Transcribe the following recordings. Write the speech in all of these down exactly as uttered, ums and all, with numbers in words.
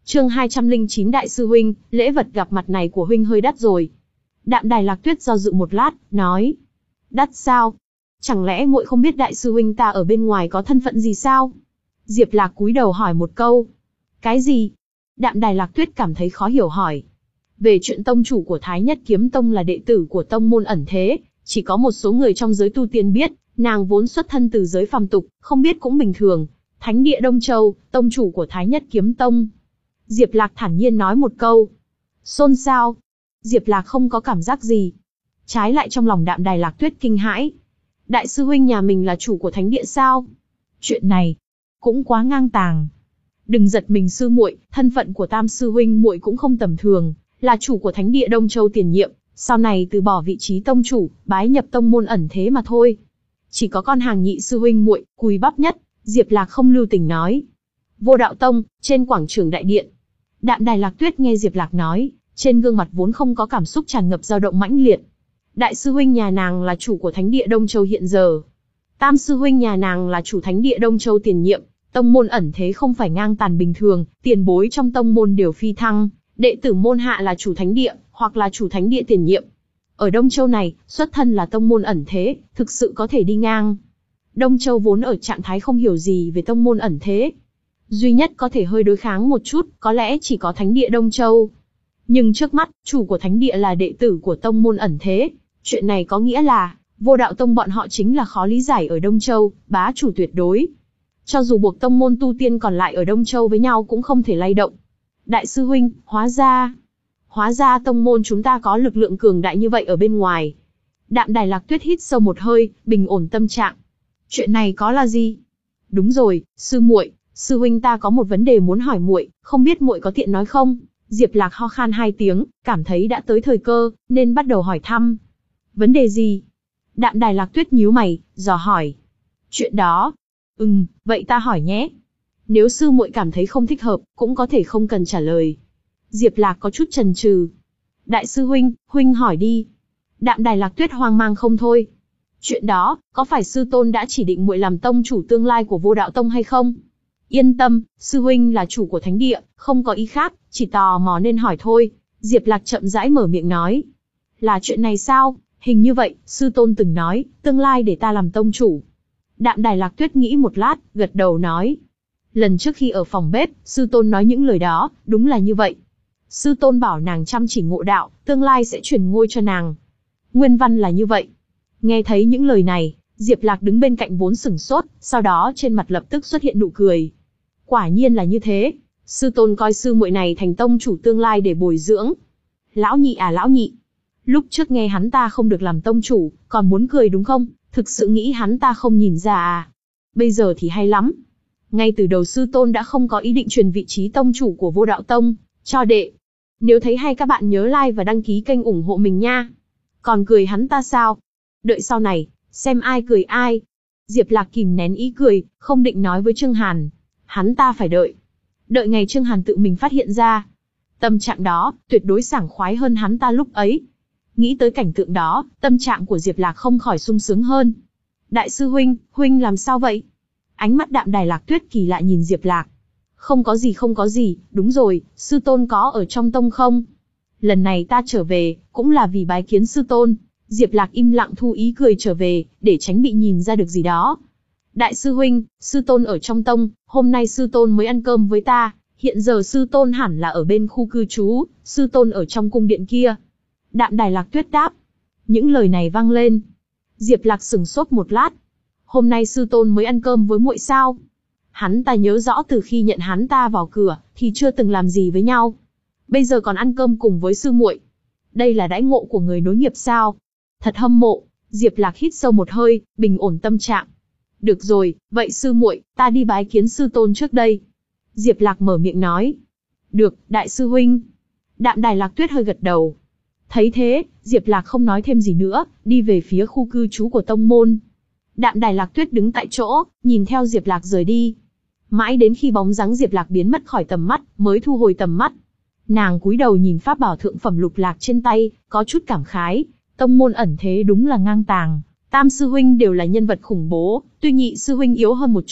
Chương hai trăm linh chín Đại sư huynh, lễ vật gặp mặt này của huynh hơi đắt rồi. Đạm Đài Lạc Tuyết do dự một lát, nói. Đắt sao? Chẳng lẽ muội không biết đại sư huynh ta ở bên ngoài có thân phận gì sao? Diệp Lạc cúi đầu hỏi một câu. Cái gì? Đạm Đài Lạc Tuyết cảm thấy khó hiểu hỏi. Về chuyện tông chủ của Thái Nhất Kiếm Tông là đệ tử của tông môn ẩn thế, chỉ có một số người trong giới tu tiên biết, nàng vốn xuất thân từ giới phàm tục, không biết cũng bình thường. Thánh địa Đông Châu, tông chủ của Thái Nhất Kiếm Tông. Diệp Lạc thản nhiên nói một câu. Xôn xao. Diệp Lạc không có cảm giác gì. Trái lại trong lòng Đạm Đài Lạc Tuyết kinh hãi. Đại sư huynh nhà mình là chủ của thánh địa sao? Chuyện này cũng quá ngang tàng. Đừng giật mình sư muội, thân phận của Tam sư huynh muội cũng không tầm thường, là chủ của thánh địa Đông Châu tiền nhiệm, sau này từ bỏ vị trí tông chủ, bái nhập tông môn ẩn thế mà thôi. Chỉ có con hàng nhị sư huynh muội, cùi bắp nhất, Diệp Lạc không lưu tình nói. Vô Đạo Tông, trên quảng trường đại điện. Đạm Đài Lạc Tuyết nghe Diệp Lạc nói, trên gương mặt vốn không có cảm xúc tràn ngập dao động mãnh liệt. Đại sư huynh nhà nàng là chủ của thánh địa Đông Châu hiện giờ. Tam sư huynh nhà nàng là chủ thánh địa Đông Châu tiền nhiệm, tông môn ẩn thế không phải ngang tàn bình thường, tiền bối trong tông môn đều phi thăng, đệ tử môn hạ là chủ thánh địa, hoặc là chủ thánh địa tiền nhiệm. Ở Đông Châu này, xuất thân là tông môn ẩn thế, thực sự có thể đi ngang. Đông Châu vốn ở trạng thái không hiểu gì về tông môn ẩn thế. Duy nhất có thể hơi đối kháng một chút, có lẽ chỉ có thánh địa Đông Châu. Nhưng trước mắt, chủ của thánh địa là đệ tử của tông môn ẩn thế. Chuyện này có nghĩa là, Vô Đạo Tông bọn họ chính là khó lý giải ở Đông Châu, bá chủ tuyệt đối. Cho dù buộc tông môn tu tiên còn lại ở Đông Châu với nhau cũng không thể lay động. Đại sư huynh, hóa ra... Hóa ra tông môn chúng ta có lực lượng cường đại như vậy ở bên ngoài. Đạm Đài Lạc Tuyết hít sâu một hơi, bình ổn tâm trạng. Chuyện này có là gì? Đúng rồi, sư muội, sư huynh ta có một vấn đề muốn hỏi muội, không biết muội có tiện nói không? Diệp Lạc ho khan hai tiếng, cảm thấy đã tới thời cơ, nên bắt đầu hỏi thăm. Vấn đề gì? Đạm Đài Lạc Tuyết nhíu mày, dò hỏi. Chuyện đó. Ừm, vậy ta hỏi nhé. Nếu sư muội cảm thấy không thích hợp, cũng có thể không cần trả lời. Diệp Lạc có chút chần chừ. Đại sư huynh, huynh hỏi đi. Đạm Đài Lạc Tuyết hoang mang không thôi. Chuyện đó, có phải sư tôn đã chỉ định muội làm tông chủ tương lai của Vô Đạo Tông hay không? Yên tâm, sư huynh là chủ của thánh địa, không có ý khác, chỉ tò mò nên hỏi thôi. Diệp Lạc chậm rãi mở miệng nói. Là chuyện này sao? Hình như vậy, sư tôn từng nói, tương lai để ta làm tông chủ. Đạm Đài Lạc Tuyết nghĩ một lát, gật đầu nói. Lần trước khi ở phòng bếp, sư tôn nói những lời đó, đúng là như vậy. Sư tôn bảo nàng chăm chỉ ngộ đạo, tương lai sẽ truyền ngôi cho nàng. Nguyên văn là như vậy. Nghe thấy những lời này, Diệp Lạc đứng bên cạnh vốn sửng sốt, sau đó trên mặt lập tức xuất hiện nụ cười. Quả nhiên là như thế, sư tôn coi sư muội này thành tông chủ tương lai để bồi dưỡng. Lão nhị à lão nhị, lúc trước nghe hắn ta không được làm tông chủ, còn muốn cười đúng không? Thực sự nghĩ hắn ta không nhìn ra à? Bây giờ thì hay lắm. Ngay từ đầu sư tôn đã không có ý định truyền vị trí tông chủ của Vô Đạo Tông cho đệ. Nếu thấy hay các bạn nhớ like và đăng ký kênh ủng hộ mình nha. Còn cười hắn ta sao? Đợi sau này, xem ai cười ai. Diệp Lạc kìm nén ý cười, không định nói với Trương Hàn. Hắn ta phải đợi. Đợi ngày Trương Hàn tự mình phát hiện ra. Tâm trạng đó, tuyệt đối sảng khoái hơn hắn ta lúc ấy. Nghĩ tới cảnh tượng đó, tâm trạng của Diệp Lạc không khỏi sung sướng hơn. Đại sư huynh, huynh làm sao vậy? Ánh mắt Đạm Đài Lạc Tuyết kỳ lạ nhìn Diệp Lạc. Không có gì không có gì, đúng rồi, sư tôn có ở trong tông không? Lần này ta trở về, cũng là vì bái kiến sư tôn. Diệp Lạc im lặng thu ý cười trở về, để tránh bị nhìn ra được gì đó. Đại sư huynh, sư tôn ở trong tông, hôm nay sư tôn mới ăn cơm với ta, hiện giờ sư tôn hẳn là ở bên khu cư trú, sư tôn ở trong cung điện kia. Đạm Đài Lạc Tuyết đáp. Những lời này vang lên. Diệp Lạc sửng sốt một lát. Hôm nay sư tôn mới ăn cơm với muội sao? Hắn ta nhớ rõ từ khi nhận hắn ta vào cửa, thì chưa từng làm gì với nhau. Bây giờ còn ăn cơm cùng với sư muội. Đây là đãi ngộ của người nối nghiệp sao? Thật hâm mộ. Diệp Lạc hít sâu một hơi, bình ổn tâm trạng. Được rồi, vậy sư muội, ta đi bái kiến sư tôn trước đây. Diệp Lạc mở miệng nói. Được, đại sư huynh. Đạm Đài Lạc Tuyết hơi gật đầu. Thấy thế, Diệp Lạc không nói thêm gì nữa, đi về phía khu cư trú của tông môn. Đạm Đài Lạc Tuyết đứng tại chỗ, nhìn theo Diệp Lạc rời đi. Mãi đến khi bóng dáng Diệp Lạc biến mất khỏi tầm mắt, mới thu hồi tầm mắt. Nàng cúi đầu nhìn pháp bảo thượng phẩm lục lạc trên tay, có chút cảm khái. Tông môn ẩn thế đúng là ngang tàng. Tam sư huynh đều là nhân vật khủng bố, tuy nhị sư huynh yếu hơn một chút,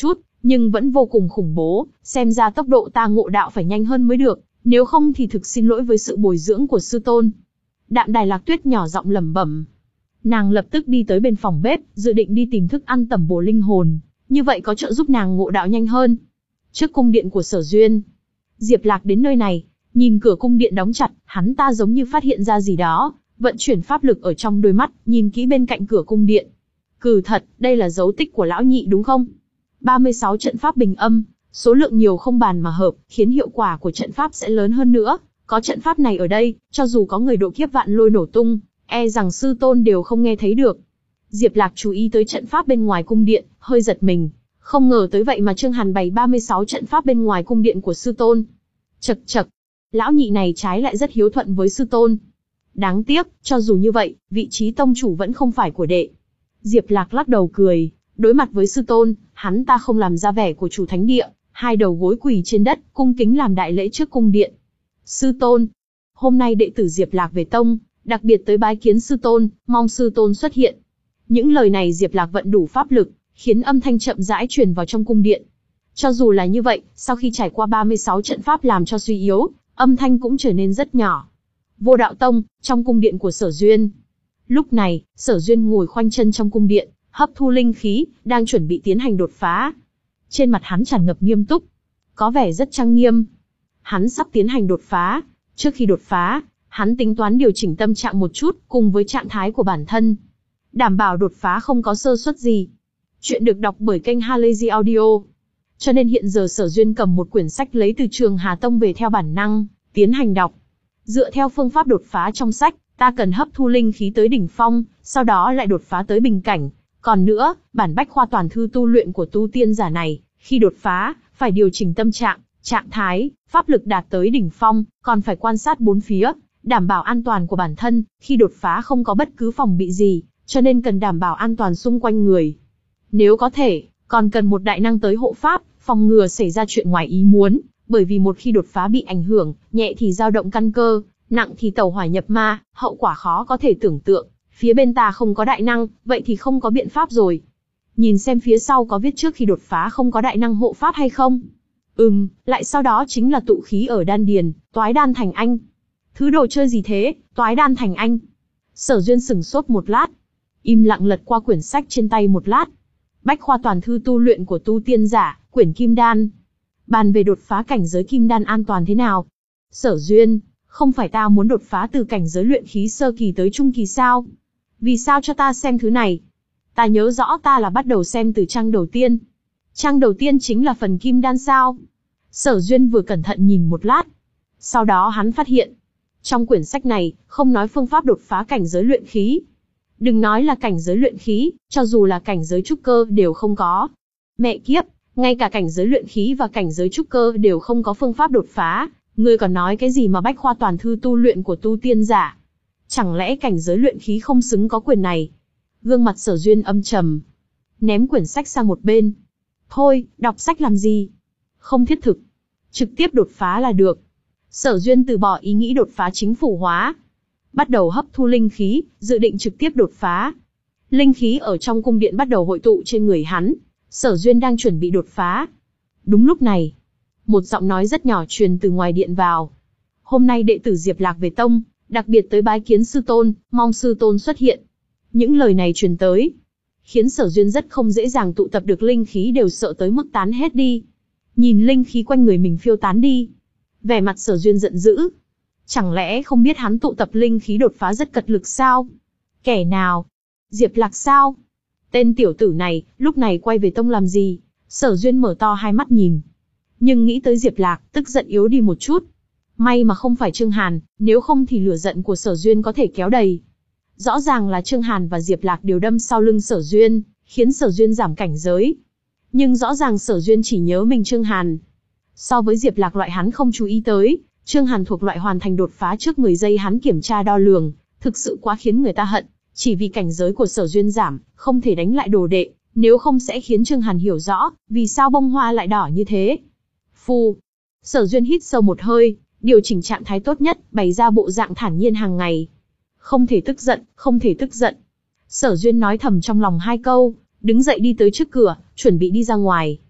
nhưng vẫn vô cùng khủng bố, xem ra tốc độ ta ngộ đạo phải nhanh hơn mới được, nếu không thì thực xin lỗi với sự bồi dưỡng của sư tôn. Đạm Đài Lạc Tuyết nhỏ giọng lẩm bẩm. Nàng lập tức đi tới bên phòng bếp, dự định đi tìm thức ăn tẩm bổ linh hồn, như vậy có trợ giúp nàng ngộ đạo nhanh hơn. Trước cung điện của Sở Duyên, Diệp Lạc đến nơi này, nhìn cửa cung điện đóng chặt, hắn ta giống như phát hiện ra gì đó, vận chuyển pháp lực ở trong đôi mắt, nhìn kỹ bên cạnh cửa cung điện. Cừ thật, đây là dấu tích của lão nhị đúng không? ba mươi sáu trận pháp bình âm, số lượng nhiều không bàn mà hợp, khiến hiệu quả của trận pháp sẽ lớn hơn nữa. Có trận pháp này ở đây, cho dù có người độ kiếp vạn lôi nổ tung, e rằng sư tôn đều không nghe thấy được. Diệp Lạc chú ý tới trận pháp bên ngoài cung điện, hơi giật mình. Không ngờ tới vậy mà Trương Hàn bày ba mươi sáu trận pháp bên ngoài cung điện của sư tôn. Chậc chậc, lão nhị này trái lại rất hiếu thuận với sư tôn. Đáng tiếc, cho dù như vậy, vị trí tông chủ vẫn không phải của đệ. Diệp Lạc lắc đầu cười, đối mặt với sư tôn, hắn ta không làm ra vẻ của chủ thánh địa, hai đầu gối quỳ trên đất, cung kính làm đại lễ trước cung điện. Sư tôn, hôm nay đệ tử Diệp Lạc về tông, đặc biệt tới bái kiến sư tôn, mong sư tôn xuất hiện. Những lời này Diệp Lạc vận đủ pháp lực, khiến âm thanh chậm rãi truyền vào trong cung điện. Cho dù là như vậy, sau khi trải qua ba mươi sáu trận pháp làm cho suy yếu, âm thanh cũng trở nên rất nhỏ. Vô Đạo Tông, trong cung điện của Sở Duyên. Lúc này, Sở Duyên ngồi khoanh chân trong cung điện, hấp thu linh khí, đang chuẩn bị tiến hành đột phá. Trên mặt hắn tràn ngập nghiêm túc, có vẻ rất trang nghiêm. Hắn sắp tiến hành đột phá. Trước khi đột phá, hắn tính toán điều chỉnh tâm trạng một chút, cùng với trạng thái của bản thân, đảm bảo đột phá không có sơ suất gì. Chuyện được đọc bởi kênh Halazy Audio. Cho nên hiện giờ Sở Duyên cầm một quyển sách lấy từ Trường Hà Tông về theo bản năng, tiến hành đọc. Dựa theo phương pháp đột phá trong sách, ta cần hấp thu linh khí tới đỉnh phong, sau đó lại đột phá tới bình cảnh. Còn nữa, bản bách khoa toàn thư tu luyện của tu tiên giả này, khi đột phá, phải điều chỉnh tâm trạng, trạng thái, pháp lực đạt tới đỉnh phong, còn phải quan sát bốn phía, đảm bảo an toàn của bản thân, khi đột phá không có bất cứ phòng bị gì, cho nên cần đảm bảo an toàn xung quanh người. Nếu có thể, còn cần một đại năng tới hộ pháp, phòng ngừa xảy ra chuyện ngoài ý muốn, bởi vì một khi đột phá bị ảnh hưởng, nhẹ thì dao động căn cơ, nặng thì tẩu hỏa nhập ma, hậu quả khó có thể tưởng tượng. Phía bên ta không có đại năng, vậy thì không có biện pháp rồi. Nhìn xem phía sau có viết trước khi đột phá không có đại năng hộ pháp hay không. Ừm, lại sau đó chính là tụ khí ở đan điền, toái đan thành anh. Thứ đồ chơi gì thế, toái đan thành anh? Sở Duyên sừng sốt một lát, im lặng lật qua quyển sách trên tay một lát. Bách khoa toàn thư tu luyện của tu tiên giả, quyển Kim Đan. Bàn về đột phá cảnh giới Kim Đan an toàn thế nào? Sở Duyên, không phải ta muốn đột phá từ cảnh giới luyện khí sơ kỳ tới trung kỳ sao? Vì sao cho ta xem thứ này? Ta nhớ rõ ta là bắt đầu xem từ trang đầu tiên. Trang đầu tiên chính là phần Kim Đan sao? Sở Duyên vừa cẩn thận nhìn một lát. Sau đó hắn phát hiện, trong quyển sách này, không nói phương pháp đột phá cảnh giới luyện khí. Đừng nói là cảnh giới luyện khí, cho dù là cảnh giới trúc cơ đều không có. Mẹ kiếp, ngay cả cảnh giới luyện khí và cảnh giới trúc cơ đều không có phương pháp đột phá. Ngươi còn nói cái gì mà bách khoa toàn thư tu luyện của tu tiên giả? Chẳng lẽ cảnh giới luyện khí không xứng có quyền này? Gương mặt Sở Duyên âm trầm, ném quyển sách sang một bên. Thôi, đọc sách làm gì? Không thiết thực. Trực tiếp đột phá là được. Sở Duyên từ bỏ ý nghĩ đột phá chính phủ hóa, bắt đầu hấp thu linh khí, dự định trực tiếp đột phá. Linh khí ở trong cung điện bắt đầu hội tụ trên người hắn. Sở Duyên đang chuẩn bị đột phá. Đúng lúc này, một giọng nói rất nhỏ truyền từ ngoài điện vào. Hôm nay đệ tử Diệp Lạc về tông, đặc biệt tới bái kiến sư tôn, mong sư tôn xuất hiện. Những lời này truyền tới, khiến Sở Duyên rất không dễ dàng tụ tập được linh khí, đều sợ tới mức tán hết đi. Nhìn linh khí quanh người mình phiêu tán đi, vẻ mặt Sở Duyên giận dữ. Chẳng lẽ không biết hắn tụ tập linh khí đột phá rất cật lực sao? Kẻ nào? Diệp Lạc sao? Tên tiểu tử này, lúc này quay về tông làm gì? Sở Duyên mở to hai mắt nhìn. Nhưng nghĩ tới Diệp Lạc, tức giận yếu đi một chút. May mà không phải Trương Hàn, nếu không thì lửa giận của Sở Duyên có thể kéo đầy. Rõ ràng là Trương Hàn và Diệp Lạc đều đâm sau lưng Sở Duyên, khiến Sở Duyên giảm cảnh giới. Nhưng rõ ràng Sở Duyên chỉ nhớ mình Trương Hàn. So với Diệp Lạc loại hắn không chú ý tới, Trương Hàn thuộc loại hoàn thành đột phá trước mười giây hắn kiểm tra đo lường, thực sự quá khiến người ta hận. Chỉ vì cảnh giới của Sở Duyên giảm, không thể đánh lại đồ đệ, nếu không sẽ khiến Trương Hàn hiểu rõ, vì sao bông hoa lại đỏ như thế. Phu. Sở Duyên hít sâu một hơi, điều chỉnh trạng thái tốt nhất, bày ra bộ dạng thản nhiên hàng ngày. Không thể tức giận, không thể tức giận. Sở Duyên nói thầm trong lòng hai câu, đứng dậy đi tới trước cửa, chuẩn bị đi ra ngoài.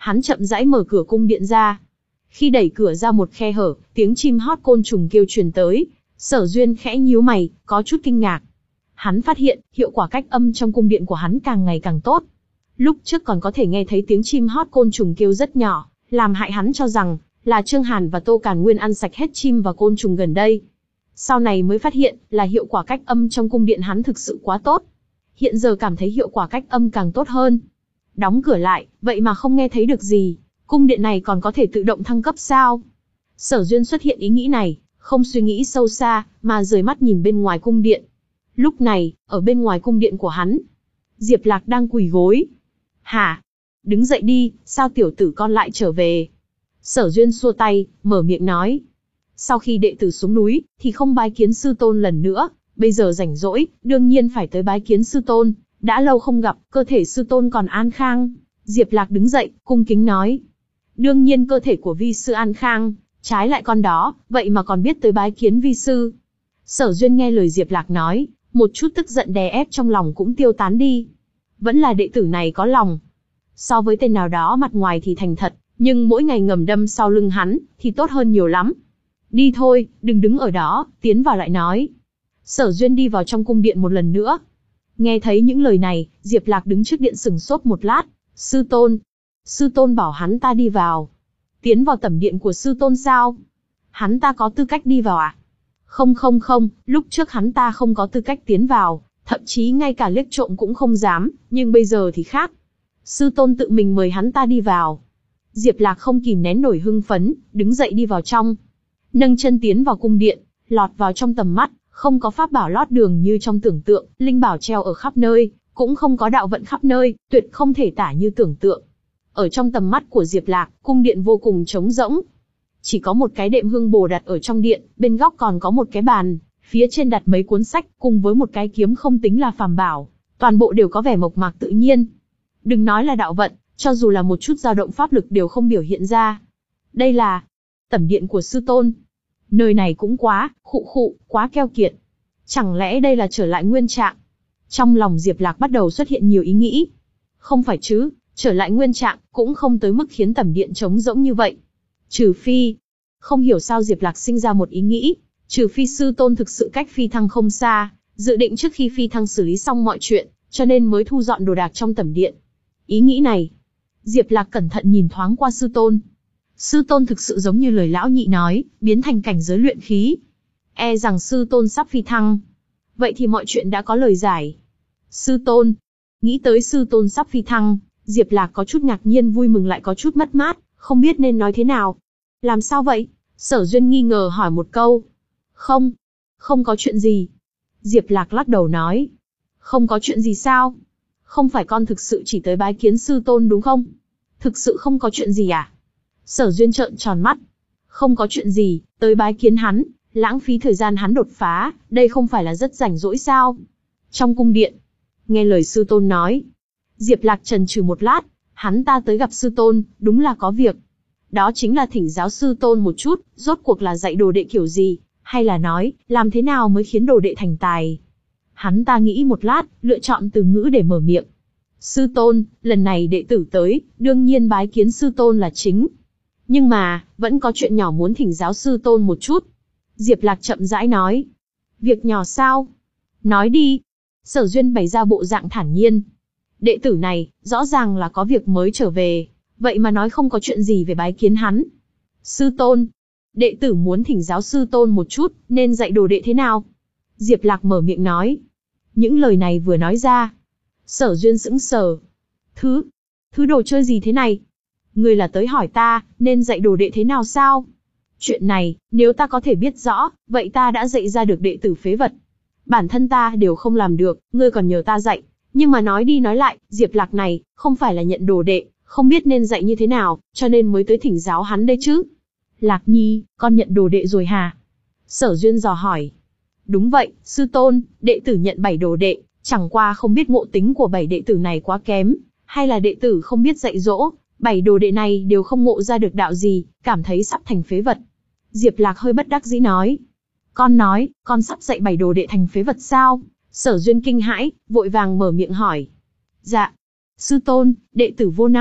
Hắn chậm rãi mở cửa cung điện ra. Khi đẩy cửa ra một khe hở, tiếng chim hót côn trùng kêu truyền tới. Sở Duyên khẽ nhíu mày, có chút kinh ngạc. Hắn phát hiện, hiệu quả cách âm trong cung điện của hắn càng ngày càng tốt. Lúc trước còn có thể nghe thấy tiếng chim hót côn trùng kêu rất nhỏ, làm hại hắn cho rằng là Trương Hàn và Tô Càn Nguyên ăn sạch hết chim và côn trùng gần đây. Sau này mới phát hiện là hiệu quả cách âm trong cung điện hắn thực sự quá tốt. Hiện giờ cảm thấy hiệu quả cách âm càng tốt hơn. Đóng cửa lại, vậy mà không nghe thấy được gì. Cung điện này còn có thể tự động thăng cấp sao? Sở Duyên xuất hiện ý nghĩ này, không suy nghĩ sâu xa, mà rời mắt nhìn bên ngoài cung điện. Lúc này, ở bên ngoài cung điện của hắn, Diệp Lạc đang quỳ gối. Hả? Đứng dậy đi, sao tiểu tử con lại trở về? Sở Duyên xua tay, mở miệng nói. Sau khi đệ tử xuống núi, thì không bái kiến sư tôn lần nữa, bây giờ rảnh rỗi, đương nhiên phải tới bái kiến sư tôn, đã lâu không gặp, cơ thể sư tôn còn an khang. Diệp Lạc đứng dậy, cung kính nói. Đương nhiên cơ thể của vi sư an khang, trái lại con đó, vậy mà còn biết tới bái kiến vi sư. Sở Duyên nghe lời Diệp Lạc nói, một chút tức giận đè ép trong lòng cũng tiêu tán đi. Vẫn là đệ tử này có lòng. So với tên nào đó mặt ngoài thì thành thật, nhưng mỗi ngày ngầm đâm sau lưng hắn, thì tốt hơn nhiều lắm. Đi thôi, đừng đứng ở đó, tiến vào lại nói. Sở Duyên đi vào trong cung điện một lần nữa. Nghe thấy những lời này, Diệp Lạc đứng trước điện sừng sốt một lát. Sư tôn. Sư tôn bảo hắn ta đi vào. Tiến vào tẩm điện của sư tôn sao? Hắn ta có tư cách đi vào à? Không không không, lúc trước hắn ta không có tư cách tiến vào, thậm chí ngay cả liếc trộm cũng không dám, nhưng bây giờ thì khác. Sư tôn tự mình mời hắn ta đi vào. Diệp Lạc không kìm nén nổi hưng phấn, đứng dậy đi vào trong. Nâng chân tiến vào cung điện, lọt vào trong tầm mắt, không có pháp bảo lót đường như trong tưởng tượng, linh bảo treo ở khắp nơi, cũng không có đạo vận khắp nơi, tuyệt không thể tả như tưởng tượng. Ở trong tầm mắt của Diệp Lạc, cung điện vô cùng trống rỗng. Chỉ có một cái đệm hương bồ đặt ở trong điện, bên góc còn có một cái bàn, phía trên đặt mấy cuốn sách, cùng với một cái kiếm không tính là phàm bảo, toàn bộ đều có vẻ mộc mạc tự nhiên. Đừng nói là đạo vận, cho dù là một chút dao động pháp lực đều không biểu hiện ra. Đây là tẩm điện của sư tôn. Nơi này cũng quá, khụ khụ, quá keo kiệt. Chẳng lẽ đây là trở lại nguyên trạng? Trong lòng Diệp Lạc bắt đầu xuất hiện nhiều ý nghĩ. Không phải chứ, trở lại nguyên trạng, cũng không tới mức khiến tẩm điện trống rỗng như vậy. Trừ phi, không hiểu sao Diệp Lạc sinh ra một ý nghĩ, trừ phi sư tôn thực sự cách phi thăng không xa, dự định trước khi phi thăng xử lý xong mọi chuyện, cho nên mới thu dọn đồ đạc trong tẩm điện. Ý nghĩ này, Diệp Lạc cẩn thận nhìn thoáng qua sư tôn. Sư tôn thực sự giống như lời lão nhị nói, biến thành cảnh giới luyện khí. E rằng sư tôn sắp phi thăng. Vậy thì mọi chuyện đã có lời giải. Sư tôn. Nghĩ tới sư tôn sắp phi thăng, Diệp Lạc có chút ngạc nhiên vui mừng lại có chút mất mát, không biết nên nói thế nào. Làm sao vậy? Sở Duyên nghi ngờ hỏi một câu. Không. Không có chuyện gì. Diệp Lạc lắc đầu nói. Không có chuyện gì sao? Không phải con thực sự chỉ tới bái kiến sư tôn đúng không? Thực sự không có chuyện gì à? Sở Duyên trợn tròn mắt. Không có chuyện gì, tới bái kiến hắn, lãng phí thời gian hắn đột phá, đây không phải là rất rảnh rỗi sao? Trong cung điện, nghe lời sư tôn nói, Diệp Lạc chần chừ một lát, hắn ta tới gặp sư tôn, đúng là có việc. Đó chính là thỉnh giáo sư tôn một chút, rốt cuộc là dạy đồ đệ kiểu gì, hay là nói, làm thế nào mới khiến đồ đệ thành tài. Hắn ta nghĩ một lát, lựa chọn từ ngữ để mở miệng. Sư tôn, lần này đệ tử tới, đương nhiên bái kiến sư tôn là chính. Nhưng mà, vẫn có chuyện nhỏ muốn thỉnh giáo sư tôn một chút. Diệp Lạc chậm rãi nói. Việc nhỏ sao? Nói đi. Sở Duyên bày ra bộ dạng thản nhiên. Đệ tử này, rõ ràng là có việc mới trở về, vậy mà nói không có chuyện gì về bái kiến hắn. Sư tôn. Đệ tử muốn thỉnh giáo sư tôn một chút, nên dạy đồ đệ thế nào? Diệp Lạc mở miệng nói. Những lời này vừa nói ra, Sở Duyên sững sờ. Thứ, thứ đồ chơi gì thế này? Ngươi là tới hỏi ta, nên dạy đồ đệ thế nào sao? Chuyện này, nếu ta có thể biết rõ, vậy ta đã dạy ra được đệ tử phế vật. Bản thân ta đều không làm được, ngươi còn nhờ ta dạy. Nhưng mà nói đi nói lại, Diệp Lạc này, không phải là nhận đồ đệ, không biết nên dạy như thế nào, cho nên mới tới thỉnh giáo hắn đây chứ. Lạc Nhi, con nhận đồ đệ rồi hả? Sở Duyên dò hỏi. Đúng vậy, sư tôn, đệ tử nhận bảy đồ đệ, chẳng qua không biết ngộ tính của bảy đệ tử này quá kém, hay là đệ tử không biết dạy dỗ, bảy đồ đệ này đều không ngộ ra được đạo gì, cảm thấy sắp thành phế vật. Diệp Lạc hơi bất đắc dĩ nói. Con nói, con sắp dạy bảy đồ đệ thành phế vật sao? Sở Duyên kinh hãi, vội vàng mở miệng hỏi. Dạ, sư tôn, đệ tử vô năng,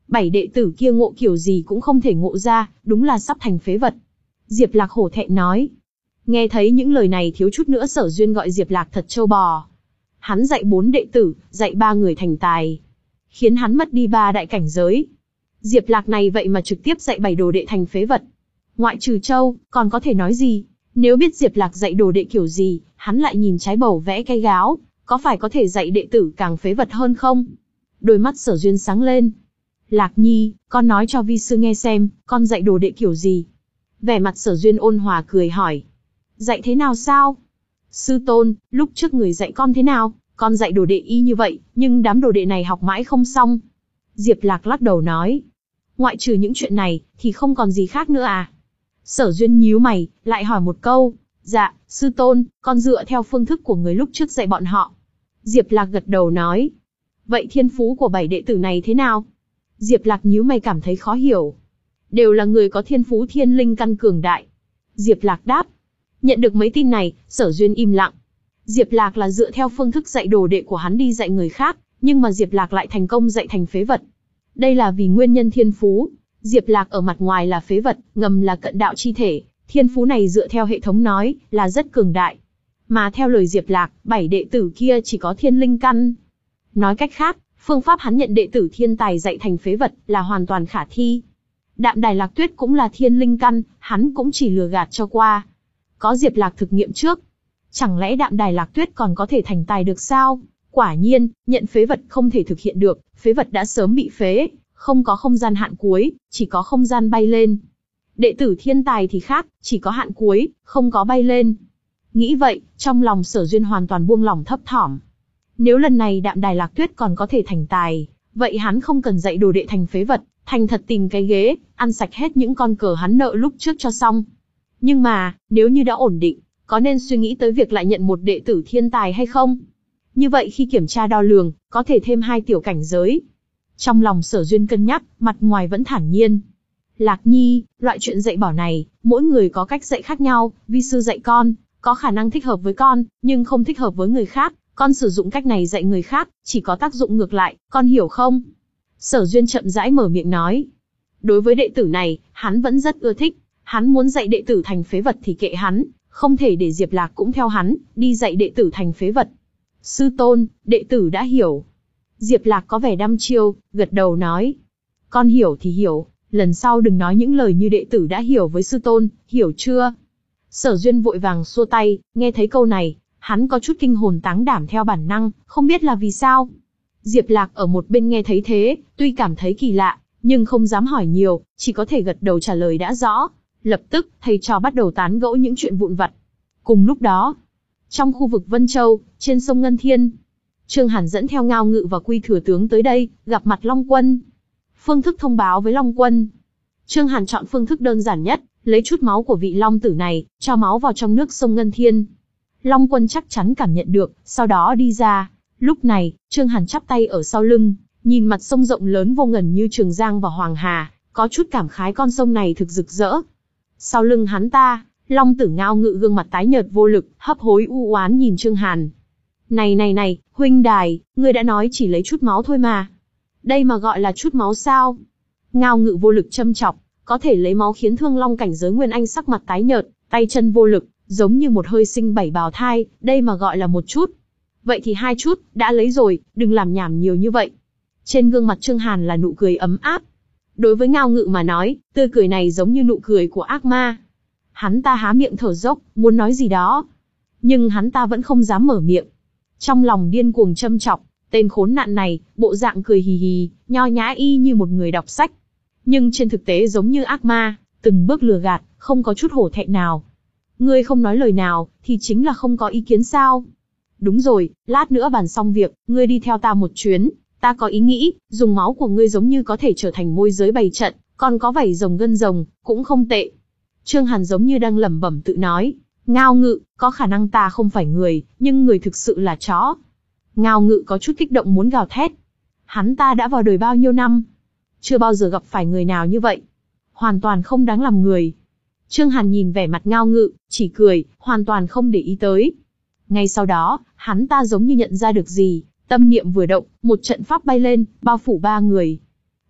Bảy đệ tử kia ngộ kiểu gì cũng không thể ngộ ra, đúng là sắp thành phế vật. Diệp Lạc hổ thẹn nói. Nghe thấy những lời này thiếu chút nữa Sở Duyên gọi Diệp Lạc thật trâu bò. Hắn dạy bốn đệ tử, dạy ba người thành tài, khiến hắn mất đi ba đại cảnh giới. Diệp Lạc này vậy mà trực tiếp dạy bảy đồ đệ thành phế vật. Ngoại trừ Châu, còn có thể nói gì? Nếu biết Diệp Lạc dạy đồ đệ kiểu gì, hắn lại nhìn trái bầu vẽ cây gáo, có phải có thể dạy đệ tử càng phế vật hơn không? Đôi mắt Sở Duyên sáng lên. Lạc Nhi, con nói cho vi sư nghe xem, con dạy đồ đệ kiểu gì? Vẻ mặt Sở Duyên ôn hòa cười hỏi. Dạy thế nào sao? Sư tôn, lúc trước người dạy con thế nào? Con dạy đồ đệ y như vậy, nhưng đám đồ đệ này học mãi không xong. Diệp Lạc lắc đầu nói. Ngoại trừ những chuyện này, thì không còn gì khác nữa à? Sở Duyên nhíu mày, lại hỏi một câu. Dạ, sư tôn, con dựa theo phương thức của người lúc trước dạy bọn họ. Diệp Lạc gật đầu nói. Vậy thiên phú của bảy đệ tử này thế nào? Diệp Lạc nhíu mày cảm thấy khó hiểu. Đều là người có thiên phú thiên linh căn cường đại. Diệp Lạc đáp. Nhận được mấy tin này, Sở Duyên im lặng. Diệp Lạc là dựa theo phương thức dạy đồ đệ của hắn đi dạy người khác, nhưng mà Diệp Lạc lại thành công dạy thành phế vật. Đây là vì nguyên nhân thiên phú. Diệp Lạc ở mặt ngoài là phế vật, ngầm là cận đạo chi thể, thiên phú này dựa theo hệ thống nói, là rất cường đại. Mà theo lời Diệp Lạc, bảy đệ tử kia chỉ có thiên linh căn. Nói cách khác, phương pháp hắn nhận đệ tử thiên tài dạy thành phế vật là hoàn toàn khả thi. Đạm Đài Lạc Tuyết cũng là thiên linh căn, hắn cũng chỉ lừa gạt cho qua. Có Diệp Lạc thực nghiệm trước. Chẳng lẽ Đạm Đài Lạc Tuyết còn có thể thành tài được sao? Quả nhiên, nhận phế vật không thể thực hiện được, phế vật đã sớm bị phế, không có không gian hạn cuối, chỉ có không gian bay lên. Đệ tử thiên tài thì khác, chỉ có hạn cuối, không có bay lên. Nghĩ vậy, trong lòng Sở Duyên hoàn toàn buông lỏng thấp thỏm. Nếu lần này Đạm Đài Lạc Tuyết còn có thể thành tài, vậy hắn không cần dạy đồ đệ thành phế vật, thành thật tìm cái ghế, ăn sạch hết những con cờ hắn nợ lúc trước cho xong. Nhưng mà, nếu như đã ổn định, có nên suy nghĩ tới việc lại nhận một đệ tử thiên tài hay không? Như vậy khi kiểm tra đo lường, có thể thêm hai tiểu cảnh giới. Trong lòng Sở Duyên cân nhắc, mặt ngoài vẫn thản nhiên. Lạc Nhi, loại chuyện dạy bảo này, mỗi người có cách dạy khác nhau, vi sư dạy con, có khả năng thích hợp với con, nhưng không thích hợp với người khác. Con sử dụng cách này dạy người khác, chỉ có tác dụng ngược lại, con hiểu không? Sở Duyên chậm rãi mở miệng nói. Đối với đệ tử này, hắn vẫn rất ưa thích. Hắn muốn dạy đệ tử thành phế vật thì kệ hắn, không thể để Diệp Lạc cũng theo hắn, đi dạy đệ tử thành phế vật. Sư tôn, đệ tử đã hiểu. Diệp Lạc có vẻ đăm chiêu, gật đầu nói. Con hiểu thì hiểu, lần sau đừng nói những lời như đệ tử đã hiểu với sư tôn, hiểu chưa? Sở Duyên vội vàng xua tay, nghe thấy câu này, hắn có chút kinh hồn táng đảm theo bản năng, không biết là vì sao. Diệp Lạc ở một bên nghe thấy thế, tuy cảm thấy kỳ lạ, nhưng không dám hỏi nhiều, chỉ có thể gật đầu trả lời đã rõ. Lập tức, thầy trò bắt đầu tán gẫu những chuyện vụn vặt. Cùng lúc đó, trong khu vực Vân Châu, trên sông Ngân Thiên, Trương Hàn dẫn theo Ngao Ngự và Quy Thừa Tướng tới đây, gặp mặt Long Quân. Phương thức thông báo với Long Quân. Trương Hàn chọn phương thức đơn giản nhất, lấy chút máu của vị Long tử này, cho máu vào trong nước sông Ngân Thiên. Long Quân chắc chắn cảm nhận được, sau đó đi ra. Lúc này, Trương Hàn chắp tay ở sau lưng, nhìn mặt sông rộng lớn vô ngần như Trường Giang và Hoàng Hà, có chút cảm khái con sông này thực rực rỡ. Sau lưng hắn ta, Long tử Ngao Ngự gương mặt tái nhợt vô lực, hấp hối u oán nhìn Trương Hàn. Này này này, huynh đài, ngươi đã nói chỉ lấy chút máu thôi mà. Đây mà gọi là chút máu sao? Ngao Ngự vô lực châm chọc, có thể lấy máu khiến Thương Long cảnh giới Nguyên Anh sắc mặt tái nhợt, tay chân vô lực, giống như một hơi sinh bảy bào thai, đây mà gọi là một chút. Vậy thì hai chút, đã lấy rồi, đừng làm nhảm nhiều như vậy. Trên gương mặt Trương Hàn là nụ cười ấm áp. Đối với Ngao Ngự mà nói, tươi cười này giống như nụ cười của ác ma. Hắn ta há miệng thở dốc, muốn nói gì đó. Nhưng hắn ta vẫn không dám mở miệng. Trong lòng điên cuồng châm chọc, tên khốn nạn này, bộ dạng cười hì hì, nho nhã y như một người đọc sách. Nhưng trên thực tế giống như ác ma, từng bước lừa gạt, không có chút hổ thẹn nào. Ngươi không nói lời nào, thì chính là không có ý kiến sao? Đúng rồi, lát nữa bàn xong việc, ngươi đi theo ta một chuyến. Ta có ý nghĩ, dùng máu của ngươi giống như có thể trở thành môi giới bày trận, còn có vảy rồng gân rồng, cũng không tệ. Trương Hàn giống như đang lẩm bẩm tự nói. Ngao Ngự, có khả năng ta không phải người, nhưng người thực sự là chó. Ngao Ngự có chút kích động muốn gào thét. Hắn ta đã vào đời bao nhiêu năm, chưa bao giờ gặp phải người nào như vậy. Hoàn toàn không đáng làm người. Trương Hàn nhìn vẻ mặt Ngao Ngự, chỉ cười, hoàn toàn không để ý tới. Ngay sau đó, hắn ta giống như nhận ra được gì. Tâm niệm vừa động, một trận pháp bay lên, bao phủ ba người.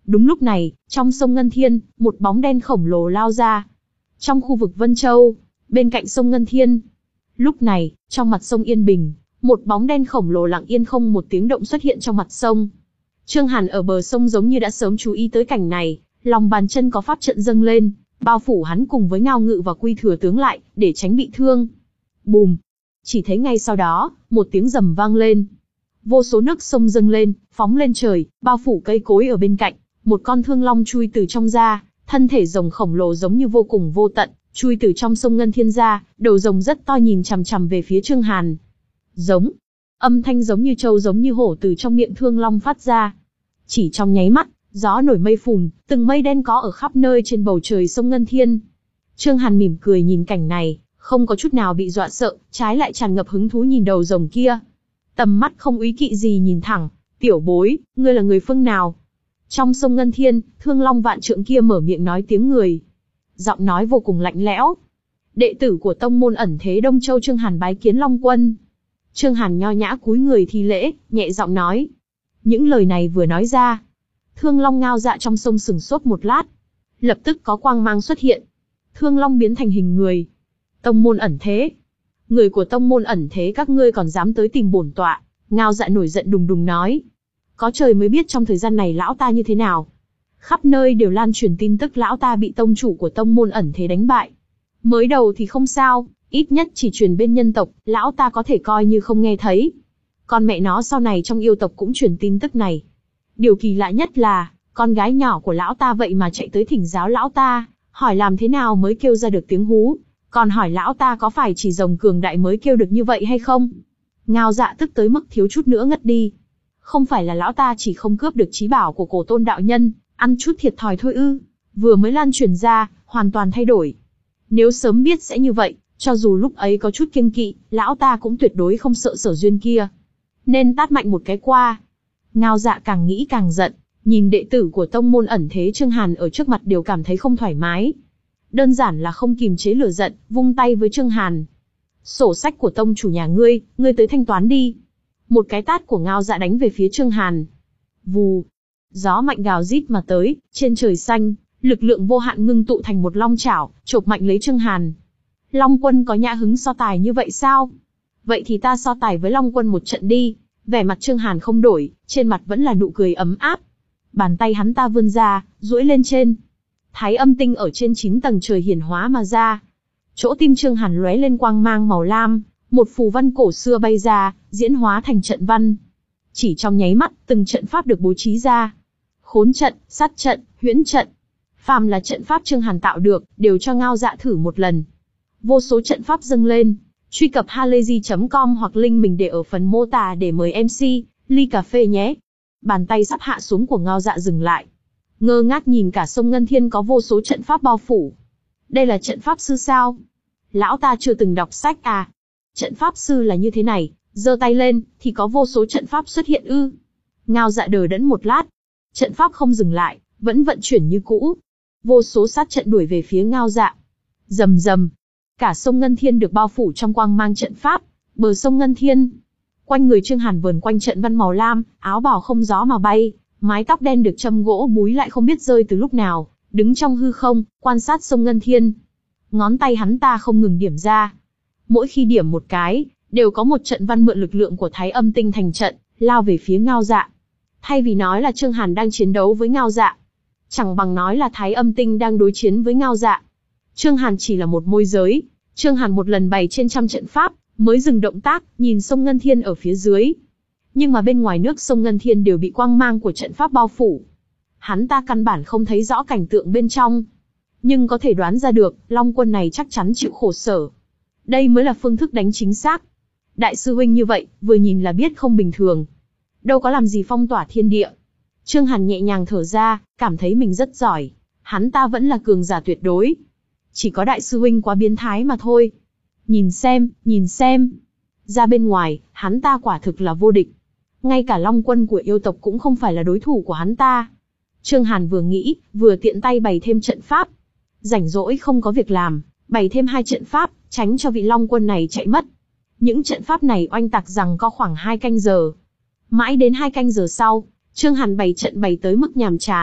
Đúng lúc này, trong sông Ngân Thiên, một bóng đen khổng lồ lao ra. Trong khu vực Vân Châu, bên cạnh sông Ngân Thiên. Lúc này, trong mặt sông yên bình, một bóng đen khổng lồ lặng yên không một tiếng động xuất hiện trong mặt sông. Trương Hàn ở bờ sông giống như đã sớm chú ý tới cảnh này, lòng bàn chân có pháp trận dâng lên, bao phủ hắn cùng với Ngao Ngự và Quy Thừa tướng lại, để tránh bị thương. Bùm! Chỉ thấy ngay sau đó, một tiếng rầm vang lên. Vô số nước sông dâng lên, phóng lên trời, bao phủ cây cối ở bên cạnh. Một con thương long chui từ trong ra, thân thể rồng khổng lồ giống như vô cùng vô tận, chui từ trong sông Ngân Thiên ra, đầu rồng rất to nhìn chằm chằm về phía Trương Hàn. Giống. Âm thanh giống như trâu giống như hổ từ trong miệng thương long phát ra. Chỉ trong nháy mắt, gió nổi mây phùn, từng mây đen có ở khắp nơi trên bầu trời sông Ngân Thiên. Trương Hàn mỉm cười nhìn cảnh này, không có chút nào bị dọa sợ, trái lại tràn ngập hứng thú nhìn đầu rồng kia. Tầm mắt không úy kỵ gì nhìn thẳng, tiểu bối, ngươi là người phương nào? Trong sông Ngân Thiên, thương long vạn trượng kia mở miệng nói tiếng người. Giọng nói vô cùng lạnh lẽo. Đệ tử của tông môn ẩn thế Đông Châu Trương Hàn bái kiến Long Quân. Trương Hàn nho nhã cúi người thi lễ, nhẹ giọng nói. Những lời này vừa nói ra, thương long Ngao Dạ trong sông sừng sốt một lát. Lập tức có quang mang xuất hiện. Thương long biến thành hình người. Tông môn ẩn thế. Người của tông môn ẩn thế các ngươi còn dám tới tìm bổn tọa. Ngao Dạ nổi giận đùng đùng nói. Có trời mới biết trong thời gian này lão ta như thế nào. Khắp nơi đều lan truyền tin tức lão ta bị tông chủ của tông môn ẩn thế đánh bại. Mới đầu thì không sao, ít nhất chỉ truyền bên nhân tộc, lão ta có thể coi như không nghe thấy. Còn mẹ nó sau này trong yêu tộc cũng truyền tin tức này. Điều kỳ lạ nhất là, con gái nhỏ của lão ta vậy mà chạy tới thỉnh giáo lão ta, hỏi làm thế nào mới kêu ra được tiếng hú, còn hỏi lão ta có phải chỉ rồng cường đại mới kêu được như vậy hay không. Ngao Dạ tức tới mức thiếu chút nữa ngất đi. Không phải là lão ta chỉ không cướp được chí bảo của cổ tôn đạo nhân, ăn chút thiệt thòi thôi ư? Vừa mới lan truyền ra, hoàn toàn thay đổi. Nếu sớm biết sẽ như vậy, cho dù lúc ấy có chút kiêng kỵ, lão ta cũng tuyệt đối không sợ Sở Duyên kia. Nên tát mạnh một cái qua. Ngao Dạ càng nghĩ càng giận, nhìn đệ tử của tông môn ẩn thế Trương Hàn ở trước mặt đều cảm thấy không thoải mái. Đơn giản là không kìm chế lửa giận, vung tay với Trương Hàn. Sổ sách của tông chủ nhà ngươi, ngươi tới thanh toán đi. Một cái tát của Ngao Dạ đánh về phía Trương Hàn. Vù. Gió mạnh gào rít mà tới, trên trời xanh, lực lượng vô hạn ngưng tụ thành một long chảo, chộp mạnh lấy Trương Hàn. Long Quân có nhã hứng so tài như vậy sao? Vậy thì ta so tài với Long Quân một trận đi. Vẻ mặt Trương Hàn không đổi, trên mặt vẫn là nụ cười ấm áp. Bàn tay hắn ta vươn ra, duỗi lên trên. Thái âm tinh ở trên chín tầng trời hiển hóa mà ra. Chỗ tim Trương Hàn lóe lên quang mang màu lam, một phù văn cổ xưa bay ra, diễn hóa thành trận văn. Chỉ trong nháy mắt, từng trận pháp được bố trí ra. Khốn trận, sát trận, huyễn trận. Phàm là trận pháp Trương Hàn tạo được, đều cho Ngao Dạ thử một lần. Vô số trận pháp dâng lên. Truy cập halayzi chấm com hoặc link mình để ở phần mô tả để mời em xê, ly cà phê nhé. Bàn tay sắp hạ xuống của Ngao Dạ dừng lại. Ngơ ngác nhìn cả sông Ngân Thiên có vô số trận pháp bao phủ. Đây là trận pháp sư sao? Lão ta chưa từng đọc sách à? Trận pháp sư là như thế này, giơ tay lên, thì có vô số trận pháp xuất hiện ư? Ngao Dạ đờ đẫn một lát. Trận pháp không dừng lại, vẫn vận chuyển như cũ. Vô số sát trận đuổi về phía Ngao Dạ. Rầm rầm. Cả sông Ngân Thiên được bao phủ trong quang mang trận pháp. Bờ sông Ngân Thiên. Quanh người Trương Hàn vờn quanh trận văn màu lam, áo bào không gió mà bay, mái tóc đen được châm gỗ búi lại không biết rơi từ lúc nào, đứng trong hư không, quan sát sông Ngân Thiên. Ngón tay hắn ta không ngừng điểm ra. Mỗi khi điểm một cái, đều có một trận văn mượn lực lượng của Thái Âm Tinh thành trận, lao về phía Ngao Dạ. Thay vì nói là Trương Hàn đang chiến đấu với Ngao Dạ, chẳng bằng nói là Thái Âm Tinh đang đối chiến với Ngao Dạ. Trương Hàn chỉ là một môi giới. Trương Hàn một lần bày trên trăm trận pháp, mới dừng động tác, nhìn sông Ngân Thiên ở phía dưới. Nhưng mà bên ngoài nước sông Ngân Thiên đều bị quang mang của trận pháp bao phủ. Hắn ta căn bản không thấy rõ cảnh tượng bên trong. Nhưng có thể đoán ra được, Long Quân này chắc chắn chịu khổ sở. Đây mới là phương thức đánh chính xác. Đại sư huynh như vậy, vừa nhìn là biết không bình thường. Đâu có làm gì phong tỏa thiên địa. Trương Hàn nhẹ nhàng thở ra, cảm thấy mình rất giỏi. Hắn ta vẫn là cường giả tuyệt đối. Chỉ có đại sư huynh quá biến thái mà thôi. Nhìn xem, nhìn xem. Ra bên ngoài, hắn ta quả thực là vô địch. Ngay cả Long Quân của yêu tộc cũng không phải là đối thủ của hắn ta. Trương Hàn vừa nghĩ, vừa tiện tay bày thêm trận pháp. Rảnh rỗi không có việc làm, bày thêm hai trận pháp, tránh cho vị Long Quân này chạy mất. Những trận pháp này oanh tạc rằng có khoảng hai canh giờ. Mãi đến hai canh giờ sau, Trương Hàn bày trận bày tới mức nhàm chán,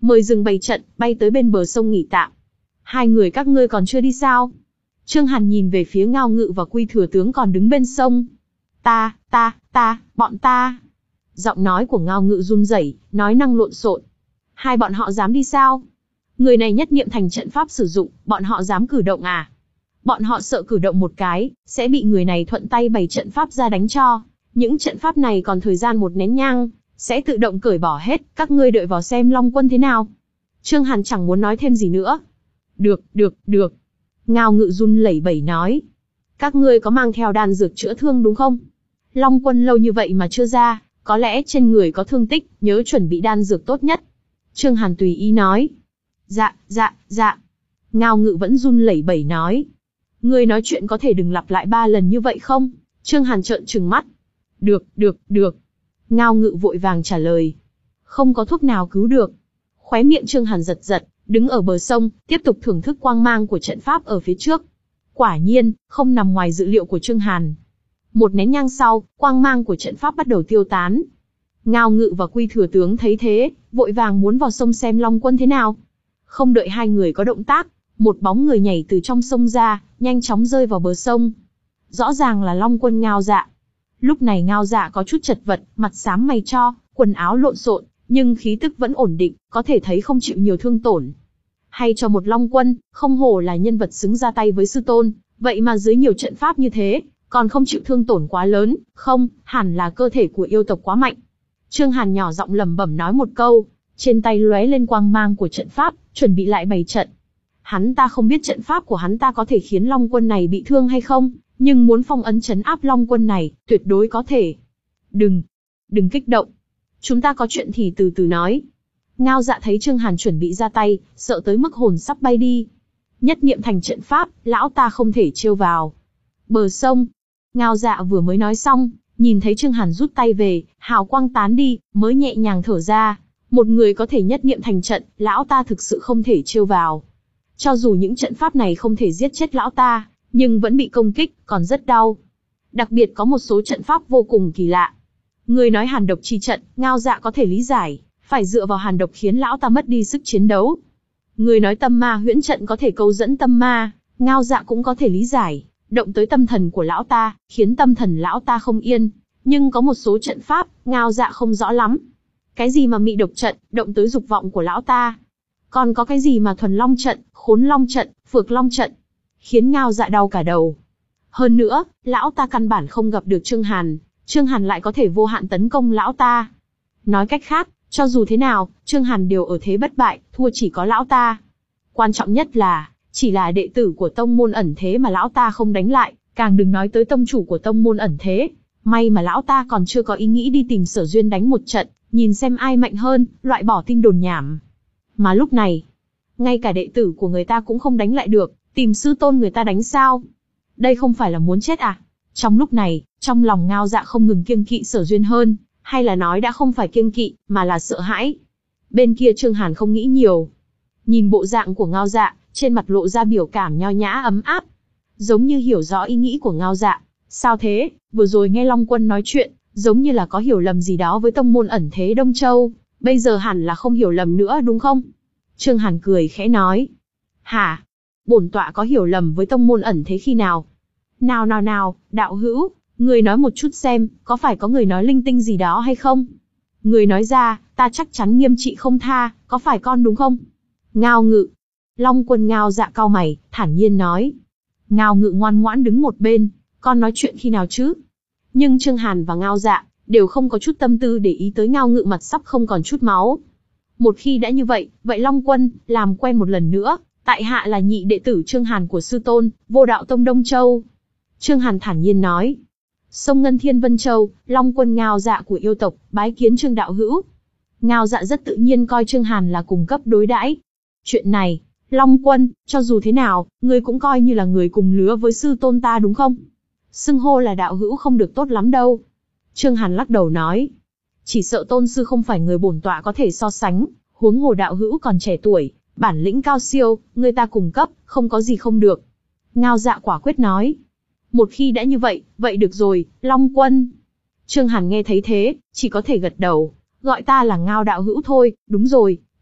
mời dừng bày trận, bay tới bên bờ sông nghỉ tạm. Hai người các ngươi còn chưa đi sao? Trương Hàn nhìn về phía Ngao Ngự và Quy Thừa Tướng còn đứng bên sông. Ta, ta, ta, bọn ta. Giọng nói của Ngao Ngự run rẩy, nói năng lộn xộn. Hai bọn họ dám đi sao? Người này nhất niệm thành trận pháp sử dụng, bọn họ dám cử động à? Bọn họ sợ cử động một cái, sẽ bị người này thuận tay bày trận pháp ra đánh cho. Những trận pháp này còn thời gian một nén nhang, sẽ tự động cởi bỏ hết, các ngươi đợi vào xem Long Quân thế nào. Trương Hàn chẳng muốn nói thêm gì nữa. Được, được, được. Ngao Ngự run lẩy bẩy nói. Các ngươi có mang theo đan dược chữa thương đúng không? Long Quân lâu như vậy mà chưa ra, có lẽ trên người có thương tích, nhớ chuẩn bị đan dược tốt nhất. Trương Hàn tùy ý nói. Dạ, dạ, dạ. Ngao Ngự vẫn run lẩy bẩy nói. Ngươi nói chuyện có thể đừng lặp lại ba lần như vậy không? Trương Hàn trợn trừng mắt. Được, được, được. Ngao Ngự vội vàng trả lời. Không có thuốc nào cứu được. Khóe miệng Trương Hàn giật giật, đứng ở bờ sông, tiếp tục thưởng thức quang mang của trận pháp ở phía trước. Quả nhiên, không nằm ngoài dự liệu của Trương Hàn. Một nén nhang sau, quang mang của trận pháp bắt đầu tiêu tán. Ngao Ngự và Quy Thừa Tướng thấy thế, vội vàng muốn vào sông xem Long Quân thế nào. Không đợi hai người có động tác, một bóng người nhảy từ trong sông ra, nhanh chóng rơi vào bờ sông. Rõ ràng là Long Quân Ngao Dạ. Lúc này Ngao Dạ có chút chật vật, mặt xám mày cho, quần áo lộn xộn, nhưng khí tức vẫn ổn định, có thể thấy không chịu nhiều thương tổn. Hay cho một Long Quân, không hổ là nhân vật xứng ra tay với sư tôn, vậy mà dưới nhiều trận pháp như thế, còn không chịu thương tổn quá lớn, không, hẳn là cơ thể của yêu tộc quá mạnh. Trương Hàn nhỏ giọng lẩm bẩm nói một câu, trên tay lóe lên quang mang của trận pháp, chuẩn bị lại bày trận. Hắn ta không biết trận pháp của hắn ta có thể khiến Long Quân này bị thương hay không, nhưng muốn phong ấn trấn áp Long Quân này, tuyệt đối có thể. Đừng, đừng kích động. Chúng ta có chuyện thì từ từ nói. Ngao Dạ thấy Trương Hàn chuẩn bị ra tay, sợ tới mức hồn sắp bay đi. Nhất niệm thành trận pháp, lão ta không thể trêu vào. Bờ sông. Ngao Dạ vừa mới nói xong, nhìn thấy Trương Hàn rút tay về, hào quang tán đi, mới nhẹ nhàng thở ra. Một người có thể nhất niệm thành trận, lão ta thực sự không thể trêu vào. Cho dù những trận pháp này không thể giết chết lão ta, nhưng vẫn bị công kích, còn rất đau. Đặc biệt có một số trận pháp vô cùng kỳ lạ. Người nói hàn độc chi trận, Ngao Dạ có thể lý giải, phải dựa vào hàn độc khiến lão ta mất đi sức chiến đấu. Người nói tâm ma huyễn trận có thể câu dẫn tâm ma, Ngao Dạ cũng có thể lý giải, động tới tâm thần của lão ta, khiến tâm thần lão ta không yên. Nhưng có một số trận pháp, Ngao Dạ không rõ lắm. Cái gì mà mị độc trận, động tới dục vọng của lão ta. Còn có cái gì mà thuần long trận, khốn long trận, phược long trận, khiến Ngao Dạ đau cả đầu. Hơn nữa, lão ta căn bản không gặp được Trương Hàn, Trương Hàn lại có thể vô hạn tấn công lão ta. Nói cách khác, cho dù thế nào, Trương Hàn đều ở thế bất bại, thua chỉ có lão ta. Quan trọng nhất là, chỉ là đệ tử của tông môn ẩn thế mà lão ta không đánh lại, càng đừng nói tới tông chủ của tông môn ẩn thế. May mà lão ta còn chưa có ý nghĩ đi tìm Sở Duyên đánh một trận, nhìn xem ai mạnh hơn, loại bỏ tin đồn nhảm. Mà lúc này, ngay cả đệ tử của người ta cũng không đánh lại được, tìm sư tôn người ta đánh sao? Đây không phải là muốn chết à? Trong lúc này, trong lòng Ngao Dạ không ngừng kiêng kỵ Sở Duyên hơn, hay là nói đã không phải kiêng kỵ, mà là sợ hãi. Bên kia Trương Hàn không nghĩ nhiều. Nhìn bộ dạng của Ngao Dạ, trên mặt lộ ra biểu cảm nho nhã ấm áp. Giống như hiểu rõ ý nghĩ của Ngao Dạ. Sao thế, vừa rồi nghe Long Quân nói chuyện, giống như là có hiểu lầm gì đó với tông môn ẩn thế Đông Châu, bây giờ hẳn là không hiểu lầm nữa đúng không? Trương Hàn cười khẽ nói. Hả? Bổn tọa có hiểu lầm với tông môn ẩn thế khi nào? Nào nào nào, đạo hữu, người nói một chút xem, có phải có người nói linh tinh gì đó hay không? Người nói ra, ta chắc chắn nghiêm trị không tha, có phải con đúng không? Ngao Ngự. Long Quân Ngao Dạ cau mày, thản nhiên nói. Ngao Ngự ngoan ngoãn đứng một bên, con nói chuyện khi nào chứ? Nhưng Trương Hàn và Ngao Dạ đều không có chút tâm tư để ý tới Ngao Ngự mặt sắp không còn chút máu. Một khi đã như vậy, vậy Long Quân, làm quen một lần nữa, tại hạ là nhị đệ tử Trương Hàn của sư tôn, Vô Đạo Tông Đông Châu. Trương Hàn thản nhiên nói. Sông Ngân Thiên Vân Châu, Long Quân Ngao Dạ của yêu tộc, bái kiến Trương đạo hữu. Ngao Dạ rất tự nhiên coi Trương Hàn là cùng cấp đối đãi. Chuyện này, Long Quân, cho dù thế nào, ngươi cũng coi như là người cùng lứa với sư tôn ta đúng không? Xưng hô là đạo hữu không được tốt lắm đâu. Trương Hàn lắc đầu nói. Chỉ sợ tôn sư không phải người bổn tọa có thể so sánh, huống hồ đạo hữu còn trẻ tuổi, bản lĩnh cao siêu, người ta cùng cấp, không có gì không được. Ngao Dạ quả quyết nói. Một khi đã như vậy, vậy được rồi, Long Quân. Trương Hàn nghe thấy thế, chỉ có thể gật đầu, gọi ta là Ngao đạo hữu thôi, đúng rồi,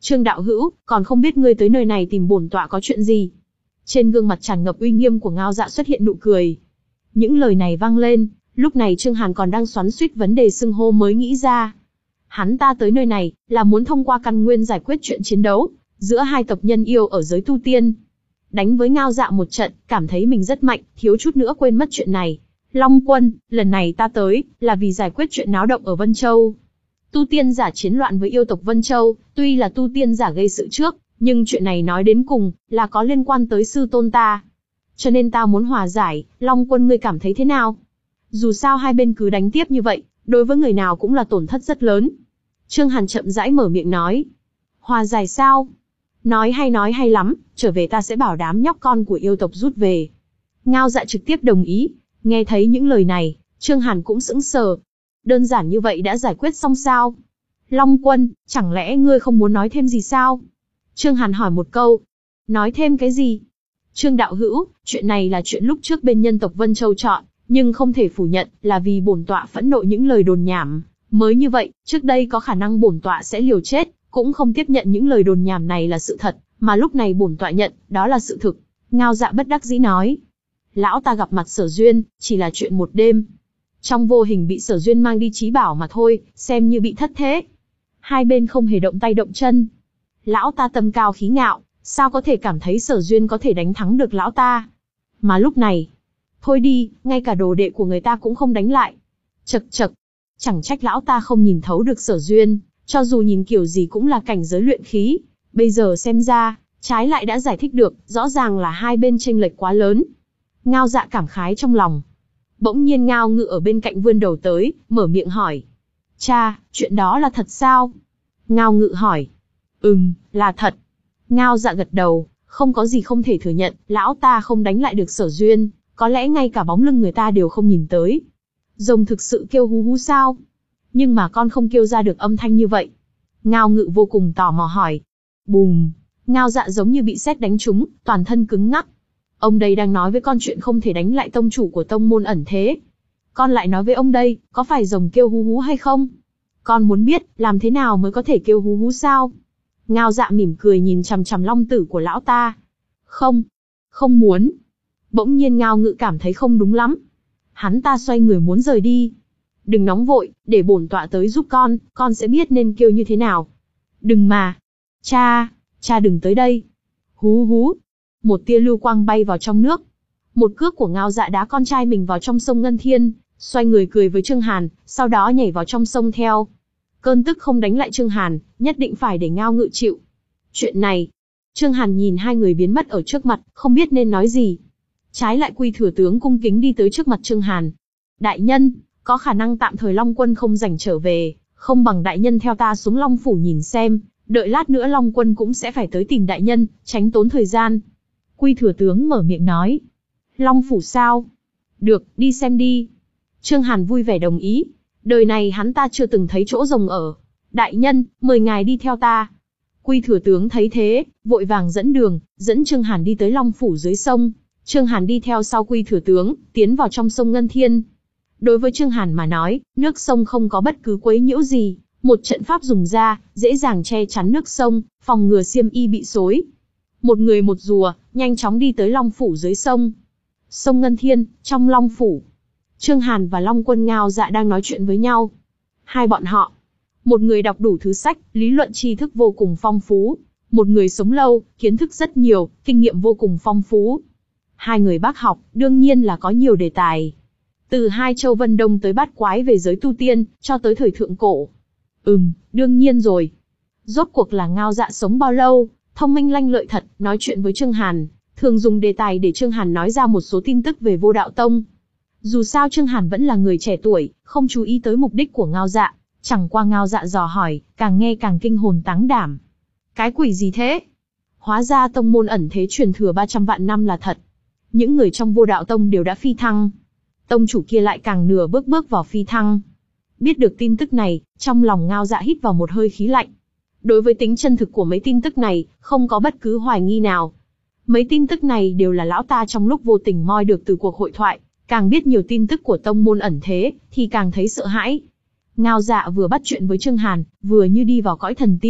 Trương đạo hữu, còn không biết ngươi tới nơi này tìm bổn tọa có chuyện gì? Trên gương mặt tràn ngập uy nghiêm của Ngao Dạ xuất hiện nụ cười. Những lời này vang lên, lúc này Trương Hàn còn đang xoắn xuýt vấn đề xưng hô mới nghĩ ra. Hắn ta tới nơi này, là muốn thông qua căn nguyên giải quyết chuyện chiến đấu giữa hai tộc nhân yêu ở giới tu tiên. Đánh với Ngao Dạ một trận, cảm thấy mình rất mạnh, thiếu chút nữa quên mất chuyện này. Long Quân, lần này ta tới, là vì giải quyết chuyện náo động ở Vân Châu. Tu tiên giả chiến loạn với yêu tộc Vân Châu, tuy là tu tiên giả gây sự trước, nhưng chuyện này nói đến cùng, là có liên quan tới sư tôn ta. Cho nên ta muốn hòa giải, Long Quân ngươi cảm thấy thế nào? Dù sao hai bên cứ đánh tiếp như vậy, đối với người nào cũng là tổn thất rất lớn. Trương Hàn chậm rãi mở miệng nói. Hòa giải sao? Nói hay nói hay lắm, trở về ta sẽ bảo đám nhóc con của yêu tộc rút về. Ngao Dạ trực tiếp đồng ý, nghe thấy những lời này, Trương Hàn cũng sững sờ. Đơn giản như vậy đã giải quyết xong sao? Long Quân, chẳng lẽ ngươi không muốn nói thêm gì sao? Trương Hàn hỏi một câu. Nói thêm cái gì? Trương đạo hữu, chuyện này là chuyện lúc trước bên nhân tộc Vân Châu chọn, nhưng không thể phủ nhận là vì bổn tọa phẫn nộ những lời đồn nhảm. Mới như vậy, trước đây có khả năng bổn tọa sẽ liều chết, cũng không tiếp nhận những lời đồn nhảm này là sự thật, mà lúc này bổn tọa nhận, đó là sự thực. Ngao Dạ bất đắc dĩ nói. Lão ta gặp mặt Sở Duyên, chỉ là chuyện một đêm. Trong vô hình bị Sở Duyên mang đi trí bảo mà thôi, xem như bị thất thế. Hai bên không hề động tay động chân. Lão ta tâm cao khí ngạo, sao có thể cảm thấy Sở Duyên có thể đánh thắng được lão ta. Mà lúc này, thôi đi, ngay cả đồ đệ của người ta cũng không đánh lại. Chậc chậc, chẳng trách lão ta không nhìn thấu được Sở Duyên, cho dù nhìn kiểu gì cũng là cảnh giới luyện khí. Bây giờ xem ra, trái lại đã giải thích được, rõ ràng là hai bên chênh lệch quá lớn. Ngao Dạ cảm khái trong lòng. Bỗng nhiên Ngao Ngự ở bên cạnh vươn đầu tới, mở miệng hỏi. Cha, chuyện đó là thật sao? Ngao Ngự hỏi. Ừm, là thật. Ngao Dạ gật đầu, không có gì không thể thừa nhận, lão ta không đánh lại được Sở Duyên, có lẽ ngay cả bóng lưng người ta đều không nhìn tới. Rồng thực sự kêu hú hú sao? Nhưng mà con không kêu ra được âm thanh như vậy. Ngao Ngự vô cùng tò mò hỏi. Bùm, Ngao Dạ giống như bị sét đánh trúng, toàn thân cứng ngắc. Ông đây đang nói với con chuyện không thể đánh lại tông chủ của tông môn ẩn thế. Con lại nói với ông đây, có phải rồng kêu hú hú hay không? Con muốn biết, làm thế nào mới có thể kêu hú hú sao? Ngao Dạ mỉm cười nhìn chằm chằm long tử của lão ta. Không, không muốn. Bỗng nhiên Ngao Ngự cảm thấy không đúng lắm. Hắn ta xoay người muốn rời đi. Đừng nóng vội, để bổn tọa tới giúp con, con sẽ biết nên kêu như thế nào. Đừng mà. Cha, cha đừng tới đây. Hú hú. Một tia lưu quang bay vào trong nước. Một cước của Ngao Dạ đá con trai mình vào trong sông Ngân Thiên, xoay người cười với Trương Hàn, sau đó nhảy vào trong sông theo. Cơn tức không đánh lại Trương Hàn, nhất định phải để Ngao Ngự chịu. Chuyện này, Trương Hàn nhìn hai người biến mất ở trước mặt, không biết nên nói gì. Trái lại Quy Thừa Tướng cung kính đi tới trước mặt Trương Hàn. Đại nhân, có khả năng tạm thời Long Quân không rảnh trở về, không bằng đại nhân theo ta xuống Long Phủ nhìn xem, đợi lát nữa Long Quân cũng sẽ phải tới tìm đại nhân, tránh tốn thời gian. Quy Thừa Tướng mở miệng nói. Long Phủ sao? Được, đi xem đi. Trương Hàn vui vẻ đồng ý. Đời này hắn ta chưa từng thấy chỗ rồng ở. Đại nhân, mời ngài đi theo ta. Quy Thừa Tướng thấy thế, vội vàng dẫn đường, dẫn Trương Hàn đi tới Long Phủ dưới sông. Trương Hàn đi theo sau Quy Thừa Tướng, tiến vào trong sông Ngân Thiên. Đối với Trương Hàn mà nói, nước sông không có bất cứ quấy nhiễu gì. Một trận pháp dùng ra, dễ dàng che chắn nước sông, phòng ngừa xiêm y bị xối. Một người một rùa, nhanh chóng đi tới Long Phủ dưới sông. Sông Ngân Thiên, trong Long Phủ. Trương Hàn và Long Quân Ngao Dạ đang nói chuyện với nhau. Hai bọn họ. Một người đọc đủ thứ sách, lý luận tri thức vô cùng phong phú. Một người sống lâu, kiến thức rất nhiều, kinh nghiệm vô cùng phong phú. Hai người bác học, đương nhiên là có nhiều đề tài. Từ hai châu Vân Đông tới bát quái về giới tu tiên, cho tới thời thượng cổ. Ừm, đương nhiên rồi. Rốt cuộc là Ngao Dạ sống bao lâu, thông minh lanh lợi thật, nói chuyện với Trương Hàn, thường dùng đề tài để Trương Hàn nói ra một số tin tức về Vô Đạo Tông. Dù sao Trương Hàn vẫn là người trẻ tuổi, không chú ý tới mục đích của Ngao Dạ, chẳng qua Ngao Dạ dò hỏi, càng nghe càng kinh hồn táng đảm. Cái quỷ gì thế? Hóa ra tông môn ẩn thế truyền thừa ba trăm vạn năm là thật. Những người trong Vô Đạo Tông đều đã phi thăng. Tông chủ kia lại càng nửa bước bước vào phi thăng. Biết được tin tức này, trong lòng Ngao Dạ hít vào một hơi khí lạnh. Đối với tính chân thực của mấy tin tức này, không có bất cứ hoài nghi nào. Mấy tin tức này đều là lão ta trong lúc vô tình moi được từ cuộc hội thoại, càng biết nhiều tin tức của tông môn ẩn thế, thì càng thấy sợ hãi. Ngao Dạ vừa bắt chuyện với Trương Hàn, vừa như đi vào cõi thần tiên,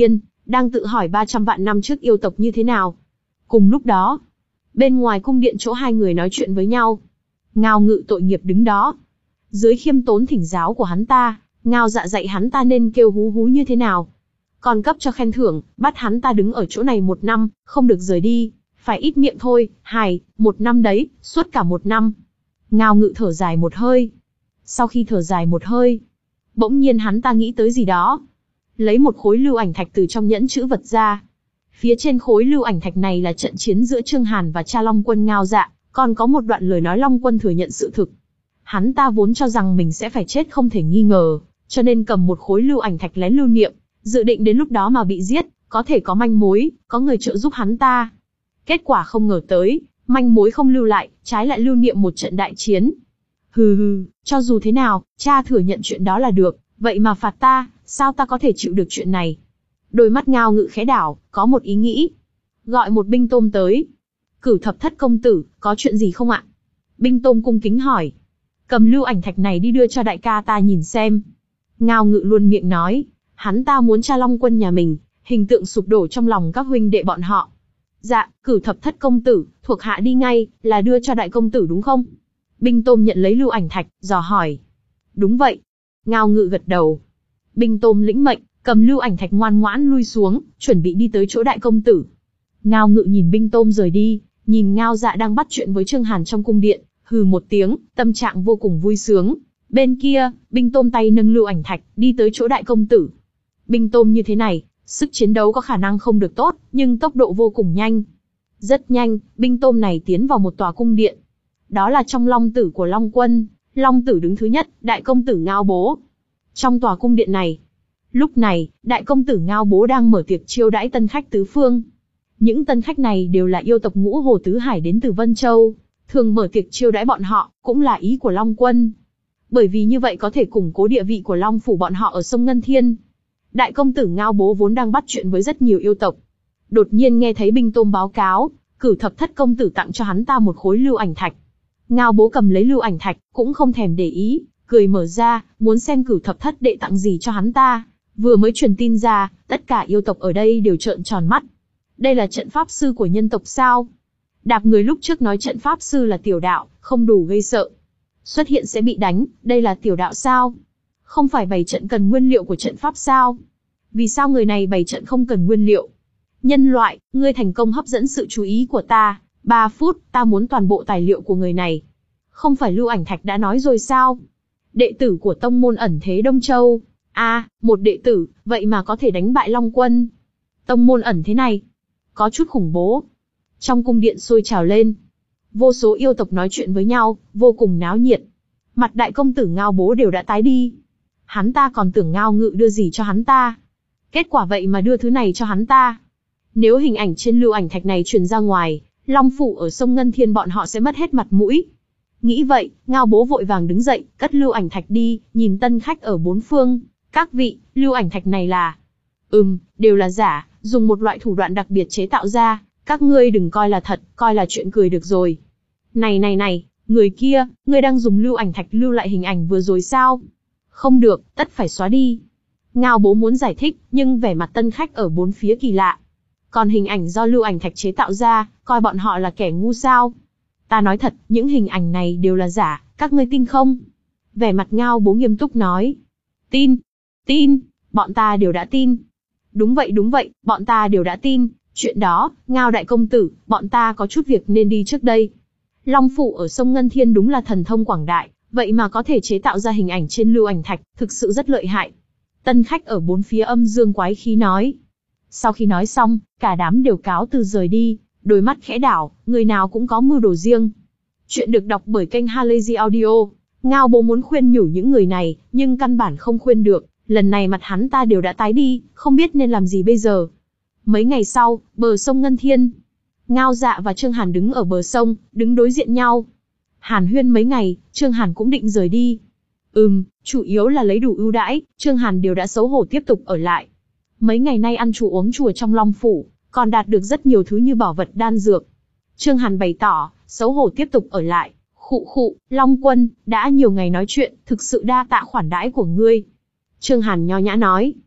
đang tự hỏi ba trăm vạn năm trước yêu tộc như thế nào. Cùng lúc đó, bên ngoài cung điện chỗ hai người nói chuyện với nhau, Ngao Ngự tội nghiệp đứng đó. Dưới khiêm tốn thỉnh giáo của hắn ta, Ngao Dạ dạy hắn ta nên kêu hú hú như thế nào. Còn cấp cho khen thưởng, bắt hắn ta đứng ở chỗ này một năm, không được rời đi, phải ít miệng thôi, hài, một năm đấy, suốt cả một năm. Ngao Ngự thở dài một hơi. Sau khi thở dài một hơi, bỗng nhiên hắn ta nghĩ tới gì đó. Lấy một khối lưu ảnh thạch từ trong nhẫn chữ vật ra. Phía trên khối lưu ảnh thạch này là trận chiến giữa Trương Hàn và cha Long Quân Ngao Dạ, còn có một đoạn lời nói Long Quân thừa nhận sự thực. Hắn ta vốn cho rằng mình sẽ phải chết không thể nghi ngờ, cho nên cầm một khối lưu ảnh thạch lén lưu niệm, dự định đến lúc đó mà bị giết, có thể có manh mối, có người trợ giúp hắn ta. Kết quả không ngờ tới, manh mối không lưu lại, trái lại lưu niệm một trận đại chiến. Hừ hừ, cho dù thế nào, cha thừa nhận chuyện đó là được, vậy mà phạt ta, sao ta có thể chịu được chuyện này? Đôi mắt Ngao Ngự khẽ đảo, có một ý nghĩ. Gọi một binh tôm tới. Cửu Thập Thất công tử, có chuyện gì không ạ? Binh tôm cung kính hỏi. Cầm lưu ảnh thạch này đi đưa cho đại ca ta nhìn xem. Ngao Ngự luôn miệng nói, hắn ta muốn cha Long Quân nhà mình, hình tượng sụp đổ trong lòng các huynh đệ bọn họ. Dạ, Cửu Thập Thất công tử, thuộc hạ đi ngay, là đưa cho đại công tử đúng không? Binh tôm nhận lấy lưu ảnh thạch, dò hỏi. Đúng vậy. Ngao Ngự gật đầu. Binh tôm lĩnh mệnh, cầm lưu ảnh thạch ngoan ngoãn lui xuống, chuẩn bị đi tới chỗ đại công tử. Ngao Ngự nhìn binh tôm rời đi, nhìn Ngao Dạ đang bắt chuyện với Trương Hàn trong cung điện, hừ một tiếng, tâm trạng vô cùng vui sướng. Bên kia, binh tôm tay nâng lưu ảnh thạch, đi tới chỗ đại công tử. Binh tôm như thế này, sức chiến đấu có khả năng không được tốt, nhưng tốc độ vô cùng nhanh. Rất nhanh, binh tôm này tiến vào một tòa cung điện. Đó là trong Long Tử của Long Quân, Long Tử đứng thứ nhất, đại công tử Ngao Bố. Trong tòa cung điện này, lúc này, đại công tử Ngao Bố đang mở tiệc chiêu đãi tân khách tứ phương. Những tân khách này đều là yêu tộc Ngũ Hồ Tứ Hải đến từ Vân Châu, thường mở tiệc chiêu đãi bọn họ, cũng là ý của Long Quân. Bởi vì như vậy có thể củng cố địa vị của Long phủ bọn họ ở sông Ngân Thiên. Đại công tử Ngao Bố vốn đang bắt chuyện với rất nhiều yêu tộc. Đột nhiên nghe thấy binh tôm báo cáo, Cửu Thập Thất công tử tặng cho hắn ta một khối lưu ảnh thạch. Ngao Bố cầm lấy lưu ảnh thạch, cũng không thèm để ý, cười mở ra, muốn xem Cửu Thập Thất đệ tặng gì cho hắn ta. Vừa mới truyền tin ra, tất cả yêu tộc ở đây đều trợn tròn mắt. Đây là trận pháp sư của nhân tộc sao? Đạp người lúc trước nói trận pháp sư là tiểu đạo, không đủ gây sợ. Xuất hiện sẽ bị đánh, đây là tiểu đạo sao? Không phải bày trận cần nguyên liệu của trận pháp sao? Vì sao người này bày trận không cần nguyên liệu? Nhân loại, ngươi thành công hấp dẫn sự chú ý của ta. Ba phút, ta muốn toàn bộ tài liệu của người này. Không phải lưu ảnh thạch đã nói rồi sao? Đệ tử của tông môn ẩn thế Đông Châu. A, à, một đệ tử, vậy mà có thể đánh bại Long Quân. Tông môn ẩn thế này, có chút khủng bố. Trong cung điện sôi trào lên. Vô số yêu tộc nói chuyện với nhau, vô cùng náo nhiệt. Mặt đại công tử Ngao Bố đều đã tái đi. Hắn ta còn tưởng Ngao Ngự đưa gì cho hắn ta. Kết quả vậy mà đưa thứ này cho hắn ta. Nếu hình ảnh trên lưu ảnh thạch này truyền ra ngoài, Long phủ ở sông Ngân Thiên bọn họ sẽ mất hết mặt mũi. Nghĩ vậy, Ngao Bố vội vàng đứng dậy, cất lưu ảnh thạch đi, nhìn tân khách ở bốn phương. Các vị, lưu ảnh thạch này là... Ừm, đều là giả, dùng một loại thủ đoạn đặc biệt chế tạo ra, các ngươi đừng coi là thật, coi là chuyện cười được rồi. Này này này, người kia, ngươi đang dùng lưu ảnh thạch lưu lại hình ảnh vừa rồi sao? Không được, tất phải xóa đi. Ngao Bố muốn giải thích, nhưng vẻ mặt tân khách ở bốn phía kỳ lạ. Còn hình ảnh do lưu ảnh thạch chế tạo ra, coi bọn họ là kẻ ngu sao? Ta nói thật, những hình ảnh này đều là giả, các ngươi tin không? Vẻ mặt Ngao Bố nghiêm túc nói. Tin, tin, bọn ta đều đã tin. Đúng vậy đúng vậy, bọn ta đều đã tin. Chuyện đó, Ngao đại công tử, bọn ta có chút việc nên đi trước đây. Long phủ ở sông Ngân Thiên đúng là thần thông quảng đại, vậy mà có thể chế tạo ra hình ảnh trên lưu ảnh thạch, thực sự rất lợi hại. Tân khách ở bốn phía âm dương quái khí nói. Sau khi nói xong, cả đám đều cáo từ rời đi, đôi mắt khẽ đảo, người nào cũng có mưu đồ riêng. Chuyện được đọc bởi kênh Halazy Audio. Ngao Bố muốn khuyên nhủ những người này, nhưng căn bản không khuyên được, lần này mặt hắn ta đều đã tái đi, không biết nên làm gì bây giờ. Mấy ngày sau, bờ sông Ngân Thiên. Ngao Dạ và Trương Hàn đứng ở bờ sông, đứng đối diện nhau. Hàn huyên mấy ngày, Trương Hàn cũng định rời đi. Ừm, chủ yếu là lấy đủ ưu đãi, Trương Hàn đều đã xấu hổ tiếp tục ở lại. Mấy ngày nay ăn chùa uống chùa trong Long phủ, còn đạt được rất nhiều thứ như bảo vật đan dược. Trương Hàn bày tỏ, xấu hổ tiếp tục ở lại. Khụ khụ, Long Quân, đã nhiều ngày nói chuyện, thực sự đa tạ khoản đãi của ngươi. Trương Hàn nho nhã nói.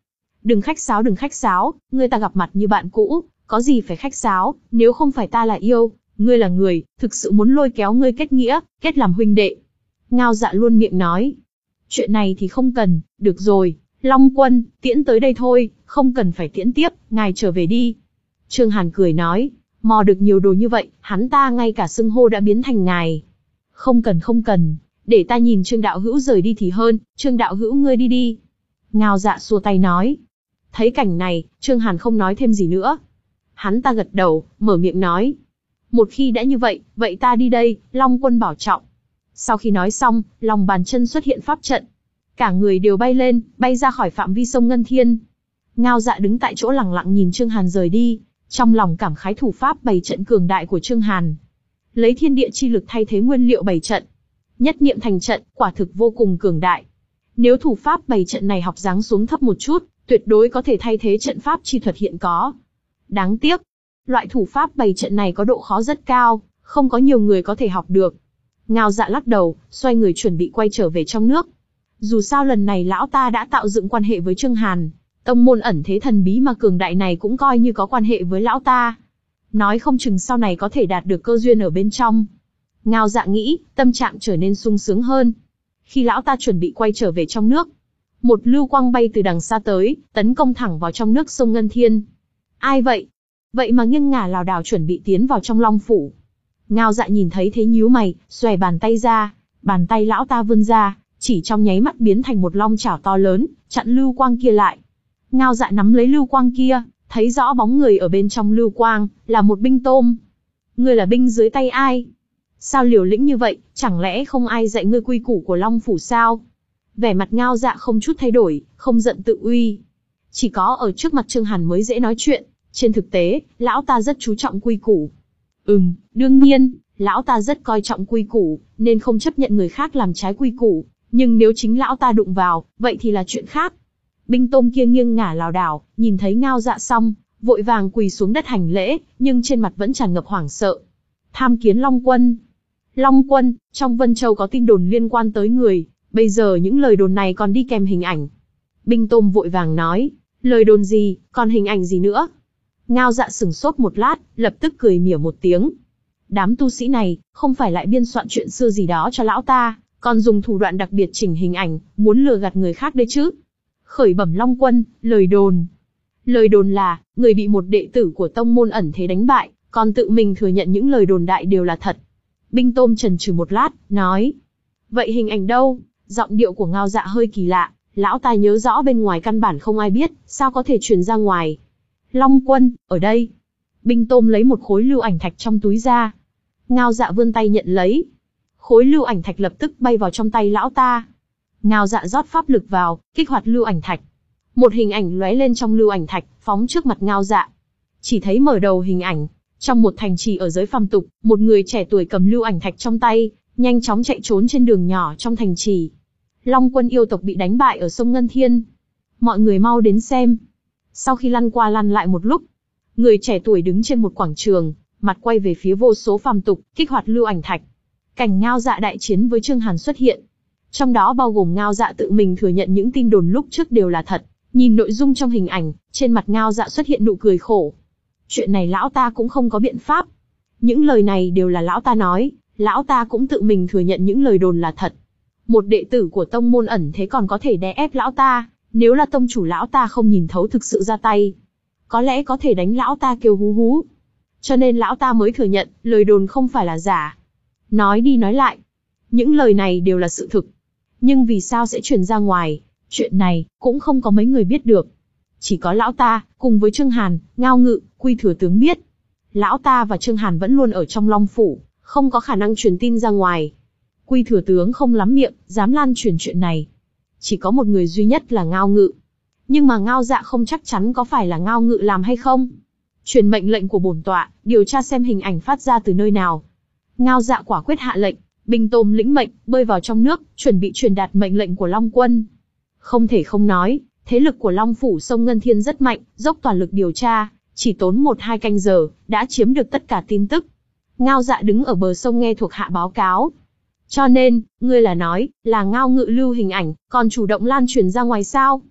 Đừng khách sáo đừng khách sáo, ngươi ta gặp mặt như bạn cũ, có gì phải khách sáo, nếu không phải ta là yêu, ngươi là người, thực sự muốn lôi kéo ngươi kết nghĩa, kết làm huynh đệ. Ngao Dạ luôn miệng nói. Chuyện này thì không cần, được rồi, Long Quân, tiễn tới đây thôi, không cần phải tiễn tiếp, ngài trở về đi. Trương Hàn cười nói, mò được nhiều đồ như vậy, hắn ta ngay cả xưng hô đã biến thành ngài. Không cần không cần, để ta nhìn Trương đạo hữu rời đi thì hơn, Trương đạo hữu ngươi đi đi. Ngao Dạ xua tay nói. Thấy cảnh này, Trương Hàn không nói thêm gì nữa. Hắn ta gật đầu, mở miệng nói. Một khi đã như vậy, vậy ta đi đây, Long Quân bảo trọng. Sau khi nói xong, lòng bàn chân xuất hiện pháp trận. Cả người đều bay lên, bay ra khỏi phạm vi sông Ngân Thiên. Ngao Dạ đứng tại chỗ lặng lặng nhìn Trương Hàn rời đi, trong lòng cảm khái thủ pháp bày trận cường đại của Trương Hàn. Lấy thiên địa chi lực thay thế nguyên liệu bày trận. Nhất niệm thành trận, quả thực vô cùng cường đại. Nếu thủ pháp bày trận này học dáng xuống thấp một chút, tuyệt đối có thể thay thế trận pháp chi thuật hiện có. Đáng tiếc, loại thủ pháp bày trận này có độ khó rất cao, không có nhiều người có thể học được. Ngao Dạ lắc đầu, xoay người chuẩn bị quay trở về trong nước. Dù sao lần này lão ta đã tạo dựng quan hệ với Trương Hàn, tông môn ẩn thế thần bí mà cường đại này cũng coi như có quan hệ với lão ta. Nói không chừng sau này có thể đạt được cơ duyên ở bên trong. Ngao Dạ nghĩ, tâm trạng trở nên sung sướng hơn. Khi lão ta chuẩn bị quay trở về trong nước, một lưu quang bay từ đằng xa tới, tấn công thẳng vào trong nước sông Ngân Thiên. Ai vậy? Vậy mà nghiêng ngả lảo đảo chuẩn bị tiến vào trong Long Phủ. Ngao Dạ nhìn thấy thế nhíu mày, xòe bàn tay ra, bàn tay lão ta vươn ra, chỉ trong nháy mắt biến thành một long chảo to lớn, chặn lưu quang kia lại. Ngao Dạ nắm lấy lưu quang kia, thấy rõ bóng người ở bên trong lưu quang, là một binh tôm. Ngươi là binh dưới tay ai? Sao liều lĩnh như vậy, chẳng lẽ không ai dạy ngươi quy củ của Long Phủ sao? Vẻ mặt Ngao Dạ không chút thay đổi, không giận tự uy. Chỉ có ở trước mặt Trương Hàn mới dễ nói chuyện, trên thực tế, lão ta rất chú trọng quy củ. Ừm, đương nhiên, lão ta rất coi trọng quy củ, nên không chấp nhận người khác làm trái quy củ, nhưng nếu chính lão ta đụng vào, vậy thì là chuyện khác. Binh tôm kia nghiêng ngả lảo đảo, nhìn thấy Ngao Dạ xong, vội vàng quỳ xuống đất hành lễ, nhưng trên mặt vẫn tràn ngập hoảng sợ. Tham kiến Long Quân. Long Quân, trong Vân Châu có tin đồn liên quan tới người, bây giờ những lời đồn này còn đi kèm hình ảnh. Binh tôm vội vàng nói, lời đồn gì, còn hình ảnh gì nữa? Ngao Dạ sửng sốt một lát, lập tức cười mỉa một tiếng. Đám tu sĩ này, không phải lại biên soạn chuyện xưa gì đó cho lão ta, còn dùng thủ đoạn đặc biệt chỉnh hình ảnh, muốn lừa gạt người khác đấy chứ. Khởi bẩm Long Quân, lời đồn. Lời đồn là, người bị một đệ tử của tông môn ẩn thế đánh bại, còn tự mình thừa nhận những lời đồn đại đều là thật. Binh tôm chần chừ một lát, nói. Vậy hình ảnh đâu? Giọng điệu của Ngao Dạ hơi kỳ lạ, lão ta nhớ rõ bên ngoài căn bản không ai biết, sao có thể truyền ra ngoài. Long Quân, ở đây. Binh tôm lấy một khối lưu ảnh thạch trong túi ra. Ngao Dạ vươn tay nhận lấy. Khối lưu ảnh thạch lập tức bay vào trong tay lão ta. Ngao Dạ rót pháp lực vào, kích hoạt lưu ảnh thạch. Một hình ảnh lóe lên trong lưu ảnh thạch, phóng trước mặt Ngao Dạ. Chỉ thấy mở đầu hình ảnh, trong một thành trì ở giới phàm tục, một người trẻ tuổi cầm lưu ảnh thạch trong tay, nhanh chóng chạy trốn trên đường nhỏ trong thành trì. Long Quân yêu tộc bị đánh bại ở sông Ngân Thiên. Mọi người mau đến xem. Sau khi lăn qua lăn lại một lúc, người trẻ tuổi đứng trên một quảng trường, mặt quay về phía vô số phàm tục, kích hoạt lưu ảnh thạch. Cảnh Ngao Dạ đại chiến với Trương Hàn xuất hiện. Trong đó bao gồm Ngao Dạ tự mình thừa nhận những tin đồn lúc trước đều là thật. Nhìn nội dung trong hình ảnh, trên mặt Ngao Dạ xuất hiện nụ cười khổ. Chuyện này lão ta cũng không có biện pháp. Những lời này đều là lão ta nói, lão ta cũng tự mình thừa nhận những lời đồn là thật. Một đệ tử của tông môn ẩn thế còn có thể đè ép lão ta, nếu là tông chủ lão ta không nhìn thấu thực sự ra tay, có lẽ có thể đánh lão ta kêu hú hú. Cho nên lão ta mới thừa nhận, lời đồn không phải là giả. Nói đi nói lại, những lời này đều là sự thực. Nhưng vì sao sẽ truyền ra ngoài, chuyện này cũng không có mấy người biết được. Chỉ có lão ta, cùng với Trương Hàn, Ngao Ngự, Quy Thừa Tướng biết. Lão ta và Trương Hàn vẫn luôn ở trong Long Phủ, không có khả năng truyền tin ra ngoài. Quy Thừa Tướng không lắm miệng, dám lan truyền chuyện này. Chỉ có một người duy nhất là Ngao Ngự. Nhưng mà Ngao Dạ không chắc chắn có phải là Ngao Ngự làm hay không. Truyền mệnh lệnh của bổn tọa, điều tra xem hình ảnh phát ra từ nơi nào. Ngao Dạ quả quyết hạ lệnh, binh tôm lĩnh mệnh, bơi vào trong nước, chuẩn bị truyền đạt mệnh lệnh của Long Quân. Không thể không nói, thế lực của Long Phủ sông Ngân Thiên rất mạnh, dốc toàn lực điều tra, chỉ tốn một hai canh giờ, đã chiếm được tất cả tin tức. Ngao Dạ đứng ở bờ sông nghe thuộc hạ báo cáo. Cho nên, ngươi là nói, là Ngao Ngự lưu hình ảnh, còn chủ động lan truyền ra ngoài sao?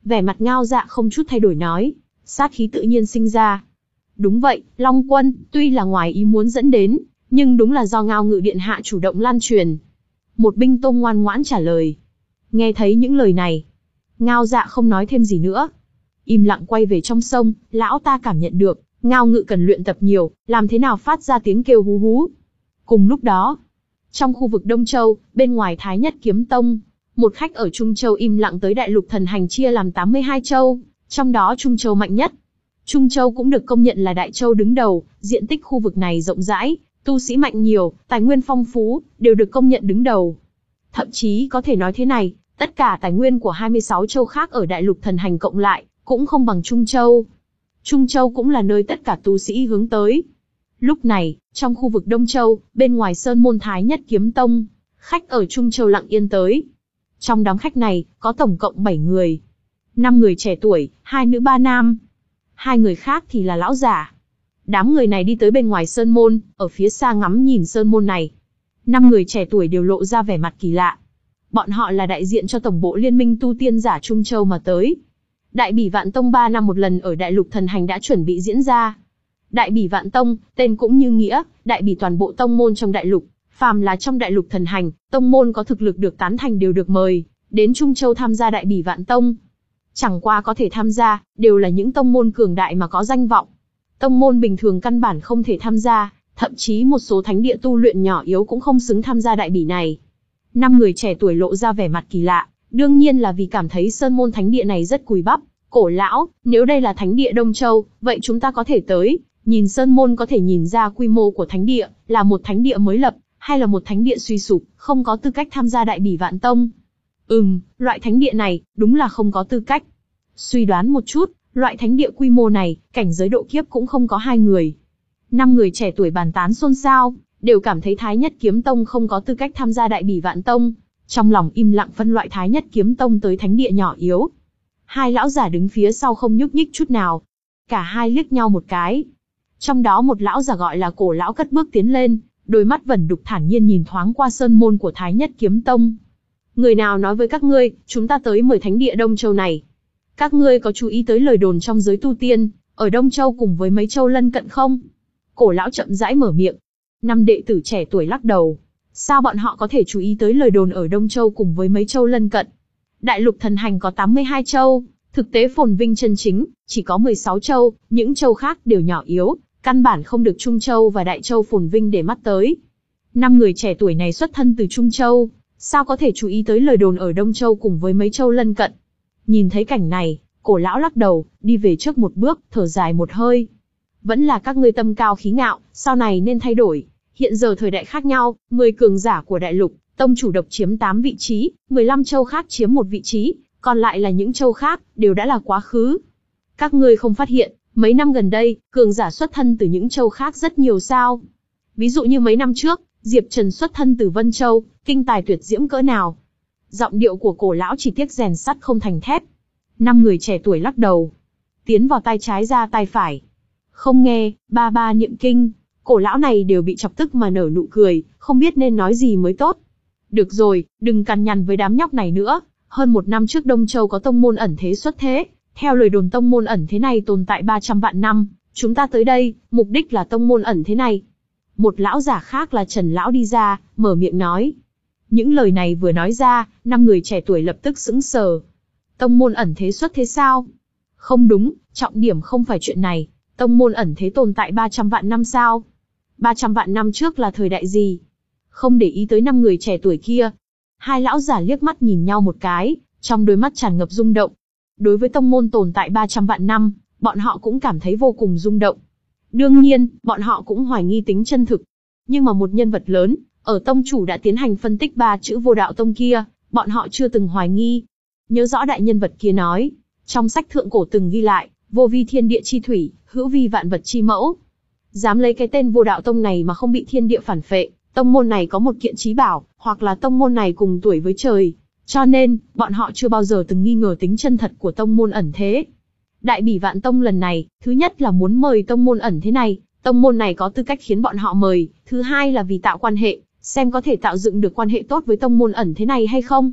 Vẻ mặt Ngao Dạ không chút thay đổi nói, sát khí tự nhiên sinh ra. Đúng vậy, Long Quân, tuy là ngoài ý muốn dẫn đến, nhưng đúng là do Ngao Ngự Điện Hạ chủ động lan truyền. Một binh tông ngoan ngoãn trả lời. Nghe thấy những lời này, Ngao Dạ không nói thêm gì nữa. Im lặng quay về trong sông, lão ta cảm nhận được, Ngao Ngự cần luyện tập nhiều, làm thế nào phát ra tiếng kêu hú hú. Cùng lúc đó, trong khu vực Đông Châu, bên ngoài Thái Nhất Kiếm Tông, một khách ở Trung Châu im lặng tới Đại Lục Thần Hành chia làm tám mươi hai châu, trong đó Trung Châu mạnh nhất. Trung Châu cũng được công nhận là Đại Châu đứng đầu, diện tích khu vực này rộng rãi, tu sĩ mạnh nhiều, tài nguyên phong phú, đều được công nhận đứng đầu. Thậm chí có thể nói thế này, tất cả tài nguyên của hai mươi sáu châu khác ở Đại Lục Thần Hành cộng lại, cũng không bằng Trung Châu. Trung Châu cũng là nơi tất cả tu sĩ hướng tới. Lúc này, trong khu vực Đông Châu, bên ngoài Sơn Môn Thái Nhất Kiếm Tông, khách ở Trung Châu lặng yên tới. Trong đám khách này, có tổng cộng bảy người. năm người trẻ tuổi, hai nữ ba nam. Hai người khác thì là lão giả. Đám người này đi tới bên ngoài Sơn Môn, ở phía xa ngắm nhìn Sơn Môn này. Năm người trẻ tuổi đều lộ ra vẻ mặt kỳ lạ. Bọn họ là đại diện cho tổng bộ Liên minh tu tiên giả Trung Châu mà tới. Đại Bỉ Vạn Tông ba năm một lần ở Đại Lục Thần Hành đã chuẩn bị diễn ra. Đại Bỉ Vạn Tông, tên cũng như nghĩa, đại bỉ toàn bộ tông môn trong đại lục, phàm là trong Đại Lục Thần Hành, tông môn có thực lực được tán thành đều được mời đến Trung Châu tham gia Đại Bỉ Vạn Tông. Chẳng qua có thể tham gia, đều là những tông môn cường đại mà có danh vọng. Tông môn bình thường căn bản không thể tham gia, thậm chí một số thánh địa tu luyện nhỏ yếu cũng không xứng tham gia đại bỉ này. Năm người trẻ tuổi lộ ra vẻ mặt kỳ lạ, đương nhiên là vì cảm thấy Sơn Môn thánh địa này rất cùi bắp. Cổ lão, nếu đây là thánh địa Đông Châu, vậy chúng ta có thể tới, nhìn Sơn Môn có thể nhìn ra quy mô của thánh địa, là một thánh địa mới lập, hay là một thánh địa suy sụp, không có tư cách tham gia Đại Bỉ Vạn Tông. Ừm, loại thánh địa này, đúng là không có tư cách. Suy đoán một chút, loại thánh địa quy mô này, cảnh giới độ kiếp cũng không có hai người. Năm người trẻ tuổi bàn tán xôn xao, đều cảm thấy Thái Nhất Kiếm Tông không có tư cách tham gia Đại Bỉ Vạn Tông. Trong lòng im lặng phân loại Thái Nhất Kiếm Tông tới thánh địa nhỏ yếu. Hai lão giả đứng phía sau không nhúc nhích chút nào. Cả hai liếc nhau một cái. Trong đó một lão giả gọi là Cổ lão cất bước tiến lên, đôi mắt vẩn đục thản nhiên nhìn thoáng qua sơn môn của Thái Nhất Kiếm Tông. Người nào nói với các ngươi, chúng ta tới mời thánh địa Đông Châu này? Các ngươi có chú ý tới lời đồn trong giới tu tiên, ở Đông Châu cùng với mấy châu lân cận không? Cổ lão chậm rãi mở miệng. Năm đệ tử trẻ tuổi lắc đầu. Sao bọn họ có thể chú ý tới lời đồn ở Đông Châu cùng với mấy châu lân cận? Đại Lục Thần Hành có tám mươi hai châu, thực tế phồn vinh chân chính, chỉ có mười sáu châu, những châu khác đều nhỏ yếu, căn bản không được Trung Châu và Đại Châu phồn vinh để mắt tới. Năm người trẻ tuổi này xuất thân từ Trung Châu, sao có thể chú ý tới lời đồn ở Đông Châu cùng với mấy châu lân cận? Nhìn thấy cảnh này, Cổ lão lắc đầu, đi về trước một bước, thở dài một hơi. Vẫn là các ngươi tâm cao khí ngạo, sau này nên thay đổi. Hiện giờ thời đại khác nhau, mười cường giả của đại lục, tông chủ độc chiếm tám vị trí, mười lăm châu khác chiếm một vị trí, còn lại là những châu khác, đều đã là quá khứ. Các ngươi không phát hiện, mấy năm gần đây, cường giả xuất thân từ những châu khác rất nhiều sao? Ví dụ như mấy năm trước, Diệp Trần xuất thân từ Vân Châu, kinh tài tuyệt diễm cỡ nào? Giọng điệu của Cổ lão chỉ tiếc rèn sắt không thành thép. Năm người trẻ tuổi lắc đầu, tiến vào tay trái ra tay phải. Không nghe, ba ba niệm kinh. Cổ lão này đều bị chọc tức mà nở nụ cười, không biết nên nói gì mới tốt. Được rồi, đừng cằn nhằn với đám nhóc này nữa. Hơn một năm trước Đông Châu có tông môn ẩn thế xuất thế. Theo lời đồn tông môn ẩn thế này tồn tại ba trăm vạn năm. Chúng ta tới đây, mục đích là tông môn ẩn thế này. Một lão giả khác là Trần Lão đi ra, mở miệng nói. Những lời này vừa nói ra, năm người trẻ tuổi lập tức sững sờ. Tông môn ẩn thế xuất thế sao? Không đúng, trọng điểm không phải chuyện này. Tông môn ẩn thế tồn tại ba trăm vạn năm sao? ba trăm vạn năm trước là thời đại gì? Không để ý tới năm người trẻ tuổi kia. Hai lão giả liếc mắt nhìn nhau một cái, trong đôi mắt tràn ngập rung động. Đối với tông môn tồn tại ba trăm vạn năm, bọn họ cũng cảm thấy vô cùng rung động. Đương nhiên, bọn họ cũng hoài nghi tính chân thực. Nhưng mà một nhân vật lớn, ở tông chủ đã tiến hành phân tích ba chữ vô đạo tông kia, bọn họ chưa từng hoài nghi. Nhớ rõ đại nhân vật kia nói, trong sách thượng cổ từng ghi lại, vô vi thiên địa chi thủy, hữu vi vạn vật chi mẫu. Dám lấy cái tên vô đạo tông này mà không bị thiên địa phản phệ, tông môn này có một kiện chí bảo, hoặc là tông môn này cùng tuổi với trời. Cho nên, bọn họ chưa bao giờ từng nghi ngờ tính chân thật của tông môn ẩn thế. Đại Bỉ Vạn Tông lần này, thứ nhất là muốn mời tông môn ẩn thế này, tông môn này có tư cách khiến bọn họ mời, thứ hai là vì tạo quan hệ, xem có thể tạo dựng được quan hệ tốt với tông môn ẩn thế này hay không.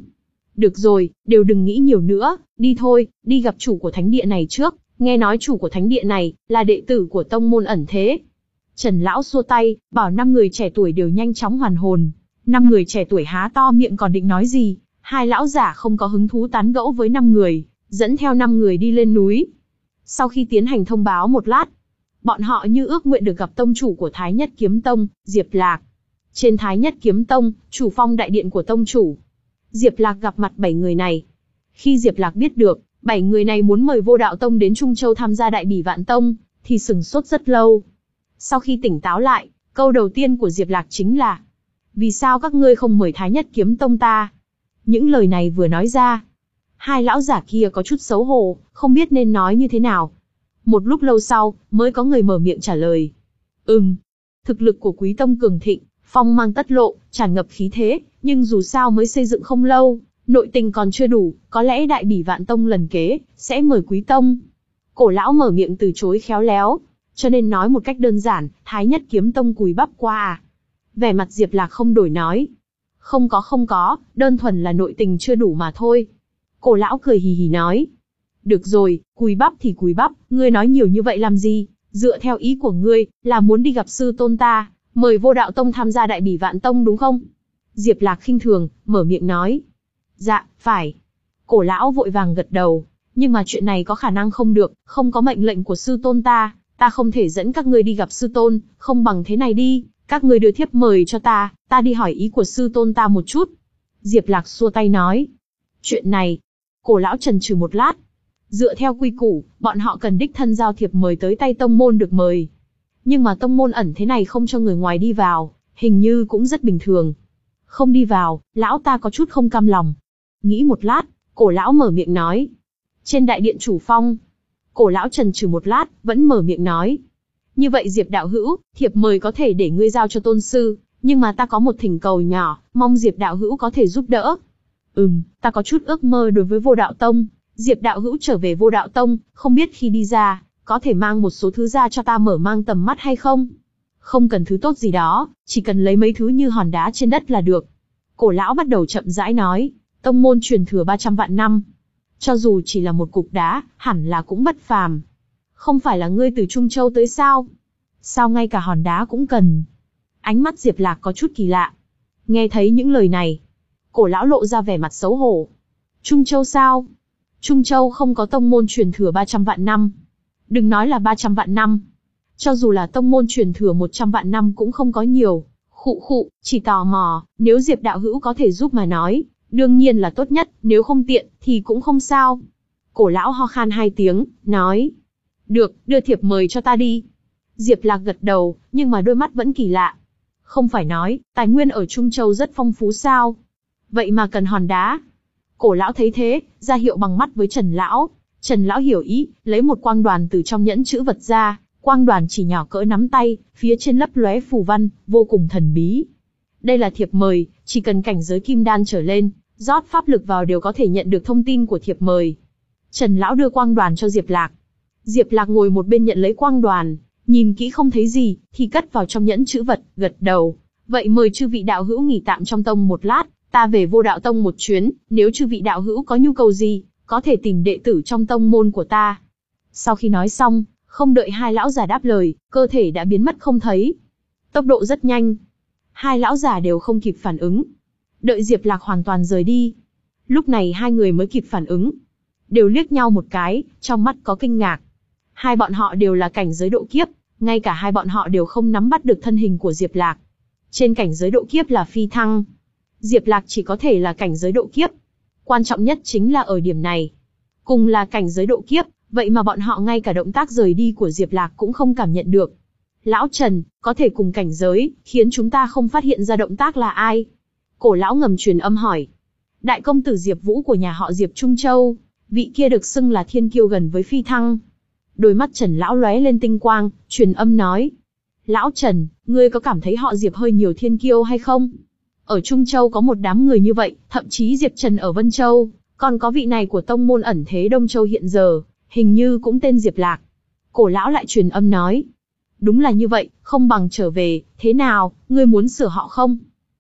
Được rồi, đều đừng nghĩ nhiều nữa, đi thôi, đi gặp chủ của thánh địa này trước, nghe nói chủ của thánh địa này, là đệ tử của tông môn ẩn thế. Trần Lão xua tay, bảo năm người trẻ tuổi đều nhanh chóng hoàn hồn. Năm người trẻ tuổi há to miệng còn định nói gì, hai lão giả không có hứng thú tán gẫu với năm người, dẫn theo năm người đi lên núi. Sau khi tiến hành thông báo một lát, bọn họ như ước nguyện được gặp tông chủ của Thái Nhất Kiếm Tông, Diệp Lạc. Trên Thái Nhất Kiếm Tông, chủ phong đại điện của tông chủ, Diệp Lạc gặp mặt bảy người này. Khi Diệp Lạc biết được, bảy người này muốn mời Vô Đạo Tông đến Trung Châu tham gia Đại Bỉ Vạn Tông, thì sửng sốt rất lâu. Sau khi tỉnh táo lại, câu đầu tiên của Diệp Lạc chính là: vì sao các ngươi không mời Thái Nhất Kiếm Tông ta? Những lời này vừa nói ra, hai lão giả kia có chút xấu hổ, không biết nên nói như thế nào. Một lúc lâu sau, mới có người mở miệng trả lời. Ừm, thực lực của Quý Tông cường thịnh, phong mang tất lộ, tràn ngập khí thế, nhưng dù sao mới xây dựng không lâu, nội tình còn chưa đủ, có lẽ Đại Bỉ Vạn Tông lần kế, sẽ mời Quý Tông. Cổ lão mở miệng từ chối khéo léo, cho nên nói một cách đơn giản, Thái Nhất Kiếm Tông cùi bắp qua à. Vẻ mặt Diệp Lạc không đổi nói. Không có không có, đơn thuần là nội tình chưa đủ mà thôi. Cổ lão cười hì hì nói. Được rồi, cùi bắp thì cùi bắp, ngươi nói nhiều như vậy làm gì? Dựa theo ý của ngươi, là muốn đi gặp sư tôn ta, mời Vô Đạo Tông tham gia Đại Bỉ Vạn Tông đúng không? Diệp Lạc khinh thường, mở miệng nói. Dạ, phải. Cổ lão vội vàng gật đầu. Nhưng mà chuyện này có khả năng không được, không có mệnh lệnh của sư tôn ta, ta không thể dẫn các ngươi đi gặp sư tôn, không bằng thế này đi, các ngươi đưa thiếp mời cho ta, ta đi hỏi ý của sư tôn ta một chút. Diệp Lạc xua tay nói. Chuyện này, cổ lão chần chừ một lát. Dựa theo quy củ, bọn họ cần đích thân giao thiệp mời tới tay tông môn được mời. Nhưng mà tông môn ẩn thế này không cho người ngoài đi vào, hình như cũng rất bình thường. Không đi vào, lão ta có chút không cam lòng. Nghĩ một lát, cổ lão mở miệng nói. Trên đại điện chủ phong, cổ lão chần chừ một lát, vẫn mở miệng nói. Như vậy Diệp đạo hữu, thiệp mời có thể để ngươi giao cho tôn sư, nhưng mà ta có một thỉnh cầu nhỏ, mong Diệp đạo hữu có thể giúp đỡ. Ừm, ta có chút ước mơ đối với Vô Đạo Tông. Diệp đạo hữu trở về Vô Đạo Tông, không biết khi đi ra, có thể mang một số thứ ra cho ta mở mang tầm mắt hay không? Không cần thứ tốt gì đó, chỉ cần lấy mấy thứ như hòn đá trên đất là được. Cổ lão bắt đầu chậm rãi nói, tông môn truyền thừa ba trăm vạn năm. Cho dù chỉ là một cục đá, hẳn là cũng bất phàm. Không phải là ngươi từ Trung Châu tới sao? Sao ngay cả hòn đá cũng cần? Ánh mắt Diệp Lạc có chút kỳ lạ. Nghe thấy những lời này, cổ lão lộ ra vẻ mặt xấu hổ. Trung Châu sao? Trung Châu không có tông môn truyền thừa ba trăm vạn năm. Đừng nói là ba trăm vạn năm. Cho dù là tông môn truyền thừa một trăm vạn năm cũng không có nhiều. Khụ khụ, chỉ tò mò, nếu Diệp đạo hữu có thể giúp mà nói, đương nhiên là tốt nhất, nếu không tiện, thì cũng không sao. Cổ lão ho khan hai tiếng, nói. Được, đưa thiệp mời cho ta đi. Diệp Lạc gật đầu, nhưng mà đôi mắt vẫn kỳ lạ. Không phải nói, tài nguyên ở Trung Châu rất phong phú sao? Vậy mà cần hòn đá. Cổ lão thấy thế, ra hiệu bằng mắt với Trần lão. Trần lão hiểu ý, lấy một quang đoàn từ trong nhẫn chữ vật ra. Quang đoàn chỉ nhỏ cỡ nắm tay, phía trên lấp lóe phù văn, vô cùng thần bí. Đây là thiệp mời, chỉ cần cảnh giới kim đan trở lên, rót pháp lực vào đều có thể nhận được thông tin của thiệp mời. Trần lão đưa quang đoàn cho Diệp Lạc. Diệp Lạc ngồi một bên nhận lấy quang đoàn, nhìn kỹ không thấy gì, thì cất vào trong nhẫn chữ vật, gật đầu. Vậy mời chư vị đạo hữu nghỉ tạm trong tông một lát, ta về Vô Đạo Tông một chuyến, nếu chư vị đạo hữu có nhu cầu gì, có thể tìm đệ tử trong tông môn của ta. Sau khi nói xong, không đợi hai lão già đáp lời, cơ thể đã biến mất không thấy. Tốc độ rất nhanh. Hai lão già đều không kịp phản ứng. Đợi Diệp Lạc hoàn toàn rời đi. Lúc này hai người mới kịp phản ứng. Đều liếc nhau một cái, trong mắt có kinh ngạc. Hai bọn họ đều là cảnh giới độ kiếp, ngay cả hai bọn họ đều không nắm bắt được thân hình của Diệp Lạc. Trên cảnh giới độ kiếp là phi thăng. Diệp Lạc chỉ có thể là cảnh giới độ kiếp. Quan trọng nhất chính là ở điểm này. Cùng là cảnh giới độ kiếp, vậy mà bọn họ ngay cả động tác rời đi của Diệp Lạc cũng không cảm nhận được. Lão Trần, có thể cùng cảnh giới, khiến chúng ta không phát hiện ra động tác là ai? Cổ lão ngầm truyền âm hỏi. Đại công tử Diệp Vũ của nhà họ Diệp Trung Châu, vị kia được xưng là thiên kiêu gần với phi thăng. Đôi mắt Trần lão lóe lên tinh quang, truyền âm nói. Lão Trần, ngươi có cảm thấy họ Diệp hơi nhiều thiên kiêu hay không? Ở Trung Châu có một đám người như vậy, thậm chí Diệp Trần ở Vân Châu, còn có vị này của tông môn ẩn thế Đông Châu hiện giờ, hình như cũng tên Diệp Lạc. Cổ lão lại truyền âm nói. Đúng là như vậy, không bằng trở về, thế nào, ngươi muốn sửa họ không?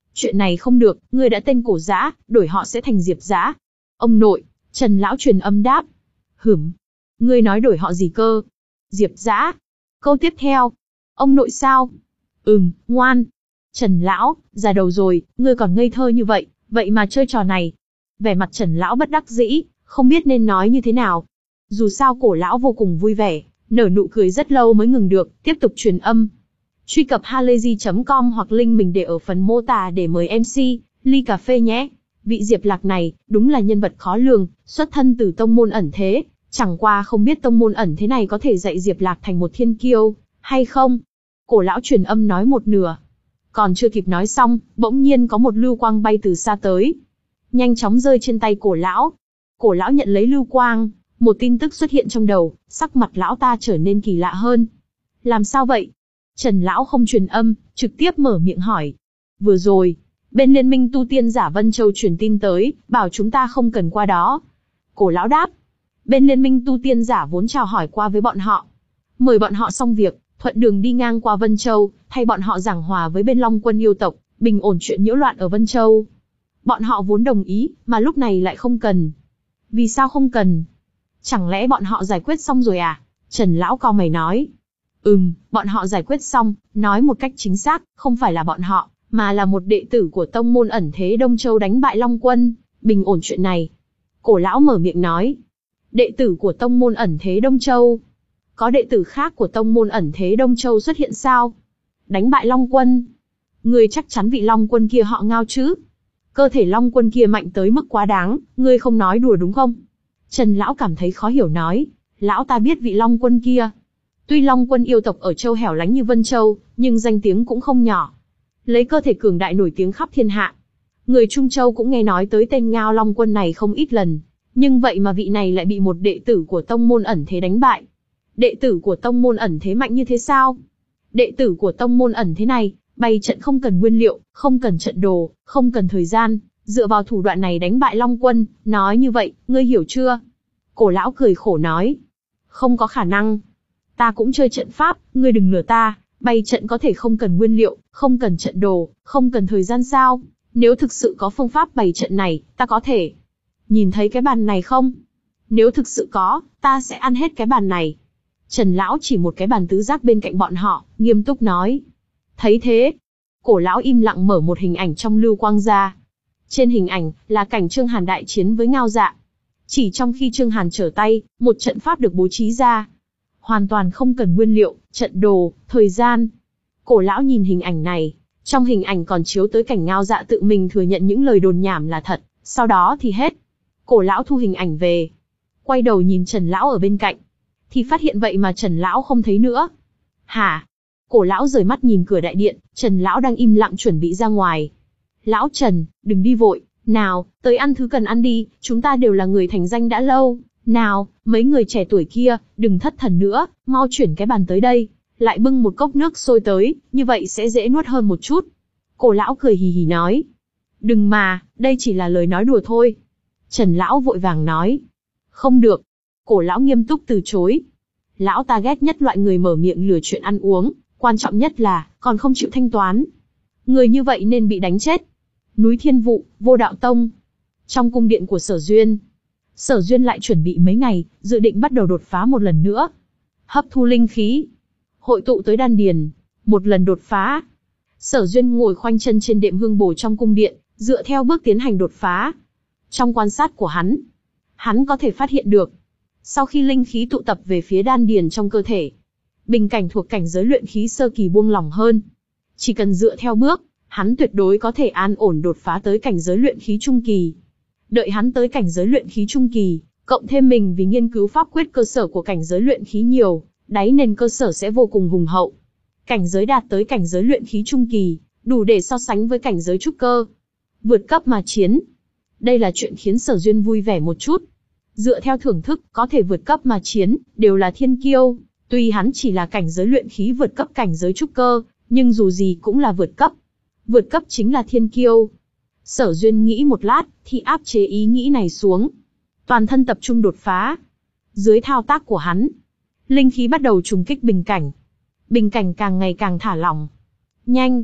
Chuyện này không được, ngươi đã tên Cổ Dã, đổi họ sẽ thành Diệp Dã. Ông nội, Trần lão truyền âm đáp. Hửm, ngươi nói đổi họ gì cơ? Diệp Dã. Câu tiếp theo. Ông nội sao? Ừm, ngoan. Trần lão, già đầu rồi, ngươi còn ngây thơ như vậy, vậy mà chơi trò này. Vẻ mặt Trần lão bất đắc dĩ, không biết nên nói như thế nào. Dù sao Cổ lão vô cùng vui vẻ, nở nụ cười rất lâu mới ngừng được, tiếp tục truyền âm. Truy cập halayzi chấm com hoặc link mình để ở phần mô tả để mời em xê, ly cà phê nhé. Vị Diệp Lạc này, đúng là nhân vật khó lường, xuất thân từ tông môn ẩn thế, chẳng qua không biết tông môn ẩn thế này có thể dạy Diệp Lạc thành một thiên kiêu, hay không? Cổ lão truyền âm nói một nửa. Còn chưa kịp nói xong, bỗng nhiên có một lưu quang bay từ xa tới. Nhanh chóng rơi trên tay cổ lão. Cổ lão nhận lấy lưu quang, một tin tức xuất hiện trong đầu, sắc mặt lão ta trở nên kỳ lạ hơn. Làm sao vậy? Trần lão không truyền âm, trực tiếp mở miệng hỏi. Vừa rồi, bên Liên minh tu tiên giả Vân Châu truyền tin tới, bảo chúng ta không cần qua đó. Cổ lão đáp. Bên Liên minh tu tiên giả vốn chào hỏi qua với bọn họ. Mời bọn họ xong việc, thuận đường đi ngang qua Vân Châu, thay bọn họ giảng hòa với bên Long quân yêu tộc, bình ổn chuyện nhiễu loạn ở Vân Châu. Bọn họ vốn đồng ý, mà lúc này lại không cần. Vì sao không cần? Chẳng lẽ bọn họ giải quyết xong rồi à? Trần lão cau mày nói. Ừm, bọn họ giải quyết xong, nói một cách chính xác, không phải là bọn họ, mà là một đệ tử của tông môn ẩn thế Đông Châu đánh bại Long quân, bình ổn chuyện này. Cổ lão mở miệng nói. Đệ tử của tông môn ẩn thế Đông Châu. Có đệ tử khác của tông môn ẩn thế Đông Châu xuất hiện sao? Đánh bại Long quân. Ngươi chắc chắn vị Long quân kia họ Ngao chứ? Cơ thể Long quân kia mạnh tới mức quá đáng, ngươi không nói đùa đúng không? Trần lão cảm thấy khó hiểu nói. Lão ta biết vị Long quân kia. Tuy Long quân yêu tộc ở châu hẻo lánh như Vân Châu, nhưng danh tiếng cũng không nhỏ. Lấy cơ thể cường đại nổi tiếng khắp thiên hạ. Người Trung Châu cũng nghe nói tới tên Ngao Long quân này không ít lần. Nhưng vậy mà vị này lại bị một đệ tử của tông môn ẩn thế đánh bại. Đệ tử của tông môn ẩn thế mạnh như thế sao? Đệ tử của tông môn ẩn thế này, bày trận không cần nguyên liệu, không cần trận đồ, không cần thời gian, dựa vào thủ đoạn này đánh bại Long quân, nói như vậy, ngươi hiểu chưa? Cổ lão cười khổ nói. Không có khả năng. Ta cũng chơi trận pháp, ngươi đừng lừa ta, bày trận có thể không cần nguyên liệu, không cần trận đồ, không cần thời gian sao? Nếu thực sự có phương pháp bày trận này, ta có thể. Nhìn thấy cái bàn này không? Nếu thực sự có, ta sẽ ăn hết cái bàn này. Trần lão chỉ một cái bàn tứ giác bên cạnh bọn họ, nghiêm túc nói. Thấy thế, cổ lão im lặng mở một hình ảnh trong lưu quang ra. Trên hình ảnh là cảnh Trương Hàn đại chiến với Ngao Dạ. Chỉ trong khi Trương Hàn trở tay, một trận pháp được bố trí ra. Hoàn toàn không cần nguyên liệu, trận đồ, thời gian. Cổ lão nhìn hình ảnh này, trong hình ảnh còn chiếu tới cảnh Ngao Dạ tự mình thừa nhận những lời đồn nhảm là thật, sau đó thì hết. Cổ lão thu hình ảnh về, quay đầu nhìn Trần lão ở bên cạnh, thì phát hiện vậy mà Trần lão không thấy nữa. Hả? Cổ lão rời mắt nhìn cửa đại điện, Trần lão đang im lặng chuẩn bị ra ngoài. Lão Trần, đừng đi vội, nào, tới ăn thứ cần ăn đi, chúng ta đều là người thành danh đã lâu. Nào, mấy người trẻ tuổi kia, đừng thất thần nữa, mau chuyển cái bàn tới đây, lại bưng một cốc nước sôi tới, như vậy sẽ dễ nuốt hơn một chút. Cổ lão cười hì hì nói. Đừng mà, đây chỉ là lời nói đùa thôi. Trần lão vội vàng nói. Không được. Cổ lão nghiêm túc từ chối. Lão ta ghét nhất loại người mở miệng lừa chuyện ăn uống, quan trọng nhất là, còn không chịu thanh toán. Người như vậy nên bị đánh chết. Núi Thiên Vụ, Vô Đạo Tông. Trong cung điện của Sở Duyên. Sở Duyên lại chuẩn bị mấy ngày, dự định bắt đầu đột phá một lần nữa. Hấp thu linh khí. Hội tụ tới đan điền. Một lần đột phá. Sở Duyên ngồi khoanh chân trên đệm hương bồ trong cung điện, dựa theo bước tiến hành đột phá. Trong quan sát của hắn, hắn có thể phát hiện được. Sau khi linh khí tụ tập về phía đan điền trong cơ thể, bình cảnh thuộc cảnh giới luyện khí sơ kỳ buông lỏng hơn. Chỉ cần dựa theo bước, hắn tuyệt đối có thể an ổn đột phá tới cảnh giới luyện khí trung kỳ. Đợi hắn tới cảnh giới luyện khí trung kỳ, cộng thêm mình vì nghiên cứu pháp quyết cơ sở của cảnh giới luyện khí nhiều, đáy nền cơ sở sẽ vô cùng hùng hậu. Cảnh giới đạt tới cảnh giới luyện khí trung kỳ, đủ để so sánh với cảnh giới trúc cơ. Vượt cấp mà chiến. Đây là chuyện khiến Sở Duyên vui vẻ một chút. Dựa theo thưởng thức, có thể vượt cấp mà chiến, đều là thiên kiêu. Tuy hắn chỉ là cảnh giới luyện khí vượt cấp cảnh giới trúc cơ, nhưng dù gì cũng là vượt cấp. Vượt cấp chính là thiên kiêu. Sở Duyên nghĩ một lát, thì áp chế ý nghĩ này xuống. Toàn thân tập trung đột phá. Dưới thao tác của hắn, linh khí bắt đầu trùng kích bình cảnh. Bình cảnh càng ngày càng thả lỏng. Nhanh!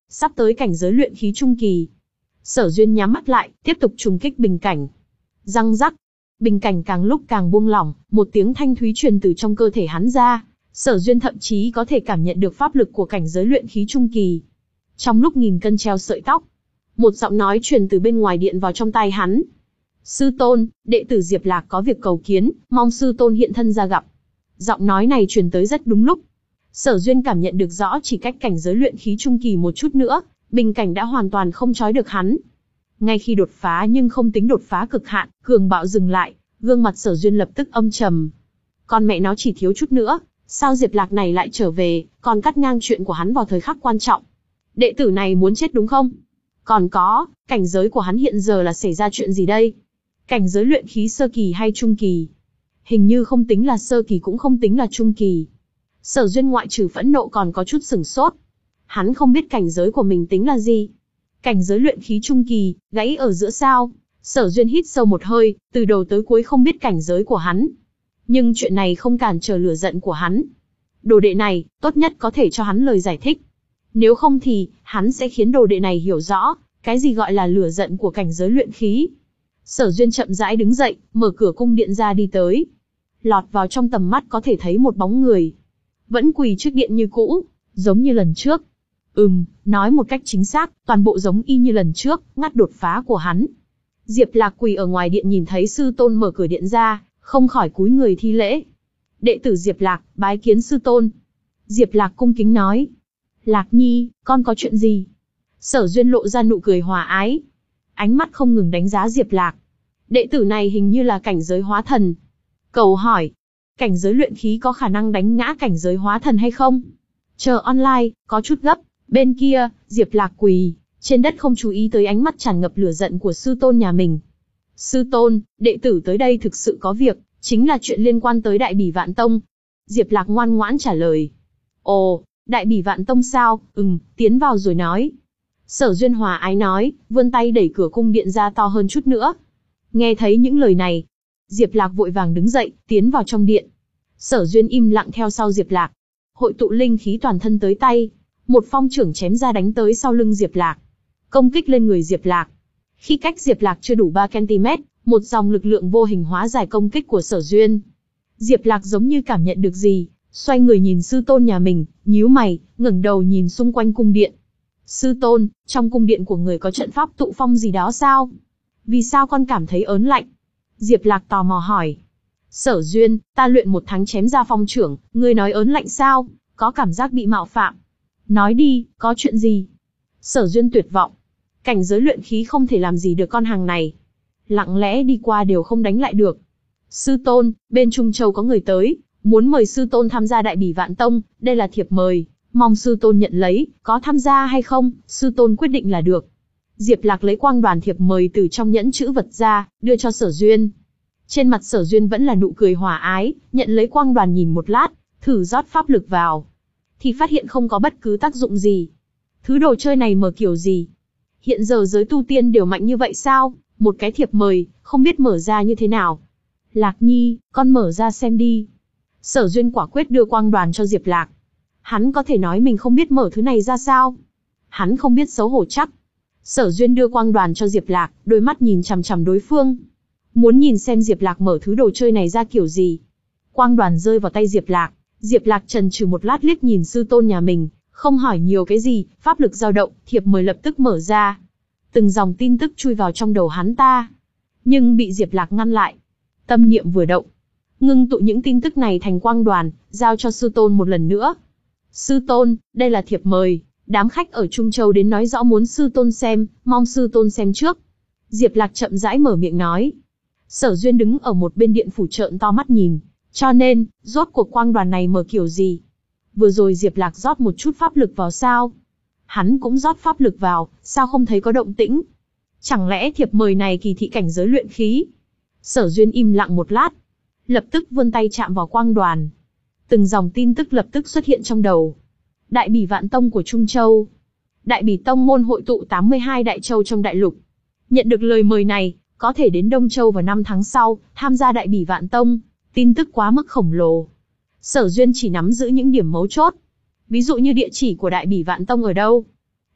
sắp tới cảnh giới luyện khí trung kỳ. Sở Duyên nhắm mắt lại, tiếp tục trùng kích bình cảnh. Răng rắc, bình cảnh càng lúc càng buông lỏng, một tiếng thanh thúy truyền từ trong cơ thể hắn ra. Sở Duyên thậm chí có thể cảm nhận được pháp lực của cảnh giới luyện khí trung kỳ. Trong lúc nghìn cân treo sợi tóc, một giọng nói truyền từ bên ngoài điện vào trong tai hắn. Sư tôn, đệ tử Diệp Lạc có việc cầu kiến, mong sư tôn hiện thân ra gặp. Giọng nói này truyền tới rất đúng lúc. Sở Duyên cảm nhận được rõ chỉ cách cảnh giới luyện khí trung kỳ một chút nữa, bình cảnh đã hoàn toàn không trói được hắn. Ngay khi đột phá nhưng không tính đột phá cực hạn, cường bạo dừng lại, gương mặt Sở Duyên lập tức âm trầm. Con mẹ nó chỉ thiếu chút nữa, sao Diệp Lạc này lại trở về, còn cắt ngang chuyện của hắn vào thời khắc quan trọng. Đệ tử này muốn chết đúng không? Còn có, cảnh giới của hắn hiện giờ là xảy ra chuyện gì đây? Cảnh giới luyện khí sơ kỳ hay trung kỳ? Hình như không tính là sơ kỳ cũng không tính là trung kỳ. Sở Duyên ngoại trừ phẫn nộ còn có chút sửng sốt. Hắn không biết cảnh giới của mình tính là gì. Cảnh giới luyện khí trung kỳ, gãy ở giữa sao? Sở Duyên hít sâu một hơi, từ đầu tới cuối không biết cảnh giới của hắn. Nhưng chuyện này không cản trở lửa giận của hắn. Đồ đệ này, tốt nhất có thể cho hắn lời giải thích. Nếu không thì, hắn sẽ khiến đồ đệ này hiểu rõ, cái gì gọi là lửa giận của cảnh giới luyện khí. Sở Duyên chậm rãi đứng dậy, mở cửa cung điện ra đi tới. Lọt vào trong tầm mắt có thể thấy một bóng người. Vẫn quỳ trước điện như cũ, giống như lần trước. Ừm, nói một cách chính xác, toàn bộ giống y như lần trước, ngắt đột phá của hắn. Diệp Lạc quỳ ở ngoài điện nhìn thấy sư tôn mở cửa điện ra, không khỏi cúi người thi lễ. Đệ tử Diệp Lạc, bái kiến sư tôn. Diệp Lạc cung kính nói. Lạc Nhi, con có chuyện gì? Sở Duyên lộ ra nụ cười hòa ái. Ánh mắt không ngừng đánh giá Diệp Lạc. Đệ tử này hình như là cảnh giới hóa thần. Cầu hỏi, cảnh giới luyện khí có khả năng đánh ngã cảnh giới hóa thần hay không? Chờ online, có chút gấp. Bên kia, Diệp Lạc quỳ, trên đất không chú ý tới ánh mắt tràn ngập lửa giận của sư tôn nhà mình. Sư tôn, đệ tử tới đây thực sự có việc, chính là chuyện liên quan tới Đại Bỉ Vạn Tông. Diệp Lạc ngoan ngoãn trả lời. Ồ, Đại Bỉ Vạn Tông sao? Ừm, tiến vào rồi nói. Sở Duyên hòa ái nói, vươn tay đẩy cửa cung điện ra to hơn chút nữa. Nghe thấy những lời này, Diệp Lạc vội vàng đứng dậy, tiến vào trong điện. Sở Duyên im lặng theo sau Diệp Lạc. Hội tụ linh khí toàn thân tới tay. Một phong chưởng chém ra đánh tới sau lưng Diệp Lạc. Công kích lên người Diệp Lạc. Khi cách Diệp Lạc chưa đủ ba ki-lô-mét, một dòng lực lượng vô hình hóa giải công kích của Sở Duyên. Diệp Lạc giống như cảm nhận được gì, xoay người nhìn sư tôn nhà mình, nhíu mày, ngẩng đầu nhìn xung quanh cung điện. Sư tôn, trong cung điện của người có trận pháp tụ phong gì đó sao? Vì sao con cảm thấy ớn lạnh? Diệp Lạc tò mò hỏi. Sở Duyên, ta luyện một tháng chém ra phong chưởng, ngươi nói ớn lạnh sao? Có cảm giác bị mạo phạm. Nói đi, có chuyện gì? Sở Duyên tuyệt vọng. Cảnh giới luyện khí không thể làm gì được con hàng này. Lặng lẽ đi qua đều không đánh lại được. Sư tôn, bên Trung Châu có người tới, muốn mời sư tôn tham gia Đại Bỉ Vạn Tông, đây là thiệp mời, mong sư tôn nhận lấy, có tham gia hay không, sư tôn quyết định là được. Diệp Lạc lấy quang đoàn thiệp mời từ trong nhẫn chữ vật ra, đưa cho Sở Duyên. Trên mặt Sở Duyên vẫn là nụ cười hòa ái, nhận lấy quang đoàn nhìn một lát, thử rót pháp lực vào. Thì phát hiện không có bất cứ tác dụng gì. Thứ đồ chơi này mở kiểu gì? Hiện giờ giới tu tiên đều mạnh như vậy sao? Một cái thiệp mời, không biết mở ra như thế nào. Lạc Nhi, con mở ra xem đi. Sở Duyên quả quyết đưa quang đoàn cho Diệp Lạc. Hắn có thể nói mình không biết mở thứ này ra sao? Hắn không biết xấu hổ chắc. Sở Duyên đưa quang đoàn cho Diệp Lạc, đôi mắt nhìn chằm chằm đối phương. Muốn nhìn xem Diệp Lạc mở thứ đồ chơi này ra kiểu gì. Quang đoàn rơi vào tay Diệp Lạc. Diệp Lạc chần chừ một lát liếc nhìn sư tôn nhà mình, không hỏi nhiều cái gì, pháp lực dao động, thiệp mời lập tức mở ra. Từng dòng tin tức chui vào trong đầu hắn ta. Nhưng bị Diệp Lạc ngăn lại. Tâm niệm vừa động, ngưng tụ những tin tức này thành quang đoàn, giao cho sư tôn một lần nữa. Sư tôn, đây là thiệp mời, đám khách ở Trung Châu đến nói rõ muốn sư tôn xem, mong sư tôn xem trước. Diệp Lạc chậm rãi mở miệng nói. Sở Duyên đứng ở một bên điện phủ trợn to mắt nhìn. Cho nên, rốt cuộc quang đoàn này mở kiểu gì? Vừa rồi Diệp Lạc rót một chút pháp lực vào sao? Hắn cũng rót pháp lực vào, sao không thấy có động tĩnh? Chẳng lẽ thiệp mời này kỳ thị cảnh giới luyện khí? Sở Duyên im lặng một lát, lập tức vươn tay chạm vào quang đoàn. Từng dòng tin tức lập tức xuất hiện trong đầu. Đại Bỉ Vạn Tông của Trung Châu. Đại Bỉ Tông môn hội tụ tám mươi hai đại châu trong đại lục. Nhận được lời mời này, có thể đến Đông Châu vào năm tháng sau, tham gia Đại Bỉ Vạn Tông. Tin tức quá mức khổng lồ. Sở Duyên chỉ nắm giữ những điểm mấu chốt. Ví dụ như địa chỉ của Đại Bỉ Vạn Tông ở đâu.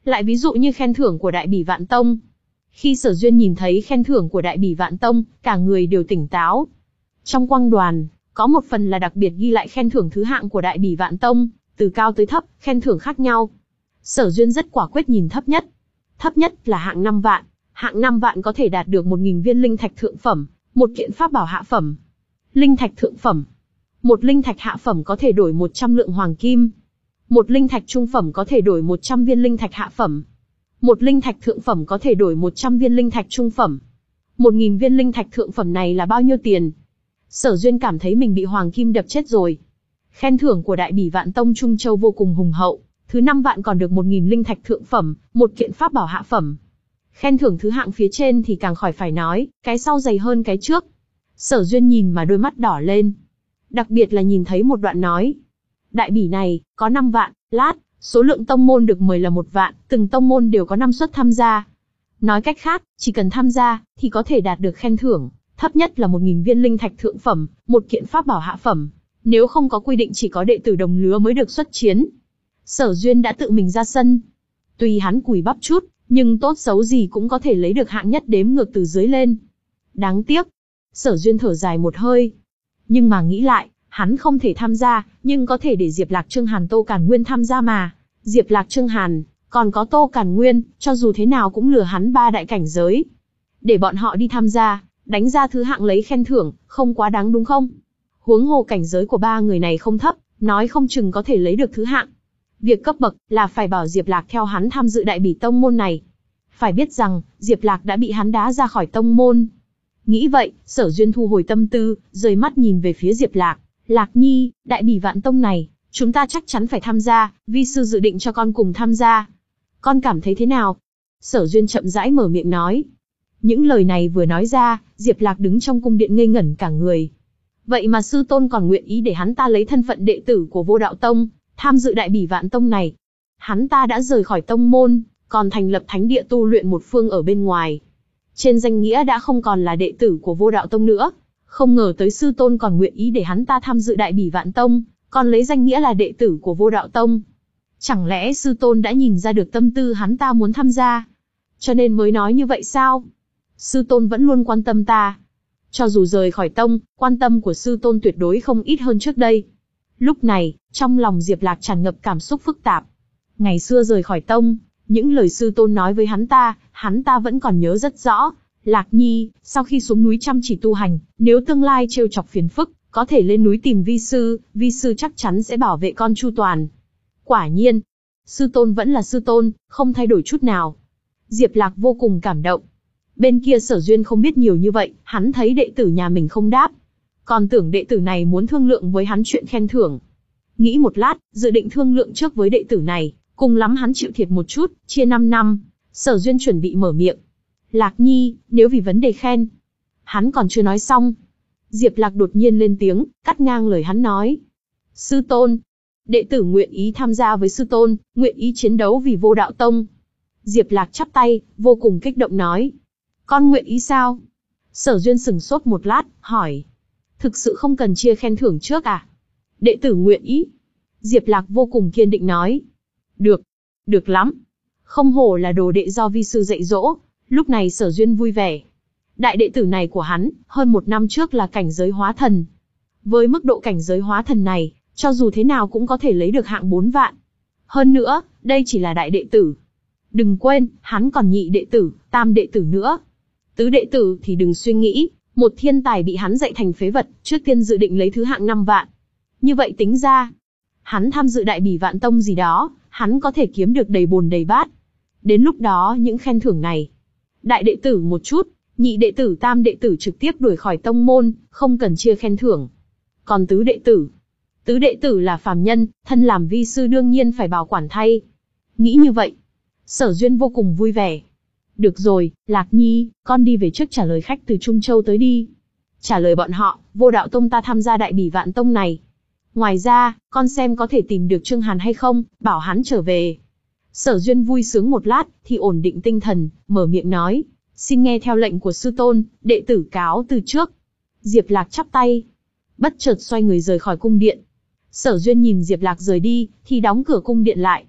Lại ví dụ như khen thưởng của Đại Bỉ Vạn Tông. Khi Sở Duyên nhìn thấy khen thưởng của Đại Bỉ Vạn Tông, cả người đều tỉnh táo. Trong quang đoàn, có một phần là đặc biệt ghi lại khen thưởng thứ hạng của Đại Bỉ Vạn Tông, từ cao tới thấp, khen thưởng khác nhau. Sở Duyên rất quả quyết nhìn thấp nhất. Thấp nhất là hạng năm vạn, hạng năm vạn có thể đạt được một nghìn viên linh thạch thượng phẩm, một kiện pháp bảo hạ phẩm. Linh thạch thượng phẩm. Một linh thạch hạ phẩm có thể đổi một trăm lượng hoàng kim. Một linh thạch trung phẩm có thể đổi một trăm viên linh thạch hạ phẩm. Một linh thạch thượng phẩm có thể đổi một trăm viên linh thạch trung phẩm. Một nghìn viên linh thạch thượng phẩm này là bao nhiêu tiền? Sở Duyên cảm thấy mình bị hoàng kim đập chết rồi. Khen thưởng của Đại Bỉ Vạn Tông Trung Châu vô cùng hùng hậu, thứ năm vạn còn được một nghìn linh thạch thượng phẩm, một kiện pháp bảo hạ phẩm. Khen thưởng thứ hạng phía trên thì càng khỏi phải nói, cái sau dày hơn cái trước. Sở Duyên nhìn mà đôi mắt đỏ lên. Đặc biệt là nhìn thấy một đoạn nói. Đại bỉ này, có năm vạn, lát, số lượng tông môn được mời là một vạn, từng tông môn đều có năm suất tham gia. Nói cách khác, chỉ cần tham gia, thì có thể đạt được khen thưởng, thấp nhất là một nghìn viên linh thạch thượng phẩm, một kiện pháp bảo hạ phẩm. Nếu không có quy định chỉ có đệ tử đồng lứa mới được xuất chiến. Sở Duyên đã tự mình ra sân. Tuy hắn cùi bắp chút, nhưng tốt xấu gì cũng có thể lấy được hạng nhất đếm ngược từ dưới lên. Đáng tiếc. Sở Duyên thở dài một hơi. Nhưng mà nghĩ lại, hắn không thể tham gia, nhưng có thể để Diệp Lạc Trương Hàn Tô Càn Nguyên tham gia mà. Diệp Lạc Trương Hàn, còn có Tô Càn Nguyên, cho dù thế nào cũng lừa hắn ba đại cảnh giới. Để bọn họ đi tham gia, đánh ra thứ hạng lấy khen thưởng, không quá đáng đúng không? Huống hồ cảnh giới của ba người này không thấp, nói không chừng có thể lấy được thứ hạng. Việc cấp bậc là phải bảo Diệp Lạc theo hắn tham dự Đại Bỉ Tông môn này. Phải biết rằng, Diệp Lạc đã bị hắn đá ra khỏi tông môn. Nghĩ vậy, Sở Duyên thu hồi tâm tư, rời mắt nhìn về phía Diệp Lạc. Lạc Nhi, Đại Bỉ Vạn Tông này, chúng ta chắc chắn phải tham gia, vi sư dự định cho con cùng tham gia. Con cảm thấy thế nào? Sở Duyên chậm rãi mở miệng nói. Những lời này vừa nói ra, Diệp Lạc đứng trong cung điện ngây ngẩn cả người. Vậy mà sư tôn còn nguyện ý để hắn ta lấy thân phận đệ tử của Vô Đạo Tông, tham dự Đại Bỉ Vạn Tông này. Hắn ta đã rời khỏi tông môn, còn thành lập thánh địa tu luyện một phương ở bên ngoài. Trên danh nghĩa đã không còn là đệ tử của Vô Đạo Tông nữa. Không ngờ tới sư tôn còn nguyện ý để hắn ta tham dự Đại Bỉ Vạn Tông, còn lấy danh nghĩa là đệ tử của Vô Đạo Tông. Chẳng lẽ sư tôn đã nhìn ra được tâm tư hắn ta muốn tham gia, cho nên mới nói như vậy sao? Sư tôn vẫn luôn quan tâm ta. Cho dù rời khỏi tông, quan tâm của sư tôn tuyệt đối không ít hơn trước đây. Lúc này, trong lòng Diệp Lạc tràn ngập cảm xúc phức tạp. Ngày xưa rời khỏi tông, những lời sư tôn nói với hắn ta, hắn ta vẫn còn nhớ rất rõ. Lạc Nhi, sau khi xuống núi chăm chỉ tu hành, nếu tương lai trêu chọc phiền phức, có thể lên núi tìm vi sư, vi sư chắc chắn sẽ bảo vệ con chu toàn. Quả nhiên, sư tôn vẫn là sư tôn, không thay đổi chút nào. Diệp Lạc vô cùng cảm động. Bên kia Sở Duyên không biết nhiều như vậy, hắn thấy đệ tử nhà mình không đáp. Còn tưởng đệ tử này muốn thương lượng với hắn chuyện khen thưởng. Nghĩ một lát, dự định thương lượng trước với đệ tử này, cùng lắm hắn chịu thiệt một chút, chia năm năm. Sở Duyên chuẩn bị mở miệng. Lạc Nhi, nếu vì vấn đề khen. Hắn còn chưa nói xong. Diệp Lạc đột nhiên lên tiếng, cắt ngang lời hắn nói. Sư tôn, đệ tử nguyện ý tham gia với sư tôn, nguyện ý chiến đấu vì Vô Đạo Tông. Diệp Lạc chắp tay, vô cùng kích động nói. Con nguyện ý sao? Sở Duyên sững sốt một lát, hỏi. Thực sự không cần chia khen thưởng trước à? Đệ tử nguyện ý. Diệp Lạc vô cùng kiên định nói. Được, được lắm. Không hổ là đồ đệ do vi sư dạy dỗ. Lúc này Sở Duyên vui vẻ. Đại đệ tử này của hắn, hơn một năm trước là cảnh giới hóa thần. Với mức độ cảnh giới hóa thần này, cho dù thế nào cũng có thể lấy được hạng bốn vạn. Hơn nữa, đây chỉ là đại đệ tử. Đừng quên, hắn còn nhị đệ tử, tam đệ tử nữa. Tứ đệ tử thì đừng suy nghĩ, một thiên tài bị hắn dạy thành phế vật, trước tiên dự định lấy thứ hạng năm vạn. Như vậy tính ra, hắn tham dự Đại Bỉ Vạn Tông gì đó, hắn có thể kiếm được đầy bồn đầy bát. Đến lúc đó những khen thưởng này, đại đệ tử một chút, nhị đệ tử tam đệ tử trực tiếp đuổi khỏi tông môn, không cần chia khen thưởng. Còn tứ đệ tử, tứ đệ tử là phàm nhân, thân làm vi sư đương nhiên phải bảo quản thay. Nghĩ như vậy, Sở Duyên vô cùng vui vẻ. Được rồi, Lạc Nhi, con đi về trước trả lời khách từ Trung Châu tới đi. Trả lời bọn họ, Vô Đạo Tông ta tham gia Đại Bỉ Vạn Tông này. Ngoài ra, con xem có thể tìm được Trương Hàn hay không, bảo hắn trở về. Sở Duyên vui sướng một lát, thì ổn định tinh thần, mở miệng nói. Xin nghe theo lệnh của sư tôn, đệ tử cáo từ trước. Diệp Lạc chắp tay, bất chợt xoay người rời khỏi cung điện. Sở Duyên nhìn Diệp Lạc rời đi, thì đóng cửa cung điện lại.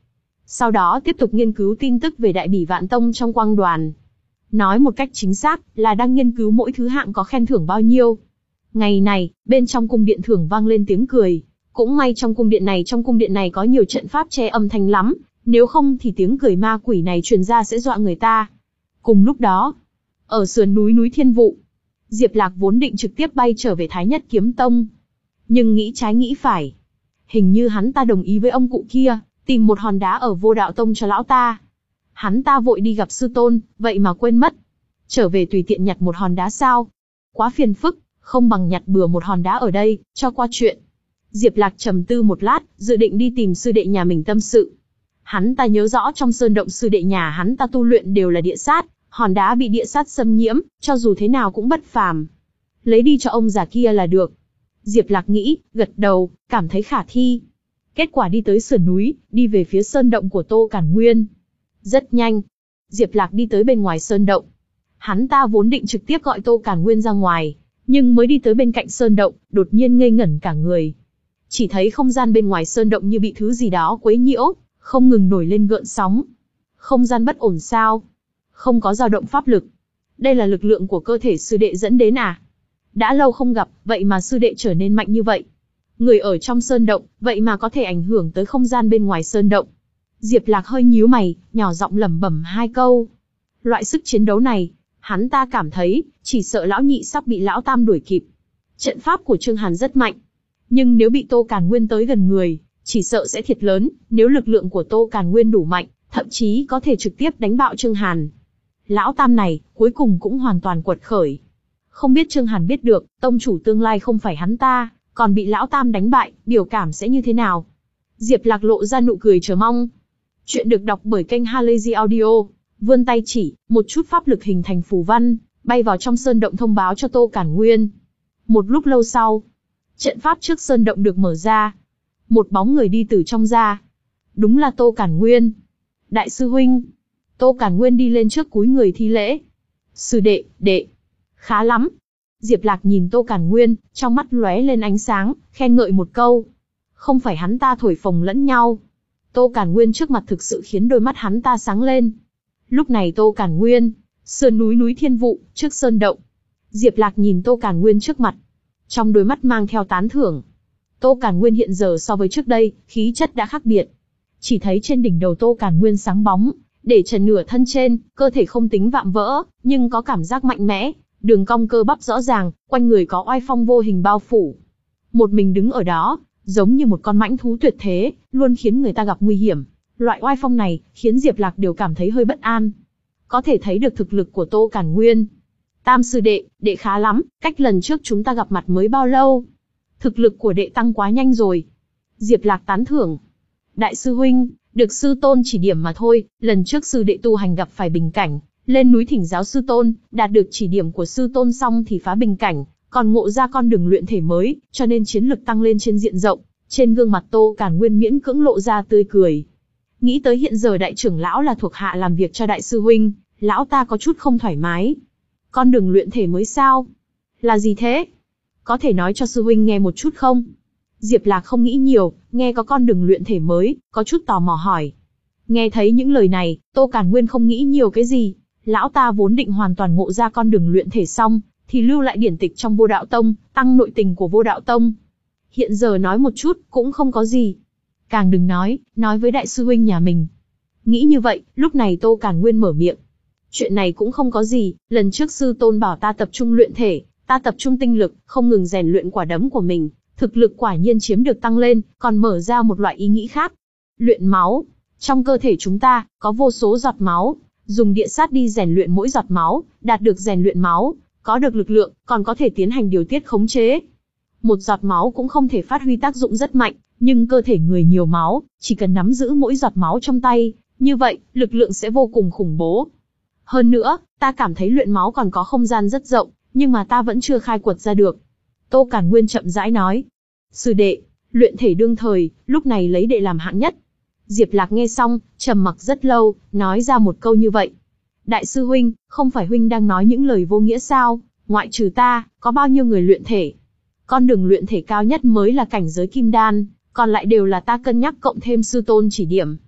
Sau đó tiếp tục nghiên cứu tin tức về Đại Bỉ Vạn Tông trong quang đoàn. Nói một cách chính xác là đang nghiên cứu mỗi thứ hạng có khen thưởng bao nhiêu. Ngày này, bên trong cung điện thưởng vang lên tiếng cười. Cũng may trong cung điện này trong cung điện này có nhiều trận pháp che âm thanh lắm, nếu không thì tiếng cười ma quỷ này truyền ra sẽ dọa người ta. Cùng lúc đó, ở sườn núi núi Thiên Vụ, Diệp Lạc vốn định trực tiếp bay trở về Thái Nhất Kiếm Tông. Nhưng nghĩ trái nghĩ phải. Hình như hắn ta đồng ý với ông cụ kia, tìm một hòn đá ở Vô Đạo Tông cho lão ta. Hắn ta vội đi gặp sư tôn, vậy mà quên mất. Trở về tùy tiện nhặt một hòn đá sao? Quá phiền phức, không bằng nhặt bừa một hòn đá ở đây, cho qua chuyện. Diệp Lạc trầm tư một lát, dự định đi tìm sư đệ nhà mình tâm sự. Hắn ta nhớ rõ trong sơn động sư đệ nhà hắn ta tu luyện đều là địa sát, hòn đá bị địa sát xâm nhiễm, cho dù thế nào cũng bất phàm. Lấy đi cho ông già kia là được. Diệp Lạc nghĩ, gật đầu, cảm thấy khả thi. Kết quả đi tới sườn núi, đi về phía sơn động của Tô Cản Nguyên. Rất nhanh, Diệp Lạc đi tới bên ngoài sơn động. Hắn ta vốn định trực tiếp gọi Tô Cản Nguyên ra ngoài, nhưng mới đi tới bên cạnh sơn động, đột nhiên ngây ngẩn cả người. Chỉ thấy không gian bên ngoài sơn động như bị thứ gì đó quấy nhiễu, không ngừng nổi lên gợn sóng. Không gian bất ổn sao? Không có dao động pháp lực. Đây là lực lượng của cơ thể sư đệ dẫn đến à? Đã lâu không gặp, vậy mà sư đệ trở nên mạnh như vậy. Người ở trong sơn động, vậy mà có thể ảnh hưởng tới không gian bên ngoài sơn động. Diệp Lạc hơi nhíu mày, nhỏ giọng lẩm bẩm hai câu. Loại sức chiến đấu này, hắn ta cảm thấy, chỉ sợ lão nhị sắp bị lão tam đuổi kịp. Trận pháp của Trương Hàn rất mạnh. Nhưng nếu bị Tô Cản Nguyên tới gần người, chỉ sợ sẽ thiệt lớn, nếu lực lượng của Tô Cản Nguyên đủ mạnh, thậm chí có thể trực tiếp đánh bạo Trương Hàn. Lão tam này, cuối cùng cũng hoàn toàn quật khởi. Không biết Trương Hàn biết được, tông chủ tương lai không phải hắn ta, còn bị lão tam đánh bại, biểu cảm sẽ như thế nào? Diệp Lạc lộ ra nụ cười chờ mong. Chuyện được đọc bởi kênh Halazy Audio. Vươn tay chỉ, một chút pháp lực hình thành phù văn, bay vào trong sơn động thông báo cho Tô Cản Nguyên. Một lúc lâu sau, trận pháp trước sơn động được mở ra. Một bóng người đi từ trong ra. Đúng là Tô Cản Nguyên. Đại sư huynh. Tô Cản Nguyên đi lên trước cúi người thi lễ. Sư đệ, đệ. Khá lắm. Diệp Lạc nhìn Tô Cản Nguyên, trong mắt lóe lên ánh sáng, khen ngợi một câu. Không phải hắn ta thổi phồng lẫn nhau. Tô Cản Nguyên trước mặt thực sự khiến đôi mắt hắn ta sáng lên. Lúc này Tô Cản Nguyên, sườn núi núi Thiên Vụ, trước sơn động. Diệp Lạc nhìn Tô Cản Nguyên trước mặt. Trong đôi mắt mang theo tán thưởng. Tô Cản Nguyên hiện giờ so với trước đây, khí chất đã khác biệt. Chỉ thấy trên đỉnh đầu Tô Cản Nguyên sáng bóng, để trần nửa thân trên, cơ thể không tính vạm vỡ, nhưng có cảm giác mạnh mẽ, đường cong cơ bắp rõ ràng, quanh người có oai phong vô hình bao phủ. Một mình đứng ở đó, giống như một con mãnh thú tuyệt thế, luôn khiến người ta gặp nguy hiểm. Loại oai phong này, khiến Diệp Lạc đều cảm thấy hơi bất an. Có thể thấy được thực lực của Tô Cản Nguyên. Tam sư đệ, đệ khá lắm, cách lần trước chúng ta gặp mặt mới bao lâu? Thực lực của đệ tăng quá nhanh rồi. Diệp Lạc tán thưởng. Đại sư huynh, được sư tôn chỉ điểm mà thôi, lần trước sư đệ tu hành gặp phải bình cảnh, lên núi thỉnh giáo sư tôn, đạt được chỉ điểm của sư tôn xong thì phá bình cảnh, còn ngộ ra con đường luyện thể mới, cho nên chiến lực tăng lên trên diện rộng. Trên gương mặt Tô Cản Nguyên miễn cưỡng lộ ra tươi cười. Nghĩ tới hiện giờ đại trưởng lão là thuộc hạ làm việc cho đại sư huynh, lão ta có chút không thoải mái. Con đường luyện thể mới sao? Là gì thế? Có thể nói cho sư huynh nghe một chút không? Diệp Lạc không nghĩ nhiều, nghe có con đường luyện thể mới, có chút tò mò hỏi. Nghe thấy những lời này, Tô Cản Nguyên không nghĩ nhiều cái gì. Lão ta vốn định hoàn toàn ngộ ra con đường luyện thể xong, thì lưu lại điển tịch trong Vô Đạo Tông, tăng nội tình của Vô Đạo Tông. Hiện giờ nói một chút, cũng không có gì. Càng đừng nói, nói với đại sư huynh nhà mình. Nghĩ như vậy, lúc này Tô Cản Nguyên mở miệng. Chuyện này cũng không có gì, lần trước sư tôn bảo ta tập trung luyện thể, ta tập trung tinh lực, không ngừng rèn luyện quả đấm của mình. Thực lực quả nhiên chiếm được tăng lên, còn mở ra một loại ý nghĩ khác. Luyện máu. Trong cơ thể chúng ta, có vô số giọt máu. Dùng địa sát đi rèn luyện mỗi giọt máu, đạt được rèn luyện máu, có được lực lượng, còn có thể tiến hành điều tiết khống chế. Một giọt máu cũng không thể phát huy tác dụng rất mạnh, nhưng cơ thể người nhiều máu, chỉ cần nắm giữ mỗi giọt máu trong tay, như vậy, lực lượng sẽ vô cùng khủng bố. Hơn nữa, ta cảm thấy luyện máu còn có không gian rất rộng, nhưng mà ta vẫn chưa khai quật ra được. Tô Cản Nguyên chậm rãi nói. Sư đệ, luyện thể đương thời, lúc này lấy đệ làm hạng nhất. Diệp Lạc nghe xong, trầm mặc rất lâu, nói ra một câu như vậy. Đại sư huynh, không phải huynh đang nói những lời vô nghĩa sao? Ngoại trừ ta, có bao nhiêu người luyện thể? Con đường luyện thể cao nhất mới là cảnh giới kim đan, còn lại đều là ta cân nhắc cộng thêm sư tôn chỉ điểm.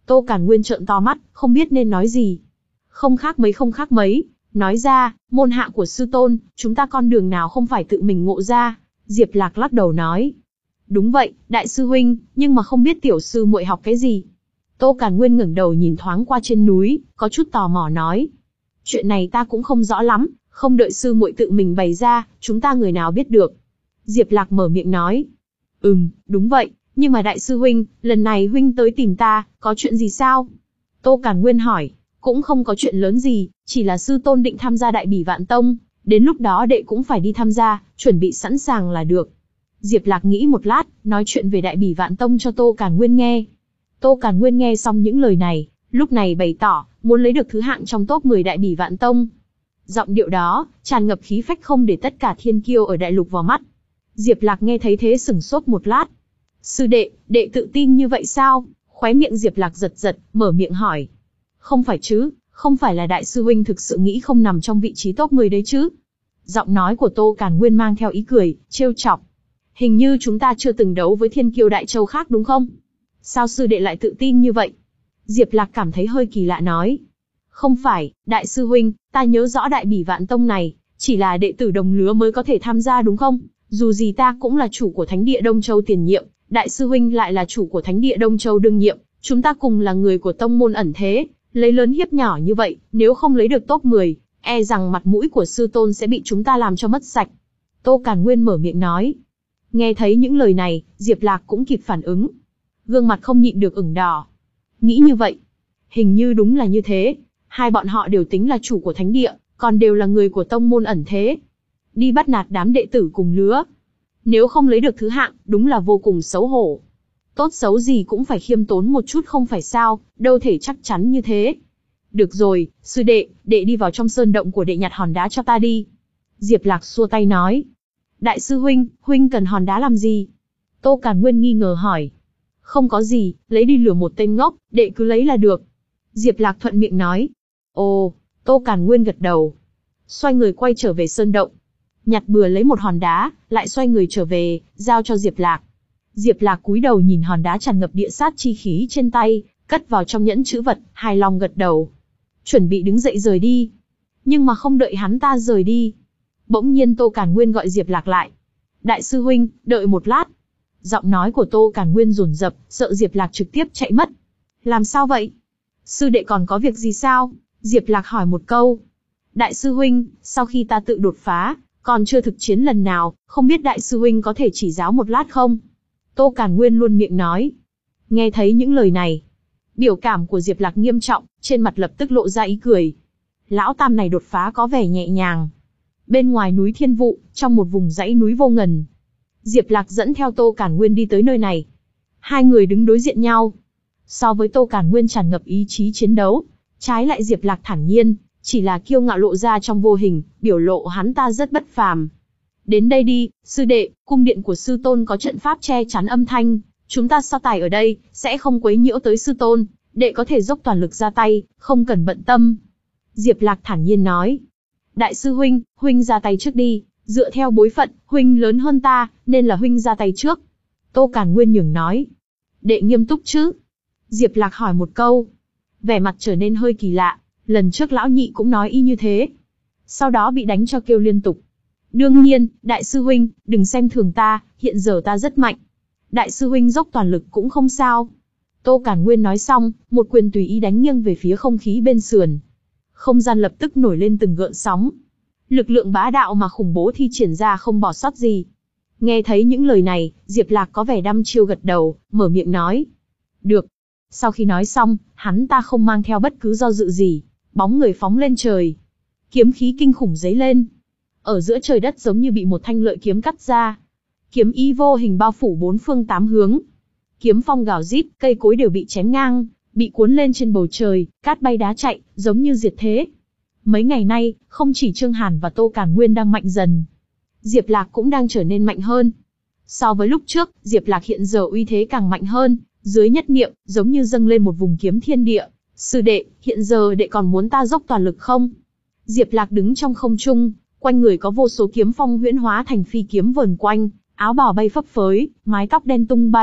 Tô Càn Nguyên trợn to mắt, không biết nên nói gì. Không khác mấy không khác mấy, nói ra, môn hạ của sư tôn, chúng ta con đường nào không phải tự mình ngộ ra. Diệp Lạc lắc đầu nói. Đúng vậy, đại sư huynh, nhưng mà không biết tiểu sư muội học cái gì. Tô Càn Nguyên ngẩng đầu nhìn thoáng qua trên núi, có chút tò mò nói. Chuyện này ta cũng không rõ lắm, không đợi sư muội tự mình bày ra, chúng ta người nào biết được. Diệp Lạc mở miệng nói. Ừm, đúng vậy, nhưng mà đại sư huynh, lần này huynh tới tìm ta, có chuyện gì sao? Tô Càn Nguyên hỏi. Cũng không có chuyện lớn gì, chỉ là sư tôn định tham gia Đại Bỉ Vạn Tông, đến lúc đó đệ cũng phải đi tham gia, chuẩn bị sẵn sàng là được. Diệp Lạc nghĩ một lát, nói chuyện về Đại Bỉ Vạn Tông cho Tô Càn Nguyên nghe. Tô Càn Nguyên nghe xong những lời này, lúc này bày tỏ, muốn lấy được thứ hạng trong top mười Đại Bỉ Vạn Tông. Giọng điệu đó, tràn ngập khí phách không để tất cả thiên kiêu ở đại lục vào mắt. Diệp Lạc nghe thấy thế sửng sốt một lát. Sư đệ, đệ tự tin như vậy sao? Khóe miệng Diệp Lạc giật giật, mở miệng hỏi. Không phải chứ, không phải là đại sư huynh thực sự nghĩ không nằm trong vị trí top mười đấy chứ? Giọng nói của Tô Càn Nguyên mang theo ý cười, trêu chọc. Hình như chúng ta chưa từng đấu với thiên kiêu đại châu khác đúng không? Sao sư đệ lại tự tin như vậy? Diệp Lạc cảm thấy hơi kỳ lạ nói. Không phải, đại sư huynh, ta nhớ rõ Đại Bỉ Vạn Tông này, chỉ là đệ tử đồng lứa mới có thể tham gia đúng không? Dù gì ta cũng là chủ của Thánh địa Đông Châu tiền nhiệm, đại sư huynh lại là chủ của Thánh địa Đông Châu đương nhiệm, chúng ta cùng là người của tông môn ẩn thế, lấy lớn hiếp nhỏ như vậy, nếu không lấy được top mười, e rằng mặt mũi của sư tôn sẽ bị chúng ta làm cho mất sạch. Tô Càn Nguyên mở miệng nói. Nghe thấy những lời này, Diệp Lạc cũng kịp phản ứng. Gương mặt không nhịn được ửng đỏ. Nghĩ như vậy. Hình như đúng là như thế. Hai bọn họ đều tính là chủ của thánh địa, còn đều là người của tông môn ẩn thế. Đi bắt nạt đám đệ tử cùng lứa. Nếu không lấy được thứ hạng, đúng là vô cùng xấu hổ. Tốt xấu gì cũng phải khiêm tốn một chút không phải sao, đâu thể chắc chắn như thế. Được rồi, sư đệ, đệ đi vào trong sơn động của đệ nhặt hòn đá cho ta đi. Diệp Lạc xua tay nói. Đại sư huynh, huynh cần hòn đá làm gì? Tô Càn Nguyên nghi ngờ hỏi. Không có gì, lấy đi lừa một tên ngốc, đệ cứ lấy là được. Diệp Lạc thuận miệng nói. Ồ, Tô Càn Nguyên gật đầu. Xoay người quay trở về sơn động. Nhặt bừa lấy một hòn đá, lại xoay người trở về, giao cho Diệp Lạc. Diệp Lạc cúi đầu nhìn hòn đá tràn ngập địa sát chi khí trên tay, cất vào trong nhẫn chữ vật, hài lòng gật đầu. Chuẩn bị đứng dậy rời đi. Nhưng mà không đợi hắn ta rời đi. Bỗng nhiên Tô Càn Nguyên gọi Diệp Lạc lại. Đại sư huynh, đợi một lát. Giọng nói của Tô Càn Nguyên dồn dập, sợ Diệp Lạc trực tiếp chạy mất. Làm sao vậy? Sư đệ còn có việc gì sao? Diệp Lạc hỏi một câu. Đại sư huynh, sau khi ta tự đột phá, còn chưa thực chiến lần nào, không biết đại sư huynh có thể chỉ giáo một lát không? Tô Càn Nguyên luôn miệng nói. Nghe thấy những lời này, biểu cảm của Diệp Lạc nghiêm trọng, trên mặt lập tức lộ ra ý cười. Lão tam này đột phá có vẻ nhẹ nhàng. Bên ngoài núi Thiên Vụ, trong một vùng dãy núi vô ngần, Diệp Lạc dẫn theo Tô Càn Nguyên đi tới nơi này. Hai người đứng đối diện nhau. So với Tô Càn Nguyên tràn ngập ý chí chiến đấu, trái lại Diệp Lạc thản nhiên, chỉ là kiêu ngạo lộ ra trong vô hình, biểu lộ hắn ta rất bất phàm. Đến đây đi, sư đệ, cung điện của sư tôn có trận pháp che chắn âm thanh, chúng ta so tài ở đây, sẽ không quấy nhiễu tới sư tôn, đệ có thể dốc toàn lực ra tay, không cần bận tâm. Diệp Lạc thản nhiên nói. Đại sư huynh, huynh ra tay trước đi, dựa theo bối phận, huynh lớn hơn ta, nên là huynh ra tay trước. Tô Càn Nguyên nhường nói. Đệ nghiêm túc chứ? Diệp Lạc hỏi một câu. Vẻ mặt trở nên hơi kỳ lạ, lần trước lão nhị cũng nói y như thế. Sau đó bị đánh cho kêu liên tục. Đương nhiên, đại sư huynh, đừng xem thường ta, hiện giờ ta rất mạnh. Đại sư huynh dốc toàn lực cũng không sao. Tô Càn Nguyên nói xong, một quyền tùy ý đánh nghiêng về phía không khí bên sườn. Không gian lập tức nổi lên từng gợn sóng. Lực lượng bá đạo mà khủng bố thi triển ra không bỏ sót gì. Nghe thấy những lời này, Diệp Lạc có vẻ đăm chiêu gật đầu, mở miệng nói. Được. Sau khi nói xong, hắn ta không mang theo bất cứ do dự gì, bóng người phóng lên trời. Kiếm khí kinh khủng dấy lên. Ở giữa trời đất giống như bị một thanh lợi kiếm cắt ra. Kiếm ý vô hình bao phủ bốn phương tám hướng. Kiếm phong gào rít, cây cối đều bị chém ngang, bị cuốn lên trên bầu trời, cát bay đá chạy, giống như diệt thế. Mấy ngày nay, không chỉ Trương Hàn và Tô Càn Nguyên đang mạnh dần, Diệp Lạc cũng đang trở nên mạnh hơn. So với lúc trước, Diệp Lạc hiện giờ uy thế càng mạnh hơn, dưới nhất niệm, giống như dâng lên một vùng kiếm thiên địa. Sư đệ, hiện giờ đệ còn muốn ta dốc toàn lực không? Diệp Lạc đứng trong không trung, quanh người có vô số kiếm phong huyễn hóa thành phi kiếm vờn quanh, áo bào bay phấp phới, mái tóc đen tung bay,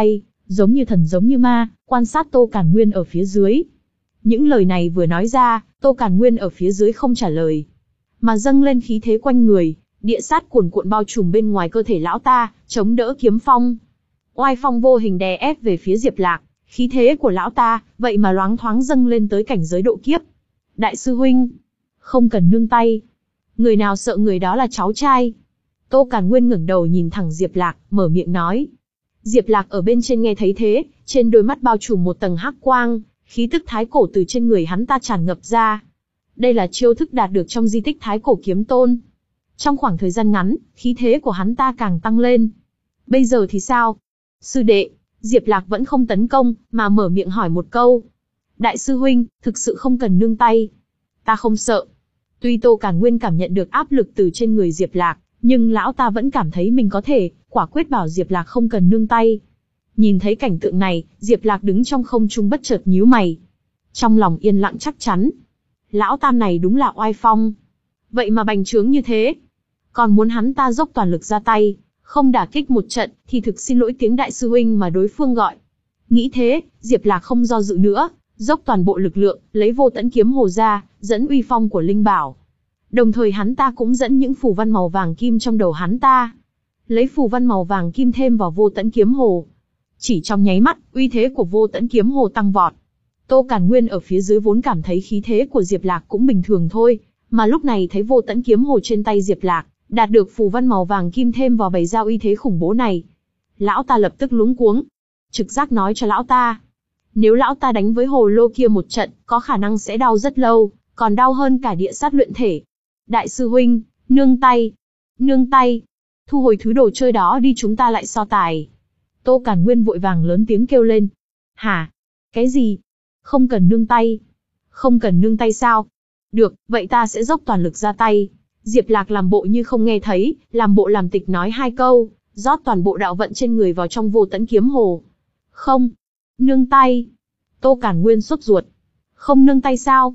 giống như thần giống như ma, quan sát Tô Càn Nguyên ở phía dưới. Những lời này vừa nói ra, Tô Càn Nguyên ở phía dưới không trả lời, mà dâng lên khí thế quanh người, địa sát cuồn cuộn bao trùm bên ngoài cơ thể lão ta, chống đỡ kiếm phong. Oai phong vô hình đè ép về phía Diệp Lạc, khí thế của lão ta, vậy mà loáng thoáng dâng lên tới cảnh giới độ kiếp. Đại sư huynh, không cần nương tay. Người nào sợ người đó là cháu trai. Tô Càn Nguyên ngẩng đầu nhìn thẳng Diệp Lạc, mở miệng nói. Diệp Lạc ở bên trên nghe thấy thế, trên đôi mắt bao trùm một tầng hắc quang, khí tức thái cổ từ trên người hắn ta tràn ngập ra. Đây là chiêu thức đạt được trong di tích Thái Cổ Kiếm Tôn. Trong khoảng thời gian ngắn, khí thế của hắn ta càng tăng lên. Bây giờ thì sao? Sư đệ, Diệp Lạc vẫn không tấn công, mà mở miệng hỏi một câu. Đại sư huynh, thực sự không cần nương tay. Ta không sợ. Tuy Tô Càn Nguyên cảm nhận được áp lực từ trên người Diệp Lạc, nhưng lão ta vẫn cảm thấy mình có thể, quả quyết bảo Diệp Lạc không cần nương tay. Nhìn thấy cảnh tượng này, Diệp Lạc đứng trong không trung bất chợt nhíu mày. Trong lòng yên lặng chắc chắn. Lão tam này đúng là oai phong. Vậy mà bành trướng như thế. Còn muốn hắn ta dốc toàn lực ra tay, không đả kích một trận, thì thực xin lỗi tiếng đại sư huynh mà đối phương gọi. Nghĩ thế, Diệp Lạc không do dự nữa, dốc toàn bộ lực lượng, lấy vô tẫn kiếm hồ ra, dẫn uy phong của linh bảo. Đồng thời hắn ta cũng dẫn những phù văn màu vàng kim trong đầu hắn ta. Lấy phù văn màu vàng kim thêm vào vô tẫn kiếm hồ. Chỉ trong nháy mắt, uy thế của vô tẫn kiếm hồ tăng vọt. Tô Càn Nguyên ở phía dưới vốn cảm thấy khí thế của Diệp Lạc cũng bình thường thôi, mà lúc này thấy vô tẫn kiếm hồ trên tay Diệp Lạc, đạt được phù văn màu vàng kim thêm vào bày ra uy thế khủng bố này. Lão ta lập tức luống cuống. Trực giác nói cho lão ta, nếu lão ta đánh với hồ lô kia một trận, có khả năng sẽ đau rất lâu, còn đau hơn cả địa sát luyện thể. Đại sư huynh, nương tay, nương tay, thu hồi thứ đồ chơi đó đi, chúng ta lại so tài. Tô Càn Nguyên vội vàng lớn tiếng kêu lên. Hả? Cái gì? Không cần nương tay. Không cần nương tay sao? Được, vậy ta sẽ dốc toàn lực ra tay. Diệp Lạc làm bộ như không nghe thấy, làm bộ làm tịch nói hai câu, rót toàn bộ đạo vận trên người vào trong vô tẫn kiếm hồ. Không. Nương tay. Tô Càn Nguyên sốt ruột. Không nương tay sao?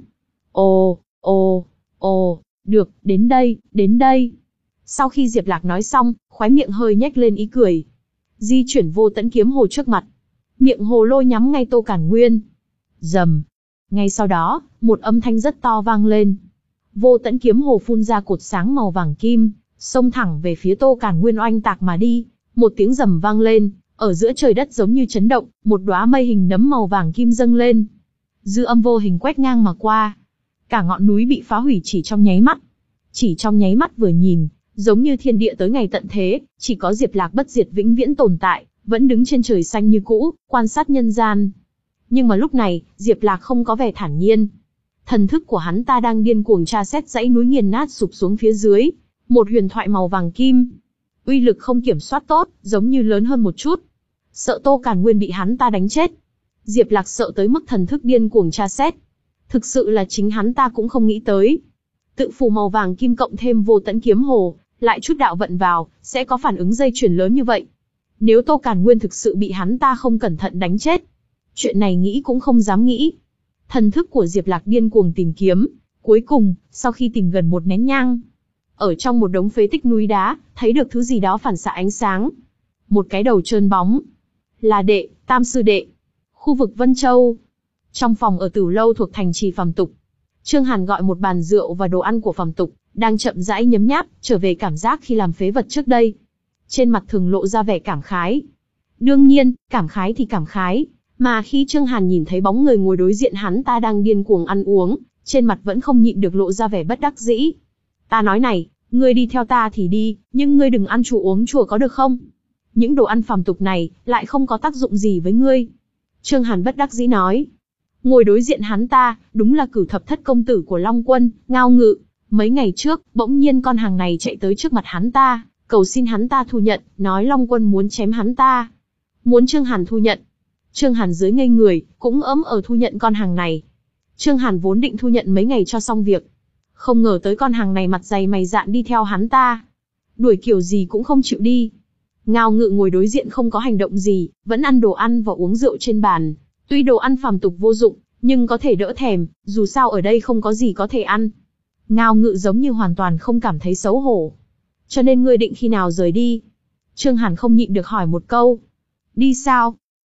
Ồ, ồ, ồ, được, đến đây, đến đây. Sau khi Diệp Lạc nói xong, khóe miệng hơi nhếch lên ý cười. Di chuyển vô tẫn kiếm hồ trước mặt. Miệng hồ lô nhắm ngay Tô Càn Nguyên. Rầm. Ngay sau đó, một âm thanh rất to vang lên. Vô tẫn kiếm hồ phun ra cột sáng màu vàng kim, xông thẳng về phía Tô Càn Nguyên oanh tạc mà đi. Một tiếng rầm vang lên, ở giữa trời đất giống như chấn động, một đóa mây hình nấm màu vàng kim dâng lên. Dư âm vô hình quét ngang mà qua. Cả ngọn núi bị phá hủy chỉ trong nháy mắt. Chỉ trong nháy mắt vừa nhìn, giống như thiên địa tới ngày tận thế, chỉ có Diệp Lạc bất diệt vĩnh viễn tồn tại, vẫn đứng trên trời xanh như cũ, quan sát nhân gian. Nhưng mà lúc này, Diệp Lạc không có vẻ thản nhiên. Thần thức của hắn ta đang điên cuồng tra xét dãy núi nghiền nát sụp xuống phía dưới. Một huyền thoại màu vàng kim. Uy lực không kiểm soát tốt, giống như lớn hơn một chút. Sợ Tô Càn Nguyên bị hắn ta đánh chết. Diệp Lạc sợ tới mức thần thức điên cuồng tra xét. Thực sự là chính hắn ta cũng không nghĩ tới. Tự phù màu vàng kim cộng thêm vô tẫn kiếm hồ, lại chút đạo vận vào, sẽ có phản ứng dây chuyền lớn như vậy. Nếu Tô Càn Nguyên thực sự bị hắn ta không cẩn thận đánh chết, chuyện này nghĩ cũng không dám nghĩ. Thần thức của Diệp Lạc điên cuồng tìm kiếm, cuối cùng, sau khi tìm gần một nén nhang, ở trong một đống phế tích núi đá, thấy được thứ gì đó phản xạ ánh sáng. Một cái đầu trơn bóng. Là đệ, Tam sư đệ. Khu vực Vân Châu. Trong phòng ở Tửu lâu thuộc thành trì Phàm Tục. Trương Hàn gọi một bàn rượu và đồ ăn của Phàm Tục, đang chậm rãi nhấm nháp, trở về cảm giác khi làm phế vật trước đây. Trên mặt thường lộ ra vẻ cảm khái. Đương nhiên, cảm khái thì cảm khái, mà khi Trương Hàn nhìn thấy bóng người ngồi đối diện hắn ta đang điên cuồng ăn uống, trên mặt vẫn không nhịn được lộ ra vẻ bất đắc dĩ. Ta nói này, ngươi đi theo ta thì đi, nhưng ngươi đừng ăn chùa uống chùa có được không? Những đồ ăn phàm tục này, lại không có tác dụng gì với ngươi. Trương Hàn bất đắc dĩ nói. Ngồi đối diện hắn ta, đúng là Cửu Thập Thất công tử của Long Quân, Ngao Ngự. Mấy ngày trước, bỗng nhiên con hàng này chạy tới trước mặt hắn ta, cầu xin hắn ta thu nhận, nói Long Quân muốn chém hắn ta. Muốn Trương Hàn thu nhận. Trương Hàn dưới ngây người, cũng ấm ở thu nhận con hàng này. Trương Hàn vốn định thu nhận mấy ngày cho xong việc. Không ngờ tới con hàng này mặt dày mày dạn đi theo hắn ta. Đuổi kiểu gì cũng không chịu đi. Ngao Ngự ngồi đối diện không có hành động gì, vẫn ăn đồ ăn và uống rượu trên bàn. Tuy đồ ăn phàm tục vô dụng, nhưng có thể đỡ thèm, dù sao ở đây không có gì có thể ăn. Ngao Ngự giống như hoàn toàn không cảm thấy xấu hổ. Cho nên ngươi định khi nào rời đi? Trương Hàn không nhịn được hỏi một câu. Đi sao?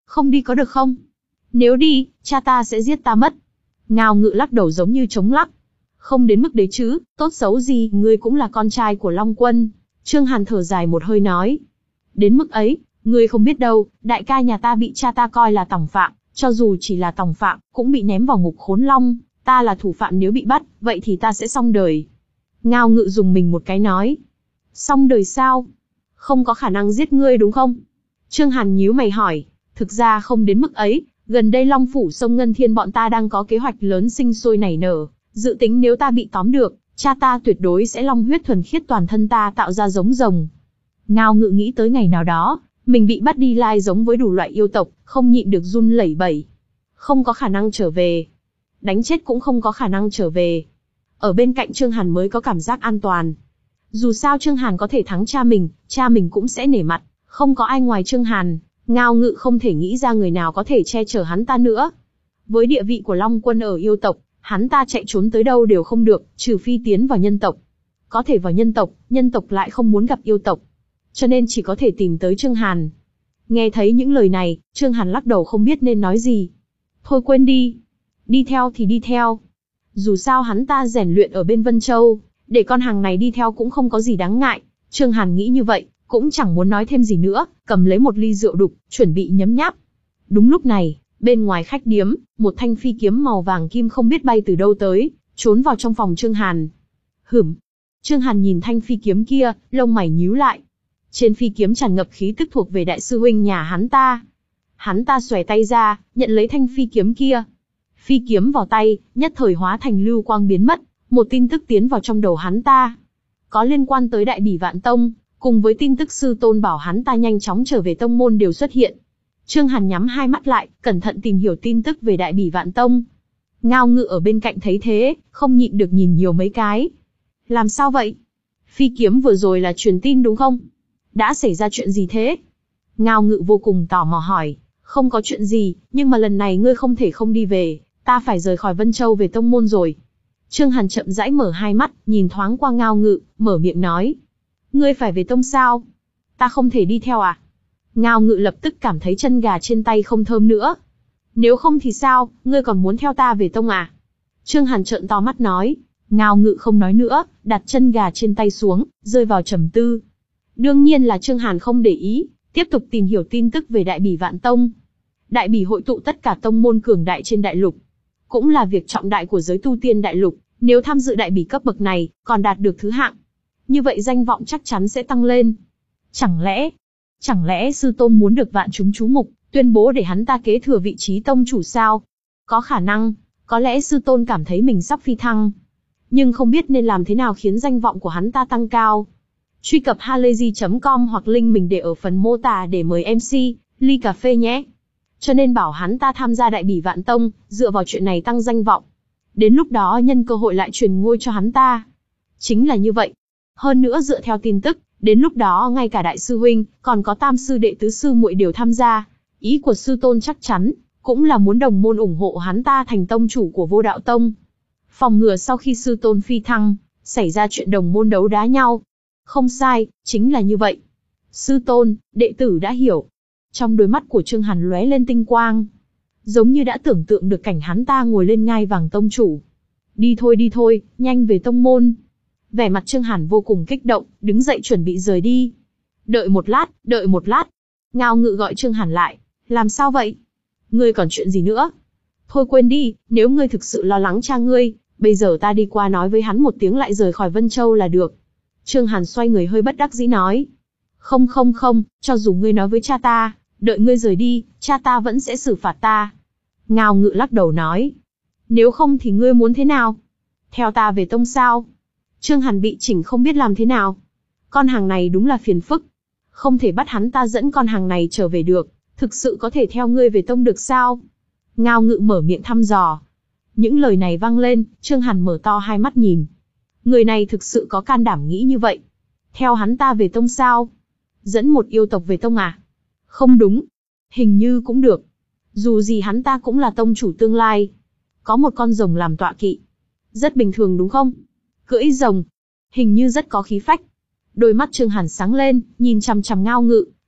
Không đi có được không? Nếu đi, cha ta sẽ giết ta mất. Ngao Ngự lắc đầu giống như chống lắc. Không đến mức đấy chứ, tốt xấu gì, ngươi cũng là con trai của Long Quân. Trương Hàn thở dài một hơi nói. Đến mức ấy, ngươi không biết đâu, đại ca nhà ta bị cha ta coi là tòng phạm, cho dù chỉ là tòng phạm, cũng bị ném vào ngục khốn long. Ta là thủ phạm, nếu bị bắt, vậy thì ta sẽ xong đời. Ngao Ngự dùng mình một cái nói. Xong đời sao? Không có khả năng giết ngươi đúng không? Trương Hàn nhíu mày hỏi. Thực ra không đến mức ấy, gần đây Long Phủ sông Ngân Thiên bọn ta đang có kế hoạch lớn sinh sôi nảy nở. Dự tính nếu ta bị tóm được, cha ta tuyệt đối sẽ long huyết thuần khiết toàn thân ta tạo ra giống rồng. Ngao Ngự nghĩ tới ngày nào đó, mình bị bắt đi lai giống với đủ loại yêu tộc, không nhịn được run lẩy bẩy. Không có khả năng trở về. Đánh chết cũng không có khả năng trở về. Ở bên cạnh Trương Hàn mới có cảm giác an toàn. Dù sao Trương Hàn có thể thắng cha mình, cha mình cũng sẽ nể mặt, không có ai ngoài Trương Hàn. Ngao Ngự không thể nghĩ ra người nào có thể che chở hắn ta nữa. Với địa vị của Long Quân ở yêu tộc, hắn ta chạy trốn tới đâu đều không được, trừ phi tiến vào nhân tộc. Có thể vào nhân tộc, nhân tộc lại không muốn gặp yêu tộc. Cho nên chỉ có thể tìm tới Trương Hàn. Nghe thấy những lời này, Trương Hàn lắc đầu không biết nên nói gì. Thôi quên đi. Đi theo thì đi theo. Dù sao hắn ta rèn luyện ở bên Vân Châu, để con hàng này đi theo cũng không có gì đáng ngại. Trương Hàn nghĩ như vậy, cũng chẳng muốn nói thêm gì nữa, cầm lấy một ly rượu đục, chuẩn bị nhấm nháp. Đúng lúc này, bên ngoài khách điếm, một thanh phi kiếm màu vàng kim không biết bay từ đâu tới, trốn vào trong phòng Trương Hàn. Hửm. Trương Hàn nhìn thanh phi kiếm kia, lông mày nhíu lại. Trên phi kiếm tràn ngập khí tức thuộc về đại sư huynh nhà hắn ta. Hắn ta xòe tay ra, nhận lấy thanh phi kiếm kia. Phi kiếm vào tay, nhất thời hóa thành lưu quang biến mất, một tin tức tiến vào trong đầu hắn ta. Có liên quan tới Đại Bỉ Vạn Tông, cùng với tin tức sư tôn bảo hắn ta nhanh chóng trở về tông môn đều xuất hiện. Trương Hàn nhắm hai mắt lại, cẩn thận tìm hiểu tin tức về Đại Bỉ Vạn Tông. Ngao Ngự ở bên cạnh thấy thế, không nhịn được nhìn nhiều mấy cái. Làm sao vậy? Phi kiếm vừa rồi là truyền tin đúng không? Đã xảy ra chuyện gì thế? Ngao Ngự vô cùng tò mò hỏi. Không có chuyện gì, nhưng mà lần này ngươi không thể không đi về, ta phải rời khỏi Vân Châu về tông môn rồi. Trương Hàn chậm rãi mở hai mắt, nhìn thoáng qua Ngao Ngự, mở miệng nói. Ngươi phải về tông sao? Ta không thể đi theo à? Ngao Ngự lập tức cảm thấy chân gà trên tay không thơm nữa. Nếu không thì sao, ngươi còn muốn theo ta về tông à? Trương Hàn trợn to mắt nói. Ngao Ngự không nói nữa, đặt chân gà trên tay xuống, rơi vào trầm tư. Đương nhiên là Trương Hàn không để ý, tiếp tục tìm hiểu tin tức về Đại Bỉ Vạn Tông. Đại Bỉ hội tụ tất cả tông môn cường đại trên đại lục, cũng là việc trọng đại của giới tu tiên đại lục. Nếu tham dự Đại Bỉ cấp bậc này, còn đạt được thứ hạng, như vậy danh vọng chắc chắn sẽ tăng lên. Chẳng lẽ, chẳng lẽ sư tôn muốn được vạn chúng chú mục, tuyên bố để hắn ta kế thừa vị trí tông chủ sao? Có khả năng, có lẽ sư tôn cảm thấy mình sắp phi thăng, nhưng không biết nên làm thế nào khiến danh vọng của hắn ta tăng cao. Truy cập halayzi chấm com hoặc link mình để ở phần mô tả để mời em xê, ly cà phê nhé. Cho nên bảo hắn ta tham gia Đại Bỉ Vạn Tông, dựa vào chuyện này tăng danh vọng. Đến lúc đó nhân cơ hội lại truyền ngôi cho hắn ta. Chính là như vậy. Hơn nữa dựa theo tin tức, đến lúc đó ngay cả đại sư huynh, còn có tam sư đệ tứ sư muội đều tham gia. Ý của sư tôn chắc chắn, cũng là muốn đồng môn ủng hộ hắn ta thành tông chủ của Vô Đạo Tông. Phòng ngừa sau khi sư tôn phi thăng, xảy ra chuyện đồng môn đấu đá nhau. Không sai, chính là như vậy. Sư tôn, đệ tử đã hiểu. Trong đôi mắt của Trương Hàn lóe lên tinh quang, giống như đã tưởng tượng được cảnh hắn ta ngồi lên ngai vàng tông chủ. Đi thôi đi thôi, nhanh về tông môn. Vẻ mặt Trương Hàn vô cùng kích động, đứng dậy chuẩn bị rời đi. Đợi một lát, đợi một lát. Ngao Ngự gọi Trương Hàn lại. Làm sao vậy? Ngươi còn chuyện gì nữa? Thôi quên đi, nếu ngươi thực sự lo lắng cha ngươi, bây giờ ta đi qua nói với hắn một tiếng lại rời khỏi Vân Châu là được. Trương Hàn xoay người hơi bất đắc dĩ nói. Không không không, cho dù ngươi nói với cha ta, đợi ngươi rời đi, cha ta vẫn sẽ xử phạt ta. Ngao Ngự lắc đầu nói. Nếu không thì ngươi muốn thế nào? Theo ta về tông sao? Trương Hàn bị chỉnh không biết làm thế nào. Con hàng này đúng là phiền phức. Không thể bắt hắn ta dẫn con hàng này trở về được. Thực sự có thể theo ngươi về tông được sao? Ngao Ngự mở miệng thăm dò. Những lời này vang lên, Trương Hàn mở to hai mắt nhìn. Người này thực sự có can đảm nghĩ như vậy. Theo hắn ta về tông sao? Dẫn một yêu tộc về tông à? Không đúng. Hình như cũng được. Dù gì hắn ta cũng là tông chủ tương lai. Có một con rồng làm tọa kỵ. Rất bình thường đúng không? Cưỡi rồng. Hình như rất có khí phách. Đôi mắt Trương Hàn sáng lên, nhìn chằm chằm Ngao Ngự.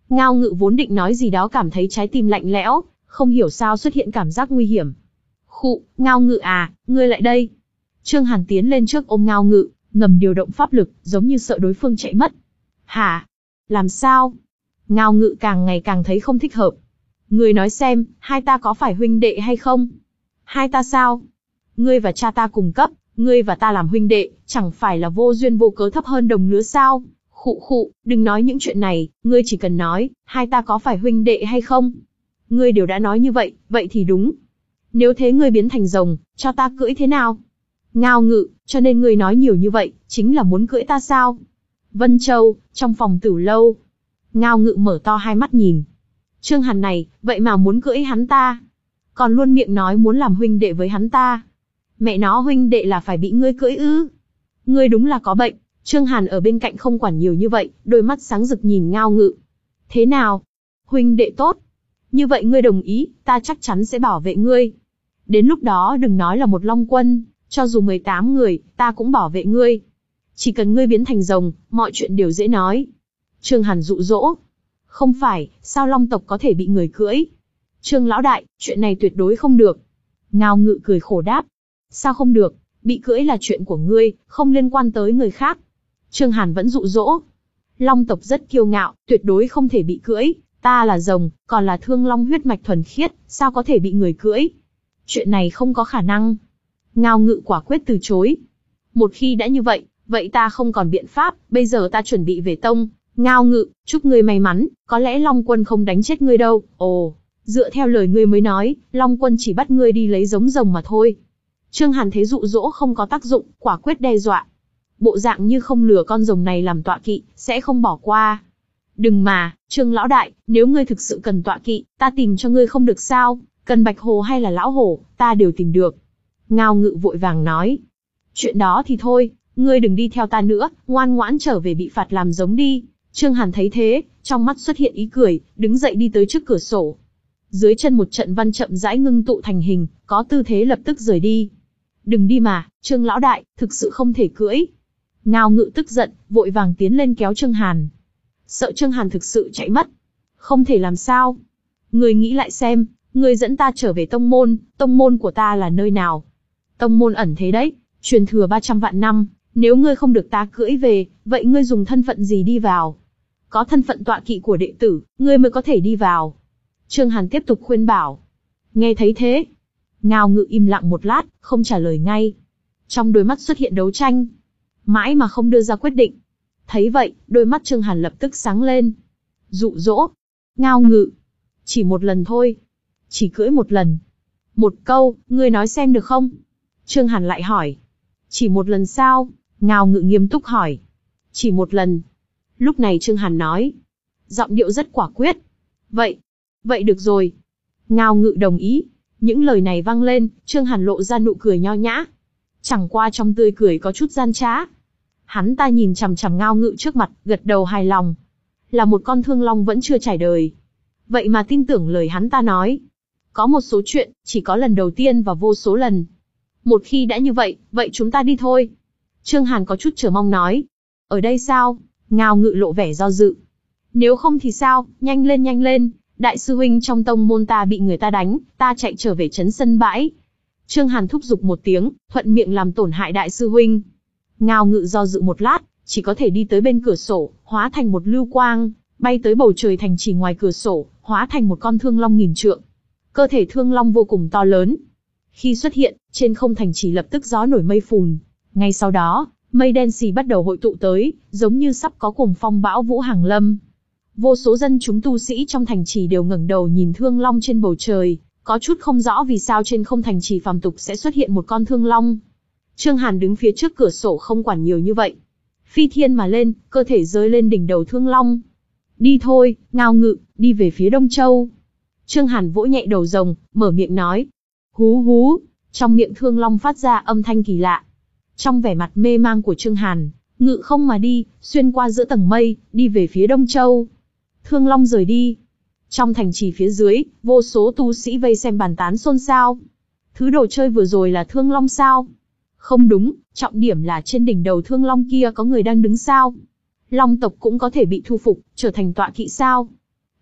Ngao Ngự vốn định nói gì đó cảm thấy trái tim lạnh lẽo, không hiểu sao xuất hiện cảm giác nguy hiểm. Khụ, Ngao Ngự à, ngươi lại đây. Trương Hàn tiến lên trước ôm Ngao Ngự, ngầm điều động pháp lực, giống như sợ đối phương chạy mất. Hả? Làm sao? Ngao Ngự càng ngày càng thấy không thích hợp. Ngươi nói xem, hai ta có phải huynh đệ hay không? Hai ta sao? Ngươi và cha ta cùng cấp, ngươi và ta làm huynh đệ, chẳng phải là vô duyên vô cớ thấp hơn đồng lứa sao? Khụ khụ, đừng nói những chuyện này, ngươi chỉ cần nói, hai ta có phải huynh đệ hay không? Ngươi đều đã nói như vậy, vậy thì đúng. Nếu thế ngươi biến thành rồng, cho ta cưỡi thế nào? Ngao Ngự, cho nên ngươi nói nhiều như vậy, chính là muốn cưỡi ta sao? Vân Châu, trong phòng Tử lâu. Ngao Ngự mở to hai mắt nhìn. Trương Hàn này, vậy mà muốn cưỡi hắn ta. Còn luôn miệng nói muốn làm huynh đệ với hắn ta. Mẹ nó, huynh đệ là phải bị ngươi cưỡi ư? Ngươi đúng là có bệnh. Trương Hàn ở bên cạnh không quản nhiều như vậy, đôi mắt sáng rực nhìn Ngao Ngự. Thế nào? Huynh đệ tốt. Như vậy ngươi đồng ý, ta chắc chắn sẽ bảo vệ ngươi. Đến lúc đó đừng nói là một long quân, cho dù mười tám người, ta cũng bảo vệ ngươi. Chỉ cần ngươi biến thành rồng, mọi chuyện đều dễ nói. Trương Hàn dụ dỗ. Không phải, sao long tộc có thể bị người cưỡi? Trương lão đại, chuyện này tuyệt đối không được. Ngao Ngự cười khổ đáp. Sao không được? Bị cưỡi là chuyện của ngươi, không liên quan tới người khác. Trương Hàn vẫn dụ dỗ. Long tộc rất kiêu ngạo, tuyệt đối không thể bị cưỡi. Ta là rồng, còn là thương long huyết mạch thuần khiết, sao có thể bị người cưỡi? Chuyện này không có khả năng. Ngao Ngự quả quyết từ chối. Một khi đã như vậy, vậy ta không còn biện pháp, bây giờ ta chuẩn bị về tông. Ngao Ngự, chúc ngươi may mắn, có lẽ Long Quân không đánh chết ngươi đâu. Ồ, dựa theo lời ngươi mới nói, Long Quân chỉ bắt ngươi đi lấy giống rồng mà thôi. Trương Hàn thấy dụ dỗ không có tác dụng, quả quyết đe dọa. Bộ dạng như không lừa con rồng này làm tọa kỵ, sẽ không bỏ qua. Đừng mà, Trương lão đại, nếu ngươi thực sự cần tọa kỵ, ta tìm cho ngươi không được sao? Cần bạch hồ hay là lão hổ, ta đều tìm được. Ngao Ngự vội vàng nói. Chuyện đó thì thôi, ngươi đừng đi theo ta nữa, ngoan ngoãn trở về bị phạt làm giống đi. Trương Hàn thấy thế, trong mắt xuất hiện ý cười, đứng dậy đi tới trước cửa sổ. Dưới chân một trận văn chậm rãi ngưng tụ thành hình, có tư thế lập tức rời đi. Đừng đi mà, Trương lão đại, thực sự không thể cưỡi. Ngao Ngự tức giận, vội vàng tiến lên kéo Trương Hàn. Sợ Trương Hàn thực sự chạy mất. Không thể làm sao. Ngươi nghĩ lại xem, ngươi dẫn ta trở về tông môn, tông môn của ta là nơi nào? Tông môn ẩn thế đấy, truyền thừa ba trăm vạn năm, nếu ngươi không được ta cưỡi về, vậy ngươi dùng thân phận gì đi vào? Có thân phận tọa kỵ của đệ tử, ngươi mới có thể đi vào. Trương Hàn tiếp tục khuyên bảo. Nghe thấy thế, Ngao Ngự im lặng một lát, không trả lời ngay. Trong đôi mắt xuất hiện đấu tranh, mãi mà không đưa ra quyết định. Thấy vậy, đôi mắt Trương Hàn lập tức sáng lên. Dụ dỗ. Ngao Ngự, chỉ một lần thôi. Chỉ cưỡi một lần. Một câu, ngươi nói xem được không? Trương Hàn lại hỏi. Chỉ một lần sao? Ngao Ngự nghiêm túc hỏi. Chỉ một lần. Lúc này Trương Hàn nói. Giọng điệu rất quả quyết. Vậy, vậy được rồi. Ngao Ngự đồng ý. Những lời này vang lên, Trương Hàn lộ ra nụ cười nho nhã. Chẳng qua trong tươi cười có chút gian trá. Hắn ta nhìn chằm chằm Ngao Ngự trước mặt, gật đầu hài lòng. Là một con thương long vẫn chưa trải đời. Vậy mà tin tưởng lời hắn ta nói. Có một số chuyện, chỉ có lần đầu tiên và vô số lần. Một khi đã như vậy, vậy chúng ta đi thôi. Trương Hàn có chút chờ mong nói. Ở đây sao? Ngao Ngự lộ vẻ do dự. Nếu không thì sao, nhanh lên nhanh lên. Đại sư huynh trong tông môn ta bị người ta đánh, ta chạy trở về trấn sân bãi. Trương Hàn thúc giục một tiếng, thuận miệng làm tổn hại đại sư huynh. Ngao Ngự do dự một lát, chỉ có thể đi tới bên cửa sổ, hóa thành một lưu quang, bay tới bầu trời thành trì ngoài cửa sổ, hóa thành một con thương long nghìn trượng. Cơ thể thương long vô cùng to lớn. Khi xuất hiện, trên không thành trì lập tức gió nổi mây phùn. Ngay sau đó, mây đen xì bắt đầu hội tụ tới, giống như sắp có cuồng phong bão vũ hàng lâm. Vô số dân chúng tu sĩ trong thành trì đều ngẩng đầu nhìn thương long trên bầu trời, có chút không rõ vì sao trên không thành trì phàm tục sẽ xuất hiện một con thương long. Trương Hàn đứng phía trước cửa sổ không quản nhiều như vậy. Phi thiên mà lên, cơ thể rơi lên đỉnh đầu thương long. Đi thôi, Ngao Ngự, đi về phía Đông Châu. Trương Hàn vỗ nhẹ đầu rồng, mở miệng nói. Hú hú, trong miệng thương long phát ra âm thanh kỳ lạ. Trong vẻ mặt mê mang của Trương Hàn, ngự không mà đi, xuyên qua giữa tầng mây, đi về phía Đông Châu. Thương long rời đi. Trong thành trì phía dưới, vô số tu sĩ vây xem bàn tán xôn xao. Thứ đồ chơi vừa rồi là thương long sao? Không đúng, trọng điểm là trên đỉnh đầu thương long kia có người đang đứng sao? Long tộc cũng có thể bị thu phục, trở thành tọa kỵ sao?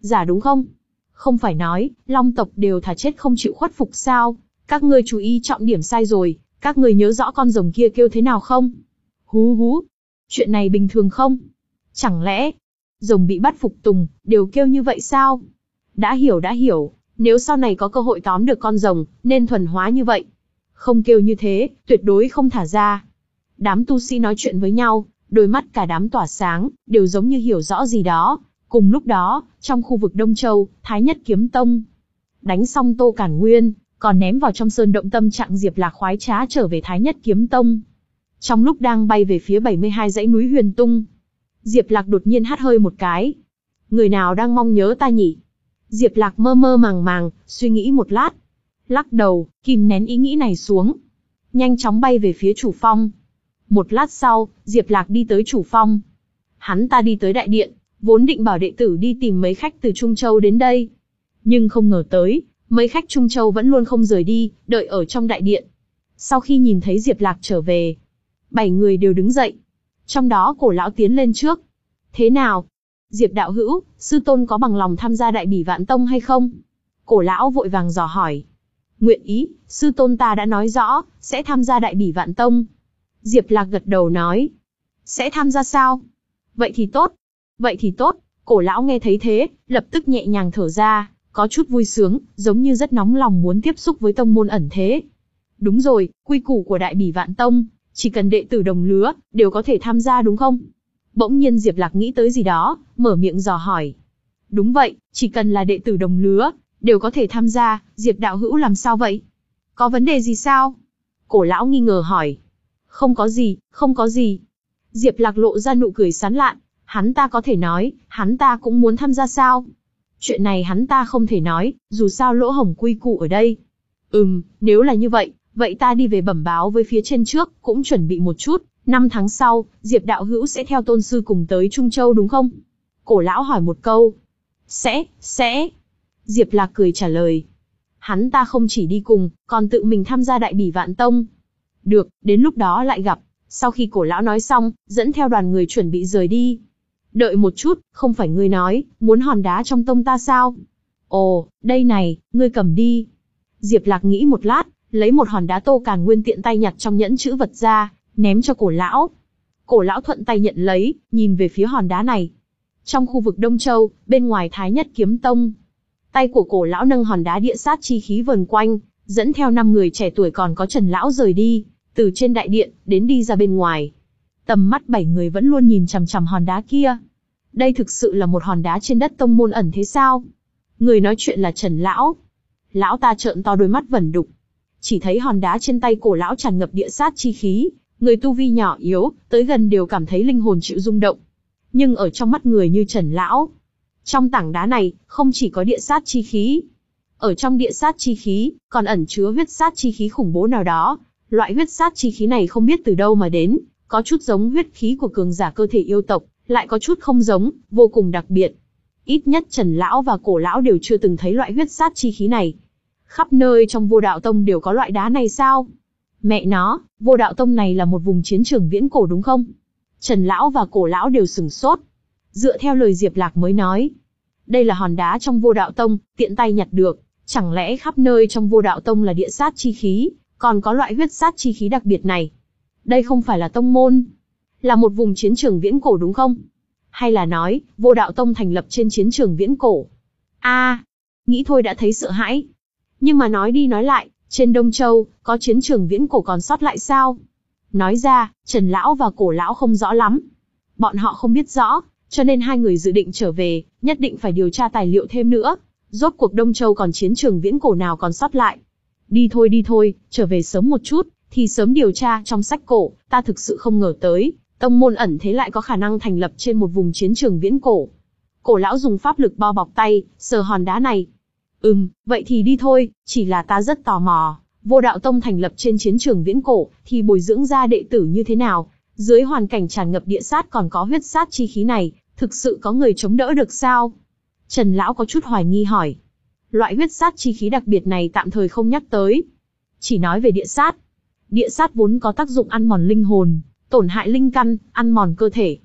Giả đúng không? Không phải nói, Long tộc đều thà chết không chịu khuất phục sao? Các ngươi chú ý trọng điểm sai rồi, các ngươi nhớ rõ con rồng kia kêu thế nào không? Hú hú, chuyện này bình thường không? Chẳng lẽ, rồng bị bắt phục tùng, đều kêu như vậy sao? Đã hiểu đã hiểu, nếu sau này có cơ hội tóm được con rồng, nên thuần hóa như vậy. Không kêu như thế, tuyệt đối không thả ra. Đám tu sĩ nói chuyện với nhau, đôi mắt cả đám tỏa sáng, đều giống như hiểu rõ gì đó. Cùng lúc đó, trong khu vực Đông Châu, Thái Nhất Kiếm Tông. Đánh xong Tô Cản Nguyên, còn ném vào trong sơn động tâm trạng Diệp Lạc khoái trá trở về Thái Nhất Kiếm Tông. Trong lúc đang bay về phía bảy mươi hai dãy núi Huyền Tung, Diệp Lạc đột nhiên hắt hơi một cái. Người nào đang mong nhớ ta nhỉ? Diệp Lạc mơ mơ màng màng, suy nghĩ một lát. Lắc đầu, kìm nén ý nghĩ này xuống. Nhanh chóng bay về phía chủ phong. Một lát sau, Diệp Lạc đi tới chủ phong. Hắn ta đi tới đại điện, vốn định bảo đệ tử đi tìm mấy khách từ Trung Châu đến đây. Nhưng không ngờ tới, mấy khách Trung Châu vẫn luôn không rời đi, đợi ở trong đại điện. Sau khi nhìn thấy Diệp Lạc trở về, bảy người đều đứng dậy. Trong đó Cổ lão tiến lên trước. Thế nào? Diệp đạo hữu, sư tôn có bằng lòng tham gia Đại Bỉ Vạn Tông hay không? Cổ lão vội vàng dò hỏi. Nguyện ý, sư tôn ta đã nói rõ, sẽ tham gia Đại Bỉ Vạn Tông. Diệp Lạc gật đầu nói. Sẽ tham gia sao? Vậy thì tốt. Vậy thì tốt. Cổ lão nghe thấy thế, lập tức nhẹ nhàng thở ra, có chút vui sướng, giống như rất nóng lòng muốn tiếp xúc với tông môn ẩn thế. Đúng rồi, quy củ của Đại Bỉ Vạn Tông, chỉ cần đệ tử đồng lứa, đều có thể tham gia đúng không? Bỗng nhiên Diệp Lạc nghĩ tới gì đó, mở miệng dò hỏi. Đúng vậy, chỉ cần là đệ tử đồng lứa, đều có thể tham gia. Diệp đạo hữu làm sao vậy? Có vấn đề gì sao? Cổ lão nghi ngờ hỏi. Không có gì, không có gì. Diệp Lạc lộ ra nụ cười sán lạn. Hắn ta có thể nói, hắn ta cũng muốn tham gia sao? Chuyện này hắn ta không thể nói, dù sao lỗ hổng quy củ ở đây. Ừm, nếu là như vậy, vậy ta đi về bẩm báo với phía trên trước, cũng chuẩn bị một chút. Năm tháng sau, Diệp đạo hữu sẽ theo tôn sư cùng tới Trung Châu đúng không? Cổ lão hỏi một câu. Sẽ, sẽ. Diệp Lạc cười trả lời. Hắn ta không chỉ đi cùng, còn tự mình tham gia Đại Bỉ Vạn Tông. Được, đến lúc đó lại gặp. Sau khi cổ lão nói xong, dẫn theo đoàn người chuẩn bị rời đi. Đợi một chút, không phải ngươi nói, muốn hòn đá trong tông ta sao? Ồ, đây này, ngươi cầm đi. Diệp Lạc nghĩ một lát, lấy một hòn đá Tô Càn Nguyên tiện tay nhặt trong nhẫn chữ vật ra, ném cho cổ lão. Cổ lão thuận tay nhận lấy, nhìn về phía hòn đá này. Trong khu vực Đông Châu, bên ngoài Thái Nhất Kiếm Tông, tay của cổ lão nâng hòn đá địa sát chi khí vần quanh, dẫn theo năm người trẻ tuổi còn có Trần lão rời đi, từ trên đại điện đến đi ra bên ngoài. Tầm mắt bảy người vẫn luôn nhìn chằm chằm hòn đá kia. Đây thực sự là một hòn đá trên đất tông môn ẩn thế sao? Người nói chuyện là Trần lão. Lão ta trợn to đôi mắt vẩn đục. Chỉ thấy hòn đá trên tay cổ lão tràn ngập địa sát chi khí, người tu vi nhỏ yếu, tới gần đều cảm thấy linh hồn chịu rung động. Nhưng ở trong mắt người như Trần lão, trong tảng đá này, không chỉ có địa sát chi khí. Ở trong địa sát chi khí, còn ẩn chứa huyết sát chi khí khủng bố nào đó. Loại huyết sát chi khí này không biết từ đâu mà đến, có chút giống huyết khí của cường giả cơ thể yêu tộc, lại có chút không giống, vô cùng đặc biệt. Ít nhất Trần lão và Cổ lão đều chưa từng thấy loại huyết sát chi khí này. Khắp nơi trong Vô Đạo Tông đều có loại đá này sao? Mẹ nó, Vô Đạo Tông này là một vùng chiến trường viễn cổ đúng không? Trần lão và Cổ lão đều sửng sốt. Dựa theo lời Diệp Lạc mới nói, đây là hòn đá trong Vô Đạo Tông, tiện tay nhặt được, chẳng lẽ khắp nơi trong Vô Đạo Tông là địa sát chi khí, còn có loại huyết sát chi khí đặc biệt này? Đây không phải là tông môn, là một vùng chiến trường viễn cổ đúng không? Hay là nói, Vô Đạo Tông thành lập trên chiến trường viễn cổ? A, à, nghĩ thôi đã thấy sợ hãi. Nhưng mà nói đi nói lại, trên Đông Châu, có chiến trường viễn cổ còn sót lại sao? Nói ra, Trần lão và Cổ lão không rõ lắm. Bọn họ không biết rõ, cho nên hai người dự định trở về, nhất định phải điều tra tài liệu thêm nữa. Rốt cuộc Đông Châu còn chiến trường viễn cổ nào còn sót lại? Đi thôi đi thôi, trở về sớm một chút, thì sớm điều tra. Trong sách cổ, ta thực sự không ngờ tới, tông môn ẩn thế lại có khả năng thành lập trên một vùng chiến trường viễn cổ. Cổ lão dùng pháp lực bao bọc tay, sờ hòn đá này. Ừm, vậy thì đi thôi, chỉ là ta rất tò mò, Vô Đạo Tông thành lập trên chiến trường viễn cổ, thì bồi dưỡng ra đệ tử như thế nào? Dưới hoàn cảnh tràn ngập địa sát còn có huyết sát chi khí này, thực sự có người chống đỡ được sao? Trần lão có chút hoài nghi hỏi. Loại huyết sát chi khí đặc biệt này tạm thời không nhắc tới, chỉ nói về địa sát. Địa sát vốn có tác dụng ăn mòn linh hồn, tổn hại linh căn, ăn mòn cơ thể.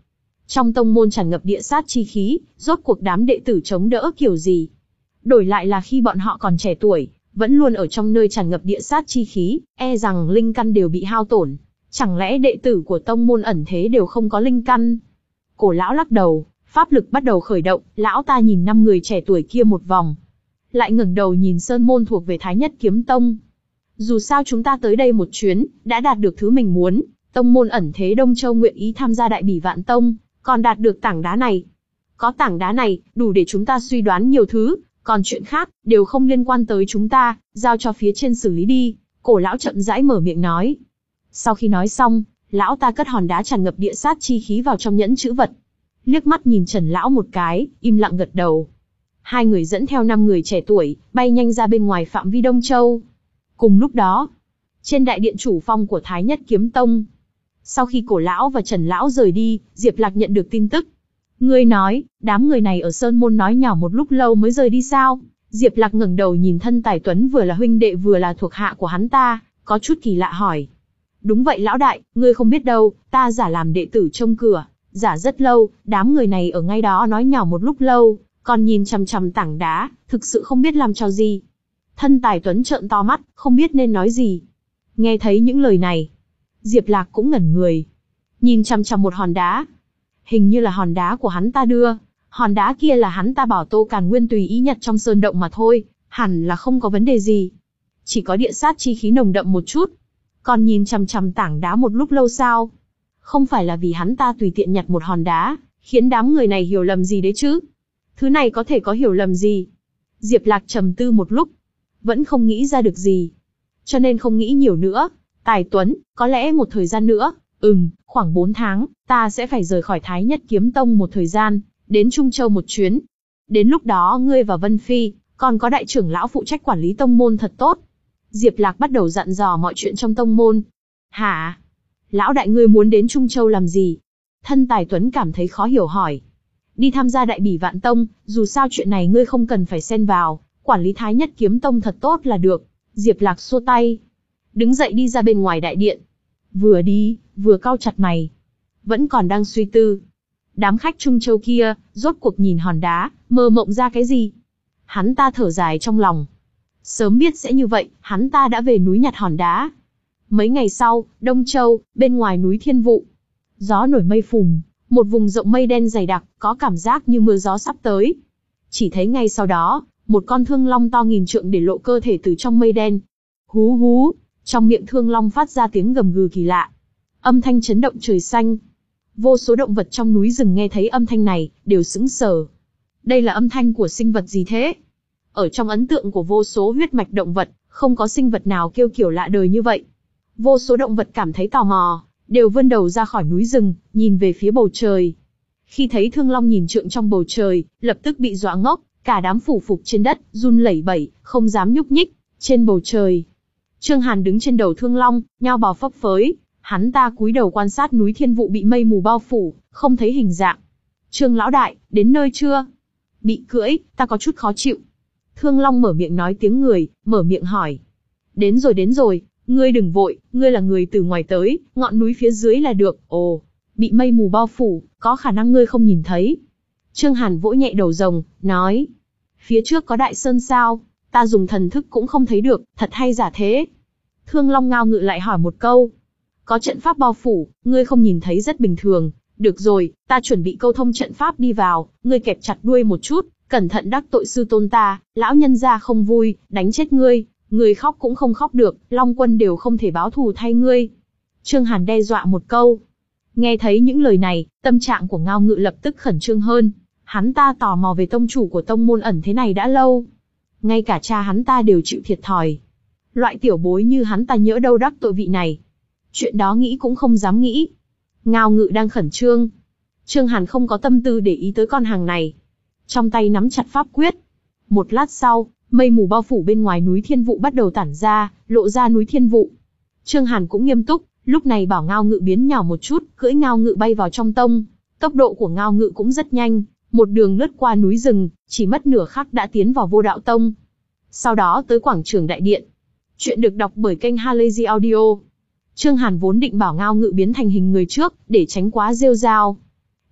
Trong tông môn tràn ngập địa sát chi khí, rốt cuộc đám đệ tử chống đỡ kiểu gì? Đổi lại là khi bọn họ còn trẻ tuổi, vẫn luôn ở trong nơi tràn ngập địa sát chi khí, e rằng linh căn đều bị hao tổn. Chẳng lẽ đệ tử của tông môn ẩn thế đều không có linh căn? Cổ lão lắc đầu, pháp lực bắt đầu khởi động, lão ta nhìn năm người trẻ tuổi kia một vòng. Lại ngẩng đầu nhìn sơn môn thuộc về Thái Nhất Kiếm Tông. Dù sao chúng ta tới đây một chuyến, đã đạt được thứ mình muốn, tông môn ẩn thế Đông Châu nguyện ý tham gia Đại Bỉ Vạn Tông, còn đạt được tảng đá này. Có tảng đá này, đủ để chúng ta suy đoán nhiều thứ, còn chuyện khác, đều không liên quan tới chúng ta, giao cho phía trên xử lý đi, cổ lão chậm rãi mở miệng nói. Sau khi nói xong, lão ta cất hòn đá tràn ngập địa sát chi khí vào trong nhẫn chữ vật. Liếc mắt nhìn Trần lão một cái, im lặng gật đầu. Hai người dẫn theo năm người trẻ tuổi, bay nhanh ra bên ngoài phạm vi Đông Châu. Cùng lúc đó, trên đại điện chủ phong của Thái Nhất Kiếm Tông, sau khi cổ lão và Trần lão rời đi, Diệp Lạc nhận được tin tức. Ngươi nói, đám người này ở Sơn Môn nói nhỏ một lúc lâu mới rời đi sao? Diệp Lạc ngẩng đầu nhìn Thân Tài Tuấn vừa là huynh đệ vừa là thuộc hạ của hắn ta, có chút kỳ lạ hỏi. Đúng vậy lão đại, ngươi không biết đâu, ta giả làm đệ tử trông cửa, giả rất lâu, đám người này ở ngay đó nói nhỏ một lúc lâu, còn nhìn chằm chằm tảng đá, thực sự không biết làm trò gì. Thân Tài Tuấn trợn to mắt, không biết nên nói gì. Nghe thấy những lời này, Diệp Lạc cũng ngẩn người, nhìn chằm chằm một hòn đá. Hình như là hòn đá của hắn ta đưa, hòn đá kia là hắn ta bảo Tô Càn Nguyên tùy ý nhặt trong sơn động mà thôi, hẳn là không có vấn đề gì. Chỉ có địa sát chi khí nồng đậm một chút. Còn nhìn chằm chằm tảng đá một lúc lâu sao? Không phải là vì hắn ta tùy tiện nhặt một hòn đá, khiến đám người này hiểu lầm gì đấy chứ? Thứ này có thể có hiểu lầm gì? Diệp Lạc trầm tư một lúc, vẫn không nghĩ ra được gì. Cho nên không nghĩ nhiều nữa. Tài Tuấn, có lẽ một thời gian nữa, ừm, khoảng bốn tháng, ta sẽ phải rời khỏi Thái Nhất Kiếm Tông một thời gian, đến Trung Châu một chuyến. Đến lúc đó ngươi và Vân Phi, còn có đại trưởng lão phụ trách quản lý tông môn thật tốt. Diệp Lạc bắt đầu dặn dò mọi chuyện trong tông môn. Hả? Lão đại ngươi muốn đến Trung Châu làm gì? Thân Tài Tuấn cảm thấy khó hiểu hỏi. Đi tham gia Đại Bỉ Vạn Tông, dù sao chuyện này ngươi không cần phải xen vào, quản lý Thái Nhất Kiếm Tông thật tốt là được. Diệp Lạc xua tay, đứng dậy đi ra bên ngoài đại điện. Vừa đi, vừa cau chặt mày. Vẫn còn đang suy tư. Đám khách Trung Châu kia, rốt cuộc nhìn hòn đá, mơ mộng ra cái gì? Hắn ta thở dài trong lòng. Sớm biết sẽ như vậy, hắn ta đã về núi nhặt hòn đá. Mấy ngày sau, Đông Châu, bên ngoài núi Thiên Vụ. Gió nổi mây phùn, một vùng rộng mây đen dày đặc, có cảm giác như mưa gió sắp tới. Chỉ thấy ngay sau đó, một con thương long to nghìn trượng để lộ cơ thể từ trong mây đen. Hú hú, trong miệng thương long phát ra tiếng gầm gừ kỳ lạ. Âm thanh chấn động trời xanh. Vô số động vật trong núi rừng nghe thấy âm thanh này, đều sững sờ. Đây là âm thanh của sinh vật gì thế? Ở trong ấn tượng của vô số huyết mạch động vật, không có sinh vật nào kêu kiểu lạ đời như vậy. Vô số động vật cảm thấy tò mò, đều vươn đầu ra khỏi núi rừng, nhìn về phía bầu trời. Khi thấy thương long nhìn trượng trong bầu trời, lập tức bị dọa ngốc, cả đám phủ phục trên đất, run lẩy bẩy, không dám nhúc nhích. Trên bầu trời, Trương Hàn đứng trên đầu thương long, nhao bào phấp phới, hắn ta cúi đầu quan sát núi Thiên Vụ bị mây mù bao phủ, không thấy hình dạng. Trương lão đại, đến nơi chưa? Bị cưỡi, ta có chút khó chịu. Thương long mở miệng nói tiếng người, mở miệng hỏi. Đến rồi đến rồi, ngươi đừng vội, ngươi là người từ ngoài tới, ngọn núi phía dưới là được. Ồ, bị mây mù bao phủ, có khả năng ngươi không nhìn thấy. Trương Hàn vỗ nhẹ đầu rồng, nói. Phía trước có đại sơn sao? Ta dùng thần thức cũng không thấy được, thật hay giả thế? Thương Long ngao ngự lại hỏi một câu. Có trận pháp bao phủ, ngươi không nhìn thấy rất bình thường. Được rồi, ta chuẩn bị câu thông trận pháp đi vào, ngươi kẹp chặt đuôi một chút, cẩn thận đắc tội sư tôn ta, lão nhân gia không vui, đánh chết ngươi, ngươi khóc cũng không khóc được, Long Quân đều không thể báo thù thay ngươi. Trương Hàn đe dọa một câu. Nghe thấy những lời này, tâm trạng của Ngao Ngự lập tức khẩn trương hơn. Hắn ta tò mò về tông chủ của tông môn ẩn thế này đã lâu. Ngay cả cha hắn ta đều chịu thiệt thòi. Loại tiểu bối như hắn ta nhỡ đâu đắc tội vị này. Chuyện đó nghĩ cũng không dám nghĩ. Ngao Ngự đang khẩn trương. Trương Hàn không có tâm tư để ý tới con hàng này. Trong tay nắm chặt pháp quyết. Một lát sau, mây mù bao phủ bên ngoài núi Thiên Vụ bắt đầu tản ra, lộ ra núi Thiên Vụ. Trương Hàn cũng nghiêm túc, lúc này bảo Ngao Ngự biến nhỏ một chút, cưỡi Ngao Ngự bay vào trong tông. Tốc độ của Ngao Ngự cũng rất nhanh, một đường lướt qua núi rừng, chỉ mất nửa khắc đã tiến vào Vô Đạo Tông. Sau đó tới quảng trường đại điện. Chuyện được đọc bởi kênh Halazy Audio. Trương Hàn vốn định bảo Ngao Ngự biến thành hình người trước, để tránh quá rêu rao.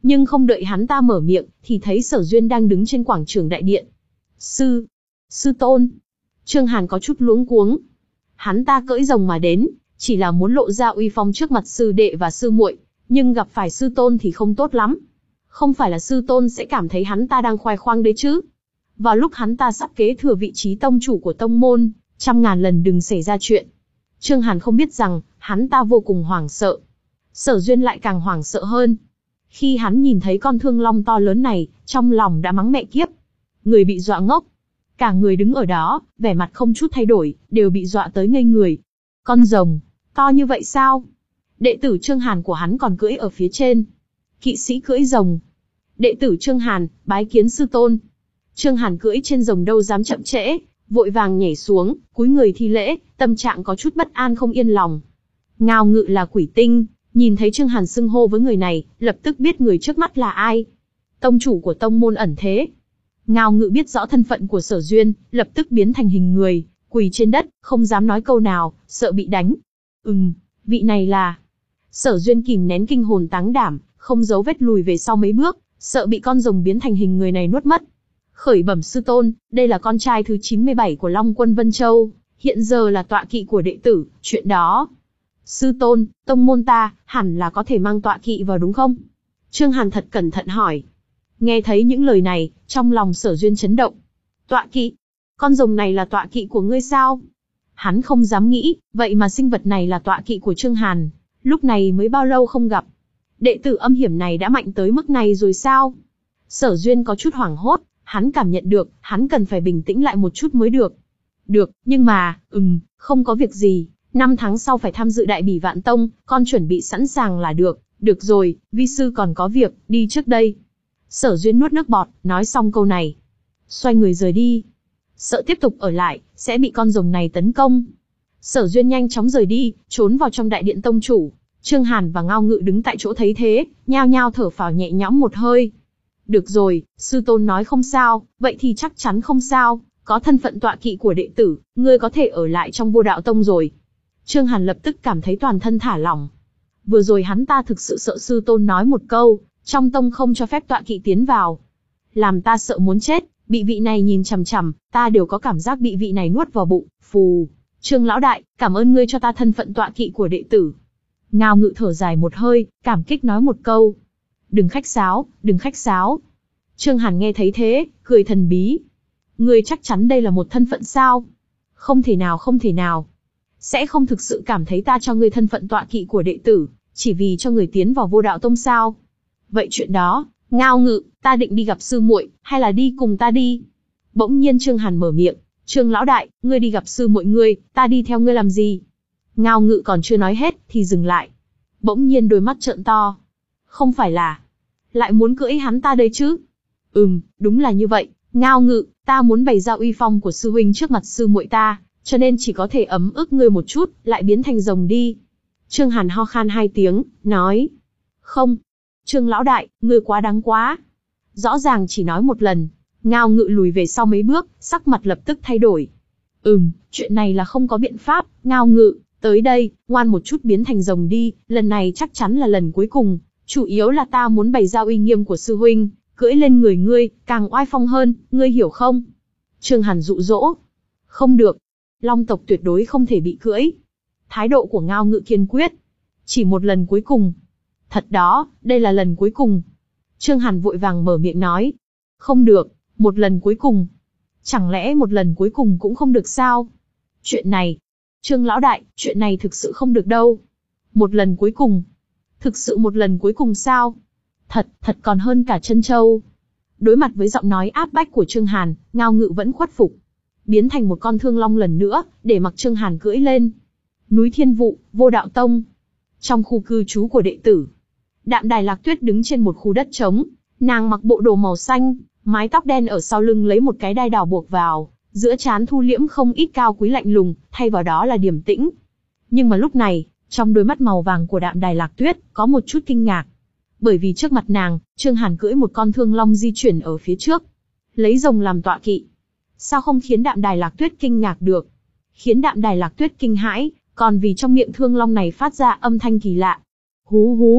Nhưng không đợi hắn ta mở miệng, thì thấy Sở Duyên đang đứng trên quảng trường đại điện. Sư, sư tôn. Trương Hàn có chút luống cuống. Hắn ta cưỡi rồng mà đến, chỉ là muốn lộ ra uy phong trước mặt sư đệ và sư muội, nhưng gặp phải sư tôn thì không tốt lắm. Không phải là sư tôn sẽ cảm thấy hắn ta đang khoe khoang đấy chứ. Vào lúc hắn ta sắp kế thừa vị trí tông chủ của tông môn, trăm ngàn lần đừng xảy ra chuyện. Trương Hàn không biết rằng, hắn ta vô cùng hoảng sợ. Sở Duyên lại càng hoảng sợ hơn. Khi hắn nhìn thấy con thương long to lớn này, trong lòng đã mắng mẹ kiếp. Người bị dọa ngốc. Cả người đứng ở đó, vẻ mặt không chút thay đổi, đều bị dọa tới ngây người. Con rồng, to như vậy sao? Đệ tử Trương Hàn của hắn còn cưỡi ở phía trên. Kỵ sĩ cưỡi rồng. Đệ tử Trương Hàn, bái kiến sư tôn. Trương Hàn cưỡi trên rồng đâu dám chậm trễ, vội vàng nhảy xuống, cúi người thi lễ, tâm trạng có chút bất an không yên lòng. Ngao Ngự là quỷ tinh, nhìn thấy Trương Hàn xưng hô với người này, lập tức biết người trước mắt là ai. Tông chủ của tông môn ẩn thế. Ngao Ngự biết rõ thân phận của Sở Duyên, lập tức biến thành hình người, quỳ trên đất, không dám nói câu nào, sợ bị đánh. Ừm, vị này là... Sở Duyên kìm nén kinh hồn táng đảm, không giấu vết lùi về sau mấy bước, sợ bị con rồng biến thành hình người này nuốt mất. Khởi bẩm sư tôn, đây là con trai thứ chín mươi bảy của Long Quân Vân Châu, hiện giờ là tọa kỵ của đệ tử, chuyện đó. Sư tôn, tông môn ta, hẳn là có thể mang tọa kỵ vào đúng không? Trương Hàn thật cẩn thận hỏi. Nghe thấy những lời này, trong lòng Sở Duyên chấn động. Tọa kỵ? Con rồng này là tọa kỵ của ngươi sao? Hắn không dám nghĩ, vậy mà sinh vật này là tọa kỵ của Trương Hàn, lúc này mới bao lâu không gặp. Đệ tử âm hiểm này đã mạnh tới mức này rồi sao? Sở Duyên có chút hoảng hốt, hắn cảm nhận được, hắn cần phải bình tĩnh lại một chút mới được. Được, nhưng mà, ừm, không có việc gì, năm tháng sau phải tham dự đại bỉ vạn tông, con chuẩn bị sẵn sàng là được. Được rồi, vi sư còn có việc, đi trước đây. Sở Duyên nuốt nước bọt, nói xong câu này. Xoay người rời đi. Sợ tiếp tục ở lại, sẽ bị con rồng này tấn công. Sở Duyên nhanh chóng rời đi, trốn vào trong đại điện tông chủ. Trương Hàn và Ngao Ngự đứng tại chỗ thấy thế, nhao nhao thở phào nhẹ nhõm một hơi. Được rồi, sư tôn nói không sao, vậy thì chắc chắn không sao, có thân phận tọa kỵ của đệ tử, ngươi có thể ở lại trong Vô Đạo Tông rồi. Trương Hàn lập tức cảm thấy toàn thân thả lỏng. Vừa rồi hắn ta thực sự sợ sư tôn nói một câu, trong tông không cho phép tọa kỵ tiến vào. Làm ta sợ muốn chết, bị vị này nhìn chằm chằm, ta đều có cảm giác bị vị này nuốt vào bụng, phù. Trương lão đại, cảm ơn ngươi cho ta thân phận tọa kỵ của đệ tử. Ngao Ngự thở dài một hơi, cảm kích nói một câu. Đừng khách sáo, đừng khách sáo. Trương Hàn nghe thấy thế, cười thần bí. Ngươi chắc chắn đây là một thân phận sao? Không thể nào không thể nào. Sẽ không thực sự cảm thấy ta cho ngươi thân phận tọa kỵ của đệ tử, chỉ vì cho người tiến vào Vô Đạo Tông sao? Vậy chuyện đó, Ngao Ngự, ta định đi gặp sư muội, hay là đi cùng ta đi? Bỗng nhiên Trương Hàn mở miệng. Trương lão đại, ngươi đi gặp sư muội ngươi, ta đi theo ngươi làm gì? Ngao Ngự còn chưa nói hết, thì dừng lại. Bỗng nhiên đôi mắt trợn to. Không phải là, lại muốn cưỡi hắn ta đây chứ? Ừm, đúng là như vậy, Ngao Ngự, ta muốn bày ra uy phong của sư huynh trước mặt sư muội ta, cho nên chỉ có thể ấm ức ngươi một chút, lại biến thành rồng đi. Trương Hàn ho khan hai tiếng, nói. Không. Trương lão đại, ngươi quá đáng quá. Rõ ràng chỉ nói một lần. Ngao Ngự lùi về sau mấy bước, sắc mặt lập tức thay đổi. Ừm, chuyện này là không có biện pháp, Ngao Ngự, tới đây, ngoan một chút biến thành rồng đi, lần này chắc chắn là lần cuối cùng. Chủ yếu là ta muốn bày ra uy nghiêm của sư huynh, cưỡi lên người ngươi, càng oai phong hơn, ngươi hiểu không? Trương Hàn dụ dỗ. Không được. Long tộc tuyệt đối không thể bị cưỡi. Thái độ của Ngao Ngự kiên quyết. Chỉ một lần cuối cùng. Thật đó, đây là lần cuối cùng. Trương Hàn vội vàng mở miệng nói. Không được, một lần cuối cùng. Chẳng lẽ một lần cuối cùng cũng không được sao? Chuyện này. Trương lão đại, chuyện này thực sự không được đâu. Một lần cuối cùng. Thực sự một lần cuối cùng sao? Thật, thật còn hơn cả chân châu. Đối mặt với giọng nói áp bách của Trương Hàn, Ngao Ngự vẫn khuất phục. Biến thành một con thương long lần nữa, để mặc Trương Hàn cưỡi lên. Núi Thiên Vụ, Vô Đạo Tông. Trong khu cư trú của đệ tử, Đạm Đài Lạc Tuyết đứng trên một khu đất trống. Nàng mặc bộ đồ màu xanh, mái tóc đen ở sau lưng lấy một cái đai đỏ buộc vào, giữa trán thu liễm không ít cao quý lạnh lùng, thay vào đó là điềm tĩnh. Nhưng mà lúc này, trong đôi mắt màu vàng của Đạm Đài Lạc Tuyết, có một chút kinh ngạc. Bởi vì trước mặt nàng, Trương Hàn cưỡi một con thương long di chuyển ở phía trước. Lấy rồng làm tọa kỵ. Sao không khiến Đạm Đài Lạc Tuyết kinh ngạc được? Khiến Đạm Đài Lạc Tuyết kinh hãi, còn vì trong miệng thương long này phát ra âm thanh kỳ lạ. Hú hú,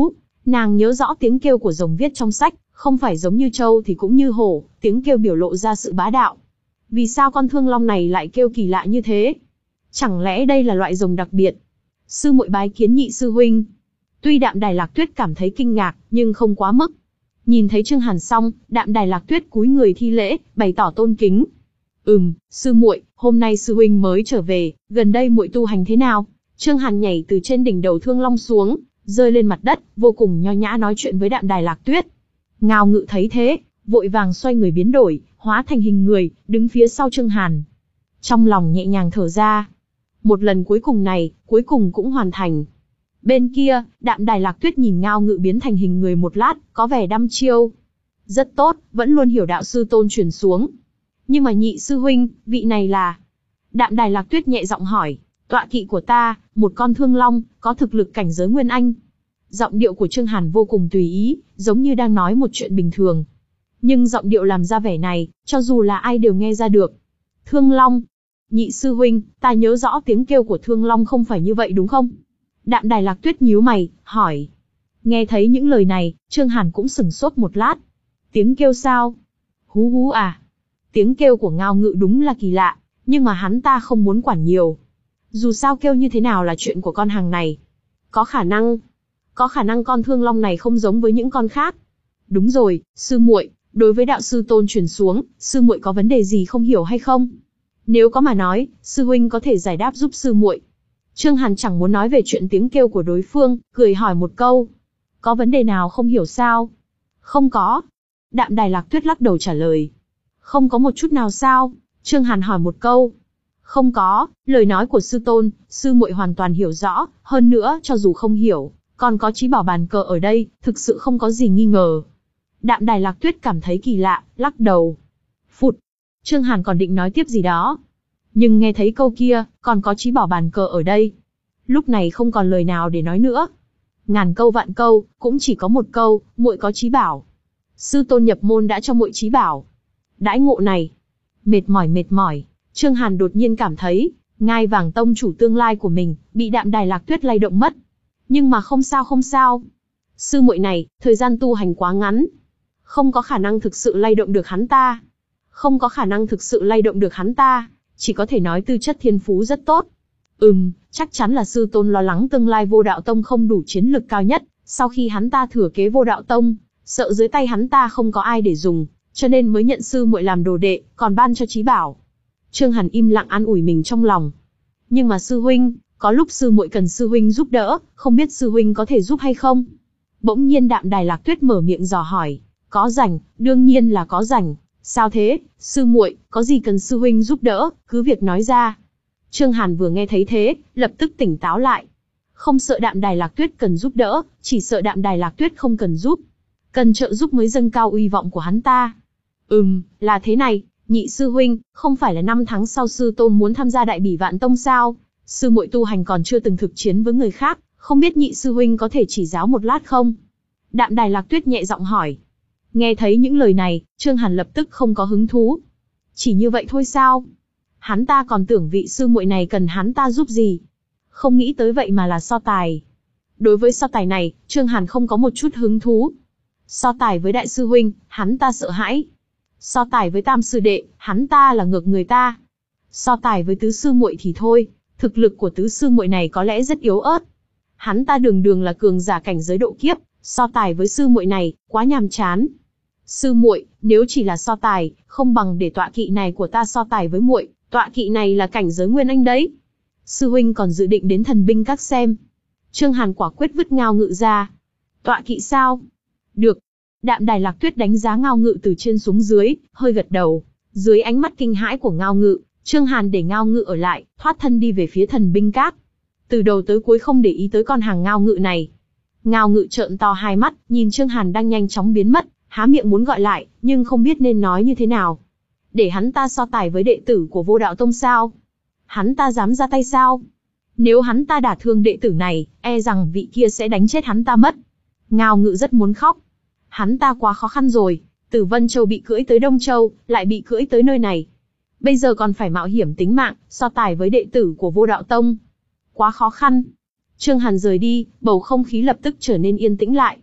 Nàng nhớ rõ tiếng kêu của rồng viết trong sách, không phải giống như trâu thì cũng như hổ, tiếng kêu biểu lộ ra sự bá đạo. Vì sao con thương long này lại kêu kỳ lạ như thế? Chẳng lẽ đây là loại rồng đặc biệt? Sư muội bái kiến nhị sư huynh. Tuy Đạm Đài Lạc Tuyết cảm thấy kinh ngạc, nhưng không quá mức. Nhìn thấy Trương Hàn xong, Đạm Đài Lạc Tuyết cúi người thi lễ, bày tỏ tôn kính. Ừm, sư muội, hôm nay sư huynh mới trở về, gần đây muội tu hành thế nào? Trương Hàn nhảy từ trên đỉnh đầu thương long xuống, rơi lên mặt đất, vô cùng nho nhã nói chuyện với Đạm Đài Lạc Tuyết. Ngao Ngự thấy thế, vội vàng xoay người biến đổi, hóa thành hình người, đứng phía sau Trương Hàn. Trong lòng nhẹ nhàng thở ra. Một lần cuối cùng này, cuối cùng cũng hoàn thành. Bên kia, Đạm Đài Lạc Tuyết nhìn Ngao Ngự biến thành hình người một lát, có vẻ đăm chiêu. Rất tốt, vẫn luôn hiểu đạo sư tôn truyền xuống. Nhưng mà nhị sư huynh, vị này là... Đạm Đài Lạc Tuyết nhẹ giọng hỏi, tọa kỵ của ta, một con thương long, có thực lực cảnh giới Nguyên Anh. Giọng điệu của Trương Hàn vô cùng tùy ý, giống như đang nói một chuyện bình thường. Nhưng giọng điệu làm ra vẻ này, cho dù là ai đều nghe ra được. Thương long. Nhị sư huynh, ta nhớ rõ tiếng kêu của thương long không phải như vậy đúng không? Đạm Đài Lạc Tuyết nhíu mày, hỏi. Nghe thấy những lời này, Trương Hàn cũng sửng sốt một lát. Tiếng kêu sao? Hú hú à? Tiếng kêu của Ngao Ngự đúng là kỳ lạ, nhưng mà hắn ta không muốn quản nhiều. Dù sao kêu như thế nào là chuyện của con hàng này. Có khả năng, có khả năng con thương long này không giống với những con khác. Đúng rồi, sư muội, đối với đạo sư tôn truyền xuống, sư muội có vấn đề gì không hiểu hay không? Nếu có mà nói, sư huynh có thể giải đáp giúp sư muội. Trương Hàn chẳng muốn nói về chuyện tiếng kêu của đối phương, cười hỏi một câu. Có vấn đề nào không hiểu sao? Không có. Đạm Đài Lạc Tuyết lắc đầu trả lời. Không có một chút nào sao? Trương Hàn hỏi một câu. Không có, lời nói của sư tôn, sư muội hoàn toàn hiểu rõ, hơn nữa cho dù không hiểu, còn có chí bảo bàn cờ ở đây, thực sự không có gì nghi ngờ. Đạm Đài Lạc Tuyết cảm thấy kỳ lạ, lắc đầu. Phụt. Trương Hàn còn định nói tiếp gì đó. Nhưng nghe thấy câu kia, còn có chí bảo bàn cờ ở đây. Lúc này không còn lời nào để nói nữa. Ngàn câu vạn câu, cũng chỉ có một câu, muội có chí bảo. Sư tôn nhập môn đã cho muội chí bảo. Đãi ngộ này. Mệt mỏi mệt mỏi, Trương Hàn đột nhiên cảm thấy, ngai vàng tông chủ tương lai của mình, bị Đạm Đài Lạc Tuyết lay động mất. Nhưng mà không sao không sao. Sư muội này, thời gian tu hành quá ngắn. Không có khả năng thực sự lay động được hắn ta. Không có khả năng thực sự lay động được hắn ta. Chỉ có thể nói tư chất thiên phú rất tốt. Ừm, chắc chắn là sư tôn lo lắng tương lai Vô Đạo Tông không đủ chiến lực cao nhất. Sau khi hắn ta thừa kế Vô Đạo Tông, sợ dưới tay hắn ta không có ai để dùng, cho nên mới nhận sư muội làm đồ đệ, còn ban cho chí bảo. Trương Hàn im lặng an ủi mình trong lòng. Nhưng mà sư huynh, có lúc sư muội cần sư huynh giúp đỡ, không biết sư huynh có thể giúp hay không? Bỗng nhiên Đạm Đài Lạc Tuyết mở miệng dò hỏi. Có rảnh, đương nhiên là có rảnh. Sao thế, sư muội, có gì cần sư huynh giúp đỡ, cứ việc nói ra. Trương Hàn vừa nghe thấy thế, lập tức tỉnh táo lại. Không sợ Đạm Đài Lạc Tuyết cần giúp đỡ, chỉ sợ Đạm Đài Lạc Tuyết không cần giúp. Cần trợ giúp mới dâng cao uy vọng của hắn ta. Ừm, là thế này, nhị sư huynh, không phải là năm tháng sau sư tôn muốn tham gia Đại Bỉ Vạn Tông sao? Sư muội tu hành còn chưa từng thực chiến với người khác, không biết nhị sư huynh có thể chỉ giáo một lát không? Đạm Đài Lạc Tuyết nhẹ giọng hỏi. Nghe thấy những lời này, Trương Hàn lập tức không có hứng thú. Chỉ như vậy thôi sao? Hắn ta còn tưởng vị sư muội này cần hắn ta giúp gì? Không nghĩ tới vậy mà là so tài. Đối với so tài này, Trương Hàn không có một chút hứng thú. So tài với đại sư huynh, hắn ta sợ hãi. So tài với tam sư đệ, hắn ta là ngược người ta. So tài với tứ sư muội thì thôi, thực lực của tứ sư muội này có lẽ rất yếu ớt. Hắn ta đường đường là cường giả cảnh giới độ kiếp, so tài với sư muội này, quá nhàm chán. Sư muội, nếu chỉ là so tài, không bằng để tọa kỵ này của ta so tài với muội, tọa kỵ này là cảnh giới Nguyên Anh đấy. Sư huynh còn dự định đến Thần Binh Các xem. Trương Hàn quả quyết vứt Ngao Ngự ra. Tọa kỵ sao? Được. Đạm Đài Lạc Tuyết đánh giá Ngao Ngự từ trên xuống dưới, hơi gật đầu. Dưới ánh mắt kinh hãi của Ngao Ngự, Trương Hàn để Ngao Ngự ở lại, thoát thân đi về phía Thần Binh Các. Từ đầu tới cuối không để ý tới con hàng Ngao Ngự này. Ngao Ngự trợn to hai mắt, nhìn Trương Hàn đang nhanh chóng biến mất, há miệng muốn gọi lại, nhưng không biết nên nói như thế nào. Để hắn ta so tài với đệ tử của Vô Đạo Tông sao? Hắn ta dám ra tay sao? Nếu hắn ta đả thương đệ tử này, e rằng vị kia sẽ đánh chết hắn ta mất. Ngao Ngự rất muốn khóc. Hắn ta quá khó khăn rồi, từ Vân Châu bị cưỡi tới Đông Châu, lại bị cưỡi tới nơi này. Bây giờ còn phải mạo hiểm tính mạng, so tài với đệ tử của Vô Đạo Tông. Quá khó khăn. Trương Hàn rời đi, bầu không khí lập tức trở nên yên tĩnh lại.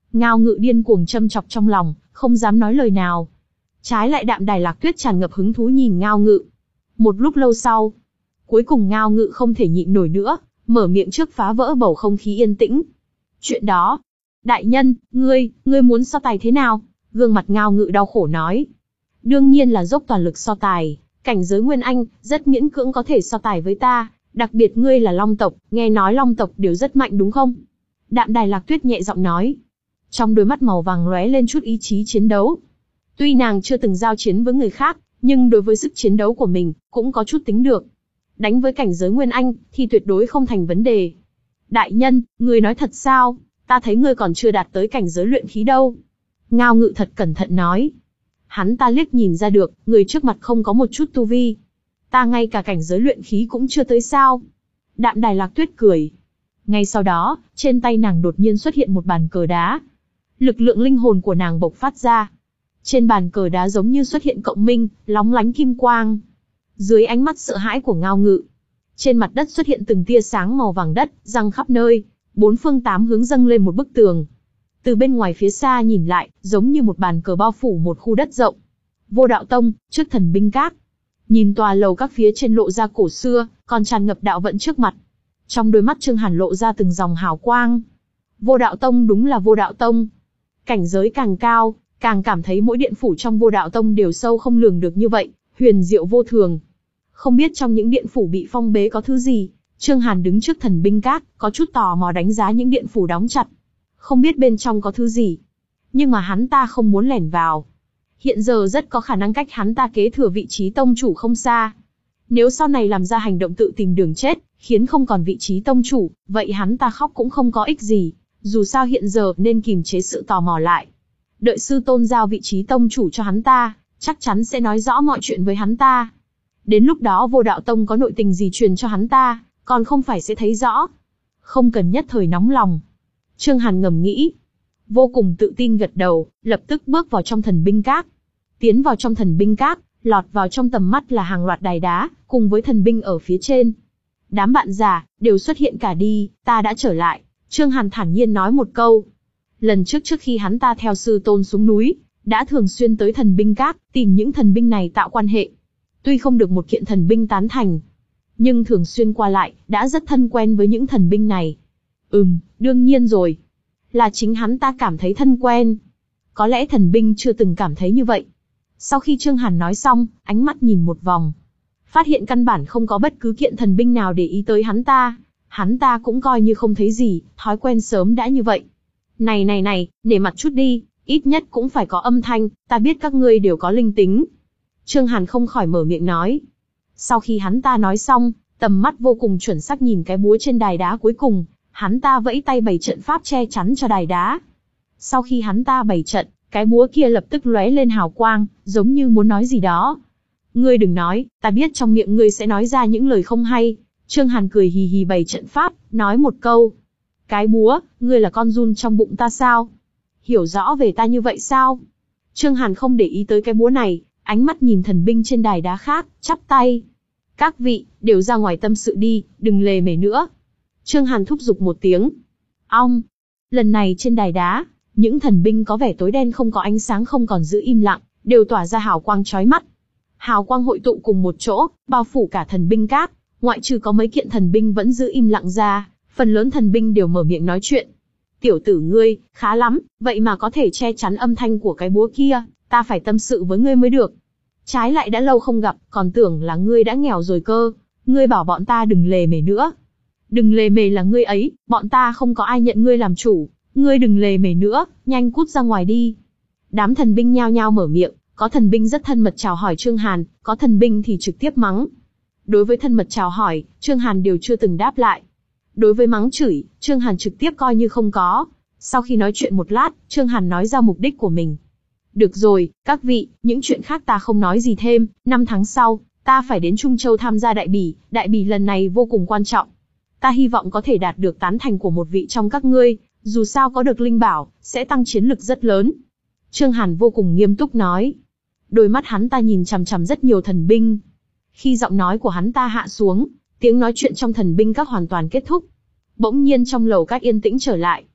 Ngao Ngự điên cuồng châm chọc trong lòng, không dám nói lời nào. Trái lại Đạm Đài Lạc Tuyết tràn ngập hứng thú nhìn Ngao Ngự. Một lúc lâu sau, cuối cùng Ngao Ngự không thể nhịn nổi nữa, mở miệng trước phá vỡ bầu không khí yên tĩnh. Chuyện đó, đại nhân, ngươi, ngươi muốn so tài thế nào? Gương mặt Ngao Ngự đau khổ nói. Đương nhiên là dốc toàn lực so tài, cảnh giới Nguyên Anh, rất miễn cưỡng có thể so tài với ta, đặc biệt ngươi là Long tộc, nghe nói Long tộc đều rất mạnh đúng không? Đạm Đài Lạc Tuyết nhẹ giọng nói. Trong đôi mắt màu vàng lóe lên chút ý chí chiến đấu. Tuy nàng chưa từng giao chiến với người khác, nhưng đối với sức chiến đấu của mình, cũng có chút tính được. Đánh với cảnh giới Nguyên Anh, thì tuyệt đối không thành vấn đề. Đại nhân, ngươi nói thật sao? Ta thấy ngươi còn chưa đạt tới cảnh giới luyện khí đâu. Ngao Ngự thật cẩn thận nói. Hắn ta liếc nhìn ra được, người trước mặt không có một chút tu vi. Ta ngay cả cảnh giới luyện khí cũng chưa tới sao? Đạm Đài Lạc Tuyết cười. Ngay sau đó, trên tay nàng đột nhiên xuất hiện một bàn cờ đá. Lực lượng linh hồn của nàng bộc phát ra. Trên bàn cờ đá giống như xuất hiện cộng minh, lóng lánh kim quang. Dưới ánh mắt sợ hãi của Ngao Ngự, trên mặt đất xuất hiện từng tia sáng màu vàng đất, răng khắp nơi, bốn phương tám hướng dâng lên một bức tường. Từ bên ngoài phía xa nhìn lại, giống như một bàn cờ bao phủ một khu đất rộng. Vô Đạo Tông, trước Thần Binh Các. Nhìn tòa lầu các phía trên lộ ra cổ xưa, còn tràn ngập đạo vận trước mặt. Trong đôi mắt Trương Hàn lộ ra từng dòng hào quang. Vô Đạo Tông đúng là Vô Đạo Tông. Cảnh giới càng cao, càng cảm thấy mỗi điện phủ trong Vô Đạo Tông đều sâu không lường được như vậy, huyền diệu vô thường. Không biết trong những điện phủ bị phong bế có thứ gì, Trương Hàn đứng trước Thần Binh Các, có chút tò mò đánh giá những điện phủ đóng chặt. Không biết bên trong có thứ gì, nhưng mà hắn ta không muốn lẻn vào. Hiện giờ rất có khả năng cách hắn ta kế thừa vị trí tông chủ không xa. Nếu sau này làm ra hành động tự tìm đường chết, khiến không còn vị trí tông chủ, vậy hắn ta khóc cũng không có ích gì. Dù sao hiện giờ nên kìm chế sự tò mò lại. Đợi sư tôn giao vị trí tông chủ cho hắn ta, chắc chắn sẽ nói rõ mọi chuyện với hắn ta. Đến lúc đó Vô Đạo Tông có nội tình gì truyền cho hắn ta, còn không phải sẽ thấy rõ. Không cần nhất thời nóng lòng. Trương Hàn ngầm nghĩ. Vô cùng tự tin gật đầu, lập tức bước vào trong Thần Binh Các. Tiến vào trong Thần Binh Các, lọt vào trong tầm mắt là hàng loạt đài đá, cùng với thần binh ở phía trên. Đám bạn già, đều xuất hiện cả đi, ta đã trở lại. Trương Hàn thản nhiên nói một câu. Lần trước trước khi hắn ta theo sư tôn xuống núi, đã thường xuyên tới Thần Binh Các, tìm những thần binh này tạo quan hệ. Tuy không được một kiện thần binh tán thành, nhưng thường xuyên qua lại, đã rất thân quen với những thần binh này. Ừm, đương nhiên rồi. Là chính hắn ta cảm thấy thân quen. Có lẽ thần binh chưa từng cảm thấy như vậy. Sau khi Trương Hàn nói xong, ánh mắt nhìn một vòng. Phát hiện căn bản không có bất cứ kiện thần binh nào để ý tới hắn ta. Hắn ta cũng coi như không thấy gì, thói quen sớm đã như vậy. Này này này, nể mặt chút đi, ít nhất cũng phải có âm thanh, ta biết các ngươi đều có linh tính. Trương Hàn không khỏi mở miệng nói. Sau khi hắn ta nói xong, tầm mắt vô cùng chuẩn xác nhìn cái búa trên đài đá cuối cùng, hắn ta vẫy tay bày trận pháp che chắn cho đài đá. Sau khi hắn ta bày trận, cái búa kia lập tức lóe lên hào quang, giống như muốn nói gì đó. Ngươi đừng nói, ta biết trong miệng ngươi sẽ nói ra những lời không hay. Trương Hàn cười hì hì bày trận pháp, nói một câu. Cái búa, ngươi là con giun trong bụng ta sao? Hiểu rõ về ta như vậy sao? Trương Hàn không để ý tới cái búa này, ánh mắt nhìn thần binh trên đài đá khác, chắp tay. Các vị, đều ra ngoài tâm sự đi, đừng lề mề nữa. Trương Hàn thúc giục một tiếng. Ong! Lần này trên đài đá, những thần binh có vẻ tối đen không có ánh sáng không còn giữ im lặng, đều tỏa ra hào quang chói mắt. Hào quang hội tụ cùng một chỗ, bao phủ cả Thần Binh Các, ngoại trừ có mấy kiện thần binh vẫn giữ im lặng ra, phần lớn thần binh đều mở miệng nói chuyện. Tiểu tử ngươi, khá lắm, vậy mà có thể che chắn âm thanh của cái búa kia, ta phải tâm sự với ngươi mới được. Trái lại đã lâu không gặp, còn tưởng là ngươi đã nghèo rồi cơ, ngươi bảo bọn ta đừng lề mề nữa. Đừng lề mề là ngươi ấy, bọn ta không có ai nhận ngươi làm chủ, ngươi đừng lề mề nữa, nhanh cút ra ngoài đi. Đám thần binh nhao nhao mở miệng, có thần binh rất thân mật chào hỏi Trương Hàn, có thần binh thì trực tiếp mắng. Đối với thân mật chào hỏi, Trương Hàn đều chưa từng đáp lại. Đối với mắng chửi, Trương Hàn trực tiếp coi như không có. Sau khi nói chuyện một lát, Trương Hàn nói ra mục đích của mình. Được rồi, các vị, những chuyện khác ta không nói gì thêm, năm tháng sau, ta phải đến Trung Châu tham gia đại bỉ, đại bỉ lần này vô cùng quan trọng. Ta hy vọng có thể đạt được tán thành của một vị trong các ngươi, dù sao có được linh bảo, sẽ tăng chiến lực rất lớn. Trương Hàn vô cùng nghiêm túc nói. Đôi mắt hắn ta nhìn chằm chằm rất nhiều thần binh. Khi giọng nói của hắn ta hạ xuống, tiếng nói chuyện trong Thần Binh Các hoàn toàn kết thúc. Bỗng nhiên trong lầu các yên tĩnh trở lại.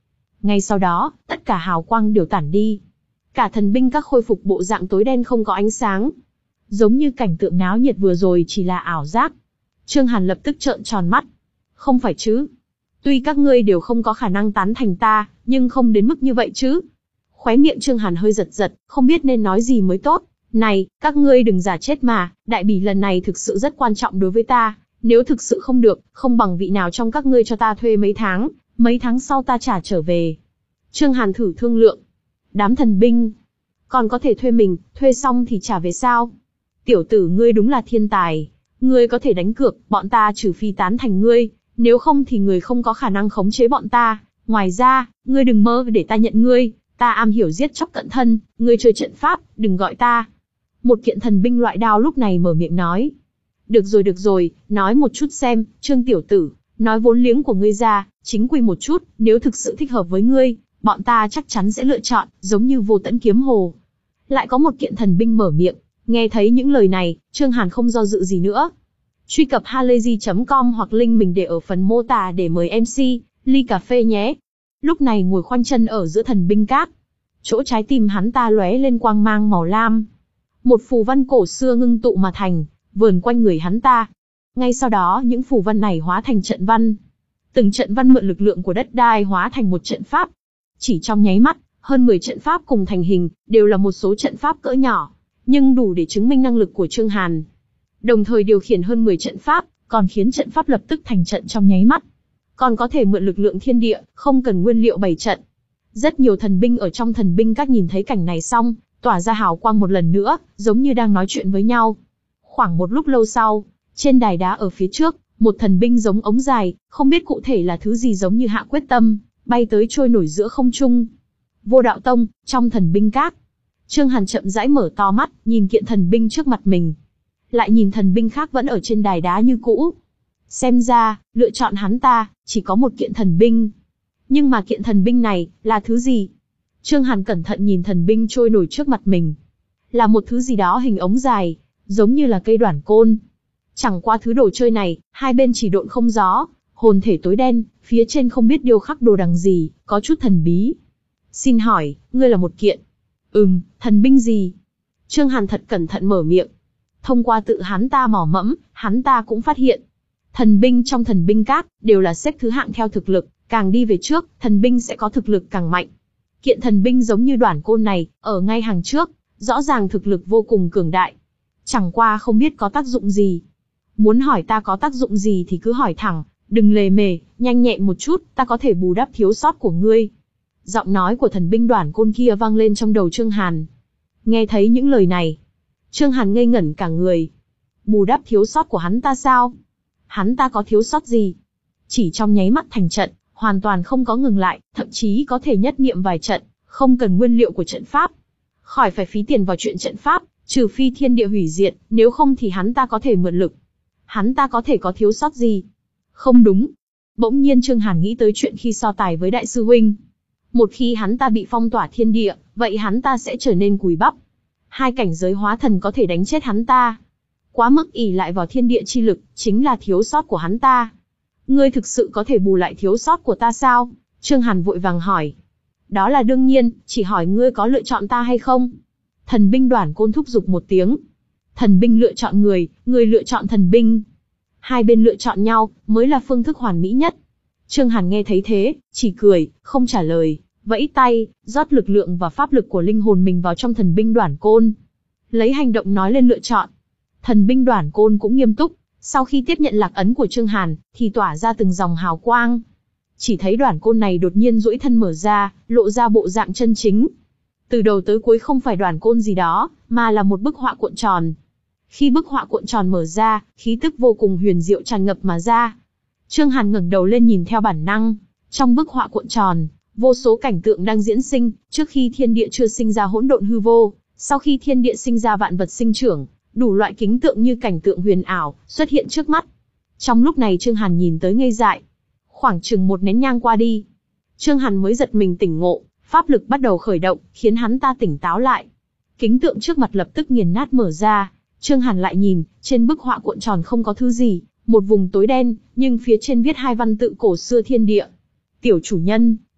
Ngay sau đó, tất cả hào quang đều tản đi. Cả thần binh các khôi phục bộ dạng tối đen không có ánh sáng. Giống như cảnh tượng náo nhiệt vừa rồi chỉ là ảo giác. Trương Hàn lập tức trợn tròn mắt. Không phải chứ? Tuy các ngươi đều không có khả năng tán thành ta, nhưng không đến mức như vậy chứ. Khóe miệng Trương Hàn hơi giật giật, không biết nên nói gì mới tốt. Này, các ngươi đừng giả chết mà, đại bỉ lần này thực sự rất quan trọng đối với ta. Nếu thực sự không được, không bằng vị nào trong các ngươi cho ta thuê mấy tháng, mấy tháng sau ta trả trở về. Trương Hàn thử thương lượng. Đám thần binh, còn có thể thuê mình, thuê xong thì trả về sao? Tiểu tử ngươi đúng là thiên tài. Ngươi có thể đánh cược, bọn ta trừ phi tán thành ngươi, nếu không thì ngươi không có khả năng khống chế bọn ta. Ngoài ra, ngươi đừng mơ để ta nhận ngươi, ta am hiểu giết chóc cận thân, ngươi chơi trận pháp, đừng gọi ta. Một kiện thần binh loại đao lúc này mở miệng nói. Được rồi được rồi, nói một chút xem, Trương tiểu tử, nói vốn liếng của ngươi ra, chính quy một chút, nếu thực sự thích hợp với ngươi, bọn ta chắc chắn sẽ lựa chọn, giống như Vô Tẫn Kiếm Hồ. Lại có một kiện thần binh mở miệng, nghe thấy những lời này, Trương Hàn không do dự gì nữa. Truy cập halayzi chấm com hoặc link mình để ở phần mô tả để mời em xê, ly cà phê nhé. Lúc này ngồi khoanh chân ở giữa thần binh các. Chỗ trái tim hắn ta lóe lên quang mang màu lam. Một phù văn cổ xưa ngưng tụ mà thành, vờn quanh người hắn ta. Ngay sau đó những phù văn này hóa thành trận văn. Từng trận văn mượn lực lượng của đất đai hóa thành một trận pháp. Chỉ trong nháy mắt, hơn mười trận pháp cùng thành hình, đều là một số trận pháp cỡ nhỏ, nhưng đủ để chứng minh năng lực của Trương Hàn. Đồng thời điều khiển hơn mười trận pháp, còn khiến trận pháp lập tức thành trận trong nháy mắt. Còn có thể mượn lực lượng thiên địa, không cần nguyên liệu bày trận. Rất nhiều thần binh ở trong thần binh các nhìn thấy cảnh này xong, tỏa ra hào quang một lần nữa, giống như đang nói chuyện với nhau. Khoảng một lúc lâu sau, trên đài đá ở phía trước, một thần binh giống ống dài, không biết cụ thể là thứ gì giống như hạ quyết tâm, bay tới trôi nổi giữa không trung. Vô Đạo Tông, trong thần binh các. Trương Hàn chậm rãi mở to mắt, nhìn kiện thần binh trước mặt mình. Lại nhìn thần binh khác vẫn ở trên đài đá như cũ. Xem ra, lựa chọn hắn ta, chỉ có một kiện thần binh. Nhưng mà kiện thần binh này, là thứ gì? Trương Hàn cẩn thận nhìn thần binh trôi nổi trước mặt mình. Là một thứ gì đó hình ống dài, giống như là cây đoản côn. Chẳng qua thứ đồ chơi này, hai bên chỉ độn không gió, hồn thể tối đen, phía trên không biết điêu khắc đồ đằng gì, có chút thần bí. Xin hỏi, ngươi là một kiện. Ừm, thần binh gì? Trương Hàn thật cẩn thận mở miệng. Thông qua tự hắn ta mò mẫm, hắn ta cũng phát hiện. Thần binh trong thần binh các, đều là xếp thứ hạng theo thực lực, càng đi về trước, thần binh sẽ có thực lực càng mạnh. Kiện thần binh giống như đoản côn này, ở ngay hàng trước, rõ ràng thực lực vô cùng cường đại. Chẳng qua không biết có tác dụng gì. Muốn hỏi ta có tác dụng gì thì cứ hỏi thẳng, đừng lề mề, nhanh nhẹn một chút, ta có thể bù đắp thiếu sót của ngươi. Giọng nói của thần binh đoản côn kia vang lên trong đầu Trương Hàn. Nghe thấy những lời này, Trương Hàn ngây ngẩn cả người. Bù đắp thiếu sót của hắn ta sao? Hắn ta có thiếu sót gì? Chỉ trong nháy mắt thành trận, hoàn toàn không có ngừng lại, thậm chí có thể nhất niệm vài trận, không cần nguyên liệu của trận pháp. Khỏi phải phí tiền vào chuyện trận pháp, trừ phi thiên địa hủy diệt, nếu không thì hắn ta có thể mượn lực. Hắn ta có thể có thiếu sót gì? Không đúng. Bỗng nhiên Trương Hàn nghĩ tới chuyện khi so tài với đại sư huynh. Một khi hắn ta bị phong tỏa thiên địa, vậy hắn ta sẽ trở nên cùi bắp. Hai cảnh giới hóa thần có thể đánh chết hắn ta. Quá mức ỷ lại vào thiên địa chi lực, chính là thiếu sót của hắn ta. Ngươi thực sự có thể bù lại thiếu sót của ta sao? Trương Hàn vội vàng hỏi. Đó là đương nhiên, chỉ hỏi ngươi có lựa chọn ta hay không? Thần binh đoản côn thúc giục một tiếng. Thần binh lựa chọn người, người lựa chọn thần binh. Hai bên lựa chọn nhau, mới là phương thức hoàn mỹ nhất. Trương Hàn nghe thấy thế, chỉ cười, không trả lời, vẫy tay, rót lực lượng và pháp lực của linh hồn mình vào trong thần binh đoản côn. Lấy hành động nói lên lựa chọn. Thần binh đoản côn cũng nghiêm túc, sau khi tiếp nhận lạc ấn của Trương Hàn, thì tỏa ra từng dòng hào quang. Chỉ thấy đoản côn này đột nhiên duỗi thân mở ra, lộ ra bộ dạng chân chính. Từ đầu tới cuối không phải đoản côn gì đó, mà là một bức họa cuộn tròn. Khi bức họa cuộn tròn mở ra, khí tức vô cùng huyền diệu tràn ngập mà ra. Trương Hàn ngẩng đầu lên nhìn theo bản năng. Trong bức họa cuộn tròn, vô số cảnh tượng đang diễn sinh, trước khi thiên địa chưa sinh ra hỗn độn hư vô, sau khi thiên địa sinh ra vạn vật sinh trưởng, đủ loại kính tượng như cảnh tượng huyền ảo, xuất hiện trước mắt. Trong lúc này Trương Hàn nhìn tới ngây dại. Khoảng chừng một nén nhang qua đi, Trương Hàn mới giật mình tỉnh ngộ, pháp lực bắt đầu khởi động, khiến hắn ta tỉnh táo lại. Kính tượng trước mặt lập tức nghiền nát mở ra, Trương Hàn lại nhìn, trên bức họa cuộn tròn không có thứ gì, một vùng tối đen, nhưng phía trên viết hai văn tự cổ xưa thiên địa. Tiểu chủ nhân,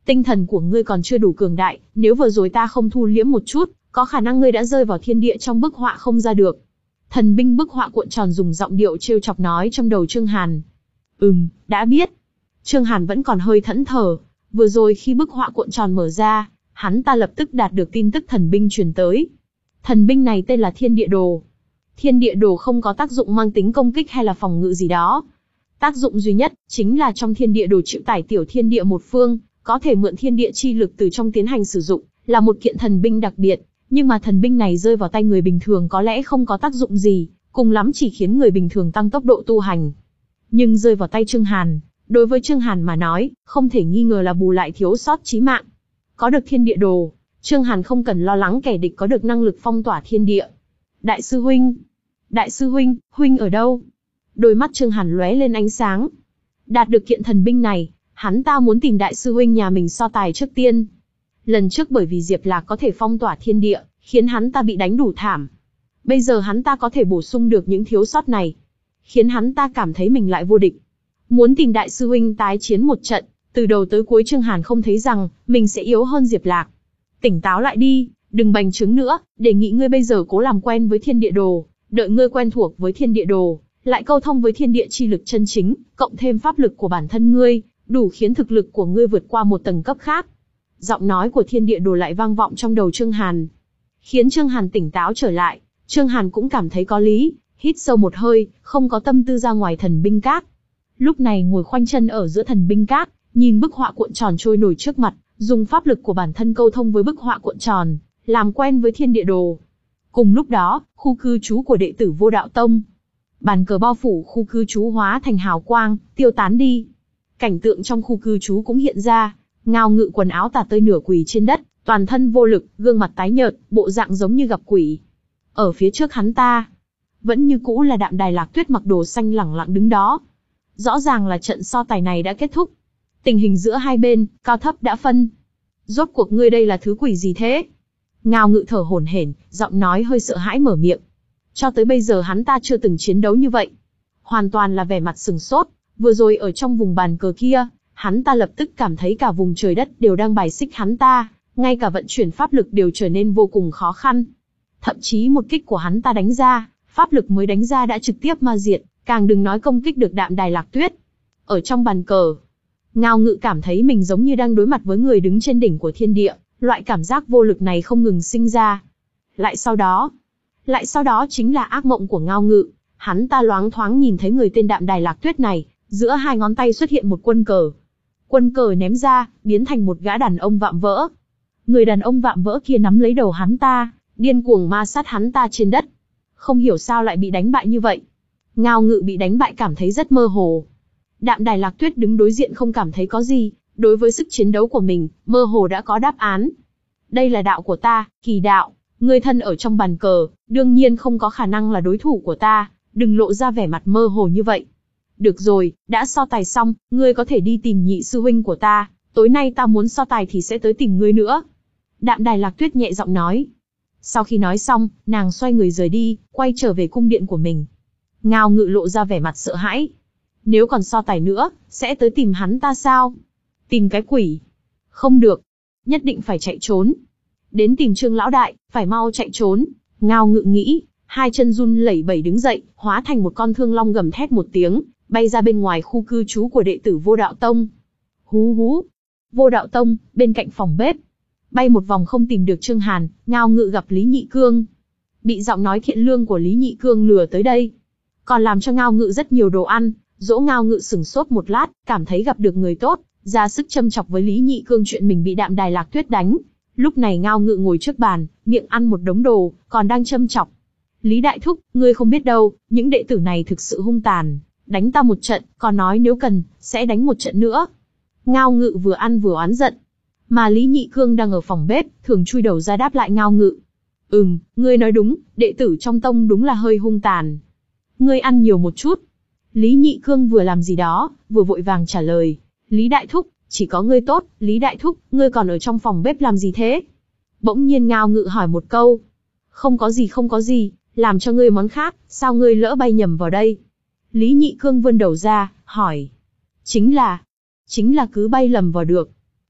Tinh thần của ngươi còn chưa đủ cường đại, nếu vừa rồi ta không thu liễm một chút, có khả năng ngươi đã rơi vào thiên địa trong bức họa không ra được. Thần binh bức họa cuộn tròn dùng giọng điệu trêu chọc nói trong đầu Trương Hàn. Ừm, đã biết. Trương Hàn vẫn còn hơi thẫn thờ, vừa rồi khi bức họa cuộn tròn mở ra, hắn ta lập tức đạt được tin tức thần binh truyền tới. Thần binh này tên là Thiên Địa Đồ. Thiên Địa Đồ không có tác dụng mang tính công kích hay là phòng ngự gì đó. Tác dụng duy nhất chính là trong Thiên Địa Đồ chịu tải tiểu thiên địa một phương, có thể mượn thiên địa chi lực từ trong tiến hành sử dụng, là một kiện thần binh đặc biệt. Nhưng mà thần binh này rơi vào tay người bình thường có lẽ không có tác dụng gì, cùng lắm chỉ khiến người bình thường tăng tốc độ tu hành. Nhưng rơi vào tay Trương Hàn, đối với Trương Hàn mà nói, không thể nghi ngờ là bù lại thiếu sót chí mạng. Có được Thiên Địa Đồ, Trương Hàn không cần lo lắng kẻ địch có được năng lực phong tỏa thiên địa. Đại sư huynh, đại sư huynh, huynh ở đâu? Đôi mắt Trương Hàn lóe lên ánh sáng. Đạt được kiện thần binh này, hắn ta muốn tìm đại sư huynh nhà mình so tài trước tiên. Lần trước bởi vì Diệp Lạc có thể phong tỏa thiên địa, khiến hắn ta bị đánh đủ thảm. Bây giờ hắn ta có thể bổ sung được những thiếu sót này, khiến hắn ta cảm thấy mình lại vô địch. Muốn tìm đại sư huynh tái chiến một trận, từ đầu tới cuối Trương Hàn không thấy rằng mình sẽ yếu hơn Diệp Lạc. Tỉnh táo lại đi, đừng bành trướng nữa, đề nghị ngươi bây giờ cố làm quen với Thiên Địa Đồ, đợi ngươi quen thuộc với Thiên Địa Đồ, lại câu thông với thiên địa chi lực chân chính, cộng thêm pháp lực của bản thân ngươi, đủ khiến thực lực của ngươi vượt qua một tầng cấp khác. Giọng nói của Thiên Địa Đồ lại vang vọng trong đầu Trương Hàn, khiến Trương Hàn tỉnh táo trở lại. Trương Hàn cũng cảm thấy có lý, hít sâu một hơi, không có tâm tư ra ngoài thần binh các. Lúc này ngồi khoanh chân ở giữa thần binh các, nhìn bức họa cuộn tròn trôi nổi trước mặt, dùng pháp lực của bản thân câu thông với bức họa cuộn tròn, làm quen với Thiên Địa Đồ. Cùng lúc đó, khu cư trú của đệ tử Vô Đạo Tông, bàn cờ bao phủ khu cư trú hóa thành hào quang, tiêu tán đi. Cảnh tượng trong khu cư trú cũng hiện ra, Ngao Ngự quần áo tả tơi nửa quỳ trên đất, toàn thân vô lực, gương mặt tái nhợt, bộ dạng giống như gặp quỷ. Ở phía trước hắn ta, vẫn như cũ là Đạm Đài Lạc Tuyết mặc đồ xanh lẳng lặng đứng đó. Rõ ràng là trận so tài này đã kết thúc. Tình hình giữa hai bên, cao thấp đã phân. Rốt cuộc ngươi đây là thứ quỷ gì thế? Ngao Ngự thở hổn hển, giọng nói hơi sợ hãi mở miệng. Cho tới bây giờ hắn ta chưa từng chiến đấu như vậy. Hoàn toàn là vẻ mặt sừng sốt, vừa rồi ở trong vùng bàn cờ kia, hắn ta lập tức cảm thấy cả vùng trời đất đều đang bài xích hắn ta, ngay cả vận chuyển pháp lực đều trở nên vô cùng khó khăn. Thậm chí một kích của hắn ta đánh ra, pháp lực mới đánh ra đã trực tiếp ma diệt, càng đừng nói công kích được Đạm Đài Lạc Tuyết. Ở trong bàn cờ, Ngao Ngự cảm thấy mình giống như đang đối mặt với người đứng trên đỉnh của thiên địa, loại cảm giác vô lực này không ngừng sinh ra. Lại sau đó, lại sau đó chính là ác mộng của Ngao Ngự, hắn ta loáng thoáng nhìn thấy người tên Đạm Đài Lạc Tuyết này, giữa hai ngón tay xuất hiện một quân cờ. Quân cờ ném ra, biến thành một gã đàn ông vạm vỡ. Người đàn ông vạm vỡ kia nắm lấy đầu hắn ta, điên cuồng ma sát hắn ta trên đất. Không hiểu sao lại bị đánh bại như vậy. Ngao Ngự bị đánh bại cảm thấy rất mơ hồ. Đạm Đài Lạc Tuyết đứng đối diện không cảm thấy có gì, đối với sức chiến đấu của mình, mơ hồ đã có đáp án. Đây là đạo của ta, Kỳ đạo, ngươi thân ở trong bàn cờ, đương nhiên không có khả năng là đối thủ của ta, đừng lộ ra vẻ mặt mơ hồ như vậy. Được rồi, đã so tài xong, ngươi có thể đi tìm nhị sư huynh của ta, tối nay ta muốn so tài thì sẽ tới tìm ngươi nữa. Đạm Đài Lạc Tuyết nhẹ giọng nói. Sau khi nói xong, nàng xoay người rời đi, quay trở về cung điện của mình. Ngao Ngự lộ ra vẻ mặt sợ hãi. Nếu còn so tài nữa, sẽ tới tìm hắn ta sao? Tìm cái quỷ? Không được. Nhất định phải chạy trốn. Đến tìm Trương lão đại, phải mau chạy trốn. Ngao Ngự nghĩ, hai chân run lẩy bẩy đứng dậy, hóa thành một con thương long gầm thét một tiếng, bay ra bên ngoài khu cư trú của đệ tử Vô Đạo Tông. Hú hú. Vô Đạo Tông, bên cạnh phòng bếp. Bay một vòng không tìm được Trương Hàn, Ngao Ngự gặp Lý Nhị Cương. Bị giọng nói thiện lương của Lý Nhị Cương lừa tới đây. Còn làm cho Ngao Ngự rất nhiều đồ ăn, dỗ Ngao Ngự sửng sốt một lát, cảm thấy gặp được người tốt, ra sức châm chọc với Lý Nhị Cương chuyện mình bị Đạm Đài Lạc Tuyết đánh. Lúc này Ngao Ngự ngồi trước bàn, miệng ăn một đống đồ, còn đang châm chọc. Lý Đại Thúc, ngươi không biết đâu, những đệ tử này thực sự hung tàn, đánh ta một trận, còn nói nếu cần, sẽ đánh một trận nữa. Ngao Ngự vừa ăn vừa oán giận. Mà Lý Nhị Cương đang ở phòng bếp, thường chui đầu ra đáp lại Ngao Ngự. Ừm, ngươi nói đúng, đệ tử trong tông đúng là hơi hung tàn. Ngươi ăn nhiều một chút. Lý Nhị Cương vừa làm gì đó, vừa vội vàng trả lời. Lý Đại Thúc, chỉ có ngươi tốt, Lý Đại Thúc, ngươi còn ở trong phòng bếp làm gì thế? Bỗng nhiên Ngao Ngự hỏi một câu. Không có gì không có gì, làm cho ngươi món khác, sao ngươi lỡ bay nhầm vào đây? Lý Nhị Cương vươn đầu ra, hỏi. Chính là, chính là cứ bay lầm vào được.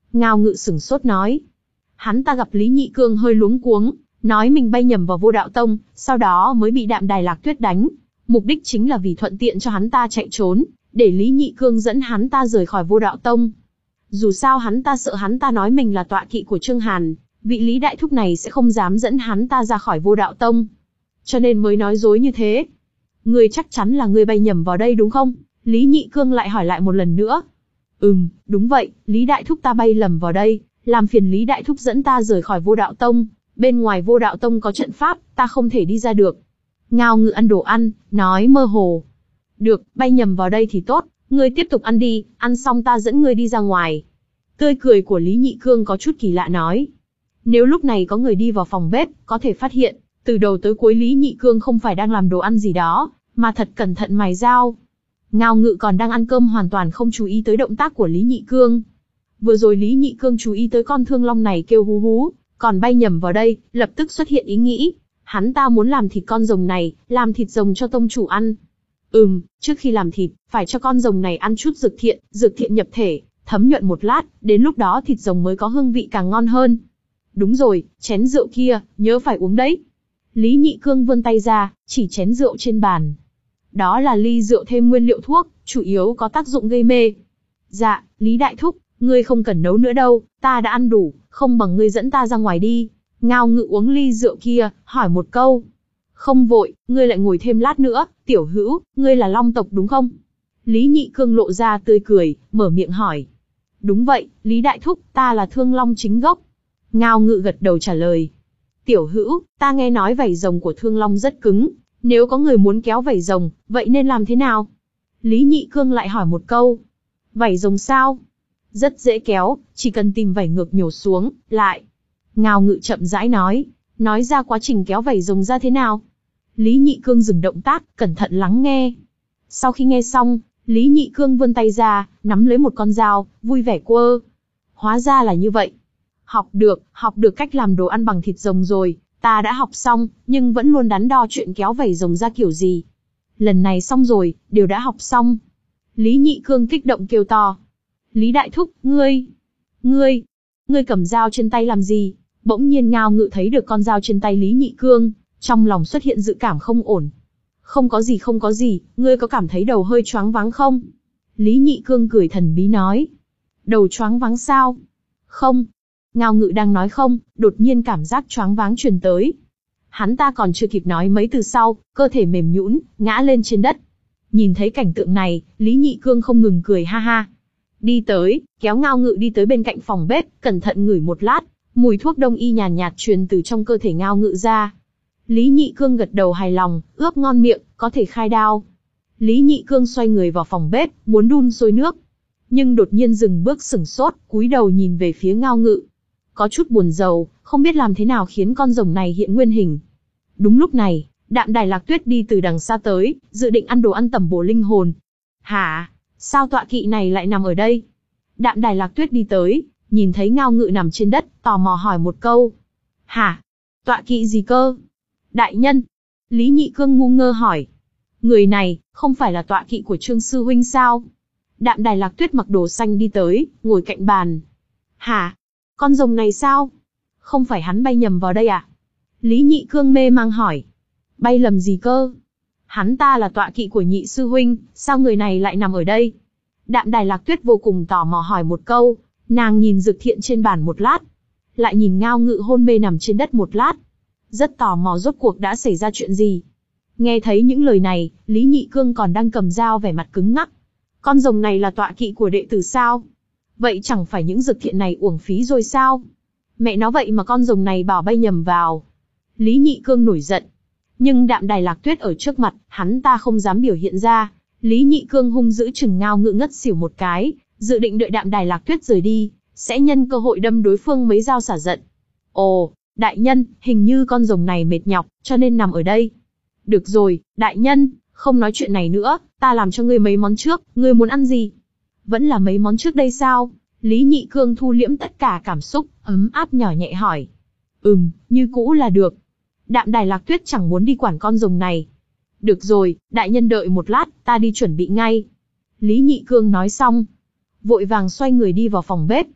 Ngao Ngự sửng sốt nói. Hắn ta gặp Lý Nhị Cương hơi luống cuống, nói mình bay nhầm vào Vô Đạo Tông, sau đó mới bị Đạm Đài Lạc Tuyết đánh. Mục đích chính là vì thuận tiện cho hắn ta chạy trốn, để Lý Nhị Cương dẫn hắn ta rời khỏi Vô Đạo Tông. Dù sao hắn ta sợ hắn ta nói mình là tọa kỵ của Trương Hàn, vị Lý Đại Thúc này sẽ không dám dẫn hắn ta ra khỏi Vô Đạo Tông. Cho nên mới nói dối như thế. Ngươi chắc chắn là ngươi bay nhầm vào đây đúng không? Lý Nhị Cương lại hỏi lại một lần nữa. Ừm, đúng vậy, Lý Đại Thúc ta bay lầm vào đây, làm phiền Lý Đại Thúc dẫn ta rời khỏi Vô Đạo Tông. Bên ngoài Vô Đạo Tông có trận pháp, ta không thể đi ra được. Ngao Ngự ăn đồ ăn, nói mơ hồ. Được, bay nhầm vào đây thì tốt, ngươi tiếp tục ăn đi, ăn xong ta dẫn ngươi đi ra ngoài. Tươi cười của Lý Nhị Cương có chút kỳ lạ nói. Nếu lúc này có người đi vào phòng bếp, có thể phát hiện, từ đầu tới cuối Lý Nhị Cương không phải đang làm đồ ăn gì đó, mà thật cẩn thận mài dao. Ngao Ngự còn đang ăn cơm hoàn toàn không chú ý tới động tác của Lý Nhị Cương. Vừa rồi Lý Nhị Cương chú ý tới con thương long này kêu hú hú, còn bay nhầm vào đây, lập tức xuất hiện ý nghĩ. Hắn ta muốn làm thịt con rồng này, làm thịt rồng cho tông chủ ăn. Ừm, trước khi làm thịt, phải cho con rồng này ăn chút dược thiện, dược thiện nhập thể, thấm nhuận một lát, đến lúc đó thịt rồng mới có hương vị càng ngon hơn. Đúng rồi, chén rượu kia, nhớ phải uống đấy. Lý Nhị Cương vươn tay ra, chỉ chén rượu trên bàn. Đó là ly rượu thêm nguyên liệu thuốc, chủ yếu có tác dụng gây mê. Dạ, Lý Đại Thúc, ngươi không cần nấu nữa đâu, ta đã ăn đủ, không bằng ngươi dẫn ta ra ngoài đi. Ngao Ngự uống ly rượu kia, hỏi một câu. Không vội, ngươi lại ngồi thêm lát nữa, tiểu hữu, ngươi là Long tộc đúng không? Lý Nhị Cương lộ ra tươi cười, mở miệng hỏi. Đúng vậy, Lý Đại Thúc, ta là Thương Long chính gốc. Ngao Ngự gật đầu trả lời. Tiểu hữu, ta nghe nói vảy rồng của Thương Long rất cứng, nếu có người muốn kéo vảy rồng, vậy nên làm thế nào? Lý Nhị Cương lại hỏi một câu. Vảy rồng sao? Rất dễ kéo, chỉ cần tìm vảy ngược nhổ xuống, lại. Ngao Ngự chậm rãi nói, nói ra quá trình kéo vảy rồng ra thế nào. Lý Nhị Cương dừng động tác, cẩn thận lắng nghe. Sau khi nghe xong, Lý Nhị Cương vươn tay ra, nắm lấy một con dao, vui vẻ quơ. Hóa ra là như vậy. Học được, học được cách làm đồ ăn bằng thịt rồng rồi, ta đã học xong, nhưng vẫn luôn đắn đo chuyện kéo vảy rồng ra kiểu gì. Lần này xong rồi, đều đã học xong. Lý Nhị Cương kích động kêu to. Lý Đại Thúc, ngươi, ngươi, ngươi cầm dao trên tay làm gì? Bỗng nhiên Ngao Ngự thấy được con dao trên tay Lý Nhị Cương, trong lòng xuất hiện dự cảm không ổn. Không có gì không có gì, ngươi có cảm thấy đầu hơi choáng váng không? Lý Nhị Cương cười thần bí nói. Đầu choáng váng sao? Không. Ngao Ngự đang nói không, đột nhiên cảm giác choáng váng truyền tới. Hắn ta còn chưa kịp nói mấy từ sau, cơ thể mềm nhũn, ngã lên trên đất. Nhìn thấy cảnh tượng này, Lý Nhị Cương không ngừng cười ha ha. Đi tới, kéo Ngao Ngự đi tới bên cạnh phòng bếp, cẩn thận ngửi một lát, mùi thuốc đông y nhàn nhạt truyền từ trong cơ thể Ngao Ngự ra. Lý Nhị Cương gật đầu hài lòng, ướp ngon miệng, có thể khai đao. Lý Nhị Cương xoay người vào phòng bếp, muốn đun sôi nước. Nhưng đột nhiên dừng bước sửng sốt, cúi đầu nhìn về phía Ngao Ngự. Có chút buồn rầu, không biết làm thế nào khiến con rồng này hiện nguyên hình. Đúng lúc này, Đạm Đài Lạc Tuyết đi từ đằng xa tới, dự định ăn đồ ăn tẩm bổ linh hồn. Hả? Sao tọa kỵ này lại nằm ở đây? Đạm Đài Lạc Tuyết đi tới, nhìn thấy Ngao Ngự nằm trên đất, tò mò hỏi một câu. Hả? Tọa kỵ gì cơ? Đại nhân. Lý Nhị Cương ngu ngơ hỏi. Người này, không phải là tọa kỵ của Trương Sư Huynh sao? Đạm Đài Lạc Tuyết mặc đồ xanh đi tới, ngồi cạnh bàn. Hả? Con rồng này sao? Không phải hắn bay nhầm vào đây à? Lý Nhị Cương mê mang hỏi. Bay lầm gì cơ? Hắn ta là tọa kỵ của Nhị Sư Huynh, sao người này lại nằm ở đây? Đạm Đài Lạc Tuyết vô cùng tò mò hỏi một câu, nàng nhìn dược thiện trên bàn một lát. Lại nhìn Ngao Ngự hôn mê nằm trên đất một lát. Rất tò mò rốt cuộc đã xảy ra chuyện gì. Nghe thấy những lời này, Lý Nhị Cương còn đang cầm dao vẻ mặt cứng ngắc. Con rồng này là tọa kỵ của đệ tử sao? Vậy chẳng phải những dược thiện này uổng phí rồi sao? Mẹ nó vậy mà con rồng này bảo bay nhầm vào. Lý Nhị Cương nổi giận. Nhưng Đạm Đài Lạc Tuyết ở trước mặt, hắn ta không dám biểu hiện ra. Lý Nhị Cương hung dữ chừng Ngao Ngự ngất xỉu một cái, dự định đợi Đạm Đài Lạc Tuyết rời đi, sẽ nhân cơ hội đâm đối phương mấy dao xả giận. Ồ, đại nhân, hình như con rồng này mệt nhọc, cho nên nằm ở đây. Được rồi, đại nhân, không nói chuyện này nữa, ta làm cho ngươi mấy món trước, ngươi muốn ăn gì? Vẫn là mấy món trước đây sao? Lý Nhị Cương thu liễm tất cả cảm xúc, ấm áp nhỏ nhẹ hỏi. Ừm, như cũ là được. Đạm Đài Lạc Tuyết chẳng muốn đi quản con rồng này. Được rồi, đại nhân đợi một lát, ta đi chuẩn bị ngay. Lý Nhị Cương nói xong, vội vàng xoay người đi vào phòng bếp.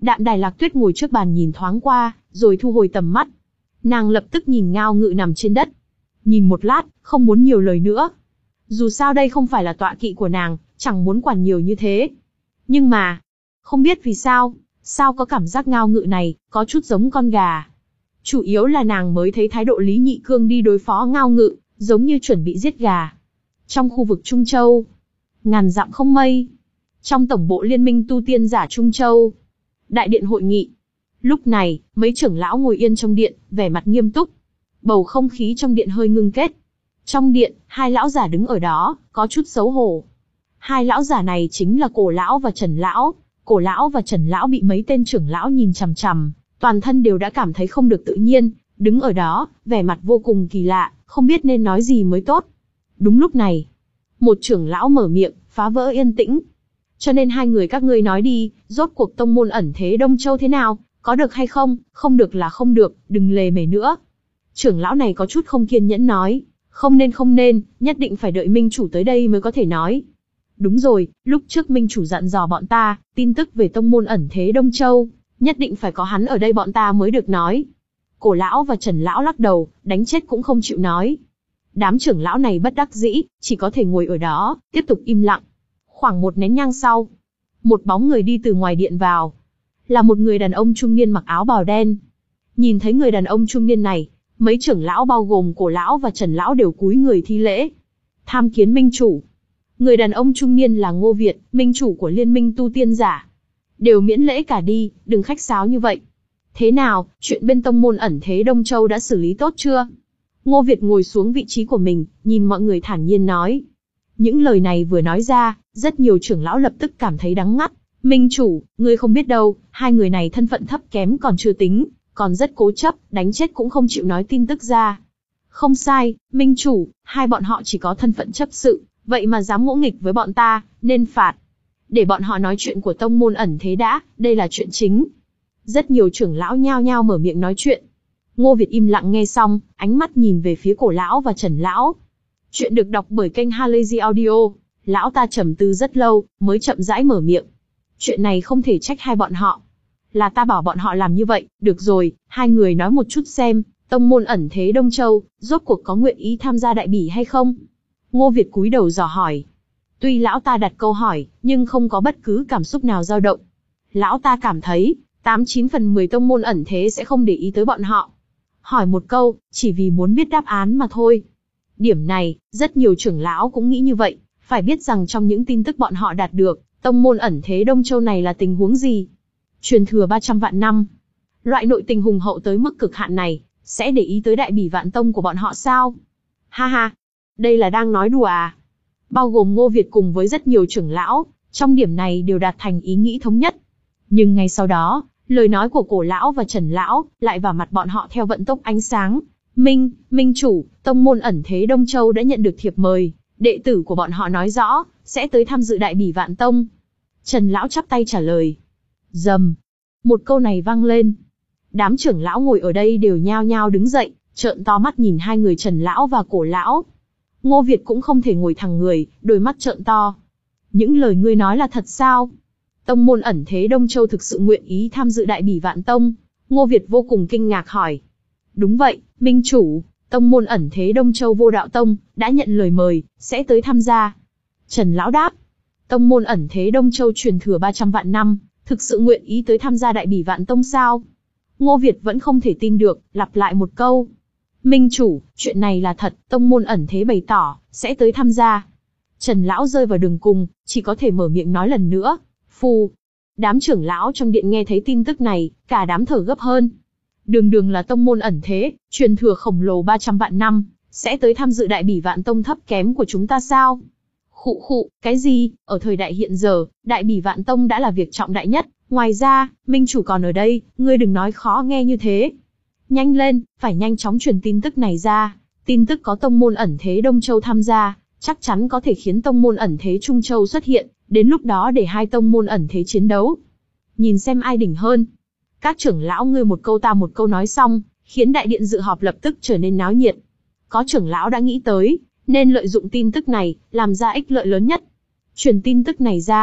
Đạm Đài Lạc Tuyết ngồi trước bàn nhìn thoáng qua, rồi thu hồi tầm mắt. Nàng lập tức nhìn Ngao Ngự nằm trên đất. Nhìn một lát, không muốn nhiều lời nữa. Dù sao đây không phải là tọa kỵ của nàng, chẳng muốn quản nhiều như thế. Nhưng mà, không biết vì sao, sao có cảm giác Ngao Ngự này, có chút giống con gà. Chủ yếu là nàng mới thấy thái độ Lý Nhị Cương đi đối phó Ngao Ngự, giống như chuẩn bị giết gà. Trong khu vực Trung Châu, ngàn dặm không mây. Trong tổng bộ Liên minh tu tiên giả Trung Châu, đại điện hội nghị. Lúc này, mấy trưởng lão ngồi yên trong điện, vẻ mặt nghiêm túc. Bầu không khí trong điện hơi ngưng kết. Trong điện, hai lão giả đứng ở đó, có chút xấu hổ. Hai lão giả này chính là Cổ lão và Trần lão. Cổ lão và Trần lão bị mấy tên trưởng lão nhìn chằm chằm, toàn thân đều đã cảm thấy không được tự nhiên, đứng ở đó, vẻ mặt vô cùng kỳ lạ, không biết nên nói gì mới tốt. Đúng lúc này, một trưởng lão mở miệng, phá vỡ yên tĩnh. Cho nên hai người các ngươi nói đi, rốt cuộc tông môn ẩn thế Đông Châu thế nào, có được hay không, không được là không được, đừng lề mề nữa. Trưởng lão này có chút không kiên nhẫn nói, không nên không nên, nhất định phải đợi minh chủ tới đây mới có thể nói. Đúng rồi, lúc trước minh chủ dặn dò bọn ta, tin tức về tông môn ẩn thế Đông Châu, nhất định phải có hắn ở đây bọn ta mới được nói. Cổ lão và Trần lão lắc đầu, đánh chết cũng không chịu nói. Đám trưởng lão này bất đắc dĩ, chỉ có thể ngồi ở đó, tiếp tục im lặng. Khoảng một nén nhang sau, một bóng người đi từ ngoài điện vào. Là một người đàn ông trung niên mặc áo bào đen. Nhìn thấy người đàn ông trung niên này, mấy trưởng lão bao gồm Cổ lão và Trần lão đều cúi người thi lễ. Tham kiến minh chủ. Người đàn ông trung niên là Ngô Việt, minh chủ của Liên minh tu tiên giả. Đều miễn lễ cả đi, đừng khách sáo như vậy. Thế nào, chuyện bên tông môn ẩn thế Đông Châu đã xử lý tốt chưa? Ngô Việt ngồi xuống vị trí của mình, nhìn mọi người thản nhiên nói. Những lời này vừa nói ra, rất nhiều trưởng lão lập tức cảm thấy đắng ngắt. Minh chủ, ngươi không biết đâu, hai người này thân phận thấp kém còn chưa tính, còn rất cố chấp, đánh chết cũng không chịu nói tin tức ra. Không sai, minh chủ, hai bọn họ chỉ có thân phận chấp sự, vậy mà dám ngỗ nghịch với bọn ta, nên phạt. Để bọn họ nói chuyện của tông môn ẩn thế đã, đây là chuyện chính. Rất nhiều trưởng lão nhao nhao mở miệng nói chuyện. Ngô Việt im lặng nghe xong, ánh mắt nhìn về phía Cổ lão và Trần lão. Chuyện được đọc bởi kênh Halazy Audio. Lão ta trầm tư rất lâu, mới chậm rãi mở miệng. Chuyện này không thể trách hai bọn họ. Là ta bảo bọn họ làm như vậy, được rồi, hai người nói một chút xem, tông môn ẩn thế Đông Châu, rốt cuộc có nguyện ý tham gia đại bỉ hay không? Ngô Việt cúi đầu dò hỏi. Tuy lão ta đặt câu hỏi, nhưng không có bất cứ cảm xúc nào dao động. Lão ta cảm thấy, tám chín phần mười tông môn ẩn thế sẽ không để ý tới bọn họ. Hỏi một câu, chỉ vì muốn biết đáp án mà thôi. Điểm này, rất nhiều trưởng lão cũng nghĩ như vậy, phải biết rằng trong những tin tức bọn họ đạt được, tông môn ẩn thế Đông Châu này là tình huống gì? Truyền thừa ba trăm vạn năm. Loại nội tình hùng hậu tới mức cực hạn này, sẽ để ý tới đại bỉ vạn tông của bọn họ sao? Ha ha, đây là đang nói đùa à? Bao gồm Ngô Việt cùng với rất nhiều trưởng lão, trong điểm này đều đạt thành ý nghĩ thống nhất. Nhưng ngay sau đó, lời nói của Cổ lão và Trần lão lại vào mặt bọn họ theo vận tốc ánh sáng. Minh, Minh chủ, tông môn ẩn thế Đông Châu đã nhận được thiệp mời, đệ tử của bọn họ nói rõ, sẽ tới tham dự đại bỉ vạn tông. Trần lão chắp tay trả lời. Rầm. Một câu này vang lên. Đám trưởng lão ngồi ở đây đều nhao nhao đứng dậy, trợn to mắt nhìn hai người Trần lão và Cổ lão. Ngô Việt cũng không thể ngồi thẳng người, đôi mắt trợn to. Những lời ngươi nói là thật sao? Tông môn ẩn thế Đông Châu thực sự nguyện ý tham dự đại bỉ vạn tông? Ngô Việt vô cùng kinh ngạc hỏi. Đúng vậy, minh chủ, tông môn ẩn thế Đông Châu Vô Đạo Tông đã nhận lời mời, sẽ tới tham gia. Trần lão đáp. Tông môn ẩn thế Đông Châu truyền thừa ba trăm vạn năm, thực sự nguyện ý tới tham gia đại bỉ vạn tông sao? Ngô Việt vẫn không thể tin được, lặp lại một câu. Minh chủ, chuyện này là thật, tông môn ẩn thế bày tỏ, sẽ tới tham gia. Trần lão rơi vào đường cùng, chỉ có thể mở miệng nói lần nữa. Phù. Đám trưởng lão trong điện nghe thấy tin tức này, cả đám thở gấp hơn. Đường đường là tông môn ẩn thế, truyền thừa khổng lồ ba trăm vạn năm, sẽ tới tham dự đại bỉ vạn tông thấp kém của chúng ta sao? Khụ khụ, cái gì? Ở thời đại hiện giờ, đại bỉ vạn tông đã là việc trọng đại nhất. Ngoài ra, minh chủ còn ở đây, ngươi đừng nói khó nghe như thế. Nhanh lên, phải nhanh chóng truyền tin tức này ra. Tin tức có tông môn ẩn thế Đông Châu tham gia, chắc chắn có thể khiến tông môn ẩn thế Trung Châu xuất hiện, đến lúc đó để hai tông môn ẩn thế chiến đấu. Nhìn xem ai đỉnh hơn. Các trưởng lão ngươi một câu ta một câu nói xong, khiến đại điện dự họp lập tức trở nên náo nhiệt. Có trưởng lão đã nghĩ tới, nên lợi dụng tin tức này, làm ra ích lợi lớn nhất. Truyền tin tức này ra,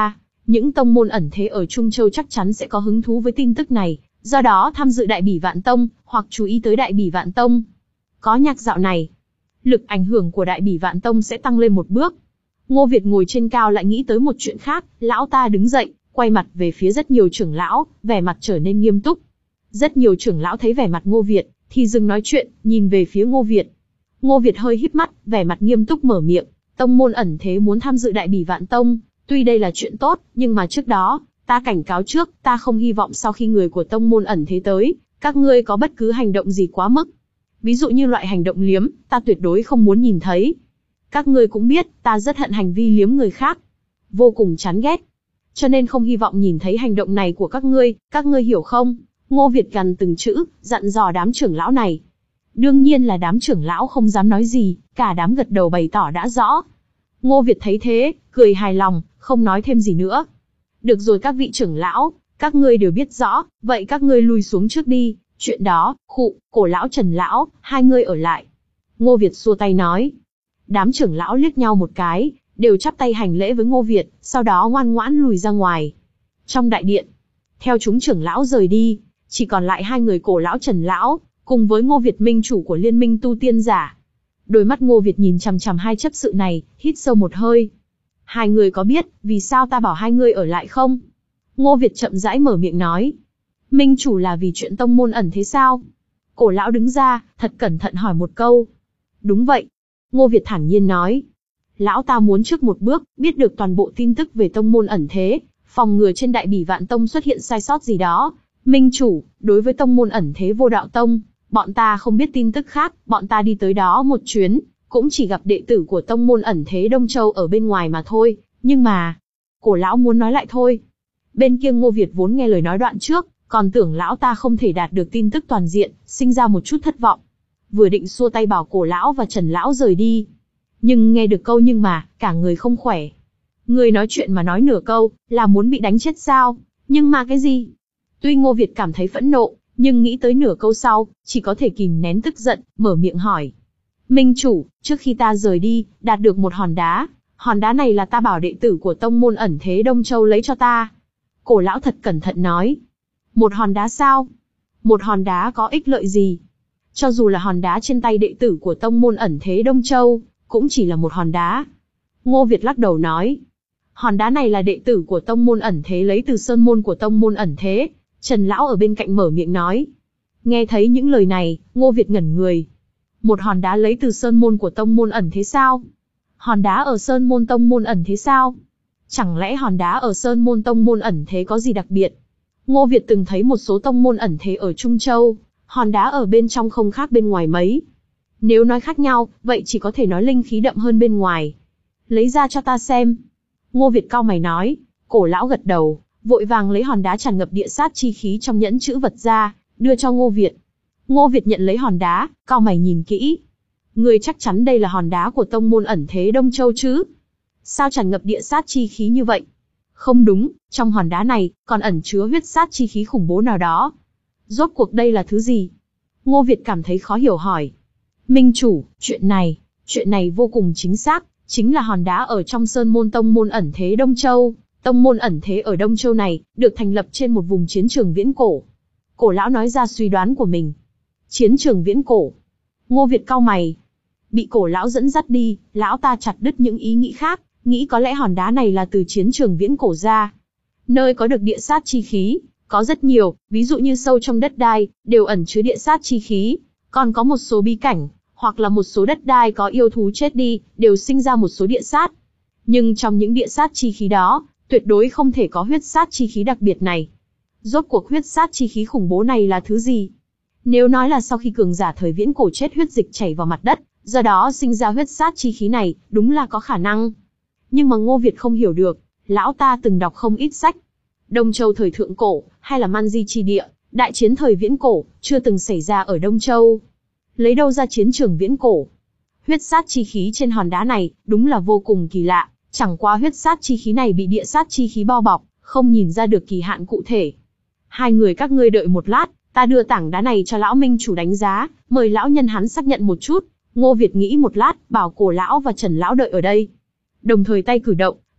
những tông môn ẩn thế ở Trung Châu chắc chắn sẽ có hứng thú với tin tức này, do đó tham dự Đại Bỉ Vạn Tông, hoặc chú ý tới Đại Bỉ Vạn Tông. Có nhạc dạo này, lực ảnh hưởng của Đại Bỉ Vạn Tông sẽ tăng lên một bước. Ngô Việt ngồi trên cao lại nghĩ tới một chuyện khác, lão ta đứng dậy, quay mặt về phía rất nhiều trưởng lão, vẻ mặt trở nên nghiêm túc. Rất nhiều trưởng lão thấy vẻ mặt Ngô Việt, thì dừng nói chuyện, nhìn về phía Ngô Việt. Ngô Việt hơi híp mắt, vẻ mặt nghiêm túc mở miệng, tông môn ẩn thế muốn tham dự Đại Bỉ Vạn Tông, tuy đây là chuyện tốt, nhưng mà trước đó, ta cảnh cáo trước, ta không hy vọng sau khi người của tông môn ẩn thế tới, các ngươi có bất cứ hành động gì quá mức. Ví dụ như loại hành động liếm, ta tuyệt đối không muốn nhìn thấy. Các ngươi cũng biết, ta rất hận hành vi liếm người khác, vô cùng chán ghét. Cho nên không hy vọng nhìn thấy hành động này của các ngươi, các ngươi hiểu không? Ngô Việt gằn từng chữ, dặn dò đám trưởng lão này. Đương nhiên là đám trưởng lão không dám nói gì, cả đám gật đầu bày tỏ đã rõ. Ngô Việt thấy thế, cười hài lòng, không nói thêm gì nữa. Được rồi các vị trưởng lão, các ngươi đều biết rõ, vậy các ngươi lui xuống trước đi, chuyện đó, khụ, Cổ lão Trần lão, hai ngươi ở lại. Ngô Việt xua tay nói. Đám trưởng lão liếc nhau một cái, đều chắp tay hành lễ với Ngô Việt, sau đó ngoan ngoãn lùi ra ngoài. Trong đại điện, theo chúng trưởng lão rời đi, chỉ còn lại hai người Cổ lão Trần lão, cùng với Ngô Việt minh chủ của Liên minh tu tiên giả. Đôi mắt Ngô Việt nhìn chằm chằm hai chấp sự này, hít sâu một hơi. Hai người có biết, vì sao ta bảo hai người ở lại không? Ngô Việt chậm rãi mở miệng nói. Minh chủ là vì chuyện tông môn ẩn thế sao? Cổ lão đứng ra, thật cẩn thận hỏi một câu. Đúng vậy. Ngô Việt thản nhiên nói. Lão ta muốn trước một bước, biết được toàn bộ tin tức về tông môn ẩn thế, phòng ngừa trên Đại Bỉ Vạn Tông xuất hiện sai sót gì đó. Minh chủ, đối với tông môn ẩn thế Vô Đạo Tông, bọn ta không biết tin tức khác, bọn ta đi tới đó một chuyến, cũng chỉ gặp đệ tử của tông môn ẩn thế Đông Châu ở bên ngoài mà thôi, nhưng mà... Cổ lão muốn nói lại thôi. Bên kia Ngô Việt vốn nghe lời nói đoạn trước, còn tưởng lão ta không thể đạt được tin tức toàn diện, sinh ra một chút thất vọng. Vừa định xua tay bảo Cổ lão và Trần lão rời đi. Nhưng nghe được câu nhưng mà, cả người không khỏe. Người nói chuyện mà nói nửa câu, là muốn bị đánh chết sao? Nhưng mà cái gì? Tuy Ngô Việt cảm thấy phẫn nộ, nhưng nghĩ tới nửa câu sau, chỉ có thể kìm nén tức giận, mở miệng hỏi. Minh chủ, trước khi ta rời đi, đạt được một hòn đá. Hòn đá này là ta bảo đệ tử của tông môn ẩn thế Đông Châu lấy cho ta. Cổ lão thật cẩn thận nói. Một hòn đá sao? Một hòn đá có ích lợi gì? Cho dù là hòn đá trên tay đệ tử của tông môn ẩn thế Đông Châu, cũng chỉ là một hòn đá. Ngô Việt lắc đầu nói. Hòn đá này là đệ tử của tông môn ẩn thế lấy từ sơn môn của tông môn ẩn thế. Trần lão ở bên cạnh mở miệng nói. Nghe thấy những lời này, Ngô Việt ngẩn người. Một hòn đá lấy từ sơn môn của tông môn ẩn thế sao? Hòn đá ở sơn môn tông môn ẩn thế sao? Chẳng lẽ hòn đá ở sơn môn tông môn ẩn thế có gì đặc biệt? Ngô Việt từng thấy một số tông môn ẩn thế ở Trung Châu, hòn đá ở bên trong không khác bên ngoài mấy. Nếu nói khác nhau, vậy chỉ có thể nói linh khí đậm hơn bên ngoài. Lấy ra cho ta xem. Ngô Việt cau mày nói. Cổ lão gật đầu, vội vàng lấy hòn đá tràn ngập địa sát chi khí trong nhẫn chữ vật ra, đưa cho Ngô Việt. Ngô Việt nhận lấy hòn đá, cau mày nhìn kỹ. Người chắc chắn đây là hòn đá của tông môn ẩn thế Đông Châu chứ? Sao tràn ngập địa sát chi khí như vậy? Không đúng, trong hòn đá này, còn ẩn chứa huyết sát chi khí khủng bố nào đó. Rốt cuộc đây là thứ gì? Ngô Việt cảm thấy khó hiểu hỏi. Minh chủ, chuyện này, chuyện này vô cùng chính xác, chính là hòn đá ở trong sơn môn tông môn ẩn thế Đông Châu. Tông môn ẩn thế ở Đông Châu này, được thành lập trên một vùng chiến trường viễn cổ. Cổ lão nói ra suy đoán của mình. Chiến trường viễn cổ. Ngô Việt cau mày. Bị cổ lão dẫn dắt đi, lão ta chặt đứt những ý nghĩ khác, nghĩ có lẽ hòn đá này là từ chiến trường viễn cổ ra. Nơi có được địa sát chi khí, có rất nhiều, ví dụ như sâu trong đất đai, đều ẩn chứa địa sát chi khí. Còn có một số bí cảnh, hoặc là một số đất đai có yêu thú chết đi, đều sinh ra một số địa sát. Nhưng trong những địa sát chi khí đó, tuyệt đối không thể có huyết sát chi khí đặc biệt này. Rốt cuộc huyết sát chi khí khủng bố này là thứ gì? Nếu nói là sau khi cường giả thời viễn cổ chết huyết dịch chảy vào mặt đất, do đó sinh ra huyết sát chi khí này, đúng là có khả năng. Nhưng mà Ngô Việt không hiểu được, lão ta từng đọc không ít sách. Đông Châu thời thượng cổ, hay là Man Di chi địa, đại chiến thời viễn cổ, chưa từng xảy ra ở Đông Châu. Lấy đâu ra chiến trường viễn cổ? Huyết sát chi khí trên hòn đá này, đúng là vô cùng kỳ lạ, chẳng qua huyết sát chi khí này bị địa sát chi khí bao bọc, không nhìn ra được kỳ hạn cụ thể. Hai người các ngươi đợi một lát, ta đưa tảng đá này cho lão minh chủ đánh giá, mời lão nhân hắn xác nhận một chút. Ngô Việt nghĩ một lát, bảo Cổ lão và Trần lão đợi ở đây. Đồng thời tay cử động,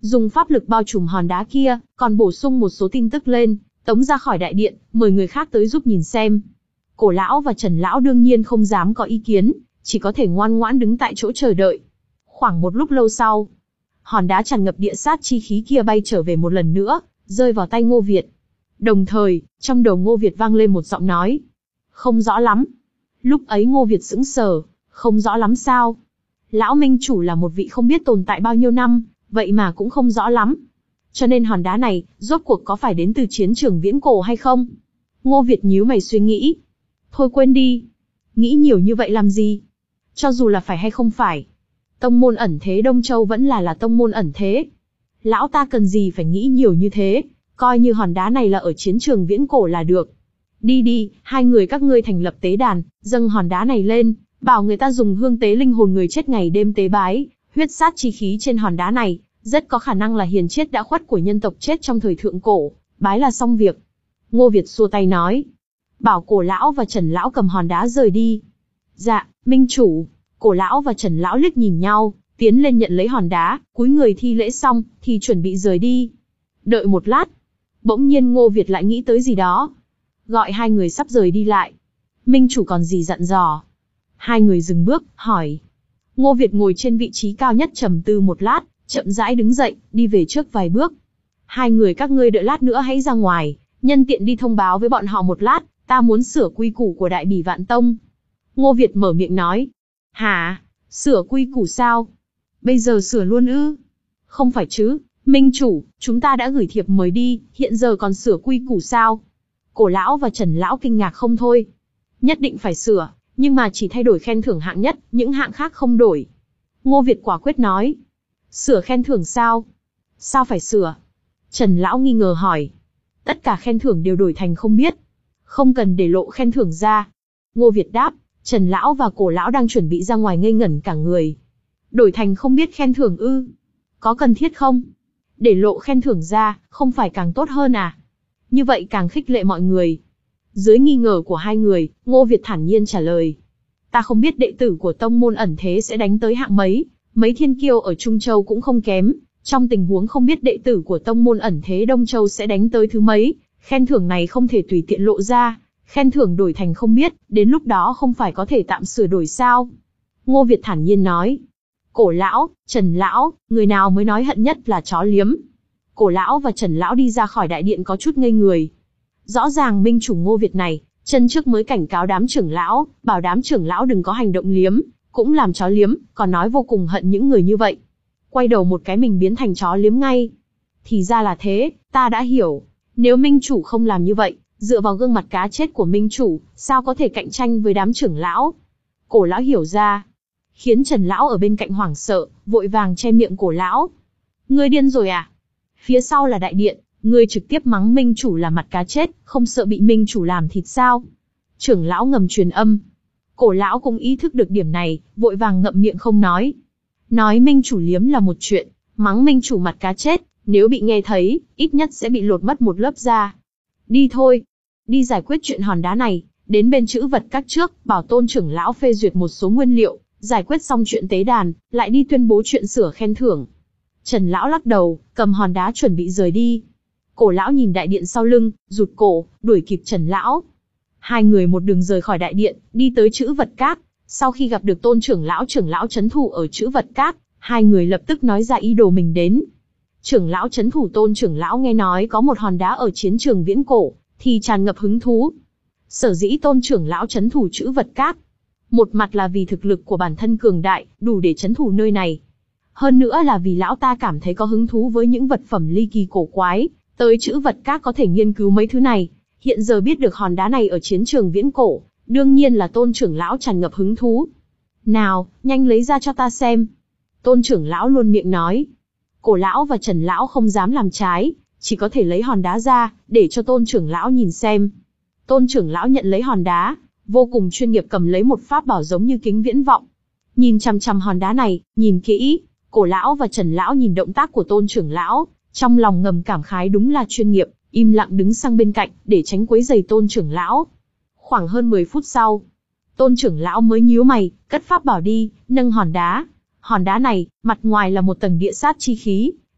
dùng pháp lực bao trùm hòn đá kia, còn bổ sung một số tin tức lên, tống ra khỏi đại điện, mời người khác tới giúp nhìn xem. Cổ lão và Trần lão đương nhiên không dám có ý kiến, chỉ có thể ngoan ngoãn đứng tại chỗ chờ đợi. Khoảng một lúc lâu sau, hòn đá tràn ngập địa sát chi khí kia bay trở về một lần nữa, rơi vào tay Ngô Việt. Đồng thời, trong đầu Ngô Việt vang lên một giọng nói. Không rõ lắm. Lúc ấy Ngô Việt sững sờ, không rõ lắm sao? Lão minh chủ là một vị không biết tồn tại bao nhiêu năm, vậy mà cũng không rõ lắm. Cho nên hòn đá này, rốt cuộc có phải đến từ chiến trường viễn cổ hay không? Ngô Việt nhíu mày suy nghĩ. Thôi quên đi. Nghĩ nhiều như vậy làm gì? Cho dù là phải hay không phải. Tông môn ẩn thế Đông Châu vẫn là là tông môn ẩn thế. Lão ta cần gì phải nghĩ nhiều như thế, coi như hòn đá này là ở chiến trường viễn cổ là được. Đi đi, hai người các ngươi thành lập tế đàn, dâng hòn đá này lên, bảo người ta dùng hương tế linh hồn người chết ngày đêm tế bái, huyết sát chi khí trên hòn đá này, rất có khả năng là hiền chết đã khuất của nhân tộc chết trong thời thượng cổ, bái là xong việc. Ngô Việt xua tay nói, bảo Cổ lão và Trần lão cầm hòn đá rời đi. Dạ, minh chủ. Cổ lão và Trần lão liếc nhìn nhau, tiến lên nhận lấy hòn đá, cúi người thi lễ xong, thì chuẩn bị rời đi. Đợi một lát, bỗng nhiên Ngô Việt lại nghĩ tới gì đó, gọi hai người sắp rời đi lại. Minh chủ còn gì dặn dò? Hai người dừng bước, hỏi. Ngô Việt ngồi trên vị trí cao nhất trầm tư một lát, chậm rãi đứng dậy, đi về trước vài bước. Hai người các ngươi đợi lát nữa hãy ra ngoài, nhân tiện đi thông báo với bọn họ một lát, ta muốn sửa quy củ của Đại Bỉ Vạn Tông. Ngô Việt mở miệng nói. Hả? Sửa quy củ sao? Bây giờ sửa luôn ư? Không phải chứ, minh chủ, chúng ta đã gửi thiệp mời đi, hiện giờ còn sửa quy củ sao? Cổ lão và Trần lão kinh ngạc không thôi. Nhất định phải sửa, nhưng mà chỉ thay đổi khen thưởng hạng nhất, những hạng khác không đổi. Ngô Việt quả quyết nói. Sửa khen thưởng sao? Sao phải sửa? Trần lão nghi ngờ hỏi. Tất cả khen thưởng đều đổi thành không biết. Không cần để lộ khen thưởng ra. Ngô Việt đáp. Trần lão và Cổ lão đang chuẩn bị ra ngoài ngây ngẩn cả người. Đổi thành không biết khen thưởng ư? Có cần thiết không? Để lộ khen thưởng ra, không phải càng tốt hơn à? Như vậy càng khích lệ mọi người. Dưới nghi ngờ của hai người, Ngô Việt thản nhiên trả lời. Ta không biết đệ tử của tông môn ẩn thế sẽ đánh tới hạng mấy, mấy thiên kiêu ở Trung Châu cũng không kém. Trong tình huống không biết đệ tử của tông môn ẩn thế Đông Châu sẽ đánh tới thứ mấy, khen thưởng này không thể tùy tiện lộ ra. Khen thưởng đổi thành không biết, đến lúc đó không phải có thể tạm sửa đổi sao? Ngô Việt thản nhiên nói. Cổ lão, Trần lão, người nào mới nói hận nhất là chó liếm? Cổ lão và Trần lão đi ra khỏi đại điện có chút ngây người. Rõ ràng minh chủ Ngô Việt này, chân trước mới cảnh cáo đám trưởng lão, bảo đám trưởng lão đừng có hành động liếm, cũng làm chó liếm, còn nói vô cùng hận những người như vậy. Quay đầu một cái mình biến thành chó liếm ngay. Thì ra là thế, ta đã hiểu. Nếu minh chủ không làm như vậy, dựa vào gương mặt cá chết của minh chủ, sao có thể cạnh tranh với đám trưởng lão? Cổ lão hiểu ra, khiến Trần lão ở bên cạnh hoảng sợ, vội vàng che miệng Cổ lão. Ngươi điên rồi à? Phía sau là đại điện, ngươi trực tiếp mắng minh chủ là mặt cá chết, không sợ bị minh chủ làm thịt sao? Trưởng lão ngầm truyền âm. Cổ lão cũng ý thức được điểm này, vội vàng ngậm miệng không nói. Nói minh chủ liếm là một chuyện, mắng minh chủ mặt cá chết, nếu bị nghe thấy, ít nhất sẽ bị lột mất một lớp da. Đi thôi, đi giải quyết chuyện hòn đá này, đến bên trữ vật các trước, bảo Tôn trưởng lão phê duyệt một số nguyên liệu, giải quyết xong chuyện tế đàn, lại đi tuyên bố chuyện sửa khen thưởng. Trần lão lắc đầu, cầm hòn đá chuẩn bị rời đi. Cổ lão nhìn đại điện sau lưng, rụt cổ, đuổi kịp Trần lão. Hai người một đường rời khỏi đại điện, đi tới trữ vật các. Sau khi gặp được Tôn trưởng lão trưởng lão trấn thủ ở trữ vật các, hai người lập tức nói ra ý đồ mình đến. Trưởng lão trấn thủ Tôn trưởng lão nghe nói có một hòn đá ở chiến trường viễn cổ, thì tràn ngập hứng thú. Sở dĩ Tôn trưởng lão trấn thủ trữ vật các, một mặt là vì thực lực của bản thân cường đại, đủ để trấn thủ nơi này. Hơn nữa là vì lão ta cảm thấy có hứng thú với những vật phẩm ly kỳ cổ quái, tới trữ vật các có thể nghiên cứu mấy thứ này. Hiện giờ biết được hòn đá này ở chiến trường viễn cổ, đương nhiên là Tôn trưởng lão tràn ngập hứng thú. Nào, nhanh lấy ra cho ta xem. Tôn trưởng lão luôn miệng nói. Cổ lão và Trần lão không dám làm trái, chỉ có thể lấy hòn đá ra, để cho Tôn trưởng lão nhìn xem. Tôn trưởng lão nhận lấy hòn đá, vô cùng chuyên nghiệp cầm lấy một pháp bảo giống như kính viễn vọng. Nhìn chằm chằm hòn đá này, nhìn kỹ, Cổ lão và Trần lão nhìn động tác của Tôn trưởng lão, trong lòng ngầm cảm khái đúng là chuyên nghiệp, im lặng đứng sang bên cạnh, để tránh quấy rầy Tôn trưởng lão. Khoảng hơn mười phút sau, Tôn trưởng lão mới nhíu mày, cất pháp bảo đi, nâng hòn đá. Hòn đá này, mặt ngoài là một tầng địa sát chi khí,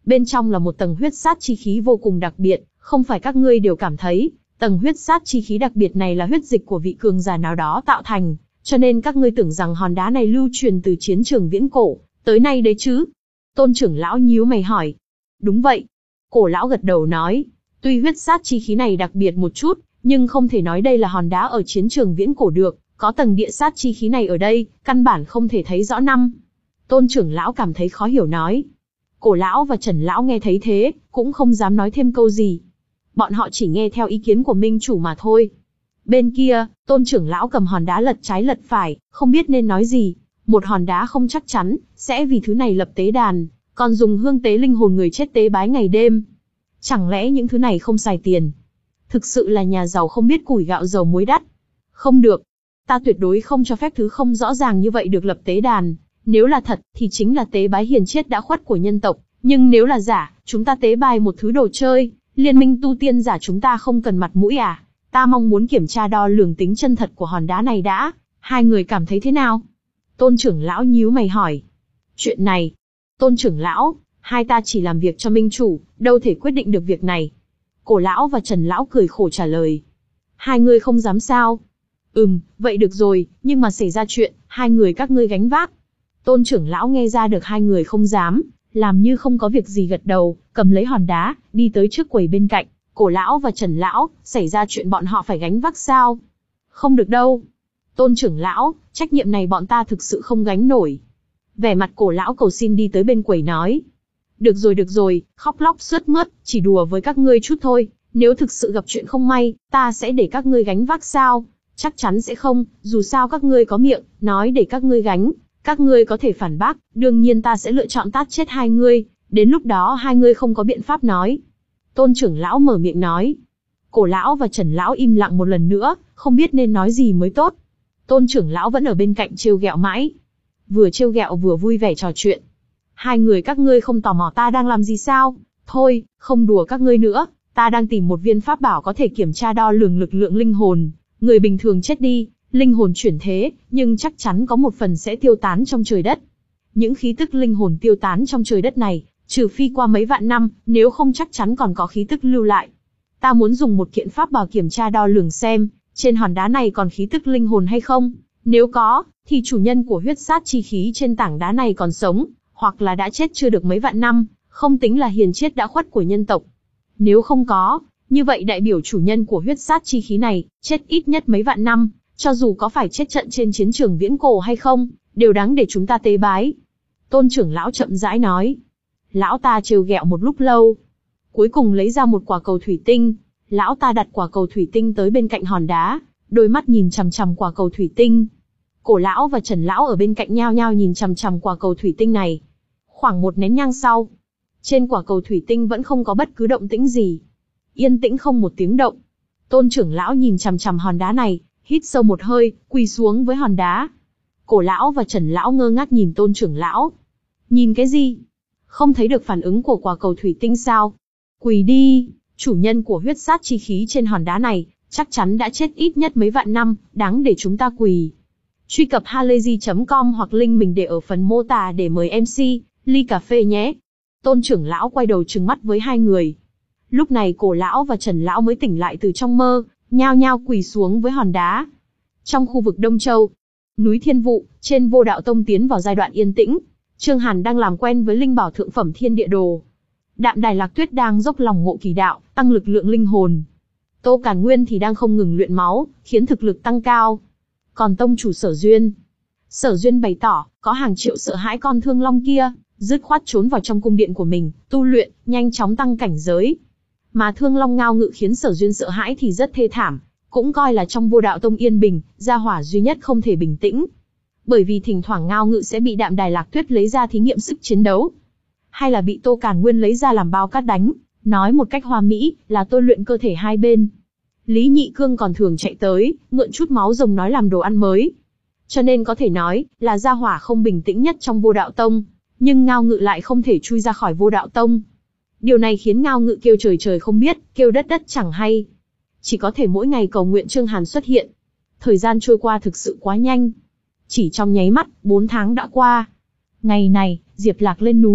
Bên trong là một tầng huyết sát chi khí vô cùng đặc biệt, không phải các ngươi đều cảm thấy, tầng huyết sát chi khí đặc biệt này là huyết dịch của vị cường giả nào đó tạo thành, cho nên các ngươi tưởng rằng hòn đá này lưu truyền từ chiến trường viễn cổ, tới nay đấy chứ? Tôn trưởng lão nhíu mày hỏi. Đúng vậy. Cổ lão gật đầu nói, tuy huyết sát chi khí này đặc biệt một chút, nhưng không thể nói đây là hòn đá ở chiến trường viễn cổ được, có tầng địa sát chi khí này ở đây, căn bản không thể thấy rõ năm. Tôn trưởng lão cảm thấy khó hiểu nói. Cổ lão và Trần lão nghe thấy thế, cũng không dám nói thêm câu gì. Bọn họ chỉ nghe theo ý kiến của minh chủ mà thôi. Bên kia, Tôn trưởng lão cầm hòn đá lật trái lật phải, không biết nên nói gì. Một hòn đá không chắc chắn, sẽ vì thứ này lập tế đàn, còn dùng hương tế linh hồn người chết tế bái ngày đêm. Chẳng lẽ những thứ này không xài tiền? Thực sự là nhà giàu không biết củi gạo dầu muối đắt. Không được. Ta tuyệt đối không cho phép thứ không rõ ràng như vậy được lập tế đàn. Nếu là thật, thì chính là tế bái hiền chết đã khuất của nhân tộc. Nhưng nếu là giả, chúng ta tế bài một thứ đồ chơi, liên minh tu tiên giả chúng ta không cần mặt mũi à? Ta mong muốn kiểm tra đo lường tính chân thật của hòn đá này đã. Hai người cảm thấy thế nào? Tôn trưởng lão nhíu mày hỏi. Chuyện này, Tôn trưởng lão, hai ta chỉ làm việc cho minh chủ, đâu thể quyết định được việc này. Cổ lão và Trần lão cười khổ trả lời. Hai người không dám sao? Ừm, vậy được rồi, nhưng mà xảy ra chuyện, hai người các ngươi gánh vác. Tôn trưởng lão nghe ra được hai người không dám, làm như không có việc gì gật đầu, cầm lấy hòn đá, đi tới trước quầy bên cạnh. Cổ lão và Trần lão, xảy ra chuyện bọn họ phải gánh vác sao? Không được đâu. Tôn trưởng lão, trách nhiệm này bọn ta thực sự không gánh nổi. Vẻ mặt cổ lão cầu xin đi tới bên quầy nói. Được rồi được rồi, khóc lóc sướt mướt, chỉ đùa với các ngươi chút thôi. Nếu thực sự gặp chuyện không may, ta sẽ để các ngươi gánh vác sao? Chắc chắn sẽ không, dù sao các ngươi có miệng, nói để các ngươi gánh. Các ngươi có thể phản bác, đương nhiên ta sẽ lựa chọn tát chết hai ngươi. Đến lúc đó hai ngươi không có biện pháp nói. Tôn trưởng lão mở miệng nói. Cổ lão và Trần lão im lặng một lần nữa, không biết nên nói gì mới tốt. Tôn trưởng lão vẫn ở bên cạnh trêu ghẹo mãi. Vừa trêu ghẹo vừa vui vẻ trò chuyện. Hai người các ngươi không tò mò ta đang làm gì sao? Thôi, không đùa các ngươi nữa, ta đang tìm một viên pháp bảo có thể kiểm tra đo lường lực lượng linh hồn. Người bình thường chết đi, linh hồn chuyển thế, nhưng chắc chắn có một phần sẽ tiêu tán trong trời đất. Những khí tức linh hồn tiêu tán trong trời đất này, trừ phi qua mấy vạn năm, nếu không chắc chắn còn có khí tức lưu lại. Ta muốn dùng một kiện pháp bảo kiểm tra đo lường xem, trên hòn đá này còn khí tức linh hồn hay không? Nếu có, thì chủ nhân của huyết sát chi khí trên tảng đá này còn sống, hoặc là đã chết chưa được mấy vạn năm, không tính là hiền chết đã khuất của nhân tộc. Nếu không có, như vậy đại biểu chủ nhân của huyết sát chi khí này, chết ít nhất mấy vạn năm, cho dù có phải chết trận trên chiến trường viễn cổ hay không, đều đáng để chúng ta tế bái. Tôn trưởng lão chậm rãi nói. Lão ta trêu ghẹo một lúc lâu, cuối cùng lấy ra một quả cầu thủy tinh. Lão ta đặt quả cầu thủy tinh tới bên cạnh hòn đá, đôi mắt nhìn chằm chằm quả cầu thủy tinh. Cổ lão và Trần lão ở bên cạnh nhao nhao nhìn chằm chằm quả cầu thủy tinh này. Khoảng một nén nhang sau, trên quả cầu thủy tinh vẫn không có bất cứ động tĩnh gì. Yên tĩnh không một tiếng động. Tôn trưởng lão nhìn chằm chằm hòn đá này, hít sâu một hơi, quỳ xuống với hòn đá. Cổ lão và Trần lão ngơ ngác nhìn Tôn trưởng lão. Nhìn cái gì? Không thấy được phản ứng của quả cầu thủy tinh sao? Quỳ đi, chủ nhân của huyết sát chi khí trên hòn đá này, chắc chắn đã chết ít nhất mấy vạn năm, đáng để chúng ta quỳ. Truy cập halayzi chấm com hoặc link mình để ở phần mô tả để mời em xê, ly cà phê nhé. Tôn trưởng lão quay đầu trừng mắt với hai người. Lúc này cổ lão và Trần lão mới tỉnh lại từ trong mơ, nhao nhao quỳ xuống với hòn đá. Trong khu vực Đông Châu, núi Thiên Vụ, trên Vô Đạo Tông tiến vào giai đoạn yên tĩnh. Trương Hàn đang làm quen với linh bảo thượng phẩm Thiên Địa Đồ. Đạm Đài Lạc Tuyết đang dốc lòng ngộ kỳ đạo, tăng lực lượng linh hồn. Tô Càn Nguyên thì đang không ngừng luyện máu, khiến thực lực tăng cao. Còn tông chủ Sở Duyên, Sở Duyên bày tỏ, có hàng triệu sợ hãi con thương long kia, dứt khoát trốn vào trong cung điện của mình, tu luyện, nhanh chóng tăng cảnh giới. Mà thương long ngao ngự khiến Sở Duyên sợ hãi thì rất thê thảm, cũng coi là trong Vô Đạo Tông yên bình, gia hỏa duy nhất không thể bình tĩnh. Bởi vì thỉnh thoảng ngao ngự sẽ bị Đạm Đài Lạc Tuyết lấy ra thí nghiệm sức chiến đấu, hay là bị Tô Càn Nguyên lấy ra làm bao cát đánh, nói một cách hoa mỹ, là tôi luyện cơ thể hai bên. Lý Nhị Cương còn thường chạy tới, mượn chút máu rồng nói làm đồ ăn mới. Cho nên có thể nói, là gia hỏa không bình tĩnh nhất trong Vô Đạo Tông, nhưng ngao ngự lại không thể chui ra khỏi Vô Đạo Tông. Điều này khiến ngao ngự kêu trời trời không biết, kêu đất đất chẳng hay. Chỉ có thể mỗi ngày cầu nguyện Trương Hàn xuất hiện. Thời gian trôi qua thực sự quá nhanh. Chỉ trong nháy mắt, bốn tháng đã qua. Ngày này, Diệp Lạc lên núi,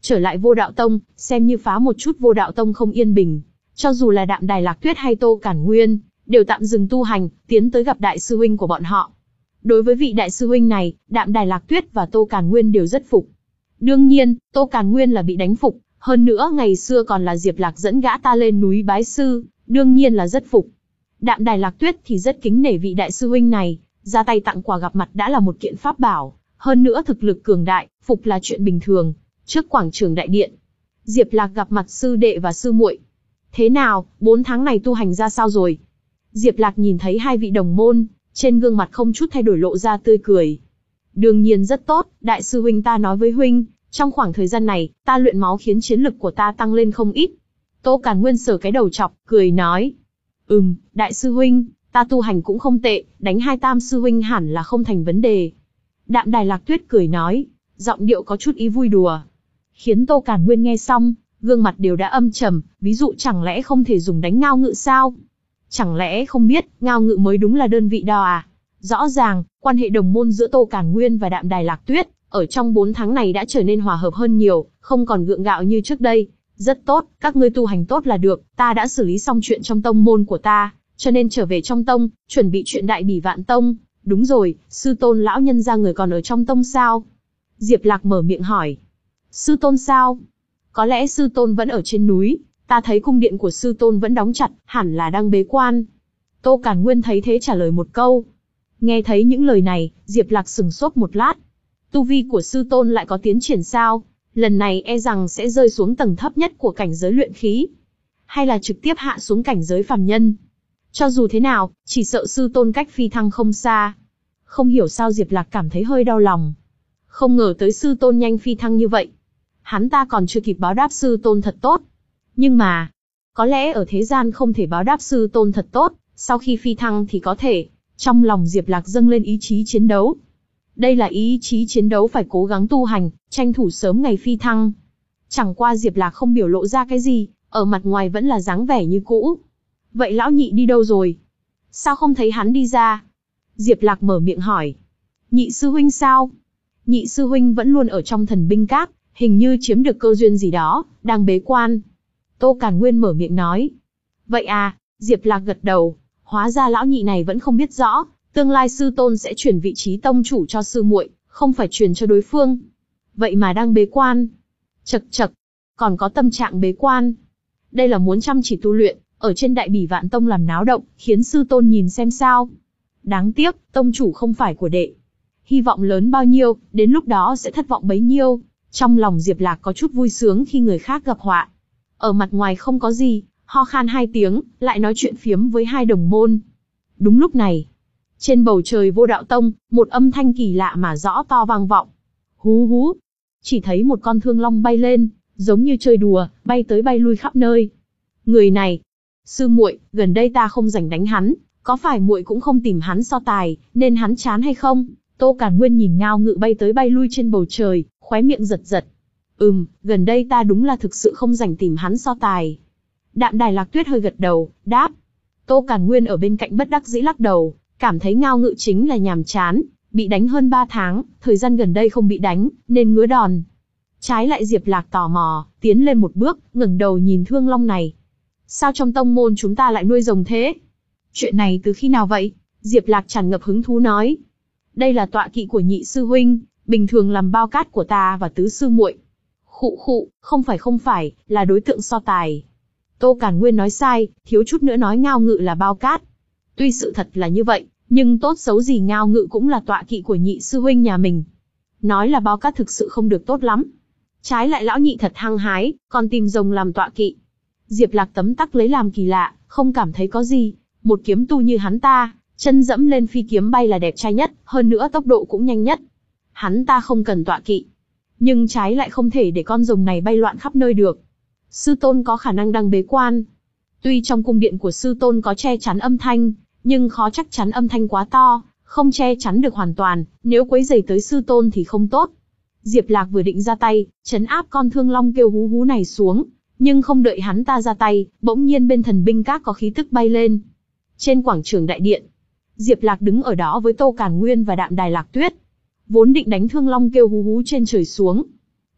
trở lại Vô Đạo Tông, xem như phá một chút Vô Đạo Tông không yên bình. Cho dù là Đạm Đài Lạc Tuyết hay Tô Cản Nguyên, đều tạm dừng tu hành, tiến tới gặp đại sư huynh của bọn họ. Đối với vị đại sư huynh này, Đạm Đài Lạc Tuyết và Tô Cản Nguyên đều rất phục. Đương nhiên, Tô Cản Nguyên là bị đánh phục, hơn nữa ngày xưa còn là Diệp Lạc dẫn gã ta lên núi bái sư, đương nhiên là rất phục. Đạm Đài Lạc Tuyết thì rất kính nể vị đại sư huynh này, ra tay tặng quà gặp mặt đã là một kiện pháp bảo, hơn nữa thực lực cường đại, phục là chuyện bình thường. Trước quảng trường đại điện, Diệp Lạc gặp mặt sư đệ và sư muội. Thế nào, bốn tháng này tu hành ra sao rồi? Diệp Lạc nhìn thấy hai vị đồng môn, trên gương mặt không chút thay đổi lộ ra tươi cười. Đương nhiên rất tốt, đại sư huynh ta nói với huynh, trong khoảng thời gian này, ta luyện máu khiến chiến lực của ta tăng lên không ít. Tô Cản Nguyên sờ cái đầu chọc, cười nói. Ừm, đại sư huynh, ta tu hành cũng không tệ, đánh hai tam sư huynh hẳn là không thành vấn đề. Đạm Đài Lạc Tuyết cười nói, giọng điệu có chút ý vui đùa. Khiến Tô Cản Nguyên nghe xong, gương mặt đều đã âm trầm, ví dụ chẳng lẽ không thể dùng đánh Ngao Ngự sao? Chẳng lẽ không biết, Ngao Ngự mới đúng là đơn vị đo à? Rõ ràng, quan hệ đồng môn giữa Tô Cản Nguyên và Đạm Đài Lạc Tuyết, ở trong bốn tháng này đã trở nên hòa hợp hơn nhiều, không còn gượng gạo như trước đây. Rất tốt, các ngươi tu hành tốt là được, ta đã xử lý xong chuyện trong tông môn của ta, cho nên trở về trong tông, chuẩn bị chuyện đại bỉ vạn tông. Đúng rồi, sư tôn lão nhân gia người còn ở trong tông sao? Diệp Lạc mở miệng hỏi. Sư tôn sao? Có lẽ sư tôn vẫn ở trên núi, ta thấy cung điện của sư tôn vẫn đóng chặt, hẳn là đang bế quan. Tô Cản Nguyên thấy thế trả lời một câu. Nghe thấy những lời này, Diệp Lạc sừng sốt một lát. Tu vi của sư tôn lại có tiến triển sao? Lần này e rằng sẽ rơi xuống tầng thấp nhất của cảnh giới luyện khí. Hay là trực tiếp hạ xuống cảnh giới phàm nhân? Cho dù thế nào, chỉ sợ sư tôn cách phi thăng không xa. Không hiểu sao Diệp Lạc cảm thấy hơi đau lòng. Không ngờ tới sư tôn nhanh phi thăng như vậy. Hắn ta còn chưa kịp báo đáp sư tôn thật tốt. Nhưng mà, có lẽ ở thế gian không thể báo đáp sư tôn thật tốt, sau khi phi thăng thì có thể. Trong lòng Diệp Lạc dâng lên ý chí chiến đấu. Đây là ý chí chiến đấu phải cố gắng tu hành, tranh thủ sớm ngày phi thăng. Chẳng qua Diệp Lạc không biểu lộ ra cái gì, ở mặt ngoài vẫn là dáng vẻ như cũ. Vậy lão nhị đi đâu rồi? Sao không thấy hắn đi ra? Diệp Lạc mở miệng hỏi. Nhị sư huynh sao? Nhị sư huynh vẫn luôn ở trong thần binh các, hình như chiếm được cơ duyên gì đó, đang bế quan. Tô Cản Nguyên mở miệng nói. Vậy à, Diệp Lạc gật đầu, hóa ra lão nhị này vẫn không biết rõ, tương lai sư tôn sẽ chuyển vị trí tông chủ cho sư muội, không phải truyền cho đối phương. Vậy mà đang bế quan. Chậc chậc, còn có tâm trạng bế quan. Đây là muốn chăm chỉ tu luyện, ở trên đại bỉ vạn tông làm náo động, khiến sư tôn nhìn xem sao. Đáng tiếc, tông chủ không phải của đệ. Hy vọng lớn bao nhiêu, đến lúc đó sẽ thất vọng bấy nhiêu. Trong lòng Diệp Lạc có chút vui sướng khi người khác gặp họa. Ở mặt ngoài không có gì, ho khan hai tiếng, lại nói chuyện phiếm với hai đồng môn. Đúng lúc này, trên bầu trời Vô Đạo Tông, một âm thanh kỳ lạ mà rõ to vang vọng. Hú hú, chỉ thấy một con thương long bay lên, giống như chơi đùa, bay tới bay lui khắp nơi. Người này, sư muội, gần đây ta không rảnh đánh hắn, có phải muội cũng không tìm hắn so tài, nên hắn chán hay không? Tô Cản Nguyên nhìn Ngao Ngự bay tới bay lui trên bầu trời, khóe miệng giật giật. Ừm, gần đây ta đúng là thực sự không rảnh tìm hắn so tài. Đạm Đài Lạc Tuyết hơi gật đầu, đáp. Tô Cản Nguyên ở bên cạnh bất đắc dĩ lắc đầu, cảm thấy Ngao Ngự chính là nhàm chán, bị đánh hơn ba tháng, thời gian gần đây không bị đánh, nên ngứa đòn. Trái lại Diệp Lạc tò mò, tiến lên một bước, ngẩng đầu nhìn thương long này. Sao trong tông môn chúng ta lại nuôi rồng thế? Chuyện này từ khi nào vậy? Diệp Lạc tràn ngập hứng thú nói. Đây là tọa kỵ của nhị sư huynh, bình thường làm bao cát của ta và tứ sư muội. Khụ khụ, không phải không phải, là đối tượng so tài. Tô Cản Nguyên nói sai, thiếu chút nữa nói Ngao Ngự là bao cát. Tuy sự thật là như vậy, nhưng tốt xấu gì Ngao Ngự cũng là tọa kỵ của nhị sư huynh nhà mình. Nói là bao cát thực sự không được tốt lắm. Trái lại lão nhị thật hăng hái, còn tìm rồng làm tọa kỵ. Diệp Lạc tấm tắc lấy làm kỳ lạ, không cảm thấy có gì. Một kiếm tu như hắn ta, chân dẫm lên phi kiếm bay là đẹp trai nhất, hơn nữa tốc độ cũng nhanh nhất. Hắn ta không cần tọa kỵ. Nhưng trái lại không thể để con rồng này bay loạn khắp nơi được. Sư tôn có khả năng đang bế quan. Tuy trong cung điện của sư tôn có che chắn âm thanh, nhưng khó chắc chắn âm thanh quá to, không che chắn được hoàn toàn, nếu quấy rầy tới sư tôn thì không tốt. Diệp Lạc vừa định ra tay, trấn áp con thương long kêu hú hú này xuống, nhưng không đợi hắn ta ra tay, bỗng nhiên bên thần binh các có khí tức bay lên. Trên quảng trường đại điện, Diệp Lạc đứng ở đó với Tô Cản Nguyên và Đạm Đài Lạc Tuyết. Vốn định đánh thương long kêu hú hú trên trời xuống.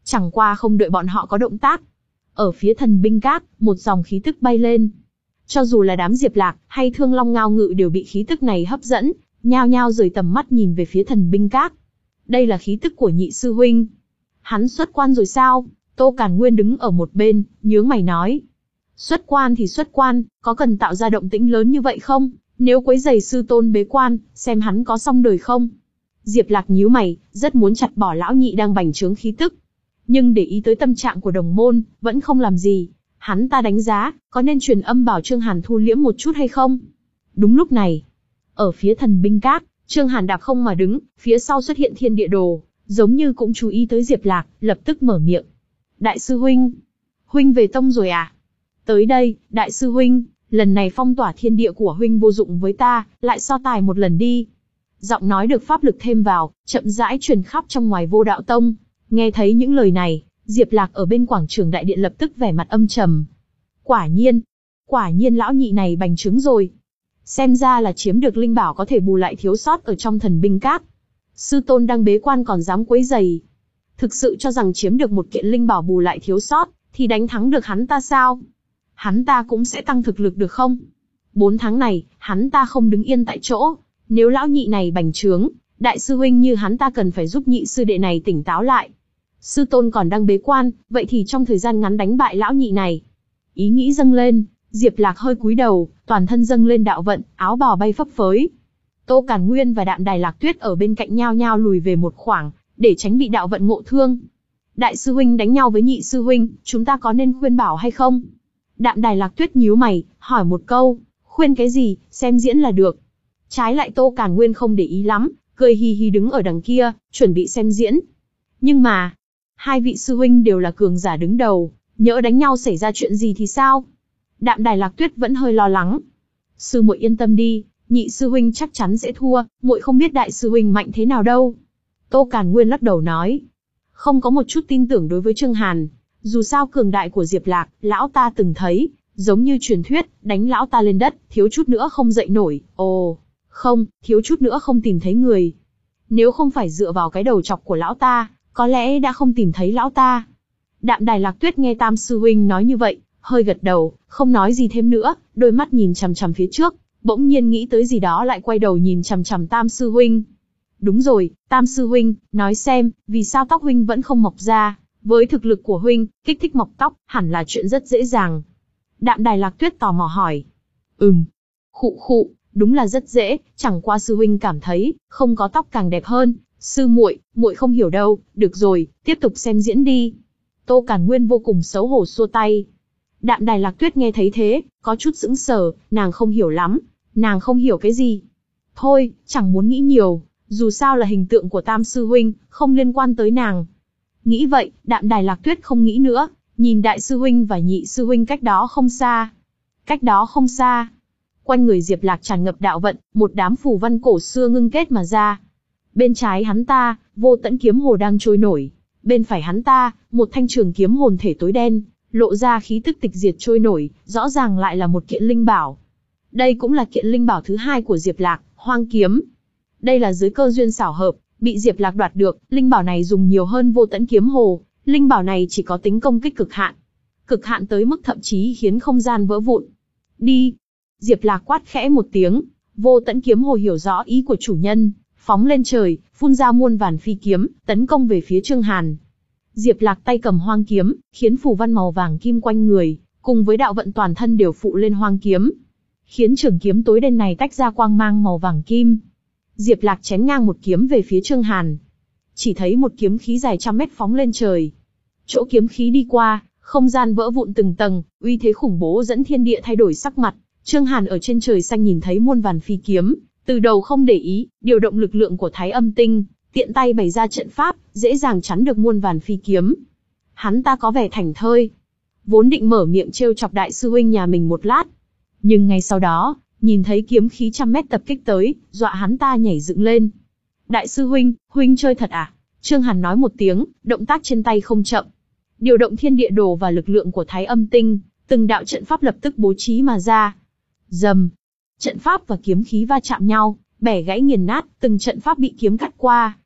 Chẳng qua không đợi bọn họ có động tác. Ở phía thần binh các, một dòng khí tức bay lên. Cho dù là đám Diệp Lạc, hay Thương Long Ngao Ngự đều bị khí tức này hấp dẫn, nhao nhao rời tầm mắt nhìn về phía thần binh các. Đây là khí tức của nhị sư huynh. Hắn xuất quan rồi sao? Tô Càn Nguyên đứng ở một bên, nhướng mày nói. Xuất quan thì xuất quan, có cần tạo ra động tĩnh lớn như vậy không? Nếu quấy rầy sư tôn bế quan, xem hắn có xong đời không? Diệp Lạc nhíu mày, rất muốn chặt bỏ lão nhị đang bành trướng khí tức. Nhưng để ý tới tâm trạng của đồng môn, vẫn không làm gì. Hắn ta đánh giá, có nên truyền âm bảo Trương Hàn thu liễm một chút hay không? Đúng lúc này, ở phía thần binh các, Trương Hàn đạp không mà đứng, phía sau xuất hiện thiên địa đồ, giống như cũng chú ý tới Diệp Lạc, lập tức mở miệng. Đại sư huynh, huynh về tông rồi à? Tới đây, đại sư huynh, lần này phong tỏa thiên địa của huynh vô dụng với ta, lại so tài một lần đi. Giọng nói được pháp lực thêm vào, chậm rãi truyền khắp trong ngoài Vô Đạo Tông. Nghe thấy những lời này, Diệp Lạc ở bên quảng trường đại điện lập tức vẻ mặt âm trầm. Quả nhiên, quả nhiên lão nhị này bành trướng rồi. Xem ra là chiếm được linh bảo có thể bù lại thiếu sót ở trong thần binh các. Sư tôn đang bế quan còn dám quấy rầy. Thực sự cho rằng chiếm được một kiện linh bảo bù lại thiếu sót, thì đánh thắng được hắn ta sao? Hắn ta cũng sẽ tăng thực lực được không? Bốn tháng này, hắn ta không đứng yên tại chỗ. Nếu lão nhị này bành trướng, đại sư huynh như hắn ta cần phải giúp nhị sư đệ này tỉnh táo lại. Sư tôn còn đang bế quan, vậy thì trong thời gian ngắn đánh bại lão nhị này. Ý nghĩ dâng lên, Diệp Lạc hơi cúi đầu, toàn thân dâng lên đạo vận, áo bào bay phấp phới. Tô Càn Nguyên và Đạm Đài Lạc Tuyết ở bên cạnh nhao nhao lùi về một khoảng, để tránh bị đạo vận ngộ thương. Đại sư huynh đánh nhau với nhị sư huynh, chúng ta có nên khuyên bảo hay không? Đạm Đài Lạc Tuyết nhíu mày, hỏi một câu, khuyên cái gì, xem diễn là được. Trái lại Tô Càn Nguyên không để ý lắm, cười hì hì đứng ở đằng kia, chuẩn bị xem diễn. Nhưng mà, hai vị sư huynh đều là cường giả đứng đầu, nhỡ đánh nhau xảy ra chuyện gì thì sao? Đạm Đài Lạc Tuyết vẫn hơi lo lắng. Sư muội yên tâm đi, nhị sư huynh chắc chắn sẽ thua, muội không biết đại sư huynh mạnh thế nào đâu. Tô Càn Nguyên lắc đầu nói, không có một chút tin tưởng đối với Trương Hàn. Dù sao cường đại của Diệp Lạc, lão ta từng thấy, giống như truyền thuyết, đánh lão ta lên đất, thiếu chút nữa không dậy nổi. Ồ, không, thiếu chút nữa không tìm thấy người. Nếu không phải dựa vào cái đầu chọc của lão ta, có lẽ đã không tìm thấy lão ta. Đạm Đài Lạc Tuyết nghe Tam sư huynh nói như vậy, hơi gật đầu, không nói gì thêm nữa, đôi mắt nhìn chằm chằm phía trước, bỗng nhiên nghĩ tới gì đó lại quay đầu nhìn chằm chằm Tam sư huynh. Đúng rồi, Tam sư huynh, nói xem, vì sao tóc huynh vẫn không mọc ra? Với thực lực của huynh, kích thích mọc tóc, hẳn là chuyện rất dễ dàng. Đạm Đài Lạc Tuyết tò mò hỏi. Ừm, khụ khụ, đúng là rất dễ, chẳng qua sư huynh cảm thấy, không có tóc càng đẹp hơn. Sư muội, muội không hiểu đâu, được rồi, tiếp tục xem diễn đi. Tô Càn Nguyên vô cùng xấu hổ xua tay. Đạm Đài Lạc Tuyết nghe thấy thế, có chút sững sờ, nàng không hiểu lắm. Nàng không hiểu cái gì? Thôi, chẳng muốn nghĩ nhiều, dù sao là hình tượng của Tam sư huynh, không liên quan tới nàng. Nghĩ vậy, Đạm Đài Lạc Tuyết không nghĩ nữa, nhìn đại sư huynh và nhị sư huynh cách đó không xa. Cách đó không xa. Quanh người Diệp Lạc tràn ngập đạo vận, một đám phù văn cổ xưa ngưng kết mà ra. Bên trái hắn ta, vô tận kiếm hồ đang trôi nổi. Bên phải hắn ta, một thanh trường kiếm hồn thể tối đen, lộ ra khí tức tịch diệt trôi nổi, rõ ràng lại là một kiện linh bảo. Đây cũng là kiện linh bảo thứ hai của Diệp Lạc, Hoang kiếm. Đây là dưới cơ duyên xảo hợp, bị Diệp Lạc đoạt được, linh bảo này dùng nhiều hơn vô tận kiếm hồ, linh bảo này chỉ có tính công kích cực hạn. Cực hạn tới mức thậm chí khiến không gian vỡ vụn. Đi! Diệp Lạc quát khẽ một tiếng, vô tận kiếm hồ hiểu rõ ý của chủ nhân, phóng lên trời, phun ra muôn vàn phi kiếm, tấn công về phía Trương Hàn. Diệp Lạc tay cầm hoang kiếm, khiến phù văn màu vàng kim quanh người, cùng với đạo vận toàn thân đều phụ lên hoang kiếm, khiến trường kiếm tối đen này tách ra quang mang màu vàng kim. Diệp Lạc chém ngang một kiếm về phía Trương Hàn. Chỉ thấy một kiếm khí dài trăm mét phóng lên trời. Chỗ kiếm khí đi qua, không gian vỡ vụn từng tầng, uy thế khủng bố dẫn thiên địa thay đổi sắc mặt. Trương Hàn ở trên trời xanh nhìn thấy muôn vàn phi kiếm, từ đầu không để ý, điều động lực lượng của Thái Âm Tinh, tiện tay bày ra trận pháp, dễ dàng chắn được muôn vàn phi kiếm. Hắn ta có vẻ thảnh thơi, vốn định mở miệng trêu chọc đại sư huynh nhà mình một lát, nhưng ngay sau đó, nhìn thấy kiếm khí trăm mét tập kích tới, dọa hắn ta nhảy dựng lên. Đại sư huynh, huynh chơi thật à? Trương Hàn nói một tiếng, động tác trên tay không chậm, điều động thiên địa đồ và lực lượng của Thái Âm Tinh, từng đạo trận pháp lập tức bố trí mà ra. Rầm, trận pháp và kiếm khí va chạm nhau, bẻ gãy nghiền nát, từng trận pháp bị kiếm cắt qua,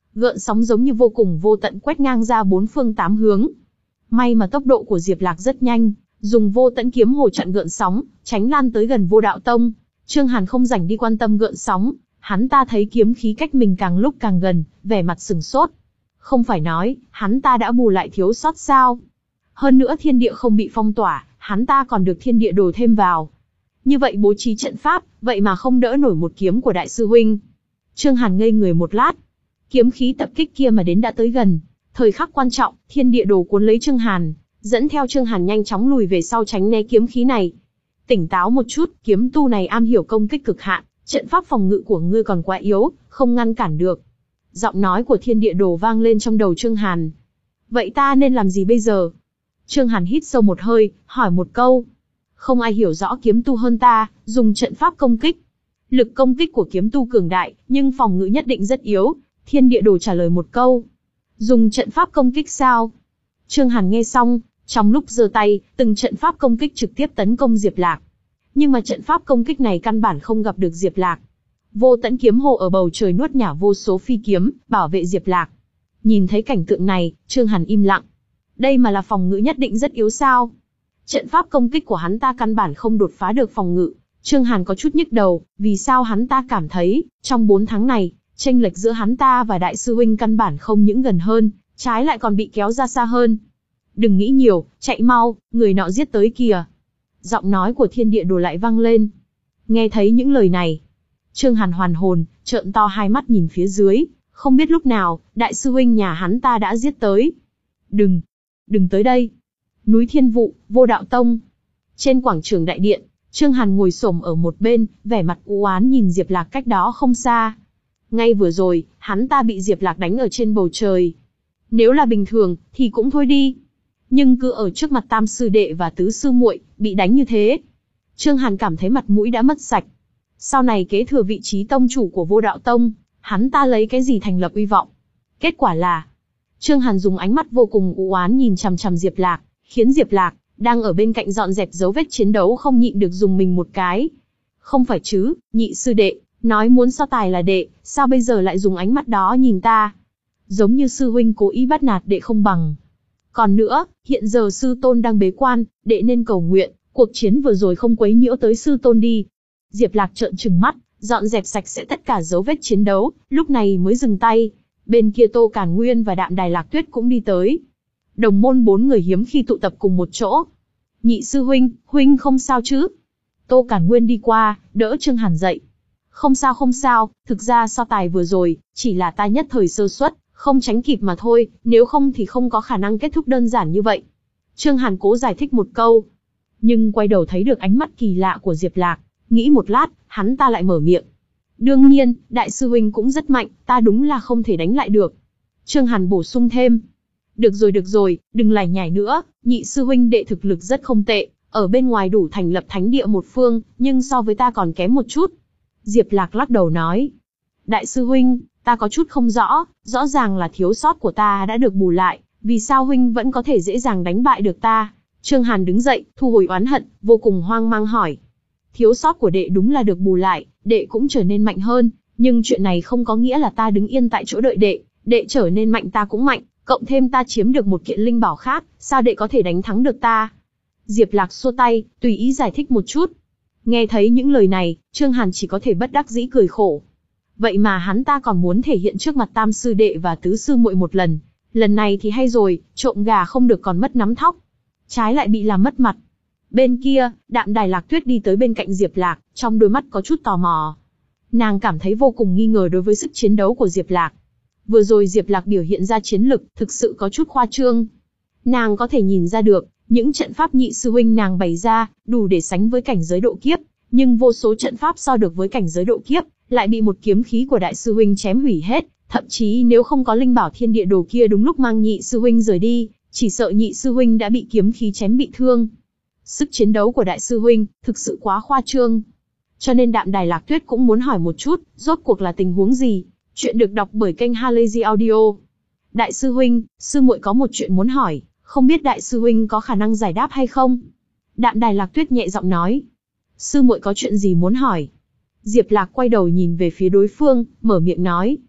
Gợn sóng giống như vô cùng vô tận quét ngang ra bốn phương tám hướng. May mà tốc độ của Diệp Lạc rất nhanh, dùng vô tận kiếm hồ chặn gợn sóng, tránh lan tới gần Vô Đạo Tông. Trương Hàn không rảnh đi quan tâm gợn sóng, hắn ta thấy kiếm khí cách mình càng lúc càng gần, vẻ mặt sừng sốt. Không phải nói, hắn ta đã bù lại thiếu sót sao? Hơn nữa thiên địa không bị phong tỏa, hắn ta còn được thiên địa đồ thêm vào. Như vậy bố trí trận pháp, vậy mà không đỡ nổi một kiếm của đại sư huynh. Trương Hàn ngây người một lát. Kiếm khí tập kích kia mà đến đã tới gần. Thời khắc quan trọng, thiên địa đồ cuốn lấy Trương Hàn, dẫn theo Trương Hàn nhanh chóng lùi về sau tránh né kiếm khí này. Tỉnh táo một chút, kiếm tu này am hiểu công kích cực hạn, trận pháp phòng ngự của ngươi còn quá yếu, không ngăn cản được. Giọng nói của thiên địa đồ vang lên trong đầu Trương Hàn. Vậy ta nên làm gì bây giờ? Trương Hàn hít sâu một hơi, hỏi một câu. Không ai hiểu rõ kiếm tu hơn ta, dùng trận pháp công kích. Lực công kích của kiếm tu cường đại, nhưng phòng ngự nhất định rất yếu. Thiên địa đồ trả lời một câu. Dùng trận pháp công kích sao? Trương Hàn nghe xong, trong lúc giơ tay, từng trận pháp công kích trực tiếp tấn công Diệp Lạc. Nhưng mà trận pháp công kích này căn bản không gặp được Diệp Lạc. Vô tận kiếm hồ ở bầu trời nuốt nhả vô số phi kiếm, bảo vệ Diệp Lạc. Nhìn thấy cảnh tượng này, Trương Hàn im lặng. Đây mà là phòng ngự nhất định rất yếu sao? Trận pháp công kích của hắn ta căn bản không đột phá được phòng ngự. Trương Hàn có chút nhức đầu, vì sao hắn ta cảm thấy, trong bốn tháng này, chênh lệch giữa hắn ta và đại sư huynh căn bản không những gần hơn, trái lại còn bị kéo ra xa hơn. Đừng nghĩ nhiều, chạy mau, người nọ giết tới kìa. Giọng nói của thiên địa đồ lại vang lên. Nghe thấy những lời này, Trương Hàn hoàn hồn, trợn to hai mắt nhìn phía dưới, không biết lúc nào, đại sư huynh nhà hắn ta đã giết tới. Đừng, đừng tới đây. Núi Thiên Vụ, Vô Đạo Tông. Trên quảng trường đại điện, Trương Hàn ngồi xổm ở một bên, vẻ mặt u oán nhìn Diệp Lạc cách đó không xa. Ngay vừa rồi, hắn ta bị Diệp Lạc đánh ở trên bầu trời. Nếu là bình thường, thì cũng thôi đi. Nhưng cứ ở trước mặt tam sư đệ và tứ sư muội, bị đánh như thế. Trương Hàn cảm thấy mặt mũi đã mất sạch. Sau này kế thừa vị trí tông chủ của Vô Đạo Tông, hắn ta lấy cái gì thành lập uy vọng? Kết quả là, Trương Hàn dùng ánh mắt vô cùng u oán nhìn chằm chằm Diệp Lạc, khiến Diệp Lạc, đang ở bên cạnh dọn dẹp dấu vết chiến đấu không nhịn được dùng mình một cái. Không phải chứ, nhị sư đệ, nói muốn so tài là đệ, sao bây giờ lại dùng ánh mắt đó nhìn ta? Giống như sư huynh cố ý bắt nạt đệ không bằng. Còn nữa, hiện giờ sư tôn đang bế quan, đệ nên cầu nguyện, cuộc chiến vừa rồi không quấy nhiễu tới sư tôn đi. Diệp Lạc trợn trừng mắt, dọn dẹp sạch sẽ tất cả dấu vết chiến đấu, lúc này mới dừng tay. Bên kia Tô Càn Nguyên và Đạm Đài Lạc Tuyết cũng đi tới. Đồng môn bốn người hiếm khi tụ tập cùng một chỗ. Nhị sư huynh, huynh không sao chứ? Tô Càn Nguyên đi qua, đỡ Trương Hàn dậy. Không sao không sao, thực ra so tài vừa rồi, chỉ là ta nhất thời sơ suất, không tránh kịp mà thôi, nếu không thì không có khả năng kết thúc đơn giản như vậy. Trương Hàn cố giải thích một câu. Nhưng quay đầu thấy được ánh mắt kỳ lạ của Diệp Lạc, nghĩ một lát, hắn ta lại mở miệng. Đương nhiên, đại sư huynh cũng rất mạnh, ta đúng là không thể đánh lại được. Trương Hàn bổ sung thêm. Được rồi được rồi, đừng lải nhải nữa, nhị sư huynh đệ thực lực rất không tệ, ở bên ngoài đủ thành lập thánh địa một phương, nhưng so với ta còn kém một chút. Diệp Lạc lắc đầu nói. Đại sư huynh, ta có chút không rõ, rõ ràng là thiếu sót của ta đã được bù lại, vì sao huynh vẫn có thể dễ dàng đánh bại được ta? Trương Hàn đứng dậy, thu hồi oán hận, vô cùng hoang mang hỏi. Thiếu sót của đệ đúng là được bù lại, đệ cũng trở nên mạnh hơn, nhưng chuyện này không có nghĩa là ta đứng yên tại chỗ đợi đệ, đệ trở nên mạnh ta cũng mạnh, cộng thêm ta chiếm được một kiện linh bảo khác, sao đệ có thể đánh thắng được ta? Diệp Lạc xua tay, tùy ý giải thích một chút. Nghe thấy những lời này, Trương Hàn chỉ có thể bất đắc dĩ cười khổ. Vậy mà hắn ta còn muốn thể hiện trước mặt tam sư đệ và tứ sư muội một lần. Lần này thì hay rồi, trộm gà không được còn mất nắm thóc. Trái lại bị làm mất mặt. Bên kia, Đạm Đài Lạc Tuyết đi tới bên cạnh Diệp Lạc, trong đôi mắt có chút tò mò. Nàng cảm thấy vô cùng nghi ngờ đối với sức chiến đấu của Diệp Lạc. Vừa rồi Diệp Lạc biểu hiện ra chiến lực, thực sự có chút khoa trương. Nàng có thể nhìn ra được, những trận pháp nhị sư huynh nàng bày ra, đủ để sánh với cảnh giới độ kiếp, nhưng vô số trận pháp so được với cảnh giới độ kiếp, lại bị một kiếm khí của đại sư huynh chém hủy hết, thậm chí nếu không có linh bảo thiên địa đồ kia đúng lúc mang nhị sư huynh rời đi, chỉ sợ nhị sư huynh đã bị kiếm khí chém bị thương. Sức chiến đấu của đại sư huynh, thực sự quá khoa trương. Cho nên Đạm Đài Lạc Tuyết cũng muốn hỏi một chút, rốt cuộc là tình huống gì? Chuyện được đọc bởi kênh Halazy Audio. Đại sư huynh, sư muội có một chuyện muốn hỏi, không biết đại sư huynh có khả năng giải đáp hay không? Đạm Đài Lạc Tuyết nhẹ giọng nói. Sư muội có chuyện gì muốn hỏi? Diệp Lạc quay đầu nhìn về phía đối phương, mở miệng nói.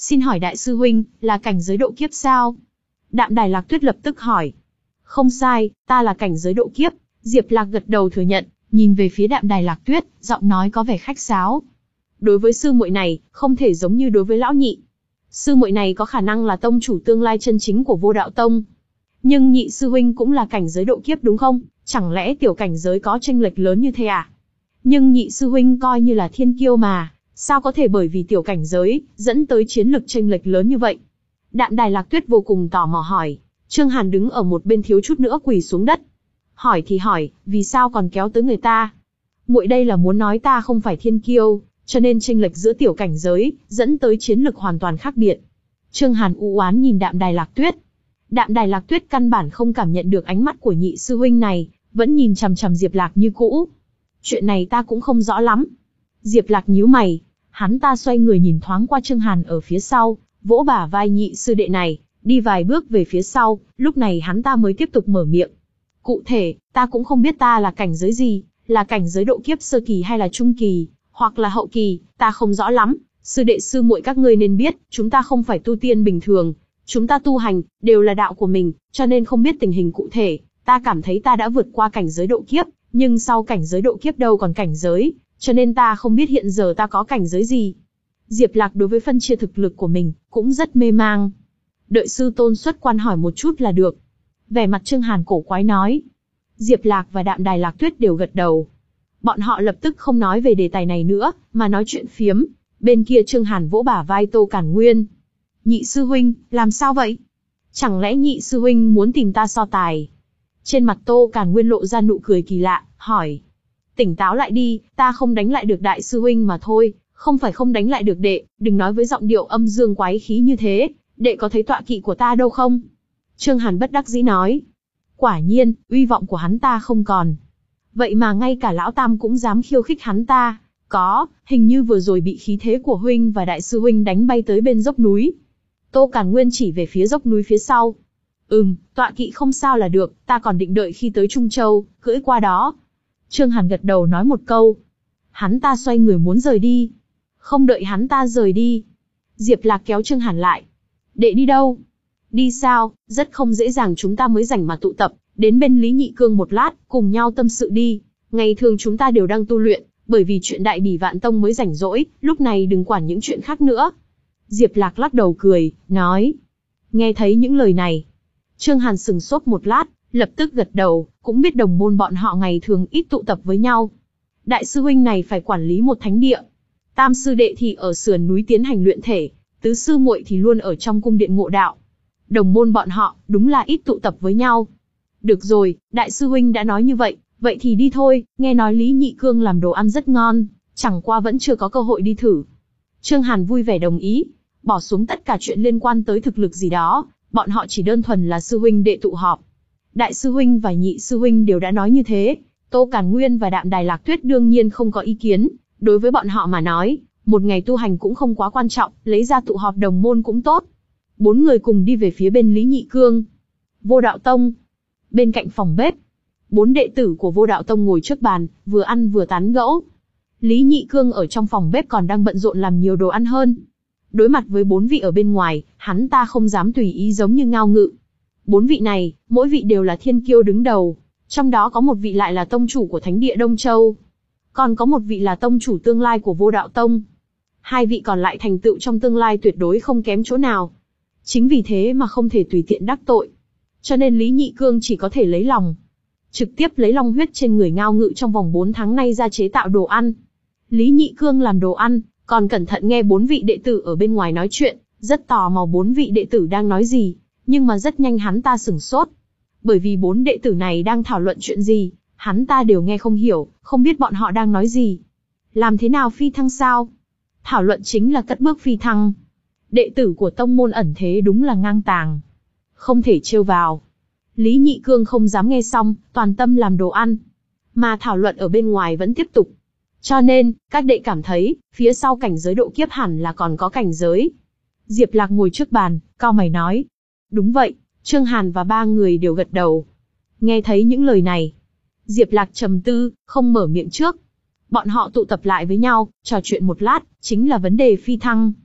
Xin hỏi đại sư huynh, là cảnh giới độ kiếp sao? Đạm Đài Lạc Tuyết lập tức hỏi. Không sai, ta là cảnh giới độ kiếp. Diệp Lạc gật đầu thừa nhận, nhìn về phía Đạm Đài Lạc Tuyết, giọng nói có vẻ khách sáo. Đối với sư muội này, không thể giống như đối với lão nhị. Sư muội này có khả năng là tông chủ tương lai chân chính của Vô Đạo Tông. Nhưng nhị sư huynh cũng là cảnh giới độ kiếp đúng không? Chẳng lẽ tiểu cảnh giới có chênh lệch lớn như thế à? Nhưng nhị sư huynh coi như là thiên kiêu mà, sao có thể bởi vì tiểu cảnh giới, dẫn tới chiến lực chênh lệch lớn như vậy? Đạm Đài Lạc Tuyết vô cùng tò mò hỏi. Trương Hàn đứng ở một bên thiếu chút nữa quỳ xuống đất. Hỏi thì hỏi, vì sao còn kéo tới người ta? Muội đây là muốn nói ta không phải thiên kiêu, cho nên chênh lệch giữa tiểu cảnh giới, dẫn tới chiến lực hoàn toàn khác biệt. Trương Hàn u oán nhìn Đạm Đài Lạc Tuyết. Đạm Đài Lạc Tuyết căn bản không cảm nhận được ánh mắt của nhị sư huynh này, vẫn nhìn chằm chằm Diệp Lạc như cũ. Chuyện này ta cũng không rõ lắm. Diệp Lạc nhíu mày, hắn ta xoay người nhìn thoáng qua Trương Hàn ở phía sau, vỗ bả vai nhị sư đệ này, đi vài bước về phía sau, lúc này hắn ta mới tiếp tục mở miệng. Cụ thể, ta cũng không biết ta là cảnh giới gì, là cảnh giới độ kiếp sơ kỳ hay là trung kỳ, hoặc là hậu kỳ, ta không rõ lắm. Sư đệ sư muội các ngươi nên biết, chúng ta không phải tu tiên bình thường, chúng ta tu hành, đều là đạo của mình, cho nên không biết tình hình cụ thể. Ta cảm thấy ta đã vượt qua cảnh giới độ kiếp, nhưng sau cảnh giới độ kiếp đâu còn cảnh giới, cho nên ta không biết hiện giờ ta có cảnh giới gì. Diệp Lạc đối với phân chia thực lực của mình, cũng rất mê mang. Đợi sư tôn xuất quan hỏi một chút là được. Vẻ mặt Trương Hàn cổ quái nói. Diệp Lạc và Đạm Đài Lạc Tuyết đều gật đầu. Bọn họ lập tức không nói về đề tài này nữa, mà nói chuyện phiếm. Bên kia Trương Hàn vỗ bả vai Tô Cản Nguyên. Nhị sư huynh, làm sao vậy? Chẳng lẽ nhị sư huynh muốn tìm ta so tài? Trên mặt Tô Cản Nguyên lộ ra nụ cười kỳ lạ, hỏi. Tỉnh táo lại đi, ta không đánh lại được đại sư huynh mà thôi, không phải không đánh lại được đệ, đừng nói với giọng điệu âm dương quái khí như thế, đệ có thấy tọa kỵ của ta đâu không? Trương Hàn bất đắc dĩ nói. Quả nhiên, uy vọng của hắn ta không còn. Vậy mà ngay cả lão tam cũng dám khiêu khích hắn ta. Có, hình như vừa rồi bị khí thế của huynh và đại sư huynh đánh bay tới bên dốc núi. Tô Cản Nguyên chỉ về phía dốc núi phía sau. Ừm, tọa kỵ không sao là được, ta còn định đợi khi tới Trung Châu, cưỡi qua đó. Trương Hàn gật đầu nói một câu. Hắn ta xoay người muốn rời đi. Không đợi hắn ta rời đi. Diệp Lạc kéo Trương Hàn lại. Đệ đi đâu? Đi sao, rất không dễ dàng chúng ta mới rảnh mà tụ tập, đến bên Lý Nhị Cương một lát, cùng nhau tâm sự đi. Ngày thường chúng ta đều đang tu luyện, bởi vì chuyện Đại Bỉ Vạn Tông mới rảnh rỗi, lúc này đừng quản những chuyện khác nữa. Diệp Lạc lắc đầu cười, nói. Nghe thấy những lời này, Trương Hàn sừng sốt một lát, lập tức gật đầu, cũng biết đồng môn bọn họ ngày thường ít tụ tập với nhau. Đại sư huynh này phải quản lý một thánh địa. Tam sư đệ thì ở sườn núi tiến hành luyện thể, tứ sư muội thì luôn ở trong cung điện ngộ đạo. Đồng môn bọn họ, đúng là ít tụ tập với nhau. Được rồi, đại sư huynh đã nói như vậy, vậy thì đi thôi, nghe nói Lý Nhị Cương làm đồ ăn rất ngon, chẳng qua vẫn chưa có cơ hội đi thử. Trương Hàn vui vẻ đồng ý, bỏ xuống tất cả chuyện liên quan tới thực lực gì đó, bọn họ chỉ đơn thuần là sư huynh đệ tụ họp. Đại sư huynh và nhị sư huynh đều đã nói như thế, Tô Cản Nguyên và Đạm Đài Lạc Tuyết đương nhiên không có ý kiến, đối với bọn họ mà nói, một ngày tu hành cũng không quá quan trọng, lấy ra tụ họp đồng môn cũng tốt. Bốn người cùng đi về phía bên Lý Nhị Cương. Vô Đạo Tông. Bên cạnh phòng bếp, bốn đệ tử của Vô Đạo Tông ngồi trước bàn, vừa ăn vừa tán gẫu. Lý Nhị Cương ở trong phòng bếp còn đang bận rộn làm nhiều đồ ăn hơn. Đối mặt với bốn vị ở bên ngoài, hắn ta không dám tùy ý giống như Ngao Ngự. Bốn vị này, mỗi vị đều là thiên kiêu đứng đầu, trong đó có một vị lại là tông chủ của Thánh địa Đông Châu. Còn có một vị là tông chủ tương lai của Vô Đạo Tông. Hai vị còn lại thành tựu trong tương lai tuyệt đối không kém chỗ nào. Chính vì thế mà không thể tùy tiện đắc tội. Cho nên Lý Nhị Cương chỉ có thể lấy lòng. Trực tiếp lấy long huyết trên người Ngao Ngự trong vòng bốn tháng nay ra chế tạo đồ ăn. Lý Nhị Cương làm đồ ăn, còn cẩn thận nghe bốn vị đệ tử ở bên ngoài nói chuyện, rất tò mò bốn vị đệ tử đang nói gì, nhưng mà rất nhanh hắn ta sửng sốt. Bởi vì bốn đệ tử này đang thảo luận chuyện gì, hắn ta đều nghe không hiểu, không biết bọn họ đang nói gì. Làm thế nào phi thăng sao? Thảo luận chính là cất bước phi thăng. Đệ tử của tông môn ẩn thế đúng là ngang tàng. Không thể trêu vào. Lý Nhị Cương không dám nghe xong, toàn tâm làm đồ ăn. Mà thảo luận ở bên ngoài vẫn tiếp tục. Cho nên, các đệ cảm thấy, phía sau cảnh giới độ kiếp hẳn là còn có cảnh giới. Diệp Lạc ngồi trước bàn, cau mày nói. Đúng vậy, Trương Hàn và ba người đều gật đầu. Nghe thấy những lời này, Diệp Lạc trầm tư, không mở miệng trước. Bọn họ tụ tập lại với nhau, trò chuyện một lát, chính là vấn đề phi thăng.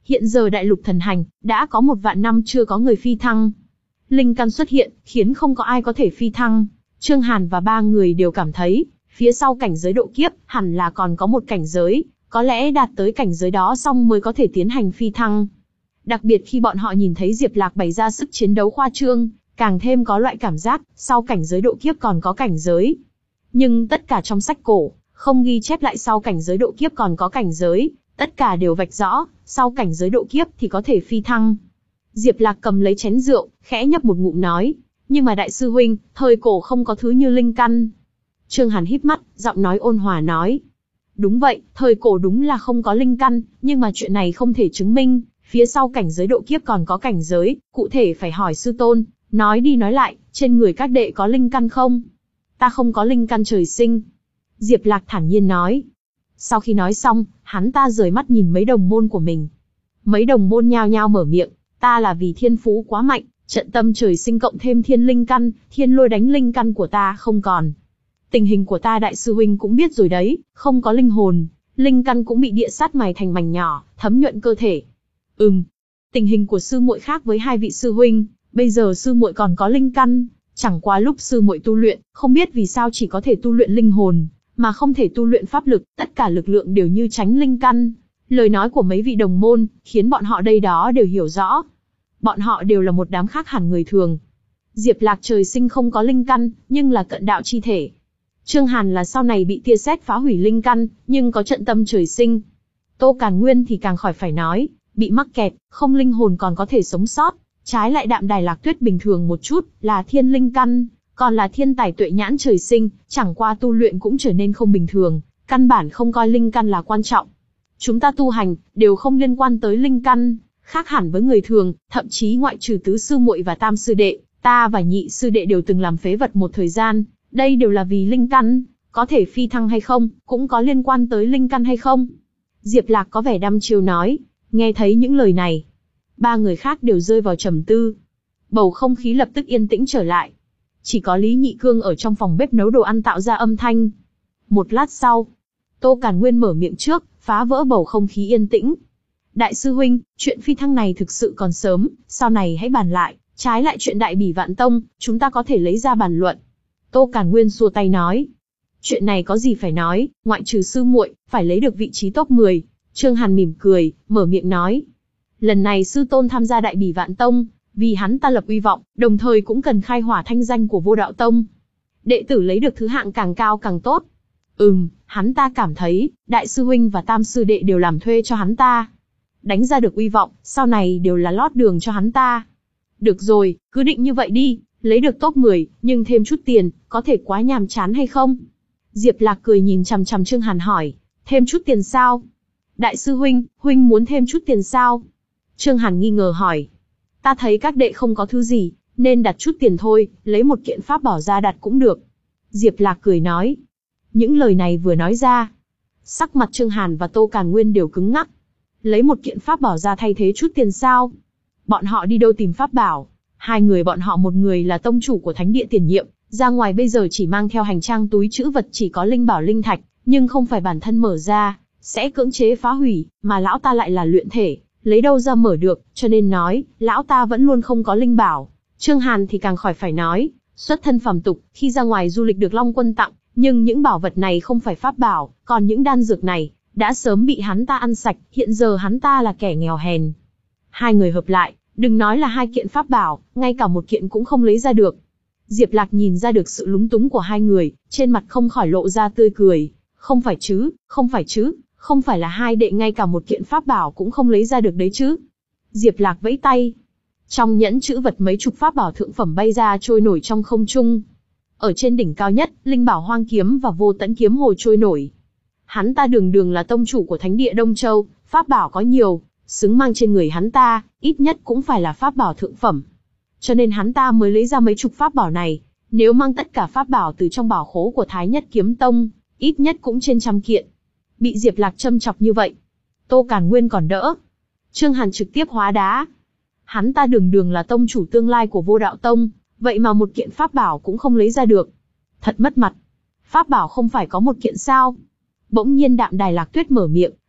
hiện giờ đại lục thần hành, đã có một vạn năm chưa có người phi thăng. Linh căn xuất hiện, khiến không có ai có thể phi thăng. Trương Hàn và ba người đều cảm thấy, phía sau cảnh giới độ kiếp, hẳn là còn có một cảnh giới, có lẽ đạt tới cảnh giới đó xong mới có thể tiến hành phi thăng. Đặc biệt khi bọn họ nhìn thấy Diệp Lạc bày ra sức chiến đấu khoa trương, càng thêm có loại cảm giác, sau cảnh giới độ kiếp còn có cảnh giới. Nhưng tất cả trong sách cổ, không ghi chép lại sau cảnh giới độ kiếp còn có cảnh giới, tất cả đều vạch rõ, sau cảnh giới độ kiếp thì có thể phi thăng. Diệp Lạc cầm lấy chén rượu, khẽ nhấp một ngụm nói, nhưng mà đại sư huynh, thời cổ không có thứ như linh căn. Trương Hàn híp mắt, giọng nói ôn hòa nói, đúng vậy, thời cổ đúng là không có linh căn, nhưng mà chuyện này không thể chứng minh, phía sau cảnh giới độ kiếp còn có cảnh giới, cụ thể phải hỏi sư tôn, nói đi nói lại, trên người các đệ có linh căn không? Ta không có linh căn trời sinh. Diệp Lạc thản nhiên nói. Sau khi nói xong, hắn ta rời mắt nhìn mấy đồng môn của mình. Mấy đồng môn nhao nhao mở miệng, ta là vì thiên phú quá mạnh, trận tâm trời sinh cộng thêm thiên linh căn, thiên lôi đánh linh căn của ta không còn. Tình hình của ta đại sư huynh cũng biết rồi đấy, không có linh hồn, linh căn cũng bị địa sát mài thành mảnh nhỏ, thấm nhuận cơ thể. Ừm, tình hình của sư muội khác với hai vị sư huynh, bây giờ sư muội còn có linh căn, chẳng qua lúc sư muội tu luyện, không biết vì sao chỉ có thể tu luyện linh hồn, mà không thể tu luyện pháp lực, tất cả lực lượng đều như tránh linh căn. Lời nói của mấy vị đồng môn, khiến bọn họ đây đó đều hiểu rõ. Bọn họ đều là một đám khác hẳn người thường. Diệp Lạc trời sinh không có linh căn, nhưng là cận đạo chi thể. Trương Hàn là sau này bị tia sét phá hủy linh căn, nhưng có trận tâm trời sinh. Tô Càn Nguyên thì càng khỏi phải nói, bị mắc kẹt, không linh hồn còn có thể sống sót. Trái lại Đạm Đài Lạc Tuyết bình thường một chút, là thiên linh căn, còn là thiên tài tuệ nhãn trời sinh, chẳng qua tu luyện cũng trở nên không bình thường, căn bản không coi linh căn là quan trọng. Chúng ta tu hành, đều không liên quan tới linh căn, khác hẳn với người thường, thậm chí ngoại trừ tứ sư muội và tam sư đệ, ta và nhị sư đệ đều từng làm phế vật một thời gian, đây đều là vì linh căn, có thể phi thăng hay không, cũng có liên quan tới linh căn hay không. Diệp Lạc có vẻ đăm chiêu nói, nghe thấy những lời này, ba người khác đều rơi vào trầm tư. Bầu không khí lập tức yên tĩnh trở lại. Chỉ có Lý Nhị Cương ở trong phòng bếp nấu đồ ăn tạo ra âm thanh. Một lát sau, Tô Càn Nguyên mở miệng trước, phá vỡ bầu không khí yên tĩnh. Đại sư huynh, chuyện phi thăng này thực sự còn sớm, sau này hãy bàn lại, trái lại chuyện Đại Bỉ Vạn Tông, chúng ta có thể lấy ra bàn luận. Tô Càn Nguyên xua tay nói. Chuyện này có gì phải nói, ngoại trừ sư muội, phải lấy được vị trí top mười. Trương Hàn mỉm cười, mở miệng nói. Lần này sư tôn tham gia Đại Bỉ Vạn Tông, vì hắn ta lập uy vọng, đồng thời cũng cần khai hỏa thanh danh của Vô Đạo Tông. Đệ tử lấy được thứ hạng càng cao càng tốt. Ừm, hắn ta cảm thấy, đại sư huynh và tam sư đệ đều làm thuê cho hắn ta. Đánh ra được uy vọng, sau này đều là lót đường cho hắn ta. Được rồi, cứ định như vậy đi, lấy được top mười, nhưng thêm chút tiền, có thể quá nhàm chán hay không? Diệp Lạc cười nhìn chằm chằm Trương Hàn hỏi, thêm chút tiền sao? Đại sư huynh, huynh muốn thêm chút tiền sao? Trương Hàn nghi ngờ hỏi. Ta thấy các đệ không có thứ gì, nên đặt chút tiền thôi, lấy một kiện pháp bảo ra đặt cũng được. Diệp Lạc cười nói. Những lời này vừa nói ra, sắc mặt Trương Hàn và Tô Càn Nguyên đều cứng ngắc. Lấy một kiện pháp bảo ra thay thế chút tiền sao? Bọn họ đi đâu tìm pháp bảo? Hai người bọn họ một người là tông chủ của thánh địa tiền nhiệm, ra ngoài bây giờ chỉ mang theo hành trang túi trữ vật chỉ có linh bảo linh thạch, nhưng không phải bản thân mở ra, sẽ cưỡng chế phá hủy, mà lão ta lại là luyện thể, lấy đâu ra mở được, cho nên nói, lão ta vẫn luôn không có linh bảo. Trương Hàn thì càng khỏi phải nói, xuất thân phàm tục, khi ra ngoài du lịch được Long Quân tặng, nhưng những bảo vật này không phải pháp bảo, còn những đan dược này, đã sớm bị hắn ta ăn sạch, hiện giờ hắn ta là kẻ nghèo hèn. Hai người hợp lại, đừng nói là hai kiện pháp bảo, ngay cả một kiện cũng không lấy ra được. Diệp Lạc nhìn ra được sự lúng túng của hai người, trên mặt không khỏi lộ ra tươi cười. Không phải chứ, không phải chứ, không phải là hai đệ ngay cả một kiện pháp bảo cũng không lấy ra được đấy chứ. Diệp Lạc vẫy tay. Trong nhẫn chữ vật mấy chục pháp bảo thượng phẩm bay ra trôi nổi trong không trung. Ở trên đỉnh cao nhất, linh bảo hoang kiếm và vô tẫn kiếm hồ trôi nổi. Hắn ta đường đường là tông chủ của thánh địa Đông Châu, pháp bảo có nhiều, xứng mang trên người hắn ta, ít nhất cũng phải là pháp bảo thượng phẩm. Cho nên hắn ta mới lấy ra mấy chục pháp bảo này, nếu mang tất cả pháp bảo từ trong bảo khố của Thái Nhất Kiếm Tông, ít nhất cũng trên trăm kiện. Bị Diệp Lạc châm chọc như vậy, Tô Càn Nguyên còn đỡ. Trương Hàn trực tiếp hóa đá. Hắn ta đường đường là tông chủ tương lai của Vô Đạo Tông, vậy mà một kiện pháp bảo cũng không lấy ra được. Thật mất mặt. Pháp bảo không phải có một kiện sao? Bỗng nhiên Đạm Đài Lạc Tuyết mở miệng,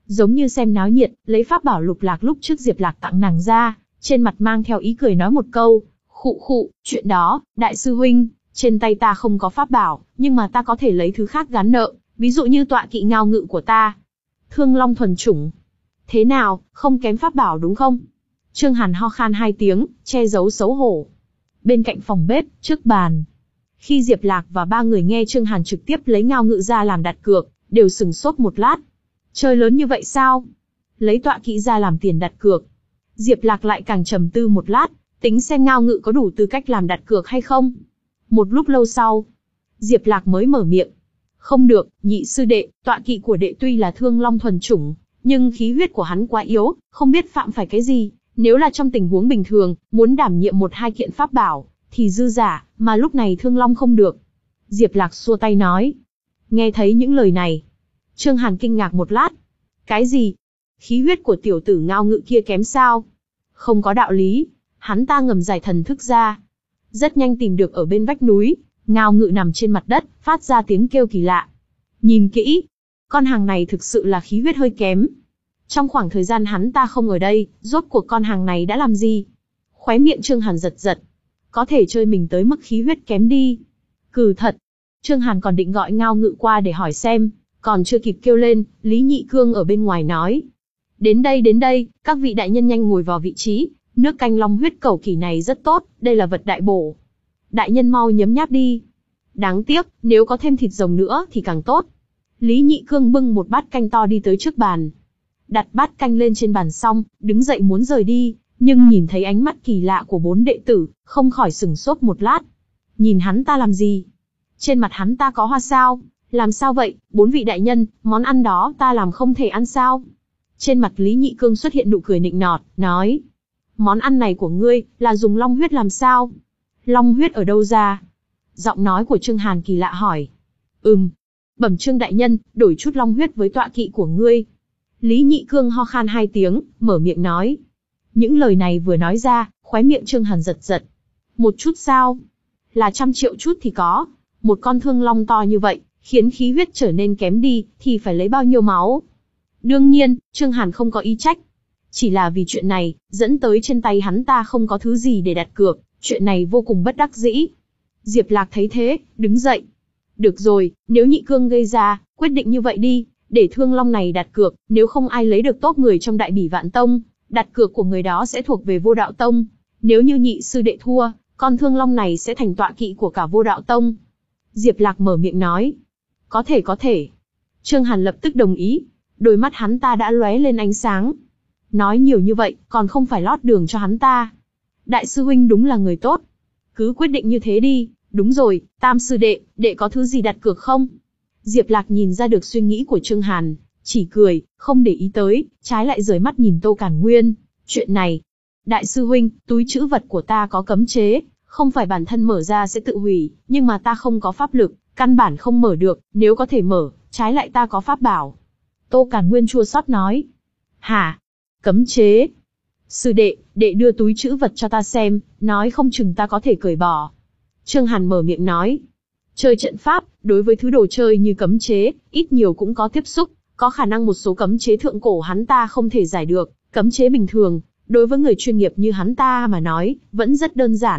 giống như xem náo nhiệt, lấy pháp bảo lục lạc lúc trước Diệp Lạc tặng nàng ra, trên mặt mang theo ý cười nói một câu, khụ khụ, chuyện đó, đại sư huynh, trên tay ta không có pháp bảo, nhưng mà ta có thể lấy thứ khác gán nợ, ví dụ như tọa kỵ ngao ngự của ta. Thương Long thuần chủng. Thế nào, không kém pháp bảo đúng không? Trương Hàn ho khan hai tiếng, che giấu xấu hổ. Bên cạnh phòng bếp, trước bàn. Khi Diệp Lạc và ba người nghe Trương Hàn trực tiếp lấy ngao ngự ra làm đặt cược, đều sừng sốt một lát. Chơi lớn như vậy sao? Lấy tọa kỵ ra làm tiền đặt cược. Diệp Lạc lại càng trầm tư một lát, tính xem ngao ngự có đủ tư cách làm đặt cược hay không. Một lúc lâu sau, Diệp Lạc mới mở miệng. Không được, nhị sư đệ, tọa kỵ của đệ tuy là Thương Long thuần chủng, nhưng khí huyết của hắn quá yếu, không biết phạm phải cái gì. Nếu là trong tình huống bình thường, muốn đảm nhiệm một hai kiện pháp bảo, thì dư giả, mà lúc này Thương Long không được. Diệp Lạc xua tay nói. Nghe thấy những lời này, Trương Hàn kinh ngạc một lát. Cái gì? Khí huyết của tiểu tử ngao ngự kia kém sao? Không có đạo lý. Hắn ta ngầm giải thần thức ra. Rất nhanh tìm được ở bên vách núi, ngao ngự nằm trên mặt đất, phát ra tiếng kêu kỳ lạ. Nhìn kỹ, con hàng này thực sự là khí huyết hơi kém. Trong khoảng thời gian hắn ta không ở đây, rốt cuộc con hàng này đã làm gì? Khóe miệng Trương Hàn giật giật. Có thể chơi mình tới mức khí huyết kém đi. Cừ thật. Trương Hàn còn định gọi ngao ngự qua để hỏi xem, còn chưa kịp kêu lên, Lý Nhị Cương ở bên ngoài nói. Đến đây đến đây, các vị đại nhân nhanh ngồi vào vị trí, nước canh long huyết cẩu kỳ này rất tốt, đây là vật đại bổ. Đại nhân mau nhấm nháp đi. Đáng tiếc, nếu có thêm thịt rồng nữa thì càng tốt. Lý Nhị Cương bưng một bát canh to đi tới trước bàn. Đặt bát canh lên trên bàn xong, đứng dậy muốn rời đi, nhưng nhìn thấy ánh mắt kỳ lạ của bốn đệ tử, không khỏi sừng sốt một lát. Nhìn hắn ta làm gì? Trên mặt hắn ta có hoa sao? Làm sao vậy, bốn vị đại nhân, món ăn đó ta làm không thể ăn sao? Trên mặt Lý Nhị Cương xuất hiện nụ cười nịnh nọt, nói. Món ăn này của ngươi, là dùng long huyết làm sao? Long huyết ở đâu ra? Giọng nói của Trương Hàn kỳ lạ hỏi. Ừm. Bẩm Trương đại nhân, đổi chút long huyết với tọa kỵ của ngươi. Lý Nhị Cương ho khan hai tiếng, mở miệng nói. Những lời này vừa nói ra, khóe miệng Trương Hàn giật giật. Một chút sao? Là trăm triệu chút thì có. Một con thương long to như vậy, khiến khí huyết trở nên kém đi, thì phải lấy bao nhiêu máu? Đương nhiên, Trương Hàn không có ý trách. Chỉ là vì chuyện này, dẫn tới trên tay hắn ta không có thứ gì để đặt cược, chuyện này vô cùng bất đắc dĩ. Diệp Lạc thấy thế, đứng dậy. Được rồi, nếu Nhị Cương gây ra, quyết định như vậy đi, để thương long này đặt cược, nếu không ai lấy được top người trong đại bỉ vạn tông, đặt cược của người đó sẽ thuộc về vô đạo tông. Nếu như nhị sư đệ thua, con thương long này sẽ thành tọa kỵ của cả vô đạo tông. Diệp Lạc mở miệng nói. Có thể có thể. Trương Hàn lập tức đồng ý. Đôi mắt hắn ta đã lóe lên ánh sáng. Nói nhiều như vậy, còn không phải lót đường cho hắn ta. Đại sư huynh đúng là người tốt. Cứ quyết định như thế đi. Đúng rồi, Tam sư đệ, đệ có thứ gì đặt cược không? Diệp Lạc nhìn ra được suy nghĩ của Trương Hàn, chỉ cười, không để ý tới, trái lại rời mắt nhìn Tô Càn Nguyên. Chuyện này, đại sư huynh, túi trữ vật của ta có cấm chế, không phải bản thân mở ra sẽ tự hủy, nhưng mà ta không có pháp lực, căn bản không mở được, nếu có thể mở, trái lại ta có pháp bảo. Tô Càn Nguyên chua xót nói. Hả? Cấm chế? Sư đệ, đệ đưa túi trữ vật cho ta xem, nói không chừng ta có thể cởi bỏ. Trương Hàn mở miệng nói. Chơi trận pháp, đối với thứ đồ chơi như cấm chế, ít nhiều cũng có tiếp xúc, có khả năng một số cấm chế thượng cổ hắn ta không thể giải được, cấm chế bình thường, đối với người chuyên nghiệp như hắn ta mà nói, vẫn rất đơn giản.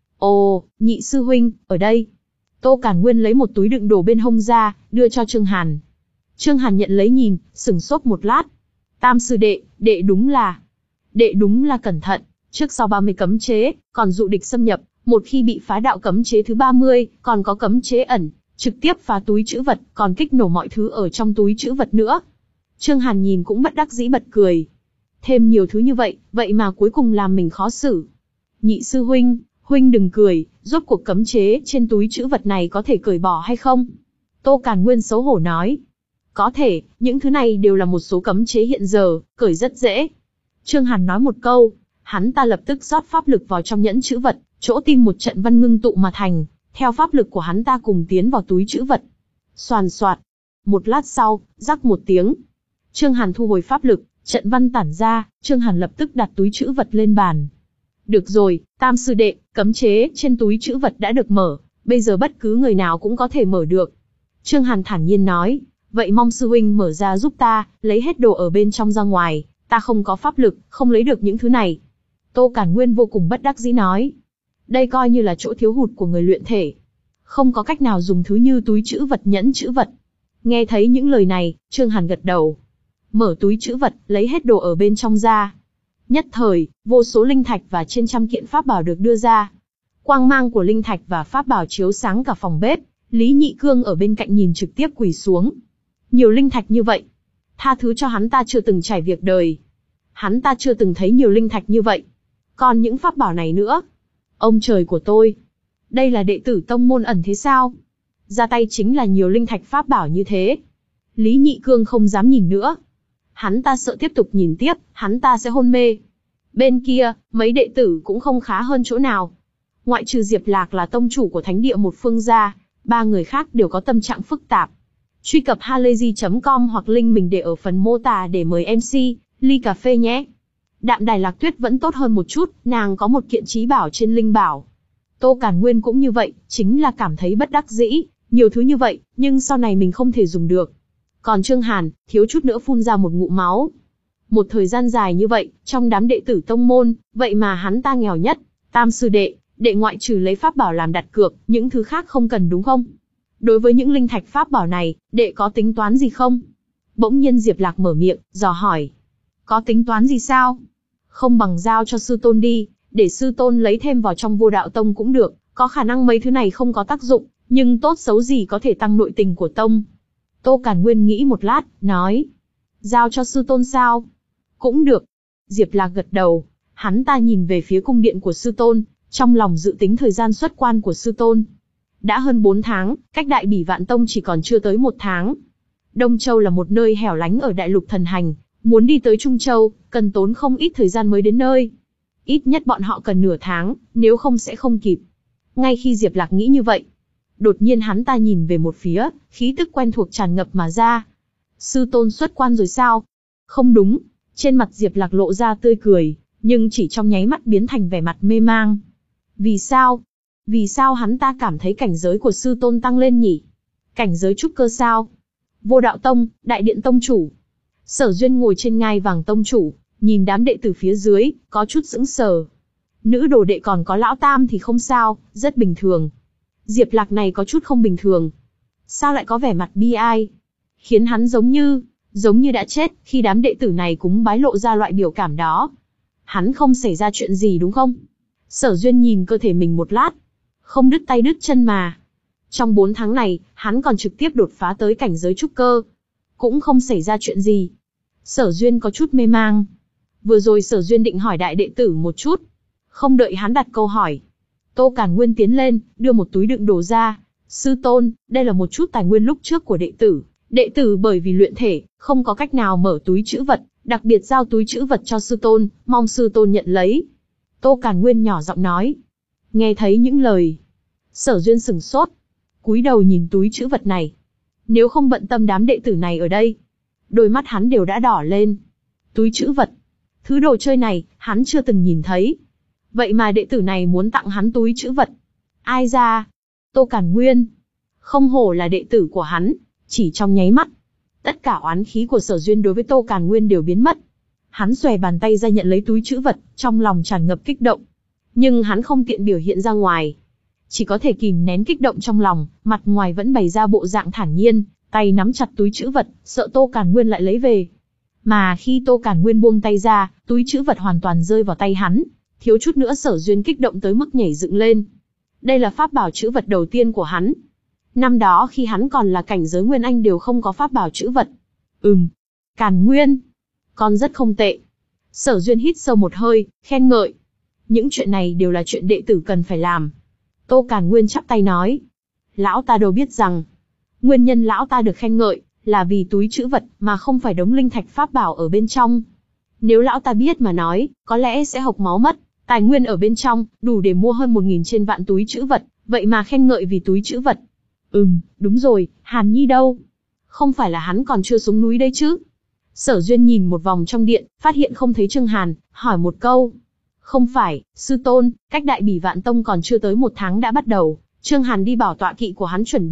Ồ, nhị sư huynh, ở đây. Tô Càn Nguyên lấy một túi đựng đồ bên hông ra, đưa cho Trương Hàn. Trương Hàn nhận lấy nhìn, sừng sốt một lát. Tam sư đệ, đệ đúng là... Đệ đúng là cẩn thận, trước sau ba mươi cấm chế, còn dụ địch xâm nhập, một khi bị phá đạo cấm chế thứ ba mươi, còn có cấm chế ẩn, trực tiếp phá túi trữ vật, còn kích nổ mọi thứ ở trong túi trữ vật nữa. Trương Hàn nhìn cũng bất đắc dĩ bật cười. Thêm nhiều thứ như vậy, vậy mà cuối cùng làm mình khó xử. Nhị sư huynh, huynh đừng cười, rốt cuộc cấm chế trên túi trữ vật này có thể cởi bỏ hay không? Tô Càn Nguyên xấu hổ nói. Có thể, những thứ này đều là một số cấm chế hiện giờ, cởi rất dễ. Trương Hàn nói một câu, hắn ta lập tức rót pháp lực vào trong nhẫn trữ vật, chỗ tim một trận văn ngưng tụ mà thành, theo pháp lực của hắn ta cùng tiến vào túi trữ vật. Xoàn xoạt. Một lát sau, rắc một tiếng. Trương Hàn thu hồi pháp lực, trận văn tản ra, Trương Hàn lập tức đặt túi trữ vật lên bàn. Được rồi, Tam sư đệ, cấm chế trên túi trữ vật đã được mở, bây giờ bất cứ người nào cũng có thể mở được. Trương Hàn thản nhiên nói, vậy mong sư huynh mở ra giúp ta, lấy hết đồ ở bên trong ra ngoài, ta không có pháp lực, không lấy được những thứ này. Tô Càn Nguyên vô cùng bất đắc dĩ nói. Đây coi như là chỗ thiếu hụt của người luyện thể. Không có cách nào dùng thứ như túi trữ vật nhẫn trữ vật. Nghe thấy những lời này, Trương Hàn gật đầu. Mở túi trữ vật, lấy hết đồ ở bên trong ra. Nhất thời, vô số linh thạch và trên trăm kiện pháp bảo được đưa ra. Quang mang của linh thạch và pháp bảo chiếu sáng cả phòng bếp, Lý Nhị Cương ở bên cạnh nhìn trực tiếp quỳ xuống. Nhiều linh thạch như vậy. Tha thứ cho hắn ta chưa từng trải việc đời. Hắn ta chưa từng thấy nhiều linh thạch như vậy. Còn những pháp bảo này nữa. Ông trời của tôi. Đây là đệ tử tông môn ẩn thế sao? Ra tay chính là nhiều linh thạch pháp bảo như thế. Lý Nhị Cương không dám nhìn nữa. Hắn ta sợ tiếp tục nhìn tiếp, hắn ta sẽ hôn mê. Bên kia, mấy đệ tử cũng không khá hơn chỗ nào. Ngoại trừ Diệp Lạc là tông chủ của thánh địa một phương gia, ba người khác đều có tâm trạng phức tạp. Truy cập halayzi chấm com hoặc link mình để ở phần mô tả để mời em xê, ly cà phê nhé. Đạm Đài Lạc Tuyết vẫn tốt hơn một chút, nàng có một kiện trí bảo trên linh bảo. Tô Càn Nguyên cũng như vậy, chính là cảm thấy bất đắc dĩ, nhiều thứ như vậy, nhưng sau này mình không thể dùng được. Còn Trương Hàn, thiếu chút nữa phun ra một ngụm máu. Một thời gian dài như vậy, trong đám đệ tử tông môn, vậy mà hắn ta nghèo nhất, tam sư đệ, đệ ngoại trừ lấy pháp bảo làm đặt cược, những thứ khác không cần đúng không? Đối với những linh thạch pháp bảo này, đệ có tính toán gì không? Bỗng nhiên Diệp Lạc mở miệng, dò hỏi. Có tính toán gì sao? Không bằng giao cho sư tôn đi, để sư tôn lấy thêm vào trong Vô Đạo Tông cũng được, có khả năng mấy thứ này không có tác dụng, nhưng tốt xấu gì có thể tăng nội tình của tông. Tô Càn Nguyên nghĩ một lát, nói. Giao cho sư tôn sao? Cũng được. Diệp Lạc gật đầu, hắn ta nhìn về phía cung điện của sư tôn, trong lòng dự tính thời gian xuất quan của sư tôn. Đã hơn bốn tháng, cách Đại Bỉ Vạn Tông chỉ còn chưa tới một tháng. Đông Châu là một nơi hẻo lánh ở Đại Lục Thần Hành, muốn đi tới Trung Châu, cần tốn không ít thời gian mới đến nơi. Ít nhất bọn họ cần nửa tháng, nếu không sẽ không kịp. Ngay khi Diệp Lạc nghĩ như vậy, đột nhiên hắn ta nhìn về một phía, khí tức quen thuộc tràn ngập mà ra. Sư tôn xuất quan rồi sao? Không đúng, trên mặt Diệp Lạc lộ ra tươi cười, nhưng chỉ trong nháy mắt biến thành vẻ mặt mê mang. Vì sao? Vì sao hắn ta cảm thấy cảnh giới của sư tôn tăng lên nhỉ? Cảnh giới trúc cơ sao? Vô Đạo Tông, Đại Điện Tông Chủ. Sở Duyên ngồi trên ngai vàng tông chủ, nhìn đám đệ tử phía dưới, có chút sững sờ. Nữ đồ đệ còn có lão tam thì không sao, rất bình thường. Diệp Lạc này có chút không bình thường. Sao lại có vẻ mặt bi ai? Khiến hắn giống như, giống như đã chết, khi đám đệ tử này cúng bái lộ ra loại biểu cảm đó. Hắn không xảy ra chuyện gì đúng không? Sở Duyên nhìn cơ thể mình một lát. Không đứt tay đứt chân mà. Trong bốn tháng này, hắn còn trực tiếp đột phá tới cảnh giới trúc cơ. Cũng không xảy ra chuyện gì. Sở Duyên có chút mê mang. Vừa rồi Sở Duyên định hỏi đại đệ tử một chút. Không đợi hắn đặt câu hỏi. Tô Càn Nguyên tiến lên, đưa một túi đựng đồ ra. Sư tôn, đây là một chút tài nguyên lúc trước của đệ tử. Đệ tử bởi vì luyện thể, không có cách nào mở túi trữ vật, đặc biệt giao túi trữ vật cho sư tôn, mong sư tôn nhận lấy. Tô Càn Nguyên nhỏ giọng nói. Nghe thấy những lời, Sở Duyên sừng sốt, cúi đầu nhìn túi trữ vật này. Nếu không bận tâm đám đệ tử này ở đây, đôi mắt hắn đều đã đỏ lên. Túi trữ vật, thứ đồ chơi này, hắn chưa từng nhìn thấy. Vậy mà đệ tử này muốn tặng hắn túi trữ vật. Ai ra? Tô Càn Nguyên. Không hổ là đệ tử của hắn, chỉ trong nháy mắt. Tất cả oán khí của Sở Duyên đối với Tô Càn Nguyên đều biến mất. Hắn xòe bàn tay ra nhận lấy túi trữ vật, trong lòng tràn ngập kích động. Nhưng hắn không tiện biểu hiện ra ngoài. Chỉ có thể kìm nén kích động trong lòng, mặt ngoài vẫn bày ra bộ dạng thản nhiên, tay nắm chặt túi trữ vật, sợ Tô Càn Nguyên lại lấy về. Mà khi Tô Càn Nguyên buông tay ra, túi trữ vật hoàn toàn rơi vào tay hắn. Thiếu chút nữa Sở Duyên kích động tới mức nhảy dựng lên. Đây là pháp bảo trữ vật đầu tiên của hắn. Năm đó khi hắn còn là cảnh giới Nguyên Anh đều không có pháp bảo trữ vật. Ừm, Càn Nguyên, con rất không tệ. Sở Duyên hít sâu một hơi, khen ngợi. Những chuyện này đều là chuyện đệ tử cần phải làm. Tô Càn Nguyên chắp tay nói. Lão ta đâu biết rằng, nguyên nhân lão ta được khen ngợi, là vì túi trữ vật mà không phải đống linh thạch pháp bảo ở bên trong. Nếu lão ta biết mà nói, có lẽ sẽ hộc máu mất. Tài nguyên ở bên trong, đủ để mua hơn một nghìn trên vạn túi trữ vật, vậy mà khen ngợi vì túi trữ vật. Ừm, đúng rồi, Hàn Nhi đâu? Không phải là hắn còn chưa xuống núi đấy chứ? Sở Duyên nhìn một vòng trong điện, phát hiện không thấy Trương Hàn, hỏi một câu. Không phải, sư tôn, cách Đại Bỉ Vạn Tông còn chưa tới một tháng đã bắt đầu. Trương Hàn đi bảo tọa kỵ của hắn chuẩn bị,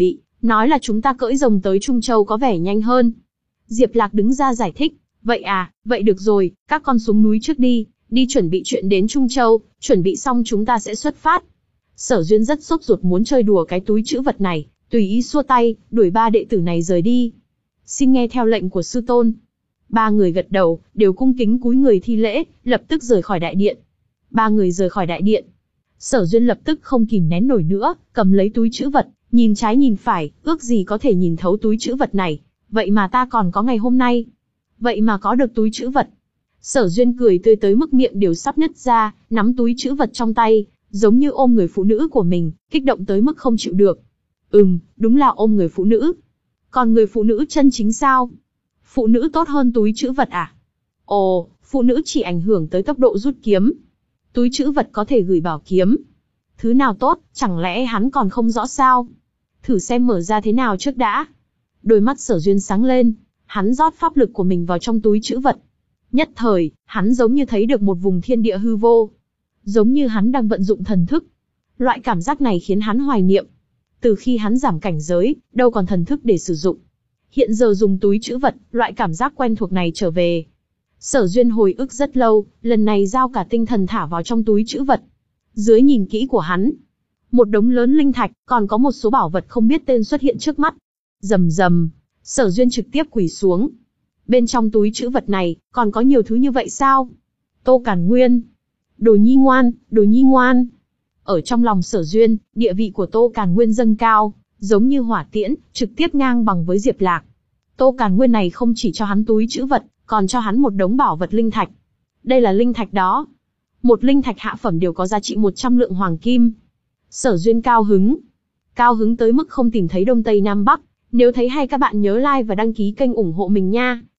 Nói là chúng ta cưỡi rồng tới Trung Châu có vẻ nhanh hơn. Diệp Lạc đứng ra giải thích. Vậy à, vậy được rồi, các con xuống núi trước đi, đi chuẩn bị chuyện đến Trung Châu, chuẩn bị xong chúng ta sẽ xuất phát. Sở Duyên rất sốt ruột muốn chơi đùa cái túi trữ vật này, tùy ý xua tay, đuổi ba đệ tử này rời đi. Xin nghe theo lệnh của sư tôn. Ba người gật đầu, đều cung kính cúi người thi lễ, lập tức rời khỏi đại điện. Ba người rời khỏi đại điện. Sở Duyên lập tức không kìm nén nổi nữa, cầm lấy túi trữ vật, nhìn trái nhìn phải, ước gì có thể nhìn thấu túi trữ vật này. Vậy mà ta còn có ngày hôm nay. Vậy mà có được túi trữ vật. Sở Duyên cười tươi tới mức miệng đều sắp nứt ra, nắm túi trữ vật trong tay, giống như ôm người phụ nữ của mình, kích động tới mức không chịu được. Ừm, đúng là ôm người phụ nữ. Còn người phụ nữ chân chính sao? Phụ nữ tốt hơn túi trữ vật à? Ồ, phụ nữ chỉ ảnh hưởng tới tốc độ rút kiếm. Túi trữ vật có thể gửi bảo kiếm. Thứ nào tốt, chẳng lẽ hắn còn không rõ sao? Thử xem mở ra thế nào trước đã. Đôi mắt Sở Duyên sáng lên, hắn rót pháp lực của mình vào trong túi trữ vật. Nhất thời, hắn giống như thấy được một vùng thiên địa hư vô. Giống như hắn đang vận dụng thần thức. Loại cảm giác này khiến hắn hoài niệm. Từ khi hắn giảm cảnh giới, đâu còn thần thức để sử dụng. Hiện giờ dùng túi trữ vật, loại cảm giác quen thuộc này trở về. Sở Duyên hồi ức rất lâu, lần này giao cả tinh thần thả vào trong túi trữ vật. Dưới nhìn kỹ của hắn, một đống lớn linh thạch, còn có một số bảo vật không biết tên xuất hiện trước mắt. Rầm rầm, Sở Duyên trực tiếp quỳ xuống. Bên trong túi trữ vật này, còn có nhiều thứ như vậy sao? Tô Càn Nguyên. Đồ nhi ngoan, đồ nhi ngoan. Ở trong lòng Sở Duyên, địa vị của Tô Càn Nguyên dâng cao, giống như hỏa tiễn, trực tiếp ngang bằng với Diệp Lạc. Tô Càn Nguyên này không chỉ cho hắn túi trữ vật, còn cho hắn một đống bảo vật linh thạch. Đây là linh thạch đó. Một linh thạch hạ phẩm đều có giá trị một trăm lượng hoàng kim. Sở Duyên cao hứng. Cao hứng tới mức không tìm thấy Đông Tây Nam Bắc. Nếu thấy hay các bạn nhớ like và đăng ký kênh ủng hộ mình nha.